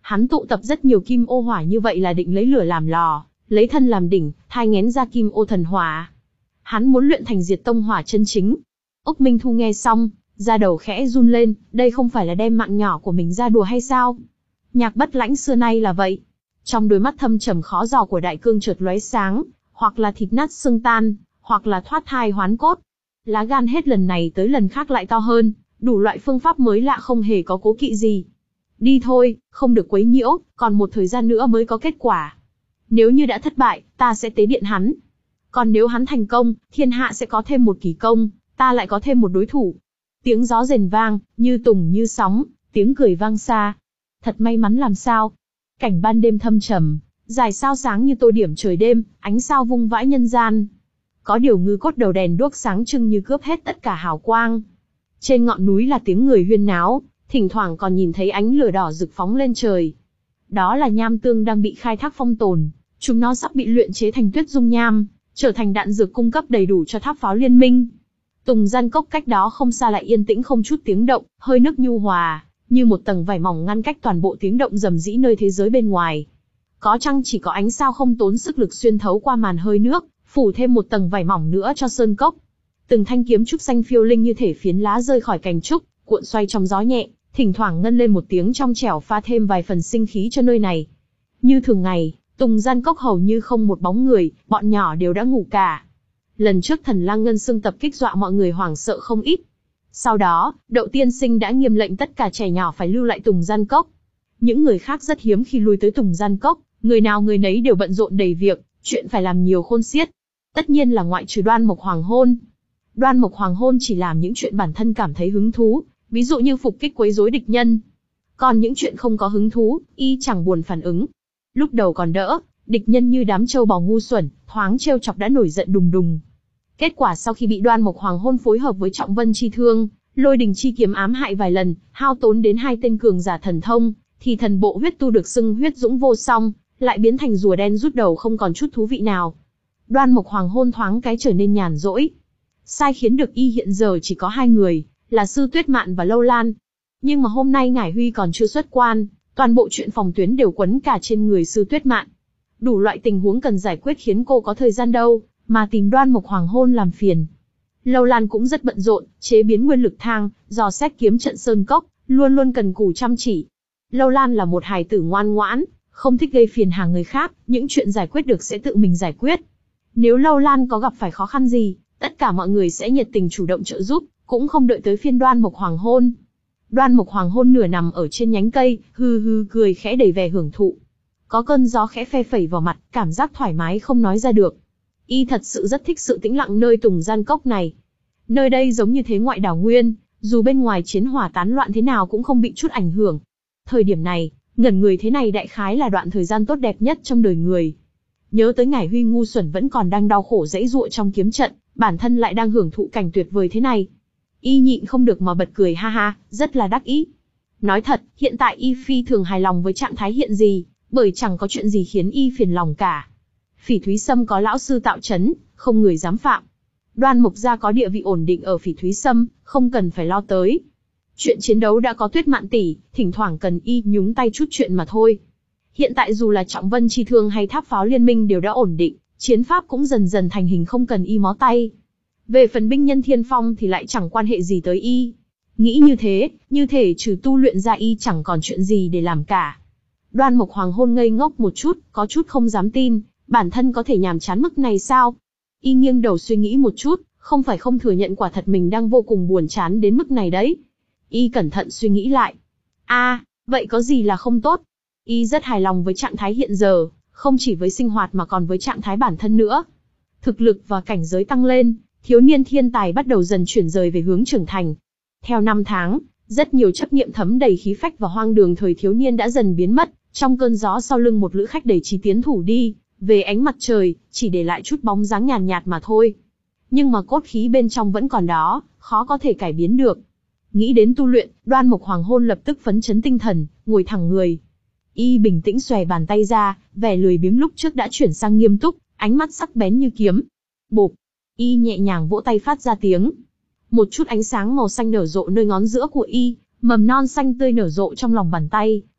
Hắn tụ tập rất nhiều kim ô hỏa như vậy là định lấy lửa làm lò, lấy thân làm đỉnh, thai nghén ra kim ô thần hỏa. Hắn muốn luyện thành diệt tông hỏa chân chính. Úc Minh Thu nghe xong, da đầu khẽ run lên, đây không phải là đem mạng nhỏ của mình ra đùa hay sao? Nhạc Bất Lãnh xưa nay là vậy. Trong đôi mắt thâm trầm khó dò của đại cương chợt lóe sáng, hoặc là thịt nát xương tan, hoặc là thoát thai hoán cốt. Lá gan hết lần này tới lần khác lại to hơn, đủ loại phương pháp mới lạ không hề có cố kỵ gì. Đi thôi, không được quấy nhiễu, còn một thời gian nữa mới có kết quả. Nếu như đã thất bại, ta sẽ tế điện hắn. Còn nếu hắn thành công, thiên hạ sẽ có thêm một kỳ công, ta lại có thêm một đối thủ. Tiếng gió rền vang, như tùng như sóng, tiếng cười vang xa. Thật may mắn làm sao? Cảnh ban đêm thâm trầm, dài sao sáng như tô điểm trời đêm, ánh sao vung vãi nhân gian. Có điều ngư cốt đầu đèn đuốc sáng trưng như cướp hết tất cả hào quang. Trên ngọn núi là tiếng người huyên náo, thỉnh thoảng còn nhìn thấy ánh lửa đỏ rực phóng lên trời. Đó là nham tương đang bị khai thác phong tồn, chúng nó sắp bị luyện chế thành tuyết dung nham, trở thành đạn dược cung cấp đầy đủ cho tháp pháo liên minh. Tùng Gian Cốc cách đó không xa lại yên tĩnh không chút tiếng động, hơi nước nhu hòa, như một tầng vải mỏng ngăn cách toàn bộ tiếng động rầm rĩ nơi thế giới bên ngoài. Có chăng chỉ có ánh sao không tốn sức lực xuyên thấu qua màn hơi nước, phủ thêm một tầng vải mỏng nữa cho sơn cốc. Từng thanh kiếm trúc xanh phiêu linh như thể phiến lá rơi khỏi cành trúc, cuộn xoay trong gió nhẹ, thỉnh thoảng ngân lên một tiếng trong trẻo pha thêm vài phần sinh khí cho nơi này. Như thường ngày, Tùng Gian Cốc hầu như không một bóng người, bọn nhỏ đều đã ngủ cả. Lần trước Thần Lang Ngân Xương tập kích dọa mọi người hoảng sợ không ít. Sau đó, Đậu Tiên Sinh đã nghiêm lệnh tất cả trẻ nhỏ phải lưu lại Tùng Gian Cốc. Những người khác rất hiếm khi lui tới Tùng Gian Cốc, người nào người nấy đều bận rộn đầy việc, chuyện phải làm nhiều khôn xiết. Tất nhiên là ngoại trừ Đoan Mộc Hoàng Hôn. Đoan Mộc Hoàng Hôn chỉ làm những chuyện bản thân cảm thấy hứng thú, ví dụ như phục kích quấy rối địch nhân. Còn những chuyện không có hứng thú, y chẳng buồn phản ứng. Lúc đầu còn đỡ, địch nhân như đám trâu bò ngu xuẩn, thoáng trêu chọc đã nổi giận đùng đùng. Kết quả sau khi bị Đoan Mộc Hoàng Hôn phối hợp với Trọng Vân Chi Thương, Lôi Đình Chi Kiếm ám hại vài lần, hao tốn đến hai tên cường giả thần thông, thì thần bộ huyết tu được xưng huyết dũng vô song, lại biến thành rùa đen rút đầu không còn chút thú vị nào. Đoan Mộc Hoàng Hôn thoáng cái trở nên nhàn rỗi. Sai khiến được y hiện giờ chỉ có hai người, là Sư Tuyết Mạn và Lâu Lan. Nhưng mà hôm nay Ngải Huy còn chưa xuất quan, toàn bộ chuyện phòng tuyến đều quấn cả trên người Sư Tuyết Mạn. Đủ loại tình huống cần giải quyết khiến cô có thời gian đâu, mà tìm Đoan Mộc Hoàng Hôn làm phiền. Lâu Lan cũng rất bận rộn, chế biến nguyên lực thang, dò xét kiếm trận sơn cốc, luôn luôn cần cù chăm chỉ. Lâu Lan là một hài tử ngoan ngoãn, không thích gây phiền hà người khác, những chuyện giải quyết được sẽ tự mình giải quyết. Nếu Lâu Lan có gặp phải khó khăn gì, tất cả mọi người sẽ nhiệt tình chủ động trợ giúp, cũng không đợi tới phiên Đoan Mộc Hoàng Hôn. Đoan Mộc Hoàng Hôn nửa nằm ở trên nhánh cây, hư hư cười khẽ đầy vẻ hưởng thụ. Có cơn gió khẽ phe phẩy vào mặt, cảm giác thoải mái không nói ra được. Y thật sự rất thích sự tĩnh lặng nơi Tùng Gian Cốc này. Nơi đây giống như thế ngoại đảo nguyên, dù bên ngoài chiến hỏa tán loạn thế nào cũng không bị chút ảnh hưởng. Thời điểm này, ngẩn người thế này đại khái là đoạn thời gian tốt đẹp nhất trong đời người. Nhớ tới Ngải Huy ngu xuẩn vẫn còn đang đau khổ dãy dụa trong kiếm trận, bản thân lại đang hưởng thụ cảnh tuyệt vời thế này. Y nhịn không được mà bật cười ha ha, rất là đắc ý. Nói thật, hiện tại Y phi thường hài lòng với trạng thái hiện gì, bởi chẳng có chuyện gì khiến Y phiền lòng cả. Phỉ Thúy Sâm có lão sư tạo chấn, không người dám phạm. Đoan Mộc gia có địa vị ổn định ở Phỉ Thúy Sâm, không cần phải lo tới. Chuyện chiến đấu đã có Tuyết Mạn tỷ, thỉnh thoảng cần Y nhúng tay chút chuyện mà thôi. Hiện tại dù là Trọng Vân Chi Thương hay Tháp Pháo Liên Minh đều đã ổn định, chiến pháp cũng dần dần thành hình không cần Y mó tay. Về phần binh nhân Thiên Phong thì lại chẳng quan hệ gì tới Y. Nghĩ như thế, như thể trừ tu luyện ra Y chẳng còn chuyện gì để làm cả. Đoan Mộc Hoàng Hôn ngây ngốc một chút, có chút không dám tin, bản thân có thể nhàm chán mức này sao? Y nghiêng đầu suy nghĩ một chút, không phải không thừa nhận quả thật mình đang vô cùng buồn chán đến mức này đấy. Y cẩn thận suy nghĩ lại. a à, vậy có gì là không tốt? Y rất hài lòng với trạng thái hiện giờ, không chỉ với sinh hoạt mà còn với trạng thái bản thân nữa. Thực lực và cảnh giới tăng lên, thiếu niên thiên tài bắt đầu dần chuyển rời về hướng trưởng thành. Theo năm tháng, rất nhiều chấp niệm thấm đầy khí phách và hoang đường thời thiếu niên đã dần biến mất, trong cơn gió sau lưng một lữ khách đầy chí tiến thủ đi về ánh mặt trời, chỉ để lại chút bóng dáng nhàn nhạt, nhạt mà thôi. Nhưng mà cốt khí bên trong vẫn còn đó, khó có thể cải biến được. Nghĩ đến tu luyện, Đoan Mộc Hoàng Hôn lập tức phấn chấn tinh thần, ngồi thẳng người. Y bình tĩnh xòe bàn tay ra, vẻ lười biếng lúc trước đã chuyển sang nghiêm túc, ánh mắt sắc bén như kiếm. Bộp, Y nhẹ nhàng vỗ tay phát ra tiếng. Một chút ánh sáng màu xanh nở rộ nơi ngón giữa của Y, mầm non xanh tươi nở rộ trong lòng bàn tay,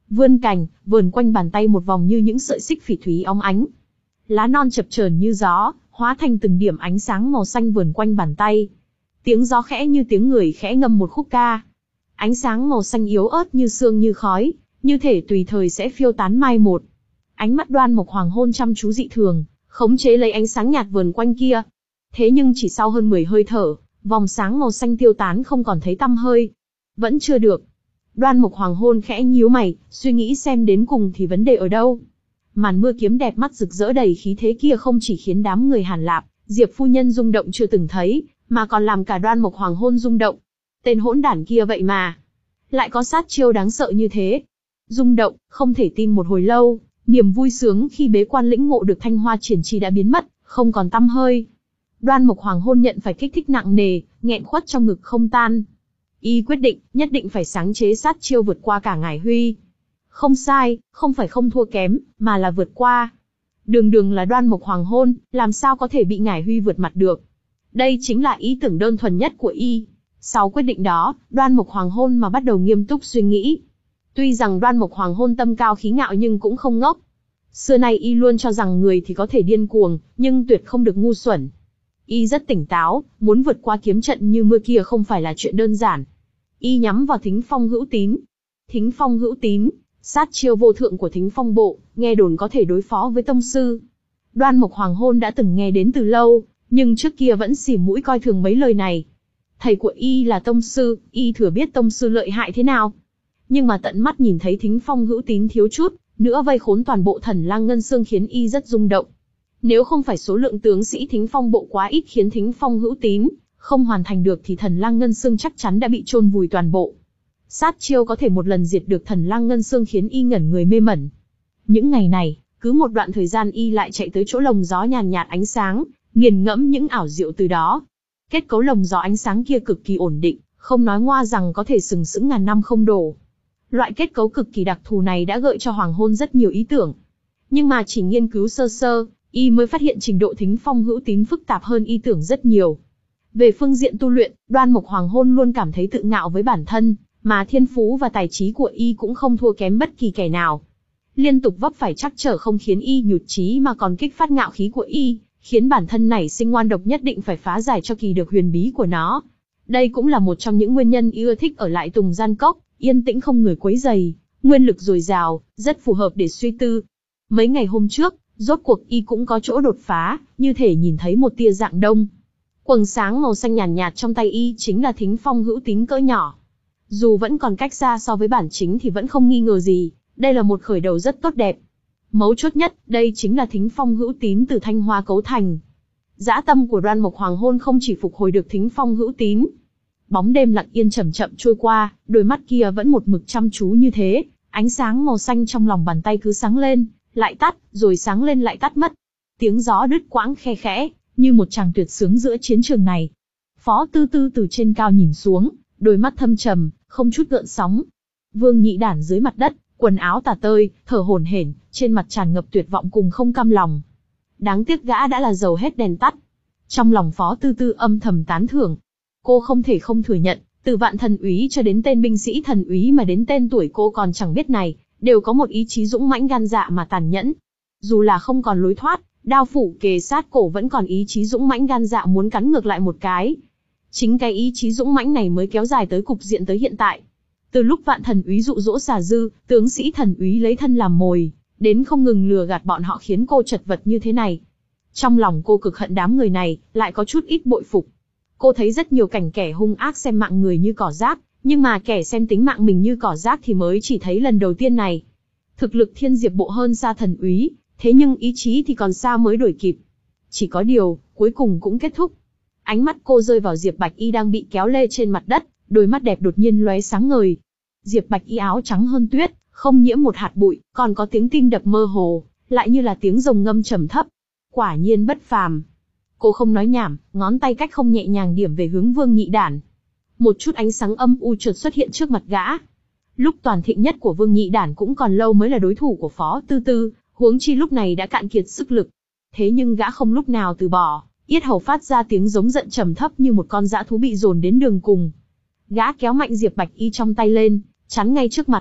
vươn cành, vờn quanh bàn tay một vòng như những sợi xích phỉ thúy óng ánh. Lá non chập chờn như gió, hóa thành từng điểm ánh sáng màu xanh vờn quanh bàn tay. Tiếng gió khẽ như tiếng người khẽ ngâm một khúc ca. Ánh sáng màu xanh yếu ớt như sương như khói, như thể tùy thời sẽ phiêu tán mai một. Ánh mắt Đoan Mộc Hoàng Hôn chăm chú dị thường, khống chế lấy ánh sáng nhạt vờn quanh kia. Thế nhưng chỉ sau hơn mười hơi thở, vòng sáng màu xanh tiêu tán không còn thấy tăm hơi. Vẫn chưa được. Đoan Mộc Hoàng Hôn khẽ nhíu mày, suy nghĩ xem đến cùng thì vấn đề ở đâu. Màn mưa kiếm đẹp mắt rực rỡ đầy khí thế kia không chỉ khiến đám người Hàn Lạp, Diệp phu nhân rung động chưa từng thấy, mà còn làm cả Đoan Mộc Hoàng Hôn rung động. Tên hỗn đản kia vậy mà lại có sát chiêu đáng sợ như thế. Rung động, không thể tin một hồi lâu, niềm vui sướng khi bế quan lĩnh ngộ được Thanh Hoa Triển Chi đã biến mất, không còn tăm hơi. Đoan Mộc Hoàng Hôn nhận phải kích thích nặng nề, nghẹn khuất trong ngực không tan. Y quyết định, nhất định phải sáng chế sát chiêu vượt qua cả Ngải Huy. Không sai, không phải không thua kém, mà là vượt qua. Đường đường là Đoan Mộc Hoàng Hôn, làm sao có thể bị Ngải Huy vượt mặt được. Đây chính là ý tưởng đơn thuần nhất của Y. Sau quyết định đó, Đoan Mộc Hoàng Hôn mà bắt đầu nghiêm túc suy nghĩ. Tuy rằng Đoan Mộc Hoàng Hôn tâm cao khí ngạo nhưng cũng không ngốc. Xưa nay Y luôn cho rằng người thì có thể điên cuồng, nhưng tuyệt không được ngu xuẩn. Y rất tỉnh táo, muốn vượt qua kiếm trận như mưa kia không phải là chuyện đơn giản. Y nhắm vào Thính Phong Hữu Tín. Thính Phong Hữu Tín, sát chiêu vô thượng của Thính Phong Bộ, nghe đồn có thể đối phó với tông sư. Đoan Mộc Hoàng Hôn đã từng nghe đến từ lâu, nhưng trước kia vẫn xỉ mũi coi thường mấy lời này. Thầy của Y là tông sư, Y thừa biết tông sư lợi hại thế nào. Nhưng mà tận mắt nhìn thấy Thính Phong Hữu Tín thiếu chút nữa vây khốn toàn bộ Thần Lang Ngân Xương khiến Y rất rung động. Nếu không phải số lượng tướng sĩ Thính Phong Bộ quá ít khiến Thính Phong Hữu Tín không hoàn thành được thì Thần Lang Ngân Xương chắc chắn đã bị chôn vùi toàn bộ. Sát chiêu có thể một lần diệt được Thần Lang Ngân Xương khiến Y ngẩn người mê mẩn. Những ngày này, cứ một đoạn thời gian Y lại chạy tới chỗ lồng gió nhàn nhạt ánh sáng, nghiền ngẫm những ảo diệu từ đó. Kết cấu lồng gió ánh sáng kia cực kỳ ổn định, không nói ngoa rằng có thể sừng sững ngàn năm không đổ. Loại kết cấu cực kỳ đặc thù này đã gợi cho Hoàng Hôn rất nhiều ý tưởng. Nhưng mà chỉ nghiên cứu sơ sơ, Y mới phát hiện trình độ Thính Phong Hữu Tín phức tạp hơn Y tưởng rất nhiều. Về phương diện tu luyện, Đoan Mộc Hoàng Hôn luôn cảm thấy tự ngạo với bản thân, mà thiên phú và tài trí của Y cũng không thua kém bất kỳ kẻ nào. Liên tục vấp phải trắc trở không khiến Y nhụt chí mà còn kích phát ngạo khí của Y, khiến bản thân nảy sinh ngoan độc nhất định phải phá giải cho kỳ được huyền bí của nó. Đây cũng là một trong những nguyên nhân Y ưa thích ở lại Tùng Gian Cốc, yên tĩnh không người quấy rầy, nguyên lực dồi dào, rất phù hợp để suy tư. Mấy ngày hôm trước, rốt cuộc Y cũng có chỗ đột phá, như thể nhìn thấy một tia dạng đông. Quầng sáng màu xanh nhàn nhạt, nhạt trong tay Y chính là Thính Phong Hữu Tín cỡ nhỏ. Dù vẫn còn cách xa so với bản chính thì vẫn không nghi ngờ gì, đây là một khởi đầu rất tốt đẹp. Mấu chốt nhất, đây chính là Thính Phong Hữu Tín từ Thanh Hoa cấu thành. Dã tâm của Đoan Mộc Hoàng Hôn không chỉ phục hồi được Thính Phong Hữu Tín. Bóng đêm lặng yên chậm chậm trôi qua, đôi mắt kia vẫn một mực chăm chú như thế, ánh sáng màu xanh trong lòng bàn tay cứ sáng lên, lại tắt, rồi sáng lên lại tắt mất. Tiếng gió đứt quãng khe khẽ, như một tràng tuyệt sướng giữa chiến trường này. Phó Tư Tư từ trên cao nhìn xuống, đôi mắt thâm trầm, không chút gợn sóng. Vương Nhị Đản dưới mặt đất, quần áo tả tơi, thở hổn hển, trên mặt tràn ngập tuyệt vọng cùng không cam lòng. Đáng tiếc gã đã là dầu hết đèn tắt. Trong lòng Phó Tư Tư âm thầm tán thưởng. Cô không thể không thừa nhận, từ Vạn Thần Úy cho đến tên binh sĩ thần úy mà đến tên tuổi cô còn chẳng biết này, đều có một ý chí dũng mãnh gan dạ mà tàn nhẫn. Dù là không còn lối thoát, đao phủ kề sát cổ vẫn còn ý chí dũng mãnh gan dạ muốn cắn ngược lại một cái. Chính cái ý chí dũng mãnh này mới kéo dài tới cục diện tới hiện tại. Từ lúc Vạn Thần Úy dụ dỗ Xà Dư, tướng sĩ thần úy lấy thân làm mồi, đến không ngừng lừa gạt bọn họ khiến cô chật vật như thế này. Trong lòng cô cực hận đám người này, lại có chút ít bội phục. Cô thấy rất nhiều cảnh kẻ hung ác xem mạng người như cỏ rác, nhưng mà kẻ xem tính mạng mình như cỏ rác thì mới chỉ thấy lần đầu tiên này. Thực lực Thiên Diệp Bộ hơn xa thần úy, thế nhưng ý chí thì còn xa mới đuổi kịp. Chỉ có điều, cuối cùng cũng kết thúc. Ánh mắt cô rơi vào Diệp Bạch Y đang bị kéo lê trên mặt đất, đôi mắt đẹp đột nhiên lóe sáng ngời. Diệp Bạch Y áo trắng hơn tuyết, không nhiễm một hạt bụi, còn có tiếng tim đập mơ hồ, lại như là tiếng rồng ngâm trầm thấp. Quả nhiên bất phàm. Cô không nói nhảm, ngón tay cách không nhẹ nhàng điểm về hướng Vương Nhị Đản. Một chút ánh sáng âm u chợt xuất hiện trước mặt gã. Lúc toàn thịnh nhất của Vương Nhị Đản cũng còn lâu mới là đối thủ của Phó Tư Tư, huống chi lúc này đã cạn kiệt sức lực. Thế nhưng gã không lúc nào từ bỏ, yết hầu phát ra tiếng giống giận trầm thấp như một con dã thú bị dồn đến đường cùng. Gã kéo mạnh Diệp Bạch Y trong tay lên, chắn ngay trước mặt.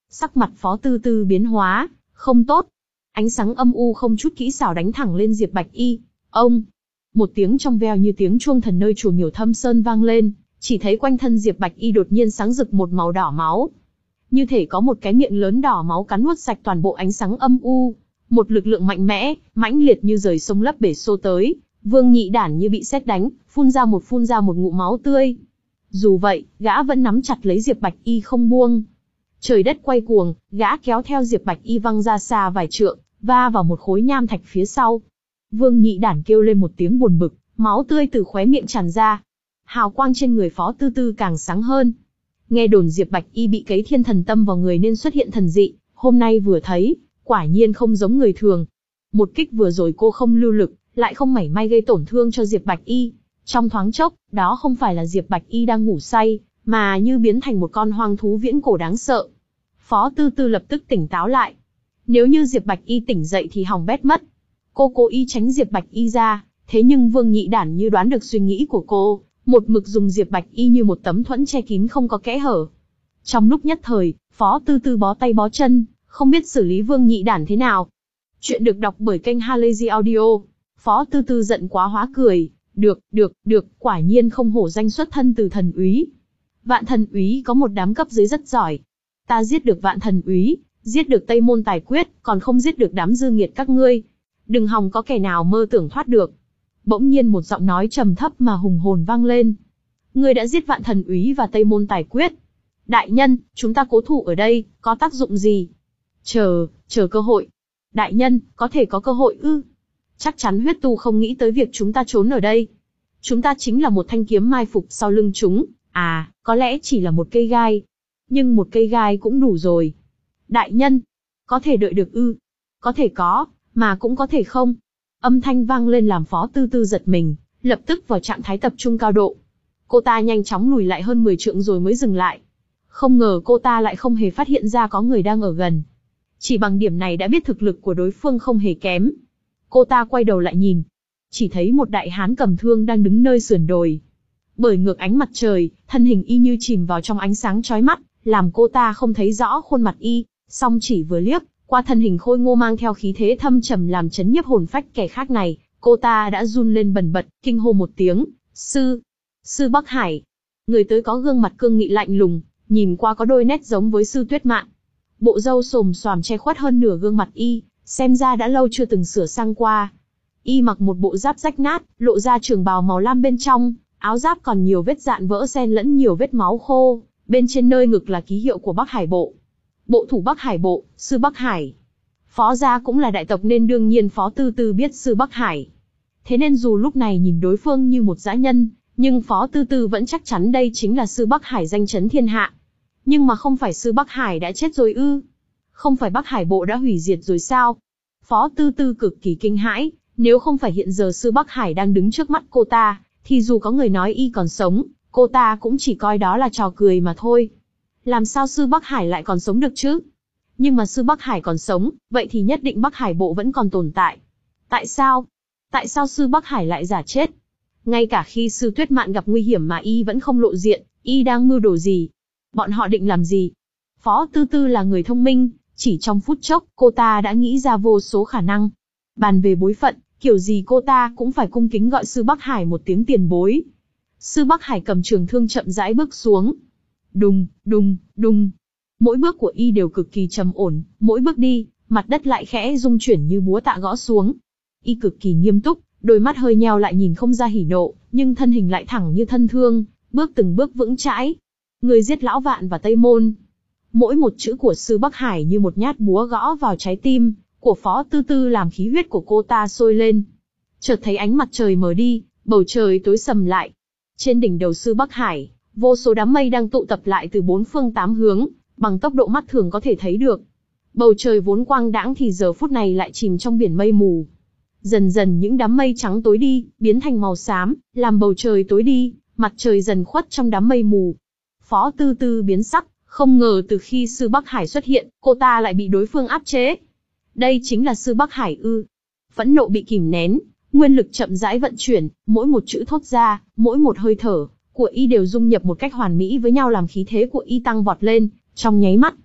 Sắc mặt Phó Tư Tư biến hóa, không tốt. Ánh sáng âm u không chút kỹ xảo đánh thẳng lên Diệp Bạch Y. Ông! Một tiếng trong veo như tiếng chuông thần nơi chùa Miểu Thâm Sơn vang lên, chỉ thấy quanh thân Diệp Bạch Y đột nhiên sáng rực một màu đỏ máu. Như thể có một cái miệng lớn đỏ máu cắn nuốt sạch toàn bộ ánh sáng âm u. Một lực lượng mạnh mẽ, mãnh liệt như rời sông lấp bể xô tới, Vương Nhị Đản như bị sét đánh, phun ra một phun ra một ngụm máu tươi. Dù vậy, gã vẫn nắm chặt lấy Diệp Bạch Y không buông. Trời đất quay cuồng, gã kéo theo Diệp Bạch Y văng ra xa vài trượng, va vào một khối nham thạch phía sau. Vương Nhị Đản kêu lên một tiếng buồn bực, máu tươi từ khóe miệng tràn ra. Hào quang trên người Phó Tư Tư càng sáng hơn. Nghe đồn Diệp Bạch Y bị cấy thiên thần tâm vào người nên xuất hiện thần dị, hôm nay vừa thấy, quả nhiên không giống người thường. Một kích vừa rồi cô không lưu lực, lại không mảy may gây tổn thương cho Diệp Bạch Y. Trong thoáng chốc, đó không phải là Diệp Bạch Y đang ngủ say, mà như biến thành một con hoang thú viễn cổ đáng sợ. Phó Tư Tư lập tức tỉnh táo lại. Nếu như Diệp Bạch Y tỉnh dậy thì hỏng bét mất. Cô cố ý tránh Diệp Bạch Y ra, thế nhưng Vương Nhị Đản như đoán được suy nghĩ của cô, một mực dùng Diệp Bạch Y như một tấm thuẫn che kín không có kẽ hở. Trong lúc nhất thời, Phó Tư Tư bó tay bó chân, không biết xử lý Vương Nhị Đản thế nào. Chuyện được đọc bởi kênh Halazy Audio. Phó Tư Tư giận quá hóa cười, được, được, được, quả nhiên không hổ danh xuất thân từ thần úy. Vạn thần úy có một đám cấp dưới rất giỏi. Ta giết được vạn thần úy, giết được Tây Môn Tài Quyết, còn không giết được đám dư nghiệt các ngươi. Đừng hòng có kẻ nào mơ tưởng thoát được. Bỗng nhiên một giọng nói trầm thấp mà hùng hồn vang lên. Ngươi đã giết vạn thần úy và Tây Môn Tài Quyết. Đại nhân, chúng ta cố thủ ở đây, có tác dụng gì? Chờ, chờ cơ hội. Đại nhân, có thể có cơ hội ư? Chắc chắn huyết tu không nghĩ tới việc chúng ta trốn ở đây. Chúng ta chính là một thanh kiếm mai phục sau lưng chúng, à, có lẽ chỉ là một cây gai. Nhưng một cây gai cũng đủ rồi. Đại nhân, có thể đợi được ư? Có thể có, mà cũng có thể không. Âm thanh vang lên làm Phó Tư Tư giật mình, lập tức vào trạng thái tập trung cao độ. Cô ta nhanh chóng lùi lại hơn mười trượng rồi mới dừng lại. Không ngờ cô ta lại không hề phát hiện ra có người đang ở gần. Chỉ bằng điểm này đã biết thực lực của đối phương không hề kém. Cô ta quay đầu lại nhìn. Chỉ thấy một đại hán cầm thương đang đứng nơi sườn đồi. Bởi ngược ánh mặt trời, thân hình y như chìm vào trong ánh sáng chói mắt, làm cô ta không thấy rõ khuôn mặt y, song chỉ vừa liếc, qua thân hình khôi ngô mang theo khí thế thâm trầm làm chấn nhiếp hồn phách kẻ khác này, cô ta đã run lên bần bật, kinh hô một tiếng, sư, sư Bắc Hải. Người tới có gương mặt cương nghị lạnh lùng, nhìn qua có đôi nét giống với sư Tuyết Mạn. Bộ râu xồm xoàm che khuất hơn nửa gương mặt y, xem ra đã lâu chưa từng sửa sang qua. Y mặc một bộ giáp rách nát, lộ ra trường bào màu lam bên trong, áo giáp còn nhiều vết dạn vỡ xen lẫn nhiều vết máu khô, bên trên nơi ngực là ký hiệu của Bắc Hải Bộ. Bộ thủ Bắc Hải Bộ, sư Bắc Hải. Phó gia cũng là đại tộc nên đương nhiên Phó Tư Tư biết sư Bắc Hải. Thế nên dù lúc này nhìn đối phương như một dã nhân, nhưng Phó Tư Tư vẫn chắc chắn đây chính là sư Bắc Hải danh chấn thiên hạ. Nhưng mà không phải sư Bắc Hải đã chết rồi ư? Không phải Bắc Hải Bộ đã hủy diệt rồi sao? Phó Tư Tư cực kỳ kinh hãi, nếu không phải hiện giờ sư Bắc Hải đang đứng trước mắt cô ta, thì dù có người nói y còn sống, cô ta cũng chỉ coi đó là trò cười mà thôi. Làm sao sư Bắc Hải lại còn sống được chứ? Nhưng mà sư Bắc Hải còn sống, vậy thì nhất định Bắc Hải Bộ vẫn còn tồn tại. Tại sao? Tại sao sư Bắc Hải lại giả chết? Ngay cả khi sư Tuyết Mạn gặp nguy hiểm mà y vẫn không lộ diện, y đang mưu đồ gì? Bọn họ định làm gì? Phó Tư Tư là người thông minh, chỉ trong phút chốc, cô ta đã nghĩ ra vô số khả năng. Bàn về bối phận, kiểu gì cô ta cũng phải cung kính gọi sư Bắc Hải một tiếng tiền bối. Sư Bắc Hải cầm trường thương chậm rãi bước xuống. Đùng, đùng, đùng. Mỗi bước của y đều cực kỳ trầm ổn, mỗi bước đi, mặt đất lại khẽ rung chuyển như búa tạ gõ xuống. Y cực kỳ nghiêm túc, đôi mắt hơi nheo lại nhìn không ra hỉ nộ, nhưng thân hình lại thẳng như thân thương, bước từng bước vững chãi. Người giết Lão Vạn và Tây Môn. Mỗi một chữ của sư Bắc Hải như một nhát búa gõ vào trái tim của Phó Tư Tư làm khí huyết của cô ta sôi lên. Chợt thấy ánh mặt trời mờ đi, bầu trời tối sầm lại. Trên đỉnh đầu sư Bắc Hải, vô số đám mây đang tụ tập lại từ bốn phương tám hướng, bằng tốc độ mắt thường có thể thấy được. Bầu trời vốn quang đãng thì giờ phút này lại chìm trong biển mây mù. Dần dần những đám mây trắng tối đi, biến thành màu xám, làm bầu trời tối đi, mặt trời dần khuất trong đám mây mù. Phó Tư Tư biến sắc, không ngờ từ khi sư Bắc Hải xuất hiện, cô ta lại bị đối phương áp chế. Đây chính là sư Bắc Hải ư? Phẫn nộ bị kìm nén, nguyên lực chậm rãi vận chuyển, mỗi một chữ thốt ra, mỗi một hơi thở của y đều dung nhập một cách hoàn mỹ với nhau làm khí thế của y tăng vọt lên, trong nháy mắt.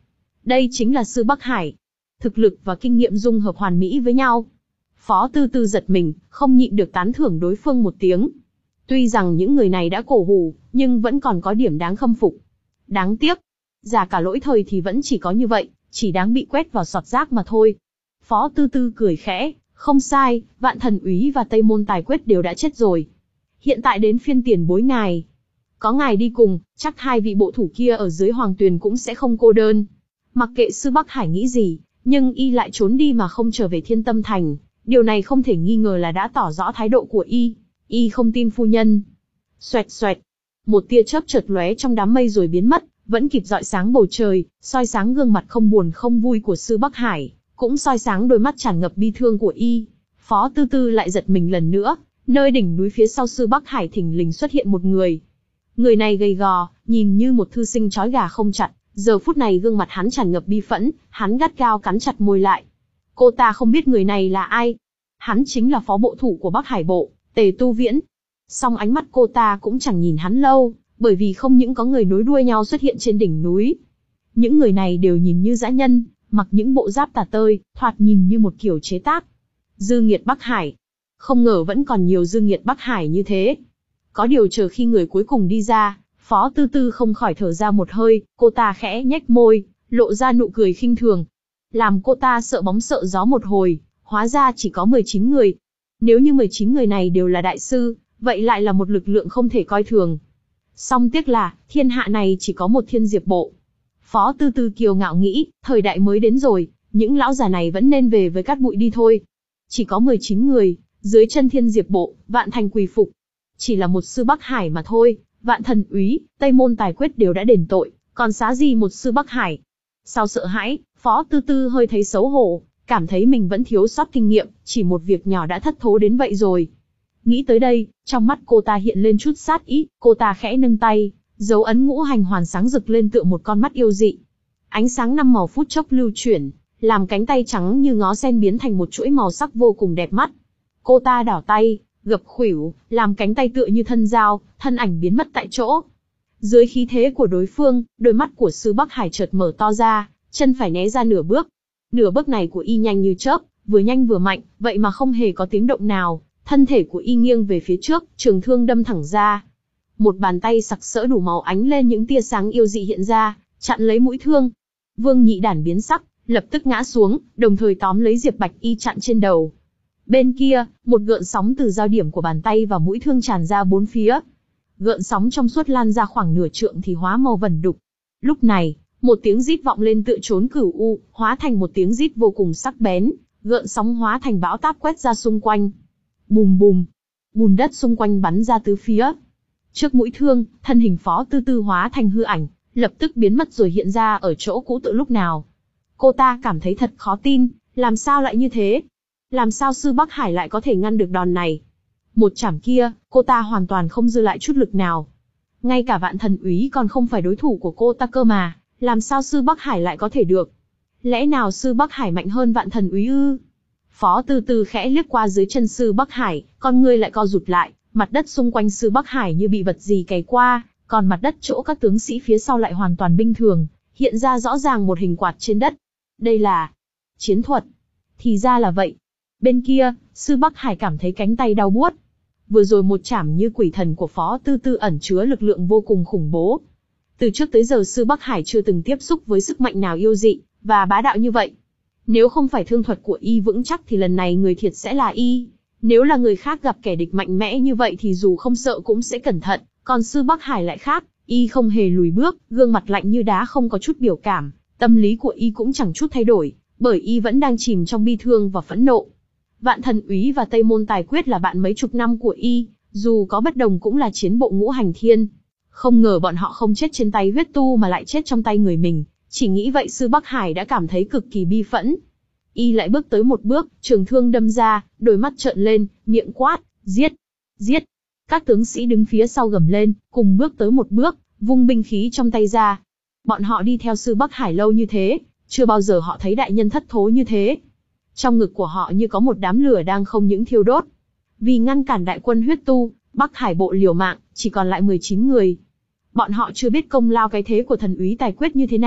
Đây chính là sư Bắc Hải. Thực lực và kinh nghiệm dung hợp hoàn mỹ với nhau. Phó Tư Tư giật mình, không nhịn được tán thưởng đối phương một tiếng. Tuy rằng những người này đã cổ hủ, nhưng vẫn còn có điểm đáng khâm phục. Đáng tiếc, già cả lỗi thời thì vẫn chỉ có như vậy, chỉ đáng bị quét vào sọt rác mà thôi. Phó Tư Tư cười khẽ, không sai, Vạn Thần Úy và Tây Môn Tài Quyết đều đã chết rồi. Hiện tại đến phiên tiền bối ngài. Có ngài đi cùng, chắc hai vị bộ thủ kia ở dưới Hoàng Tuyền cũng sẽ không cô đơn. Mặc kệ sư Bắc Hải nghĩ gì, nhưng y lại trốn đi mà không trở về Thiên Tâm Thành. Điều này không thể nghi ngờ là đã tỏ rõ thái độ của y. Y không tin phu nhân. Xoẹt xoẹt. Một tia chớp chợt lóe trong đám mây rồi biến mất, vẫn kịp rọi sáng bầu trời, soi sáng gương mặt không buồn không vui của sư Bắc Hải, cũng soi sáng đôi mắt tràn ngập bi thương của y. Phó Tư Tư lại giật mình lần nữa, nơi đỉnh núi phía sau sư Bắc Hải thình lình xuất hiện một người. Người này gầy gò, nhìn như một thư sinh trói gà không chặt, giờ phút này gương mặt hắn tràn ngập bi phẫn, hắn gắt gao cắn chặt môi lại. Cô ta không biết người này là ai. Hắn chính là phó bộ thủ của Bắc Hải Bộ, Tề Tu Viễn. Song ánh mắt cô ta cũng chẳng nhìn hắn lâu, bởi vì không những có người nối đuôi nhau xuất hiện trên đỉnh núi. Những người này đều nhìn như dã nhân, mặc những bộ giáp tả tơi, thoạt nhìn như một kiểu chế tác. Dư nghiệt Bắc Hải. Không ngờ vẫn còn nhiều dư nghiệt Bắc Hải như thế. Có điều chờ khi người cuối cùng đi ra, Phó Tư Tư không khỏi thở ra một hơi, cô ta khẽ nhếch môi, lộ ra nụ cười khinh thường. Làm cô ta sợ bóng sợ gió một hồi, hóa ra chỉ có mười chín người. Nếu như mười chín người này đều là đại sư, vậy lại là một lực lượng không thể coi thường. Song tiếc là, thiên hạ này chỉ có một Thiên Diệp Bộ. Phó Tư Tư kiêu ngạo nghĩ, thời đại mới đến rồi, những lão già này vẫn nên về với cát bụi đi thôi. Chỉ có mười chín người, dưới chân Thiên Diệp Bộ, vạn thành quỳ phục. Chỉ là một sư Bắc Hải mà thôi, Vạn Thần Úy, Tây Môn Tài Quyết đều đã đền tội, còn xá gì một sư Bắc Hải. Sao sợ hãi, Phó Tư Tư hơi thấy xấu hổ, cảm thấy mình vẫn thiếu sót kinh nghiệm, chỉ một việc nhỏ đã thất thố đến vậy rồi. Nghĩ tới đây, trong mắt cô ta hiện lên chút sát ý, cô ta khẽ nâng tay, dấu ấn ngũ hành hoàn sáng rực lên tựa một con mắt yêu dị. Ánh sáng năm màu phút chốc lưu chuyển, làm cánh tay trắng như ngó sen biến thành một chuỗi màu sắc vô cùng đẹp mắt. Cô ta đảo tay, gập khuỷu, làm cánh tay tựa như thân dao, thân ảnh biến mất tại chỗ. Dưới khí thế của đối phương, đôi mắt của sư Bắc Hải chợt mở to ra, chân phải né ra nửa bước. Nửa bước này của y nhanh như chớp, vừa nhanh vừa mạnh, vậy mà không hề có tiếng động nào. Thân thể của y nghiêng về phía trước, trường thương đâm thẳng ra. Một bàn tay sặc sỡ đủ màu ánh lên những tia sáng yêu dị hiện ra, chặn lấy mũi thương. Vương Nhị Đản biến sắc, lập tức ngã xuống, đồng thời tóm lấy Diệp Bạch Y chặn trên đầu. Bên kia, một gợn sóng từ giao điểm của bàn tay và mũi thương tràn ra bốn phía. Gợn sóng trong suốt lan ra khoảng nửa trượng thì hóa màu vẩn đục. Lúc này, một tiếng rít vọng lên tựa trốn cửu u, hóa thành một tiếng rít vô cùng sắc bén, gợn sóng hóa thành bão táp quét ra xung quanh. Bùm bùm, bùn đất xung quanh bắn ra tứ phía. Trước mũi thương, thân hình Phó Tư Tư hóa thành hư ảnh, lập tức biến mất rồi hiện ra ở chỗ cũ tự lúc nào. Cô ta cảm thấy thật khó tin, làm sao lại như thế? Làm sao sư Bắc Hải lại có thể ngăn được đòn này? Một chảm kia, cô ta hoàn toàn không dư lại chút lực nào. Ngay cả Vạn Thần Úy còn không phải đối thủ của cô ta cơ mà, làm sao sư Bắc Hải lại có thể được? Lẽ nào sư Bắc Hải mạnh hơn Vạn Thần Úy ư? Phó Tư Tư khẽ liếc qua dưới chân sư Bắc Hải, con ngươi lại co rụt lại, mặt đất xung quanh sư Bắc Hải như bị vật gì cày qua, còn mặt đất chỗ các tướng sĩ phía sau lại hoàn toàn bình thường, hiện ra rõ ràng một hình quạt trên đất. Đây là chiến thuật. Thì ra là vậy. Bên kia, sư Bắc Hải cảm thấy cánh tay đau buốt. Vừa rồi một chảm như quỷ thần của Phó Tư Tư ẩn chứa lực lượng vô cùng khủng bố. Từ trước tới giờ sư Bắc Hải chưa từng tiếp xúc với sức mạnh nào yêu dị và bá đạo như vậy. Nếu không phải thương thuật của y vững chắc thì lần này người thiệt sẽ là y. Nếu là người khác gặp kẻ địch mạnh mẽ như vậy thì dù không sợ cũng sẽ cẩn thận, còn sư Bắc Hải lại khác, y không hề lùi bước, gương mặt lạnh như đá không có chút biểu cảm, tâm lý của y cũng chẳng chút thay đổi, bởi y vẫn đang chìm trong bi thương và phẫn nộ. Vạn Thần Úy và Tây Môn Tài Quyết là bạn mấy chục năm của y, dù có bất đồng cũng là chiến bộ ngũ hành thiên. Không ngờ bọn họ không chết trên tay huyết tu mà lại chết trong tay người mình, chỉ nghĩ vậy sư Bắc Hải đã cảm thấy cực kỳ bi phẫn. Y lại bước tới một bước, trường thương đâm ra, đôi mắt trợn lên, miệng quát, giết, giết. Các tướng sĩ đứng phía sau gầm lên, cùng bước tới một bước, vung binh khí trong tay ra. Bọn họ đi theo sư Bắc Hải lâu như thế, chưa bao giờ họ thấy đại nhân thất thố như thế. Trong ngực của họ như có một đám lửa đang không những thiêu đốt. Vì ngăn cản đại quân huyết tu, Bắc Hải bộ liều mạng, chỉ còn lại mười chín người. Bọn họ chưa biết công lao cái thế của thần úy Tài Quyết như thế nào,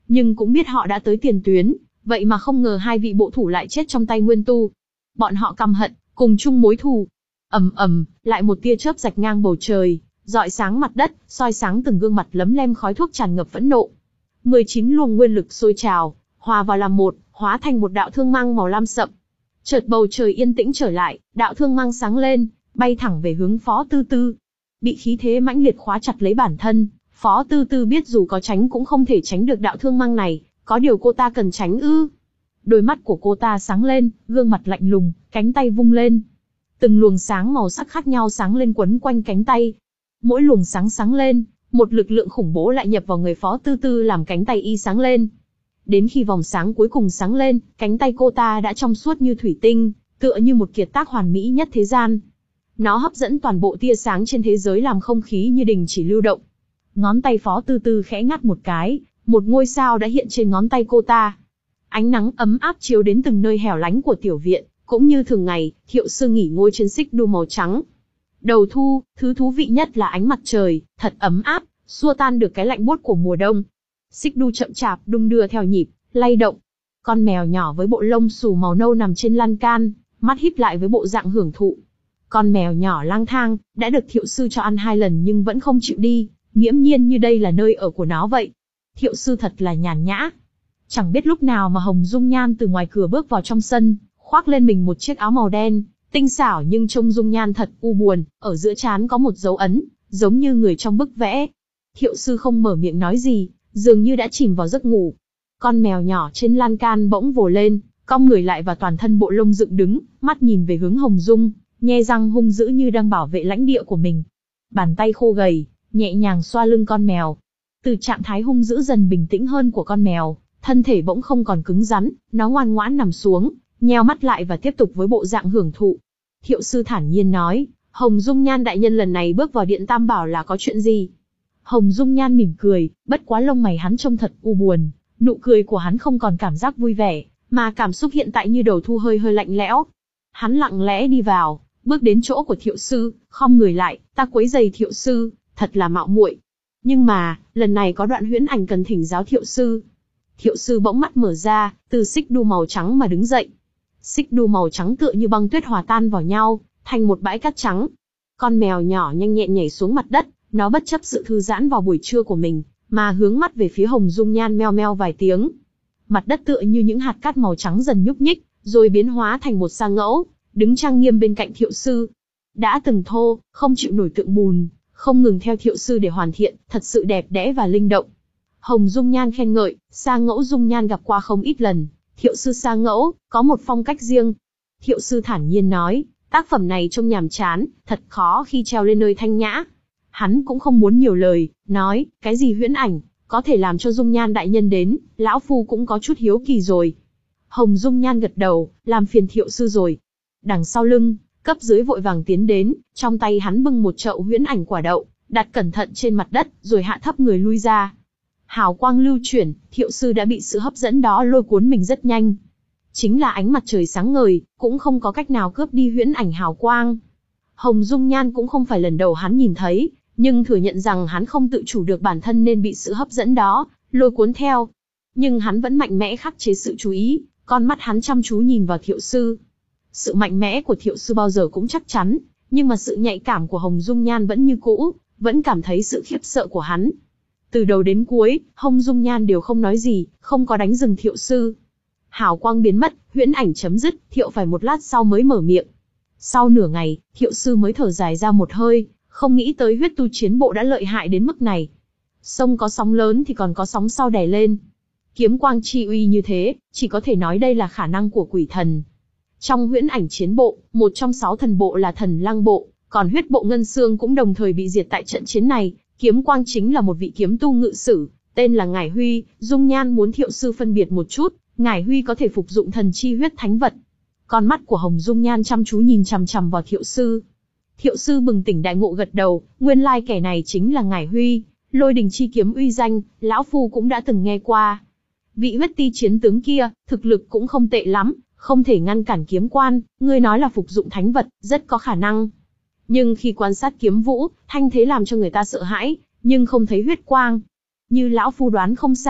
nhưng cũng biết họ đã tới tiền tuyến, vậy mà không ngờ hai vị bộ thủ lại chết trong tay Nguyên Tu. Bọn họ căm hận, cùng chung mối thù. Ầm ầm, lại một tia chớp rạch ngang bầu trời, rọi sáng mặt đất, soi sáng từng gương mặt lấm lem khói thuốc tràn ngập phẫn nộ. mười chín luồng nguyên lực sôi trào, hòa vào làm một, hóa thành một đạo thương mang màu lam sậm. Chợt bầu trời yên tĩnh trở lại, đạo thương mang sáng lên, bay thẳng về hướng Phó Tư Tư. Bị khí thế mãnh liệt khóa chặt lấy bản thân, Phó Tư Tư biết dù có tránh cũng không thể tránh được đạo thương mang này, có điều cô ta cần tránh ư? Đôi mắt của cô ta sáng lên, gương mặt lạnh lùng, cánh tay vung lên. Từng luồng sáng màu sắc khác nhau sáng lên quấn quanh cánh tay. Mỗi luồng sáng sáng lên, một lực lượng khủng bố lại nhập vào người Phó Tư Tư làm cánh tay y sáng lên. Đến khi vòng sáng cuối cùng sáng lên, cánh tay cô ta đã trong suốt như thủy tinh, tựa như một kiệt tác hoàn mỹ nhất thế gian. Nó hấp dẫn toàn bộ tia sáng trên thế giới làm không khí như đình chỉ lưu động. Ngón tay Phó Tư Tư khẽ ngắt một cái, một ngôi sao đã hiện trên ngón tay cô ta. Ánh nắng ấm áp chiếu đến từng nơi hẻo lánh của tiểu viện, cũng như thường ngày, Thiệu Sư nghỉ ngơi trên xích đu màu trắng. Đầu thu, thứ thú vị nhất là ánh mặt trời, thật ấm áp, xua tan được cái lạnh buốt của mùa đông. Xích đu chậm chạp đung đưa theo nhịp, lay động. Con mèo nhỏ với bộ lông xù màu nâu nằm trên lan can, mắt híp lại với bộ dạng hưởng thụ. Con mèo nhỏ lang thang, đã được Thiệu Sư cho ăn hai lần nhưng vẫn không chịu đi, nghiễm nhiên như đây là nơi ở của nó vậy. Thiệu Sư thật là nhàn nhã. Chẳng biết lúc nào mà Hồng Dung Nhan từ ngoài cửa bước vào trong sân, khoác lên mình một chiếc áo màu đen, tinh xảo nhưng trông Dung Nhan thật u buồn, ở giữa trán có một dấu ấn, giống như người trong bức vẽ. Thiệu Sư không mở miệng nói gì, dường như đã chìm vào giấc ngủ. Con mèo nhỏ trên lan can bỗng vồ lên, cong người lại và toàn thân bộ lông dựng đứng, mắt nhìn về hướng Hồng Dung, nhe răng hung dữ như đang bảo vệ lãnh địa của mình. Bàn tay khô gầy, nhẹ nhàng xoa lưng con mèo. Từ trạng thái hung dữ dần bình tĩnh hơn của con mèo, thân thể bỗng không còn cứng rắn, nó ngoan ngoãn nằm xuống, nheo mắt lại và tiếp tục với bộ dạng hưởng thụ. Thiệu Sư thản nhiên nói, Hồng Dung Nhan đại nhân lần này bước vào điện Tam Bảo là có chuyện gì? Hồng Dung Nhan mỉm cười, bất quá lông mày hắn trông thật u buồn, nụ cười của hắn không còn cảm giác vui vẻ, mà cảm xúc hiện tại như đầu thu hơi hơi lạnh lẽo. Hắn lặng lẽ đi vào, bước đến chỗ của Thiệu Sư, khom người lại, ta quấy giày Thiệu Sư, thật là mạo muội. Nhưng mà, lần này có đoạn huyễn ảnh cần thỉnh giáo Thiệu Sư. Thiệu Sư bỗng mắt mở ra, từ xích đu màu trắng mà đứng dậy. Xích đu màu trắng tựa như băng tuyết hòa tan vào nhau, thành một bãi cát trắng. Con mèo nhỏ nhanh nhẹn nhảy xuống mặt đất, nó bất chấp sự thư giãn vào buổi trưa của mình, mà hướng mắt về phía Hồng Dung Nhan meo meo vài tiếng. Mặt đất tựa như những hạt cát màu trắng dần nhúc nhích, rồi biến hóa thành một sa ngẫu, đứng trang nghiêm bên cạnh Thiệu Sư. Đã từng thô, không chịu nổi tượng bùn, không ngừng theo Thiệu Sư để hoàn thiện, thật sự đẹp đẽ và linh động. Hồng Dung Nhan khen ngợi, sa ngẫu Dung Nhan gặp qua không ít lần, Thiệu Sư sa ngẫu, có một phong cách riêng. Thiệu Sư thản nhiên nói, tác phẩm này trông nhàm chán, thật khó khi treo lên nơi thanh nhã. Hắn cũng không muốn nhiều lời, nói, cái gì huyễn ảnh, có thể làm cho Dung Nhan đại nhân đến, lão phu cũng có chút hiếu kỳ rồi. Hồng Dung Nhan gật đầu, làm phiền Thiệu Sư rồi. Đằng sau lưng, cấp dưới vội vàng tiến đến, trong tay hắn bưng một chậu huyễn ảnh quả đậu, đặt cẩn thận trên mặt đất, rồi hạ thấp người lui ra. Hào quang lưu chuyển, Thiệu Sư đã bị sự hấp dẫn đó lôi cuốn mình rất nhanh. Chính là ánh mặt trời sáng ngời, cũng không có cách nào cướp đi huyễn ảnh hào quang. Hồng Dung Nhan cũng không phải lần đầu hắn nhìn thấy, nhưng thừa nhận rằng hắn không tự chủ được bản thân nên bị sự hấp dẫn đó lôi cuốn theo. Nhưng hắn vẫn mạnh mẽ khắc chế sự chú ý, con mắt hắn chăm chú nhìn vào Thiệu Sư. Sự mạnh mẽ của Thiệu Sư bao giờ cũng chắc chắn, nhưng mà sự nhạy cảm của Hồng Dung Nhan vẫn như cũ, vẫn cảm thấy sự khiếp sợ của hắn. Từ đầu đến cuối, Hồng Dung Nhan đều không nói gì, không có đánh dừng Thiệu Sư. Hào quang biến mất, huyễn ảnh chấm dứt, Thiệu phải một lát sau mới mở miệng. Sau nửa ngày, Thiệu Sư mới thở dài ra một hơi, không nghĩ tới huyết tu chiến bộ đã lợi hại đến mức này. Sông có sóng lớn thì còn có sóng sau đè lên. Kiếm quang chi uy như thế, chỉ có thể nói đây là khả năng của quỷ thần. Trong huyễn ảnh chiến bộ, một trong sáu thần bộ là thần lăng bộ, còn huyết bộ ngân xương cũng đồng thời bị diệt tại trận chiến này. Kiếm quang chính là một vị kiếm tu ngự sử, tên là Ngải Huy. Dung Nhan muốn Thiệu Sư phân biệt một chút, Ngải Huy có thể phục dụng thần chi huyết thánh vật. Con mắt của Hồng Dung Nhan chăm chú nhìn chằm chằm vào Thiệu Sư. Thiệu Sư bừng tỉnh đại ngộ gật đầu, nguyên lai kẻ này chính là Ngải Huy, Lôi Đình chi kiếm uy danh, lão phu cũng đã từng nghe qua. Vị huyết ti chiến tướng kia, thực lực cũng không tệ lắm, không thể ngăn cản kiếm quan, ngươi nói là phục dụng thánh vật, rất có khả năng. Nhưng khi quan sát kiếm vũ, thanh thế làm cho người ta sợ hãi, nhưng không thấy huyết quang. Như lão phu đoán không sao,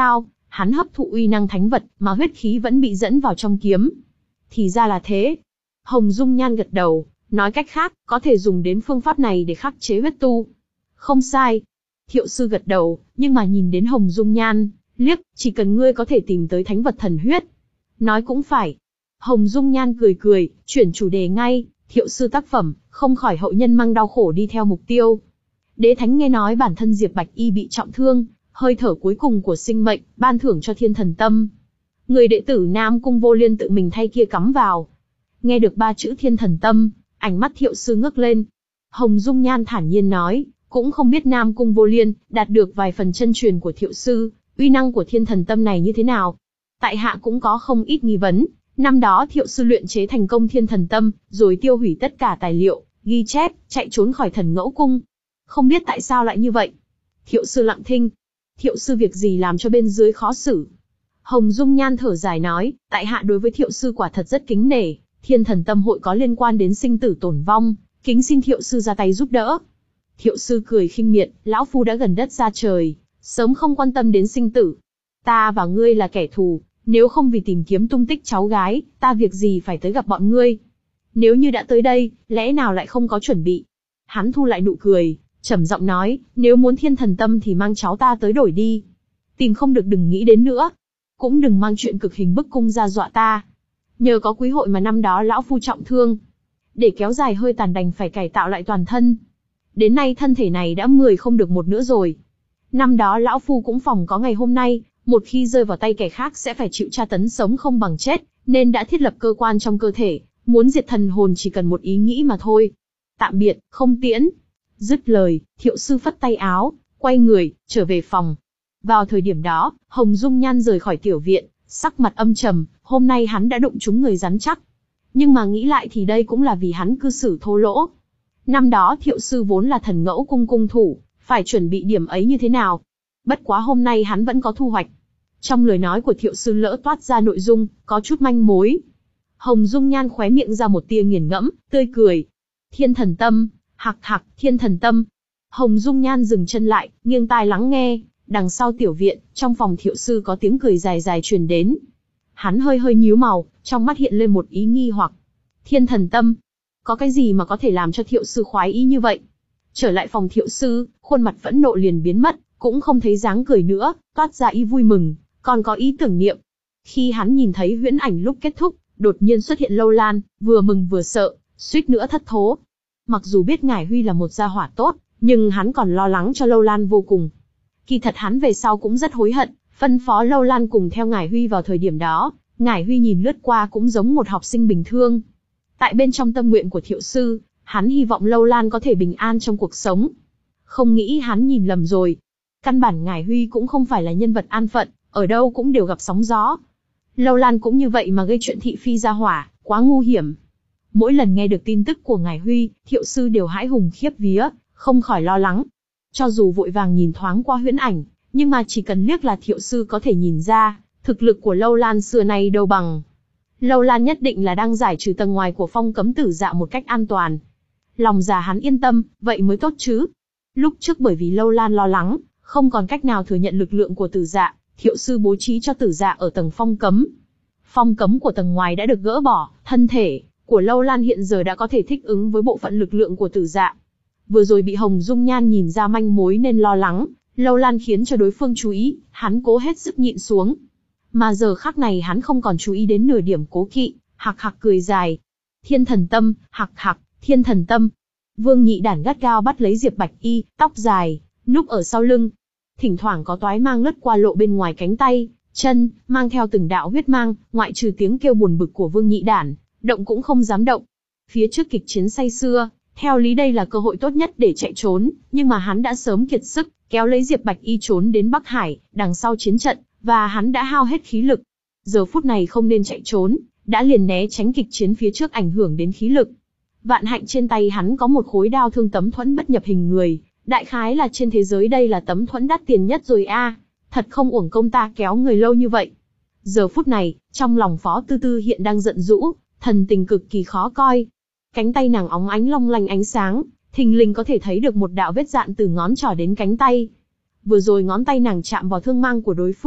Hắn hấp thụ uy năng thánh vật, mà huyết khí vẫn bị dẫn vào trong kiếm. Thì ra là thế. Hồng Dung Nhan gật đầu, nói cách khác, có thể dùng đến phương pháp này để khắc chế huyết tu. Không sai. Thiệu sư gật đầu, nhưng mà nhìn đến Hồng Dung Nhan, liếc, chỉ cần ngươi có thể tìm tới thánh vật thần huyết. Nói cũng phải. Hồng Dung Nhan cười cười, chuyển chủ đề ngay, Thiệu sư tác phẩm, không khỏi hậu nhân mang đau khổ đi theo mục tiêu. Đế Thánh nghe nói bản thân Diệp Bạch Y bị trọng thương, hơi thở cuối cùng của sinh mệnh, ban thưởng cho Thiên Thần Tâm. Người đệ tử Nam Cung Vô Liên tự mình thay kia cắm vào. Nghe được ba chữ Thiên Thần Tâm, ánh mắt Thiệu sư ngước lên. Hồng Dung Nhan thản nhiên nói, cũng không biết Nam Cung Vô Liên đạt được vài phần chân truyền của Thiệu sư, uy năng của Thiên Thần Tâm này như thế nào. Tại hạ cũng có không ít nghi vấn. Năm đó Thiệu sư luyện chế thành công Thiên Thần Tâm, rồi tiêu hủy tất cả tài liệu, ghi chép, chạy trốn khỏi Thần Ngẫu Cung. Không biết tại sao lại như vậy. Thiệu sư lặng thinh. Thiệu sư việc gì làm cho bên dưới khó xử? Hồng Dung Nhan thở dài nói, tại hạ đối với Thiệu sư quả thật rất kính nể. Thiên Thần Tâm hội có liên quan đến sinh tử tổn vong, kính xin Thiệu sư ra tay giúp đỡ. Thiệu sư cười khinh miệt, lão phu đã gần đất xa trời, sớm không quan tâm đến sinh tử. Ta và ngươi là kẻ thù, nếu không vì tìm kiếm tung tích cháu gái, ta việc gì phải tới gặp bọn ngươi. Nếu như đã tới đây, lẽ nào lại không có chuẩn bị? Hắn thu lại nụ cười, trầm giọng nói, nếu muốn Thiên Thần Tâm thì mang cháu ta tới đổi đi. Tìm không được đừng nghĩ đến nữa. Cũng đừng mang chuyện cực hình bức cung ra dọa ta. Nhờ có quý hội mà năm đó lão phu trọng thương. Để kéo dài hơi tàn đành phải cải tạo lại toàn thân. Đến nay thân thể này đã mười không được một nữa rồi. Năm đó lão phu cũng phòng có ngày hôm nay, một khi rơi vào tay kẻ khác sẽ phải chịu tra tấn sống không bằng chết, nên đã thiết lập cơ quan trong cơ thể, muốn diệt thần hồn chỉ cần một ý nghĩ mà thôi. Tạm biệt, không tiễn. Dứt lời, Thiệu sư phất tay áo, quay người, trở về phòng. Vào thời điểm đó, Hồng Dung Nhan rời khỏi tiểu viện, sắc mặt âm trầm, hôm nay hắn đã đụng trúng người rắn chắc. Nhưng mà nghĩ lại thì đây cũng là vì hắn cư xử thô lỗ. Năm đó Thiệu sư vốn là Thần Ngẫu Cung cung thủ, phải chuẩn bị điểm ấy như thế nào. Bất quá hôm nay hắn vẫn có thu hoạch. Trong lời nói của Thiệu sư lỡ toát ra nội dung, có chút manh mối. Hồng Dung Nhan khóe miệng ra một tia nghiền ngẫm, tươi cười. Thiên Thần Tâm, hạc hạc, Thiên Thần Tâm. Hồng Dung Nhan dừng chân lại, nghiêng tai lắng nghe. Đằng sau tiểu viện, trong phòng Thiệu sư có tiếng cười dài dài truyền đến. Hắn hơi hơi nhíu mày, trong mắt hiện lên một ý nghi hoặc. Thiên Thần Tâm, có cái gì mà có thể làm cho Thiệu sư khoái ý như vậy? Trở lại phòng Thiệu sư, khuôn mặt phẫn nộ liền biến mất, cũng không thấy dáng cười nữa, toát ra ý vui mừng, còn có ý tưởng niệm. Khi hắn nhìn thấy huyễn ảnh lúc kết thúc, đột nhiên xuất hiện Lâu Lan, vừa mừng vừa sợ, suýt nữa thất thố. Mặc dù biết Ngải Huy là một gia hỏa tốt, nhưng hắn còn lo lắng cho Lâu Lan vô cùng. Kỳ thật hắn về sau cũng rất hối hận, phân phó Lâu Lan cùng theo Ngải Huy vào thời điểm đó. Ngải Huy nhìn lướt qua cũng giống một học sinh bình thường. Tại bên trong tâm nguyện của Thiệu sư, hắn hy vọng Lâu Lan có thể bình an trong cuộc sống. Không nghĩ hắn nhìn lầm rồi. Căn bản Ngải Huy cũng không phải là nhân vật an phận, ở đâu cũng đều gặp sóng gió. Lâu Lan cũng như vậy mà gây chuyện thị phi ra hỏa, quá ngu hiểm. Mỗi lần nghe được tin tức của Ngải Huy, Thiệu sư đều hãi hùng khiếp vía, không khỏi lo lắng. Cho dù vội vàng nhìn thoáng qua huyễn ảnh, nhưng mà chỉ cần liếc là Thiệu sư có thể nhìn ra, thực lực của Lâu Lan xưa nay đâu bằng. Lâu Lan nhất định là đang giải trừ tầng ngoài của phong cấm tử dạ một cách an toàn. Lòng già hắn yên tâm, vậy mới tốt chứ. Lúc trước bởi vì Lâu Lan lo lắng, không còn cách nào thừa nhận lực lượng của tử dạ, Thiệu sư bố trí cho tử dạ ở tầng phong cấm. Phong cấm của tầng ngoài đã được gỡ bỏ, thân thể của Lâu Lan hiện giờ đã có thể thích ứng với bộ phận lực lượng của tử dạ. Vừa rồi bị Hồng Dung Nhan nhìn ra manh mối nên lo lắng, Lâu Lan khiến cho đối phương chú ý, hắn cố hết sức nhịn xuống. Mà giờ khắc này hắn không còn chú ý đến nửa điểm cố kỵ, hạc hạc cười dài. Thiên Thần Tâm, hạc hạc, Thiên Thần Tâm. Vương Nhị Đản gắt gao bắt lấy Diệp Bạch Y, tóc dài, núp ở sau lưng. Thỉnh thoảng có toái mang lướt qua lộ bên ngoài cánh tay, chân, mang theo từng đạo huyết mang, ngoại trừ tiếng kêu buồn bực của Vương Nhị Đản, động cũng không dám động. Phía trước kịch chiến say xưa, theo lý đây là cơ hội tốt nhất để chạy trốn, nhưng mà hắn đã sớm kiệt sức, kéo lấy Diệp Bạch Y trốn đến Bắc Hải, đằng sau chiến trận, và hắn đã hao hết khí lực. Giờ phút này không nên chạy trốn, đã liền né tránh kịch chiến phía trước ảnh hưởng đến khí lực. Vạn hạnh trên tay hắn có một khối đao thương tấm thuẫn bất nhập hình người, đại khái là trên thế giới đây là tấm thuẫn đắt tiền nhất rồi a, thật không uổng công ta kéo người lâu như vậy. Giờ phút này, trong lòng Phó Tư Tư hiện đang giận dữ, thần tình cực kỳ khó coi. Cánh tay nàng óng ánh long lanh ánh sáng, thình lình có thể thấy được một đạo vết dạn từ ngón trỏ đến cánh tay. Vừa rồi ngón tay nàng chạm vào thương mang của đối phương,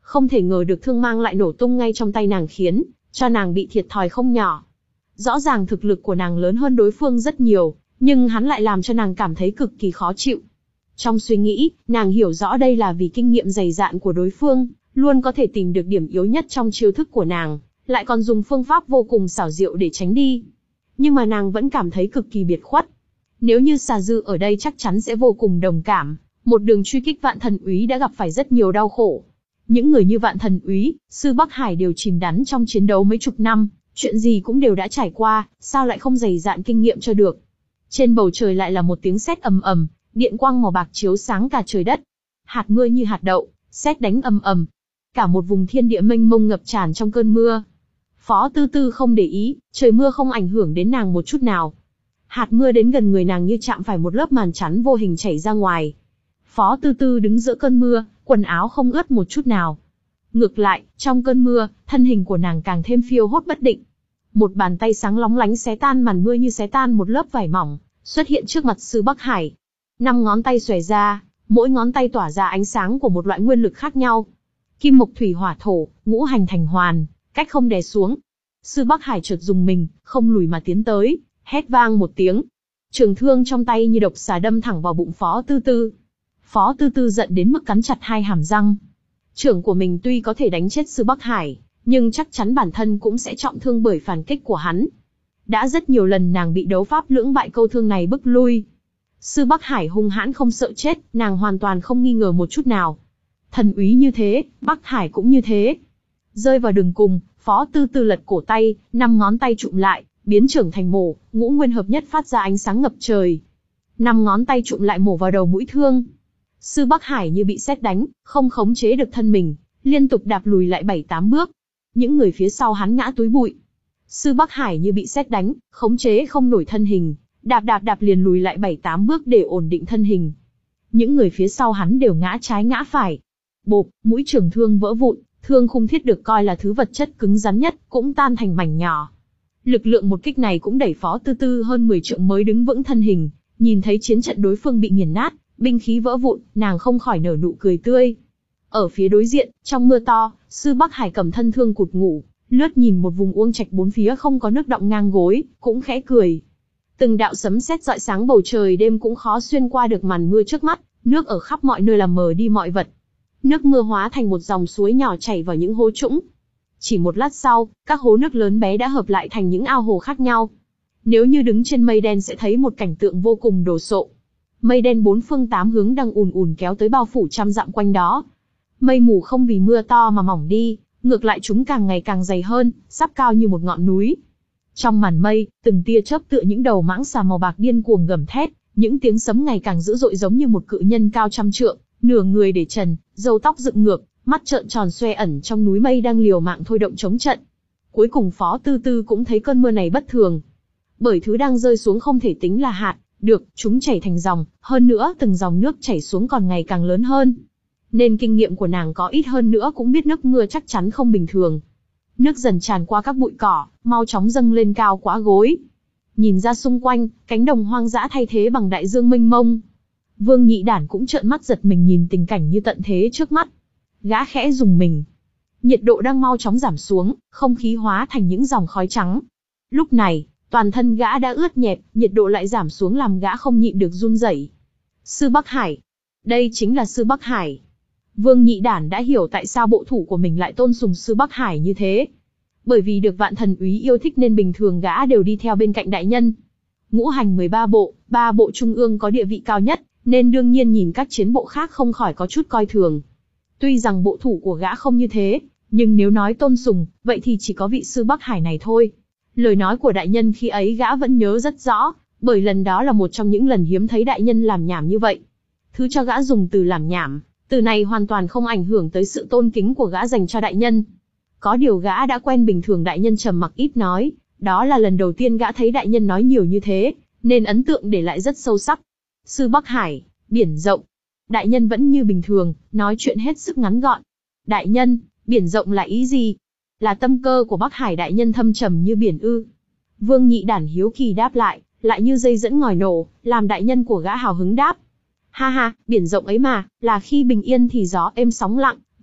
Không thể ngờ được thương mang lại nổ tung ngay trong tay nàng khiến cho nàng bị thiệt thòi không nhỏ. Rõ ràng thực lực của nàng lớn hơn đối phương rất nhiều, nhưng hắn lại làm cho nàng cảm thấy cực kỳ khó chịu. Trong suy nghĩ, nàng hiểu rõ đây là vì kinh nghiệm dày dạn của đối phương, luôn có thể tìm được điểm yếu nhất trong chiêu thức của nàng, lại còn dùng phương pháp vô cùng xảo diệu để tránh đi. Nhưng mà nàng vẫn cảm thấy cực kỳ biệt khuất. Nếu như Xà Dư ở đây chắc chắn sẽ vô cùng đồng cảm, một đường truy kích Vạn Thần Úy đã gặp phải rất nhiều đau khổ. Những người như Vạn Thần Úy, Sư Bắc Hải đều chìm đắm trong chiến đấu mấy chục năm, chuyện gì cũng đều đã trải qua, sao lại không dày dạn kinh nghiệm cho được. Trên bầu trời lại là một tiếng sét ầm ầm, điện quang màu bạc chiếu sáng cả trời đất. Hạt mưa như hạt đậu, sét đánh ầm ầm. Cả một vùng thiên địa mênh mông ngập tràn trong cơn mưa. Phó Tư Tư không để ý, trời mưa không ảnh hưởng đến nàng một chút nào. Hạt mưa đến gần người nàng như chạm phải một lớp màn chắn vô hình chảy ra ngoài. Phó Tư Tư đứng giữa cơn mưa, quần áo không ướt một chút nào. Ngược lại, trong cơn mưa, thân hình của nàng càng thêm phiêu hốt bất định. Một bàn tay sáng lóng lánh xé tan màn mưa như xé tan một lớp vải mỏng, xuất hiện trước mặt Sư Bắc Hải. Năm ngón tay xòe ra, mỗi ngón tay tỏa ra ánh sáng của một loại nguyên lực khác nhau. Kim mộc thủy hỏa thổ, ngũ hành thành hoàn, cách không đè xuống. Sư Bắc Hải chợt dùng mình, không lùi mà tiến tới, hét vang một tiếng. Trường thương trong tay như độc xà đâm thẳng vào bụng Phó Tư Tư. Phó Tư Tư giận đến mức cắn chặt hai hàm răng. Trưởng của mình tuy có thể đánh chết Sư Bắc Hải, nhưng chắc chắn bản thân cũng sẽ trọng thương bởi phản kích của hắn. Đã rất nhiều lần nàng bị đấu pháp lưỡng bại câu thương này bức lui. Sư Bắc Hải hung hãn không sợ chết, nàng hoàn toàn không nghi ngờ một chút nào. Thần úy như thế, Bắc Hải cũng như thế. Rơi vào đường cùng, Phó Tư Tư lật cổ tay, năm ngón tay trụm lại, biến trưởng thành mổ, ngũ nguyên hợp nhất phát ra ánh sáng ngập trời. Năm ngón tay trụm lại mổ vào đầu mũi thương. Sư Bắc Hải như bị sét đánh, không khống chế được thân mình, liên tục đạp lùi lại bảy tám bước. Những người phía sau hắn ngã túi bụi. Sư Bắc Hải như bị sét đánh, khống chế không nổi thân hình, đạp đạp đạp liền lùi lại bảy tám bước để ổn định thân hình. Những người phía sau hắn đều ngã trái ngã phải. Bộp, mũi trường thương vỡ vụn, thương khung thiết được coi là thứ vật chất cứng rắn nhất, cũng tan thành mảnh nhỏ. Lực lượng một kích này cũng đẩy Phó Tư Tư hơn mười trượng mới đứng vững thân hình, nhìn thấy chiến trận đối phương bị nghiền nát, binh khí vỡ vụn, nàng không khỏi nở nụ cười tươi. Ở phía đối diện, trong mưa to, Sư Bắc Hải cầm thân thương cụt ngủ, lướt nhìn một vùng uông trạch bốn phía không có nước đọng ngang gối, cũng khẽ cười. Từng đạo sấm sét rọi sáng bầu trời đêm cũng khó xuyên qua được màn mưa trước mắt, nước ở khắp mọi nơi làm mờ đi mọi vật. Nước mưa hóa thành một dòng suối nhỏ chảy vào những hố trũng. Chỉ một lát sau, các hố nước lớn bé đã hợp lại thành những ao hồ khác nhau. Nếu như đứng trên mây đen sẽ thấy một cảnh tượng vô cùng đồ sộ. Mây đen bốn phương tám hướng đang ùn ùn kéo tới bao phủ trăm dặm quanh đó. Mây mù không vì mưa to mà mỏng đi, ngược lại chúng càng ngày càng dày hơn, sắp cao như một ngọn núi. Trong màn mây, từng tia chớp tựa những đầu mãng xà màu bạc điên cuồng gầm thét, những tiếng sấm ngày càng dữ dội giống như một cự nhân cao trăm trượng, nửa người để trần, râu tóc dựng ngược, mắt trợn tròn xoe ẩn trong núi mây đang liều mạng thôi động chống trận. Cuối cùng Phó Tư Tư cũng thấy cơn mưa này bất thường. Bởi thứ đang rơi xuống không thể tính là hạt, được, chúng chảy thành dòng, hơn nữa từng dòng nước chảy xuống còn ngày càng lớn hơn. Nên kinh nghiệm của nàng có ít hơn nữa cũng biết nước mưa chắc chắn không bình thường. Nước dần tràn qua các bụi cỏ, mau chóng dâng lên cao quá gối. Nhìn ra xung quanh, cánh đồng hoang dã thay thế bằng đại dương mênh mông. Vương Nhị Đản cũng trợn mắt giật mình nhìn tình cảnh như tận thế trước mắt. Gã khẽ rùng mình. Nhiệt độ đang mau chóng giảm xuống, không khí hóa thành những dòng khói trắng. Lúc này, toàn thân gã đã ướt nhẹp, nhiệt độ lại giảm xuống làm gã không nhịn được run rẩy. Sư Bắc Hải. Đây chính là Sư Bắc Hải. Vương Nhị Đản đã hiểu tại sao bộ thủ của mình lại tôn sùng Sư Bắc Hải như thế. Bởi vì được Vạn Thần Úy yêu thích nên bình thường gã đều đi theo bên cạnh đại nhân. Ngũ hành mười ba bộ, ba bộ trung ương có địa vị cao nhất, nên đương nhiên nhìn các chiến bộ khác không khỏi có chút coi thường. Tuy rằng bộ thủ của gã không như thế, nhưng nếu nói tôn sùng, vậy thì chỉ có vị Sư Bắc Hải này thôi. Lời nói của đại nhân khi ấy gã vẫn nhớ rất rõ, bởi lần đó là một trong những lần hiếm thấy đại nhân làm nhảm như vậy. Thứ cho gã dùng từ làm nhảm, từ này hoàn toàn không ảnh hưởng tới sự tôn kính của gã dành cho đại nhân. Có điều gã đã quen bình thường đại nhân trầm mặc ít nói, đó là lần đầu tiên gã thấy đại nhân nói nhiều như thế, nên ấn tượng để lại rất sâu sắc. Sư Bắc Hải, biển rộng. Đại nhân vẫn như bình thường, nói chuyện hết sức ngắn gọn. Đại nhân, biển rộng là ý gì? Là tâm cơ của Bắc Hải đại nhân thâm trầm như biển ư? Vương Nhị Đản hiếu kỳ đáp lại, lại như dây dẫn ngòi nổ, làm đại nhân của gã hào hứng đáp. Ha ha, biển rộng ấy mà, là khi bình yên thì gió êm sóng lặng,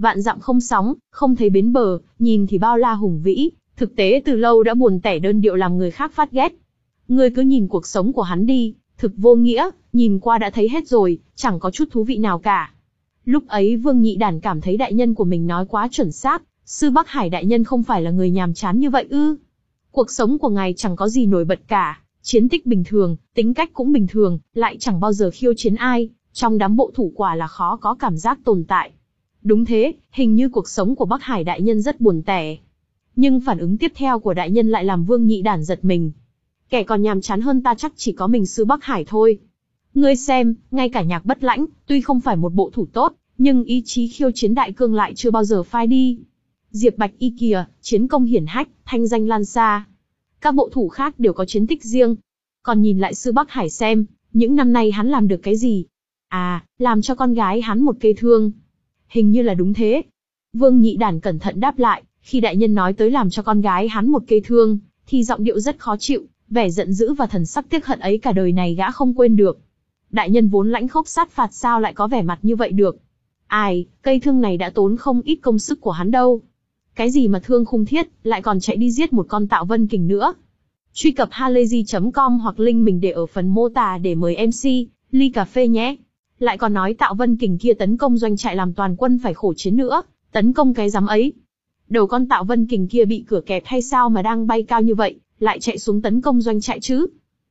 Vạn dặm không sóng, không thấy bến bờ, nhìn thì bao la hùng vĩ, thực tế từ lâu đã buồn tẻ đơn điệu làm người khác phát ghét. Ngươi cứ nhìn cuộc sống của hắn đi, thực vô nghĩa, nhìn qua đã thấy hết rồi, chẳng có chút thú vị nào cả. Lúc ấy Vương Nhị Đản cảm thấy đại nhân của mình nói quá chuẩn xác, Sư Bắc Hải đại nhân không phải là người nhàm chán như vậy ư? Cuộc sống của ngài chẳng có gì nổi bật cả, chiến tích bình thường, tính cách cũng bình thường, lại chẳng bao giờ khiêu chiến ai, trong đám bộ thủ quả là khó có cảm giác tồn tại. Đúng thế, hình như cuộc sống của Bắc Hải đại nhân rất buồn tẻ. Nhưng phản ứng tiếp theo của đại nhân lại làm Vương Nhị Đản giật mình. Kẻ còn nhàm chán hơn ta chắc chỉ có mình Sư Bắc Hải thôi. Ngươi xem, ngay cả Nhạc Bất Lãnh, tuy không phải một bộ thủ tốt, nhưng ý chí khiêu chiến đại cương lại chưa bao giờ phai đi. Diệp Bạch Y kìa, chiến công hiển hách, thanh danh lan xa. Các bộ thủ khác đều có chiến tích riêng. Còn nhìn lại Sư Bắc Hải xem, những năm nay hắn làm được cái gì? À, làm cho con gái hắn một cây thương. Hình như là đúng thế. Vương Nhị Đản cẩn thận đáp lại, khi đại nhân nói tới làm cho con gái hắn một cây thương, thì giọng điệu rất khó chịu, vẻ giận dữ và thần sắc tiếc hận ấy cả đời này gã không quên được. Đại nhân vốn lãnh khốc sát phạt sao lại có vẻ mặt như vậy được? Ai, cây thương này đã tốn không ít công sức của hắn đâu. Cái gì mà thương khung thiết, lại còn chạy đi giết một con Tạo Vân Kình nữa. Truy cập halayzi chấm com hoặc link mình để ở phần mô tả để mời em xê, ly cà phê nhé. Lại còn nói Tạo Vân Kình kia tấn công doanh trại làm toàn quân phải khổ chiến nữa, tấn công cái rắm ấy. Đầu con Tạo Vân Kình kia bị cửa kẹp hay sao mà đang bay cao như vậy, lại chạy xuống tấn công doanh trại chứ?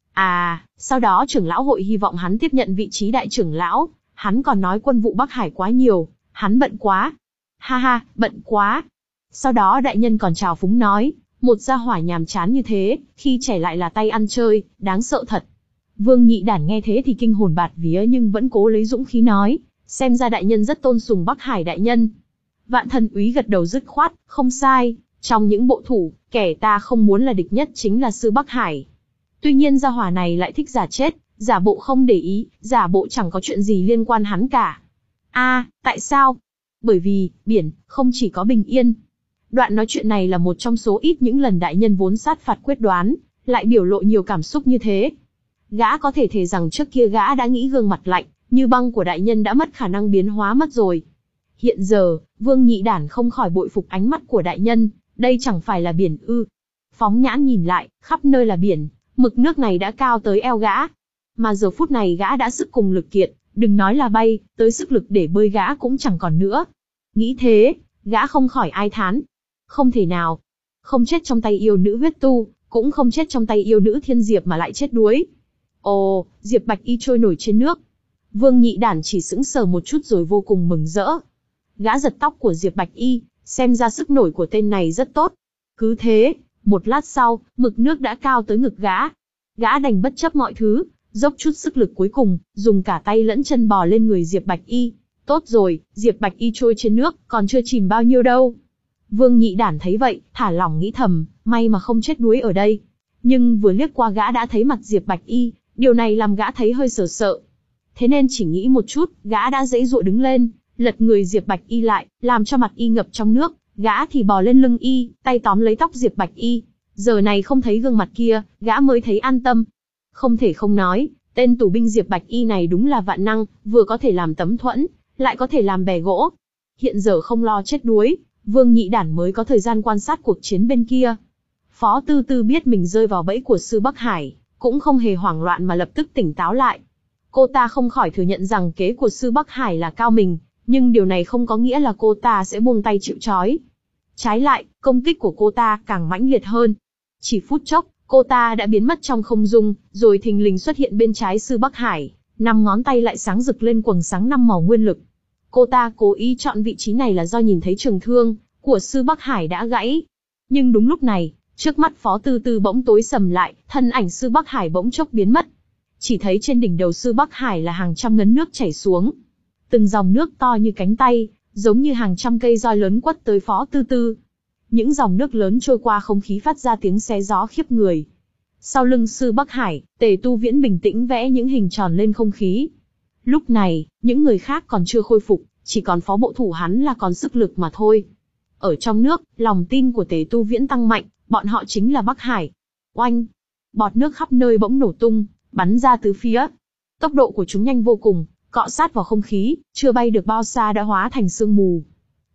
À, sau đó trưởng lão hội hy vọng hắn tiếp nhận vị trí đại trưởng lão, hắn còn nói quân vụ Bắc Hải quá nhiều, hắn bận quá. Ha ha, bận quá. Sau đó đại nhân còn chào phúng nói, một gia hỏa nhàm chán như thế, khi trẻ lại là tay ăn chơi, đáng sợ thật. Vương Nhị Đản nghe thế thì kinh hồn bạt vía nhưng vẫn cố lấy dũng khí nói, xem ra đại nhân rất tôn sùng Bắc Hải đại nhân. Vạn Thần Úy gật đầu dứt khoát, không sai, trong những bộ thủ, kẻ ta không muốn là địch nhất chính là Sư Bắc Hải. Tuy nhiên gia hỏa này lại thích giả chết, giả bộ không để ý, giả bộ chẳng có chuyện gì liên quan hắn cả. A, à, tại sao? Bởi vì, biển, không chỉ có bình yên. Đoạn nói chuyện này là một trong số ít những lần đại nhân vốn sát phạt quyết đoán, lại biểu lộ nhiều cảm xúc như thế. Gã có thể thề rằng trước kia gã đã nghĩ gương mặt lạnh, như băng của đại nhân đã mất khả năng biến hóa mất rồi. Hiện giờ, Vương Nhị Đản không khỏi bội phục ánh mắt của đại nhân, đây chẳng phải là biển ư. Phóng nhãn nhìn lại, khắp nơi là biển, mực nước này đã cao tới eo gã. Mà giờ phút này gã đã sức cùng lực kiệt, đừng nói là bay, tới sức lực để bơi gã cũng chẳng còn nữa. Nghĩ thế, gã không khỏi ai thán. Không thể nào. Không chết trong tay yêu nữ huyết tu, cũng không chết trong tay yêu nữ thiên diệp mà lại chết đuối. Ồ, Diệp Bạch Y trôi nổi trên nước. Vương Nhị Đản chỉ sững sờ một chút rồi vô cùng mừng rỡ. Gã giật tóc của Diệp Bạch Y, xem ra sức nổi của tên này rất tốt. Cứ thế, một lát sau, mực nước đã cao tới ngực gã. Gã đành bất chấp mọi thứ, dốc chút sức lực cuối cùng, dùng cả tay lẫn chân bò lên người Diệp Bạch Y. Tốt rồi, Diệp Bạch Y trôi trên nước, còn chưa chìm bao nhiêu đâu. Vương Nhị Đản thấy vậy, thả lỏng nghĩ thầm, may mà không chết đuối ở đây. Nhưng vừa liếc qua gã đã thấy mặt Diệp Bạch Y, điều này làm gã thấy hơi sợ sợ. Thế nên chỉ nghĩ một chút, gã đã giãy giụa đứng lên, lật người Diệp Bạch Y lại, làm cho mặt Y ngập trong nước, gã thì bò lên lưng Y, tay tóm lấy tóc Diệp Bạch Y. Giờ này không thấy gương mặt kia, gã mới thấy an tâm. Không thể không nói, tên tù binh Diệp Bạch Y này đúng là vạn năng, vừa có thể làm tấm thuẫn, lại có thể làm bè gỗ. Hiện giờ không lo chết đuối, Vương Nhị Đản mới có thời gian quan sát cuộc chiến bên kia. Phó Tư Tư biết mình rơi vào bẫy của Sư Bắc Hải, cũng không hề hoảng loạn mà lập tức tỉnh táo lại. Cô ta không khỏi thừa nhận rằng kế của Sư Bắc Hải là cao mình, nhưng điều này không có nghĩa là cô ta sẽ buông tay chịu trói. Trái lại, công kích của cô ta càng mãnh liệt hơn. Chỉ phút chốc, cô ta đã biến mất trong không trung, rồi thình lình xuất hiện bên trái Sư Bắc Hải, năm ngón tay lại sáng rực lên quầng sáng năm màu nguyên lực. Cô ta cố ý chọn vị trí này là do nhìn thấy trường thương của Sư Bắc Hải đã gãy. Nhưng đúng lúc này, trước mắt Phó Tư Tư bỗng tối sầm lại, thân ảnh Sư Bắc Hải bỗng chốc biến mất. Chỉ thấy trên đỉnh đầu Sư Bắc Hải là hàng trăm ngấn nước chảy xuống. Từng dòng nước to như cánh tay, giống như hàng trăm cây roi lớn quất tới Phó Tư Tư. Những dòng nước lớn trôi qua không khí phát ra tiếng xé gió khiếp người. Sau lưng Sư Bắc Hải, Tề Tu Viễn bình tĩnh vẽ những hình tròn lên không khí. Lúc này, những người khác còn chưa khôi phục, chỉ còn phó bộ thủ hắn là còn sức lực mà thôi. Ở trong nước, lòng tin của Tề Tu Viễn tăng mạnh, bọn họ chính là Bắc Hải. Oanh! Bọt nước khắp nơi bỗng nổ tung, bắn ra tứ phía. Tốc độ của chúng nhanh vô cùng, cọ sát vào không khí, chưa bay được bao xa đã hóa thành sương mù.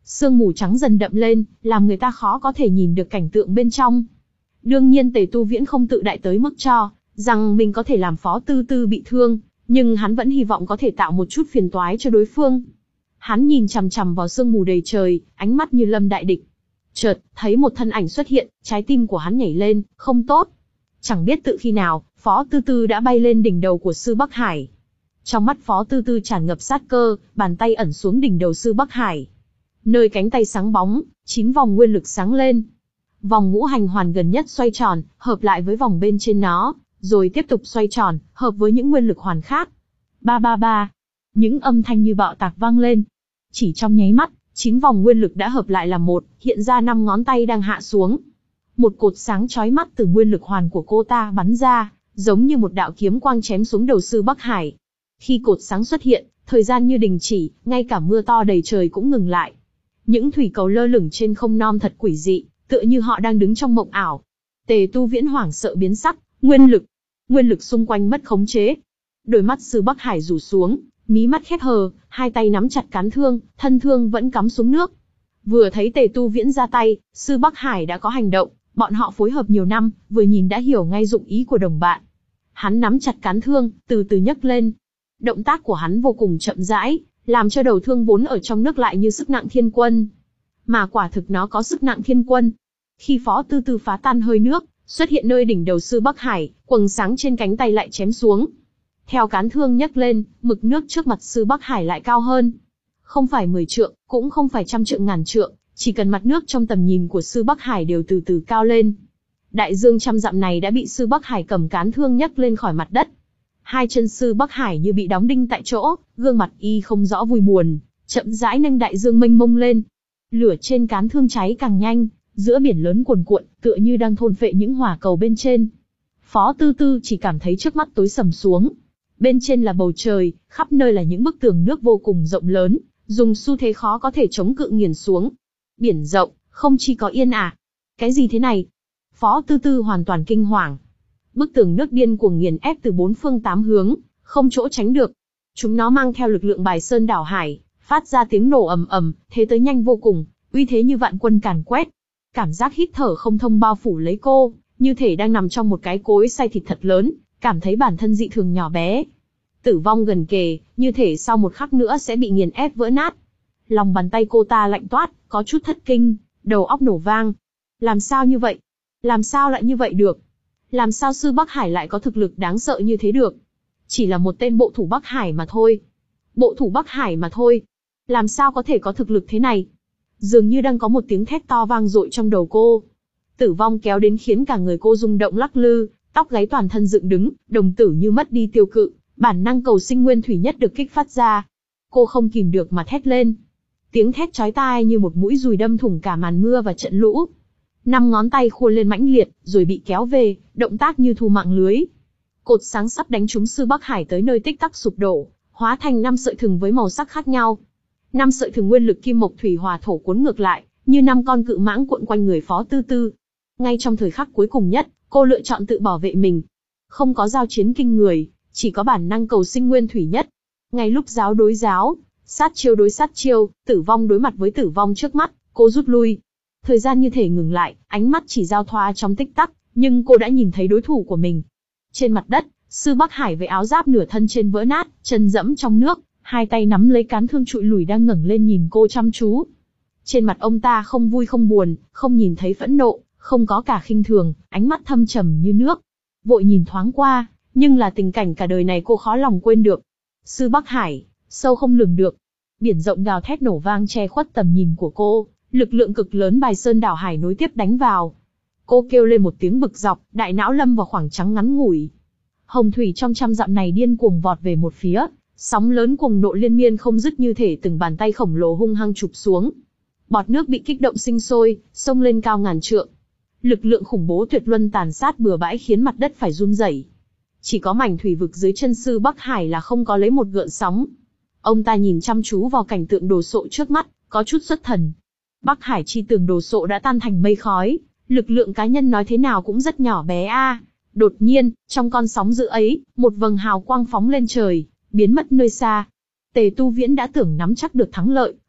Sương mù trắng dần đậm lên, làm người ta khó có thể nhìn được cảnh tượng bên trong. Đương nhiên Tề Tu Viễn không tự đại tới mức cho rằng mình có thể làm Phó Tư Tư bị thương, nhưng hắn vẫn hy vọng có thể tạo một chút phiền toái cho đối phương. Hắn nhìn chằm chằm vào sương mù đầy trời, ánh mắt như lâm đại địch. Chợt, thấy một thân ảnh xuất hiện, trái tim của hắn nhảy lên, không tốt. Chẳng biết tự khi nào, Phó Tư Tư đã bay lên đỉnh đầu của Sư Bắc Hải. Trong mắt Phó Tư Tư tràn ngập sát cơ, bàn tay ẩn xuống đỉnh đầu Sư Bắc Hải. Nơi cánh tay sáng bóng, chín vòng nguyên lực sáng lên. Vòng ngũ hành hoàn gần nhất xoay tròn, hợp lại với vòng bên trên nó, rồi tiếp tục xoay tròn, hợp với những nguyên lực hoàn khác. Ba ba ba. Những âm thanh như bạo tạc vang lên. Chỉ trong nháy mắt, chín vòng nguyên lực đã hợp lại làm một, hiện ra năm ngón tay đang hạ xuống. Một cột sáng chói mắt từ nguyên lực hoàn của cô ta bắn ra, giống như một đạo kiếm quang chém xuống đầu Sư Bắc Hải. Khi cột sáng xuất hiện, thời gian như đình chỉ, ngay cả mưa to đầy trời cũng ngừng lại. Những thủy cầu lơ lửng trên không non thật quỷ dị, tựa như họ đang đứng trong mộng ảo. Tề Tu Viễn hoảng sợ biến sắc, nguyên lực, nguyên lực xung quanh mất khống chế. Đôi mắt Sư Bắc Hải rủ xuống, mí mắt khép hờ, hai tay nắm chặt cán thương, thân thương vẫn cắm xuống nước. Vừa thấy Tề Tu Viễn ra tay, Sư Bắc Hải đã có hành động, bọn họ phối hợp nhiều năm, vừa nhìn đã hiểu ngay dụng ý của đồng bạn. Hắn nắm chặt cán thương, từ từ nhấc lên. Động tác của hắn vô cùng chậm rãi, làm cho đầu thương vốn ở trong nước lại như sức nặng thiên quân. Mà quả thực nó có sức nặng thiên quân. Khi Phó Tư Tư phá tan hơi nước, xuất hiện nơi đỉnh đầu Sư Bắc Hải, quầng sáng trên cánh tay lại chém xuống. Theo cán thương nhấc lên, mực nước trước mặt Sư Bắc Hải lại cao hơn. Không phải mười trượng, cũng không phải trăm trượng ngàn trượng, chỉ cần mặt nước trong tầm nhìn của Sư Bắc Hải đều từ từ cao lên. Đại dương trăm dặm này đã bị Sư Bắc Hải cầm cán thương nhấc lên khỏi mặt đất. Hai chân Sư Bắc Hải như bị đóng đinh tại chỗ, gương mặt y không rõ vui buồn, chậm rãi nâng đại dương mênh mông lên. Lửa trên cán thương cháy càng nhanh, giữa biển lớn cuồn cuộn, tựa như đang thôn phệ những hỏa cầu bên trên. Phó Tư Tư chỉ cảm thấy trước mắt tối sầm xuống. Bên trên là bầu trời, khắp nơi là những bức tường nước vô cùng rộng lớn, dùng xu thế khó có thể chống cự nghiền xuống. Biển rộng, không chỉ có yên ả. Cái gì thế này? Phó Tư Tư hoàn toàn kinh hoàng. Bức tường nước điên cuồng nghiền ép từ bốn phương tám hướng, không chỗ tránh được. Chúng nó mang theo lực lượng bài sơn đảo hải, phát ra tiếng nổ ầm ầm, thế tới nhanh vô cùng, uy thế như vạn quân càn quét. Cảm giác hít thở không thông bao phủ lấy cô, như thể đang nằm trong một cái cối xay thịt thật lớn, cảm thấy bản thân dị thường nhỏ bé. Tử vong gần kề, như thể sau một khắc nữa sẽ bị nghiền ép vỡ nát. Lòng bàn tay cô ta lạnh toát, có chút thất kinh, đầu óc nổ vang. Làm sao như vậy? Làm sao lại như vậy được? Làm sao Sư Bắc Hải lại có thực lực đáng sợ như thế được? Chỉ là một tên bộ thủ Bắc Hải mà thôi. Bộ thủ Bắc Hải mà thôi. Làm sao có thể có thực lực thế này? Dường như đang có một tiếng thét to vang dội trong đầu cô. Tử vong kéo đến khiến cả người cô rung động lắc lư, tóc gáy toàn thân dựng đứng, đồng tử như mất đi tiêu cự, bản năng cầu sinh nguyên thủy nhất được kích phát ra. Cô không kìm được mà thét lên. Tiếng thét chói tai như một mũi dùi đâm thủng cả màn mưa và trận lũ. Năm ngón tay khua lên mãnh liệt, rồi bị kéo về, động tác như thu mạng lưới. Cột sáng sắp đánh trúng Sư Bắc Hải tới nơi tích tắc sụp đổ, hóa thành năm sợi thừng với màu sắc khác nhau. Năm sợi thừng nguyên lực kim mộc thủy hỏa thổ cuốn ngược lại, như năm con cự mãng cuộn quanh người Phó Tư Tư. Ngay trong thời khắc cuối cùng nhất, cô lựa chọn tự bảo vệ mình. Không có giao chiến kinh người, chỉ có bản năng cầu sinh nguyên thủy nhất. Ngay lúc giáo đối giáo, sát chiêu đối sát chiêu, tử vong đối mặt với tử vong trước mắt, cô rút lui. Thời gian như thể ngừng lại, ánh mắt chỉ giao thoa trong tích tắc, nhưng cô đã nhìn thấy đối thủ của mình. Trên mặt đất, Sư Bắc Hải với áo giáp nửa thân trên vỡ nát, chân dẫm trong nước, hai tay nắm lấy cán thương trụi lùi đang ngẩng lên nhìn cô chăm chú. Trên mặt ông ta không vui không buồn, không nhìn thấy phẫn nộ, không có cả khinh thường, ánh mắt thâm trầm như nước. Vội nhìn thoáng qua, nhưng là tình cảnh cả đời này cô khó lòng quên được. Sư Bắc Hải, sâu không lường được. Biển rộng gào thét nổ vang che khuất tầm nhìn của cô, lực lượng cực lớn bài sơn đảo hải nối tiếp đánh vào. Cô kêu lên một tiếng bực dọc, đại não lâm vào khoảng trắng ngắn ngủi. Hồng thủy trong trăm dặm này điên cuồng vọt về một phía, sóng lớn cuồng nộ liên miên không dứt như thể từng bàn tay khổng lồ hung hăng chụp xuống. Bọt nước bị kích động sinh sôi, sông lên cao ngàn trượng. Lực lượng khủng bố tuyệt luân tàn sát bừa bãi khiến mặt đất phải run rẩy. Chỉ có mảnh thủy vực dưới chân Sư Bắc Hải là không có lấy một gợn sóng. Ông ta nhìn chăm chú vào cảnh tượng đồ sộ trước mắt, có chút xuất thần. Bắc Hải chi tường đồ sộ đã tan thành mây khói, lực lượng cá nhân nói thế nào cũng rất nhỏ bé a. À. Đột nhiên, trong con sóng dữ ấy, một vầng hào quang phóng lên trời, biến mất nơi xa. Tề Tu Viễn đã tưởng nắm chắc được thắng lợi,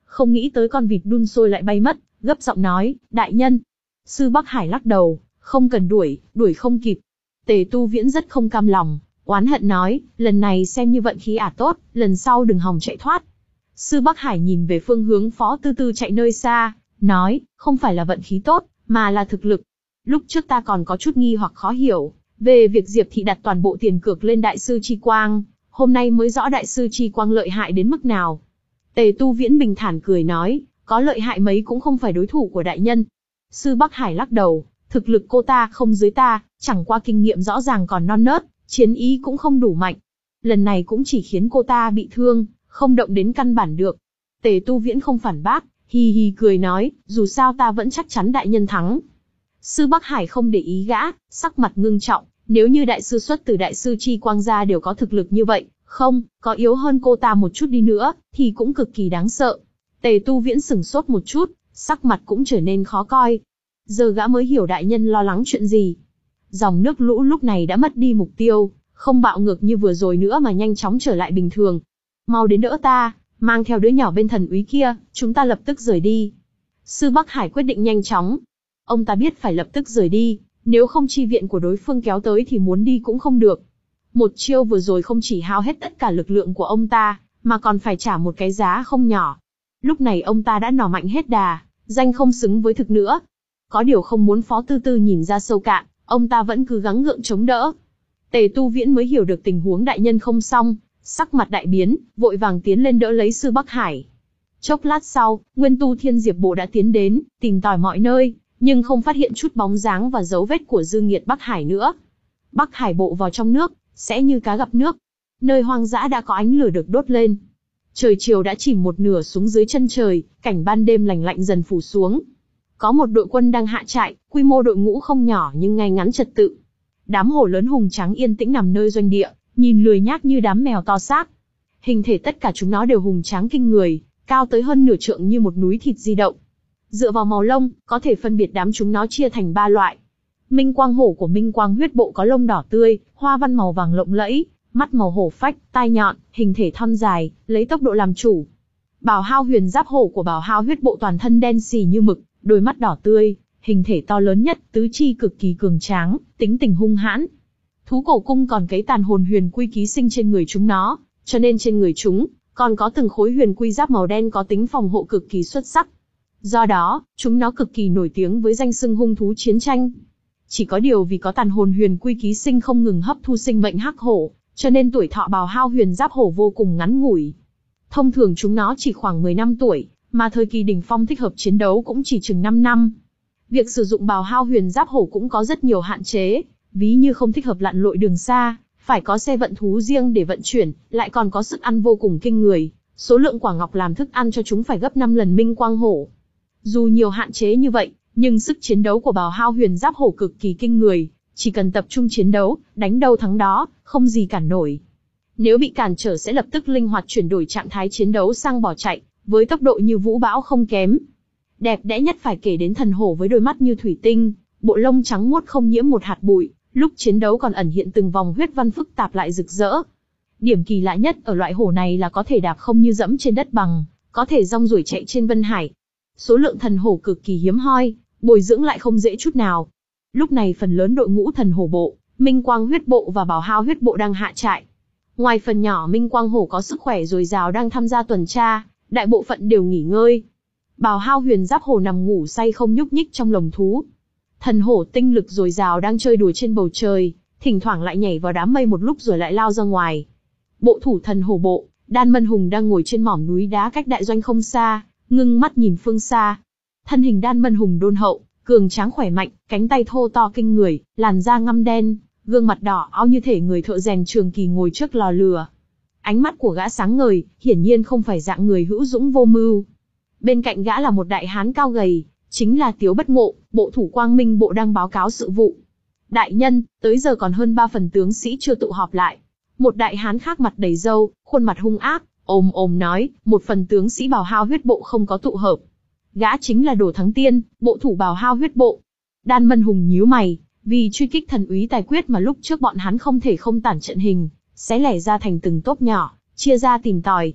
không nghĩ tới con vịt đun sôi lại bay mất, gấp giọng nói, đại nhân. Sư Bắc Hải lắc đầu, không cần đuổi, đuổi không kịp. Tề Tu Viễn rất không cam lòng, oán hận nói, lần này xem như vận khí ả tốt, lần sau đừng hòng chạy thoát. Sư Bắc Hải nhìn về phương hướng Phó Tư Tư chạy nơi xa, nói, không phải là vận khí tốt, mà là thực lực. Lúc trước ta còn có chút nghi hoặc khó hiểu, về việc Diệp Thị đặt toàn bộ tiền cược lên Đại sư Chi Quang, hôm nay mới rõ Đại sư Chi Quang lợi hại đến mức nào. Tề Tu Viễn bình thản cười nói, có lợi hại mấy cũng không phải đối thủ của đại nhân. Sư Bắc Hải lắc đầu, thực lực cô ta không dưới ta, chẳng qua kinh nghiệm rõ ràng còn non nớt, chiến ý cũng không đủ mạnh. Lần này cũng chỉ khiến cô ta bị thương, không động đến căn bản được. Tề Tu Viễn không phản bác, hì hì cười nói, dù sao ta vẫn chắc chắn đại nhân thắng. Sư Bắc Hải không để ý gã, sắc mặt ngưng trọng, nếu như đại sư xuất từ Đại sư Chi Quang gia đều có thực lực như vậy, không, có yếu hơn cô ta một chút đi nữa, thì cũng cực kỳ đáng sợ. Tề Tu Viễn sửng sốt một chút, sắc mặt cũng trở nên khó coi. Giờ gã mới hiểu đại nhân lo lắng chuyện gì. Dòng nước lũ lúc này đã mất đi mục tiêu, không bạo ngược như vừa rồi nữa mà nhanh chóng trở lại bình thường. Mau đến đỡ ta, mang theo đứa nhỏ bên thần úy kia, chúng ta lập tức rời đi. Sư Bắc Hải quyết định nhanh chóng. Ông ta biết phải lập tức rời đi, nếu không chi viện của đối phương kéo tới thì muốn đi cũng không được. Một chiêu vừa rồi không chỉ hao hết tất cả lực lượng của ông ta, mà còn phải trả một cái giá không nhỏ. Lúc này ông ta đã nỏ mạnh hết đà, danh không xứng với thực nữa. Có điều không muốn Phó Tư Tư nhìn ra sâu cạn, ông ta vẫn cứ gắng gượng chống đỡ. Tề Tu Viễn mới hiểu được tình huống đại nhân không xong, sắc mặt đại biến, vội vàng tiến lên đỡ lấy Sư Bắc Hải. Chốc lát sau, Nguyên Tu Thiên Diệp Bộ đã tiến đến, tìm tòi mọi nơi, nhưng không phát hiện chút bóng dáng và dấu vết của dư nghiệt Bắc Hải nữa. Bắc Hải Bộ vào trong nước, sẽ như cá gặp nước. Nơi hoang dã đã có ánh lửa được đốt lên. Trời chiều đã chìm một nửa xuống dưới chân trời, cảnh ban đêm lạnh lạnh dần phủ xuống. Có một đội quân đang hạ trại, quy mô đội ngũ không nhỏ nhưng ngay ngắn trật tự. Đám hổ lớn hùng tráng yên tĩnh nằm nơi doanh địa, nhìn lười nhác như đám mèo to xác. Hình thể tất cả chúng nó đều hùng tráng kinh người, cao tới hơn nửa trượng như một núi thịt di động. Dựa vào màu lông, có thể phân biệt đám chúng nó chia thành ba loại. Minh Quang hổ của Minh Quang huyết bộ có lông đỏ tươi, hoa văn màu vàng lộng lẫy, mắt màu hổ phách, tai nhọn, hình thể thon dài, lấy tốc độ làm chủ. Bảo Hao huyền giáp hổ của Bảo Hao huyết bộ toàn thân đen xì như mực, đôi mắt đỏ tươi, hình thể to lớn nhất, tứ chi cực kỳ cường tráng, tính tình hung hãn. Thú cổ cung còn cấy tàn hồn huyền quy ký sinh trên người chúng nó, cho nên trên người chúng còn có từng khối huyền quy giáp màu đen có tính phòng hộ cực kỳ xuất sắc. Do đó, chúng nó cực kỳ nổi tiếng với danh xưng hung thú chiến tranh. Chỉ có điều vì có tàn hồn huyền quy ký sinh không ngừng hấp thu sinh mệnh hắc hổ, cho nên tuổi thọ Bào Hao huyền giáp hổ vô cùng ngắn ngủi. Thông thường chúng nó chỉ khoảng mười năm tuổi, mà thời kỳ đỉnh phong thích hợp chiến đấu cũng chỉ chừng năm năm. Việc sử dụng Bào Hao huyền giáp hổ cũng có rất nhiều hạn chế, ví như không thích hợp lặn lội đường xa, phải có xe vận thú riêng để vận chuyển, lại còn có sức ăn vô cùng kinh người, số lượng quả ngọc làm thức ăn cho chúng phải gấp năm lần Minh Quang hổ. Dù nhiều hạn chế như vậy, nhưng sức chiến đấu của Bào Hao huyền giáp hổ cực kỳ kinh người, chỉ cần tập trung chiến đấu, đánh đâu thắng đó, không gì cản nổi. Nếu bị cản trở sẽ lập tức linh hoạt chuyển đổi trạng thái chiến đấu sang bỏ chạy, với tốc độ như vũ bão không kém. Đẹp đẽ nhất phải kể đến thần hổ với đôi mắt như thủy tinh, bộ lông trắng muốt không nhiễm một hạt bụi, lúc chiến đấu còn ẩn hiện từng vòng huyết văn phức tạp lại rực rỡ. Điểm kỳ lạ nhất ở loại hổ này là có thể đạp không như dẫm trên đất bằng, có thể rong ruổi chạy trên vân hải. Số lượng thần hổ cực kỳ hiếm hoi, bồi dưỡng lại không dễ chút nào. Lúc này phần lớn đội ngũ thần hổ bộ, Minh Quang huyết bộ và Bảo Hao huyết bộ đang hạ trại. Ngoài phần nhỏ Minh Quang hổ có sức khỏe dồi dào đang tham gia tuần tra, đại bộ phận đều nghỉ ngơi. Bào Hao huyền giáp hổ nằm ngủ say không nhúc nhích trong lồng thú. Thần hổ tinh lực dồi dào đang chơi đùa trên bầu trời, thỉnh thoảng lại nhảy vào đám mây một lúc rồi lại lao ra ngoài. Bộ thủ thần hổ bộ, Đan Mân Hùng đang ngồi trên mỏm núi đá cách đại doanh không xa, ngưng mắt nhìn phương xa. Thân hình Đan Mân Hùng đôn hậu, cường tráng khỏe mạnh, cánh tay thô to kinh người, làn da ngăm đen, gương mặt đỏ ao như thể người thợ rèn trường kỳ ngồi trước lò lửa. Ánh mắt của gã sáng ngời, hiển nhiên không phải dạng người hữu dũng vô mưu. Bên cạnh gã là một đại hán cao gầy, chính là Tiếu Bất Ngộ, bộ thủ Quang Minh bộ đang báo cáo sự vụ. Đại nhân, tới giờ còn hơn ba phần tướng sĩ chưa tụ họp lại. Một đại hán khác mặt đầy râu, khuôn mặt hung ác, ồm ồm nói, một phần tướng sĩ Bào Hao huyết bộ không có tụ hợp. Gã chính là Đồ Thắng Tiên, bộ thủ Bào Hao huyết bộ. Đan Mân Hùng nhíu mày, vì truy kích thần úy tài quyết mà lúc trước bọn hắn không thể không tản trận hình, xé lẻ ra thành từng tốp nhỏ, chia ra tìm tòi.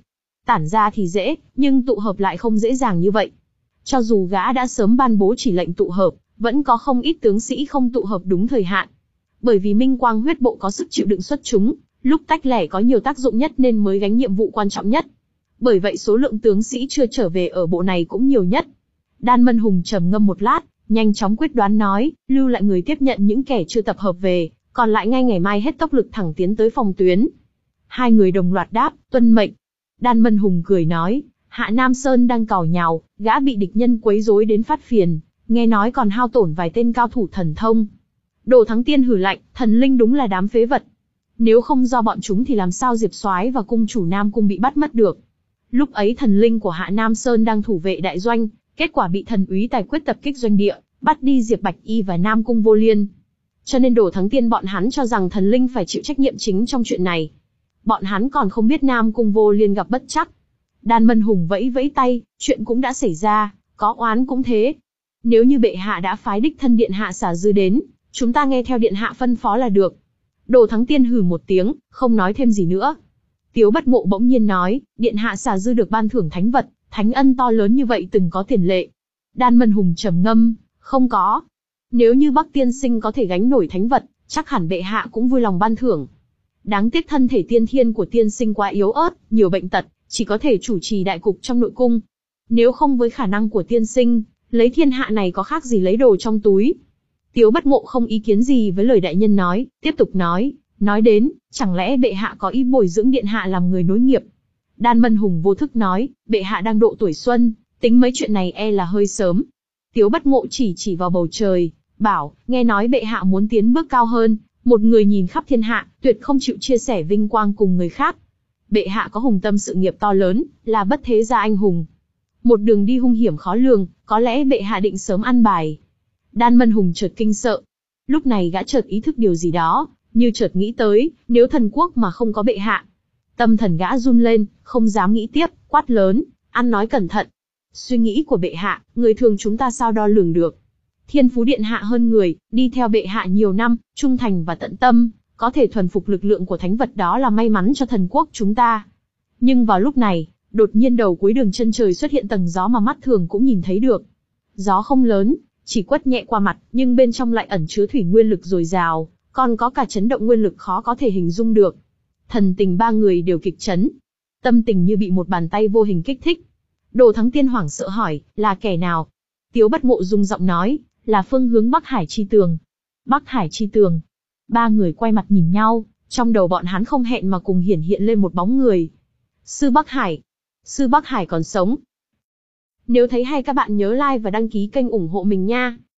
Tản ra thì dễ, nhưng tụ hợp lại không dễ dàng như vậy. Cho dù gã đã sớm ban bố chỉ lệnh tụ hợp, vẫn có không ít tướng sĩ không tụ hợp đúng thời hạn. Bởi vì Minh Quang huyết bộ có sức chịu đựng xuất chúng, lúc tách lẻ có nhiều tác dụng nhất nên mới gánh nhiệm vụ quan trọng nhất. Bởi vậy số lượng tướng sĩ chưa trở về ở bộ này cũng nhiều nhất. Đan Mân Hùng trầm ngâm một lát, nhanh chóng quyết đoán nói, lưu lại người tiếp nhận những kẻ chưa tập hợp về, còn lại ngay ngày mai hết tốc lực thẳng tiến tới phòng tuyến. Hai người đồng loạt đáp, tuân mệnh. Đan Mân Hùng cười nói, Hạ Nam Sơn đang càu nhàu, gã bị địch nhân quấy rối đến phát phiền, nghe nói còn hao tổn vài tên cao thủ thần thông. Đồ Thắng Tiên hử lạnh, thần linh đúng là đám phế vật. Nếu không do bọn chúng thì làm sao Diệp Soái và cung chủ Nam Cung bị bắt mất được. Lúc ấy thần linh của Hạ Nam Sơn đang thủ vệ đại doanh, kết quả bị thần úy tài quyết tập kích doanh địa, bắt đi Diệp Bạch Y và Nam Cung Vô Liên. Cho nên Đồ Thắng Tiên bọn hắn cho rằng thần linh phải chịu trách nhiệm chính trong chuyện này. Bọn hắn còn không biết Nam Cung Vô Liên gặp bất trắc. Đan Mân Hùng vẫy vẫy tay, chuyện cũng đã xảy ra, có oán cũng thế. Nếu như bệ hạ đã phái đích thân điện hạ Xả Dư đến, chúng ta nghe theo điện hạ phân phó là được. Đồ Thắng Tiên hừ một tiếng, không nói thêm gì nữa. Tiếu Bất Ngộ bỗng nhiên nói, điện hạ Xả Dư được ban thưởng thánh vật, thánh ân to lớn như vậy từng có tiền lệ. Đan Mân Hùng trầm ngâm, không có. Nếu như Bắc Tiên Sinh có thể gánh nổi thánh vật, chắc hẳn bệ hạ cũng vui lòng ban thưởng. Đáng tiếc thân thể tiên thiên của tiên sinh quá yếu ớt, nhiều bệnh tật, chỉ có thể chủ trì đại cục trong nội cung. Nếu không với khả năng của tiên sinh, lấy thiên hạ này có khác gì lấy đồ trong túi. Tiếu Bất Ngộ không ý kiến gì với lời đại nhân nói, tiếp tục nói, nói đến, chẳng lẽ bệ hạ có ý bồi dưỡng điện hạ làm người nối nghiệp. Đan Mân Hùng vô thức nói, bệ hạ đang độ tuổi xuân, tính mấy chuyện này e là hơi sớm. Tiếu Bất Ngộ chỉ chỉ vào bầu trời, bảo, nghe nói bệ hạ muốn tiến bước cao hơn, một người nhìn khắp thiên hạ, tuyệt không chịu chia sẻ vinh quang cùng người khác. Bệ hạ có hùng tâm sự nghiệp to lớn, là bất thế gia anh hùng. Một đường đi hung hiểm khó lường, có lẽ bệ hạ định sớm ăn bài. Đan Mân Hùng chợt kinh sợ. Lúc này gã chợt ý thức điều gì đó, như chợt nghĩ tới, nếu thần quốc mà không có bệ hạ. Tâm thần gã run lên, không dám nghĩ tiếp, quát lớn, ăn nói cẩn thận. Suy nghĩ của bệ hạ, người thường chúng ta sao đo lường được. Thiên Phú điện hạ hơn người, đi theo bệ hạ nhiều năm, trung thành và tận tâm, có thể thuần phục lực lượng của thánh vật đó là may mắn cho thần quốc chúng ta. Nhưng vào lúc này, đột nhiên đầu cuối đường chân trời xuất hiện tầng gió mà mắt thường cũng nhìn thấy được. Gió không lớn, chỉ quất nhẹ qua mặt, nhưng bên trong lại ẩn chứa thủy nguyên lực dồi dào, còn có cả chấn động nguyên lực khó có thể hình dung được. Thần tình ba người đều kịch chấn, tâm tình như bị một bàn tay vô hình kích thích. Đồ Thắng Tiên hoảng sợ hỏi, là kẻ nào? Tiếu Bất Ngộ rung giọng nói, là phương hướng Bắc Hải chi tường. Bắc Hải chi tường. Ba người quay mặt nhìn nhau, trong đầu bọn hắn không hẹn mà cùng hiển hiện lên một bóng người. Sư Bắc Hải. Sư Bắc Hải còn sống. Nếu thấy hay các bạn nhớ like và đăng ký kênh ủng hộ mình nha.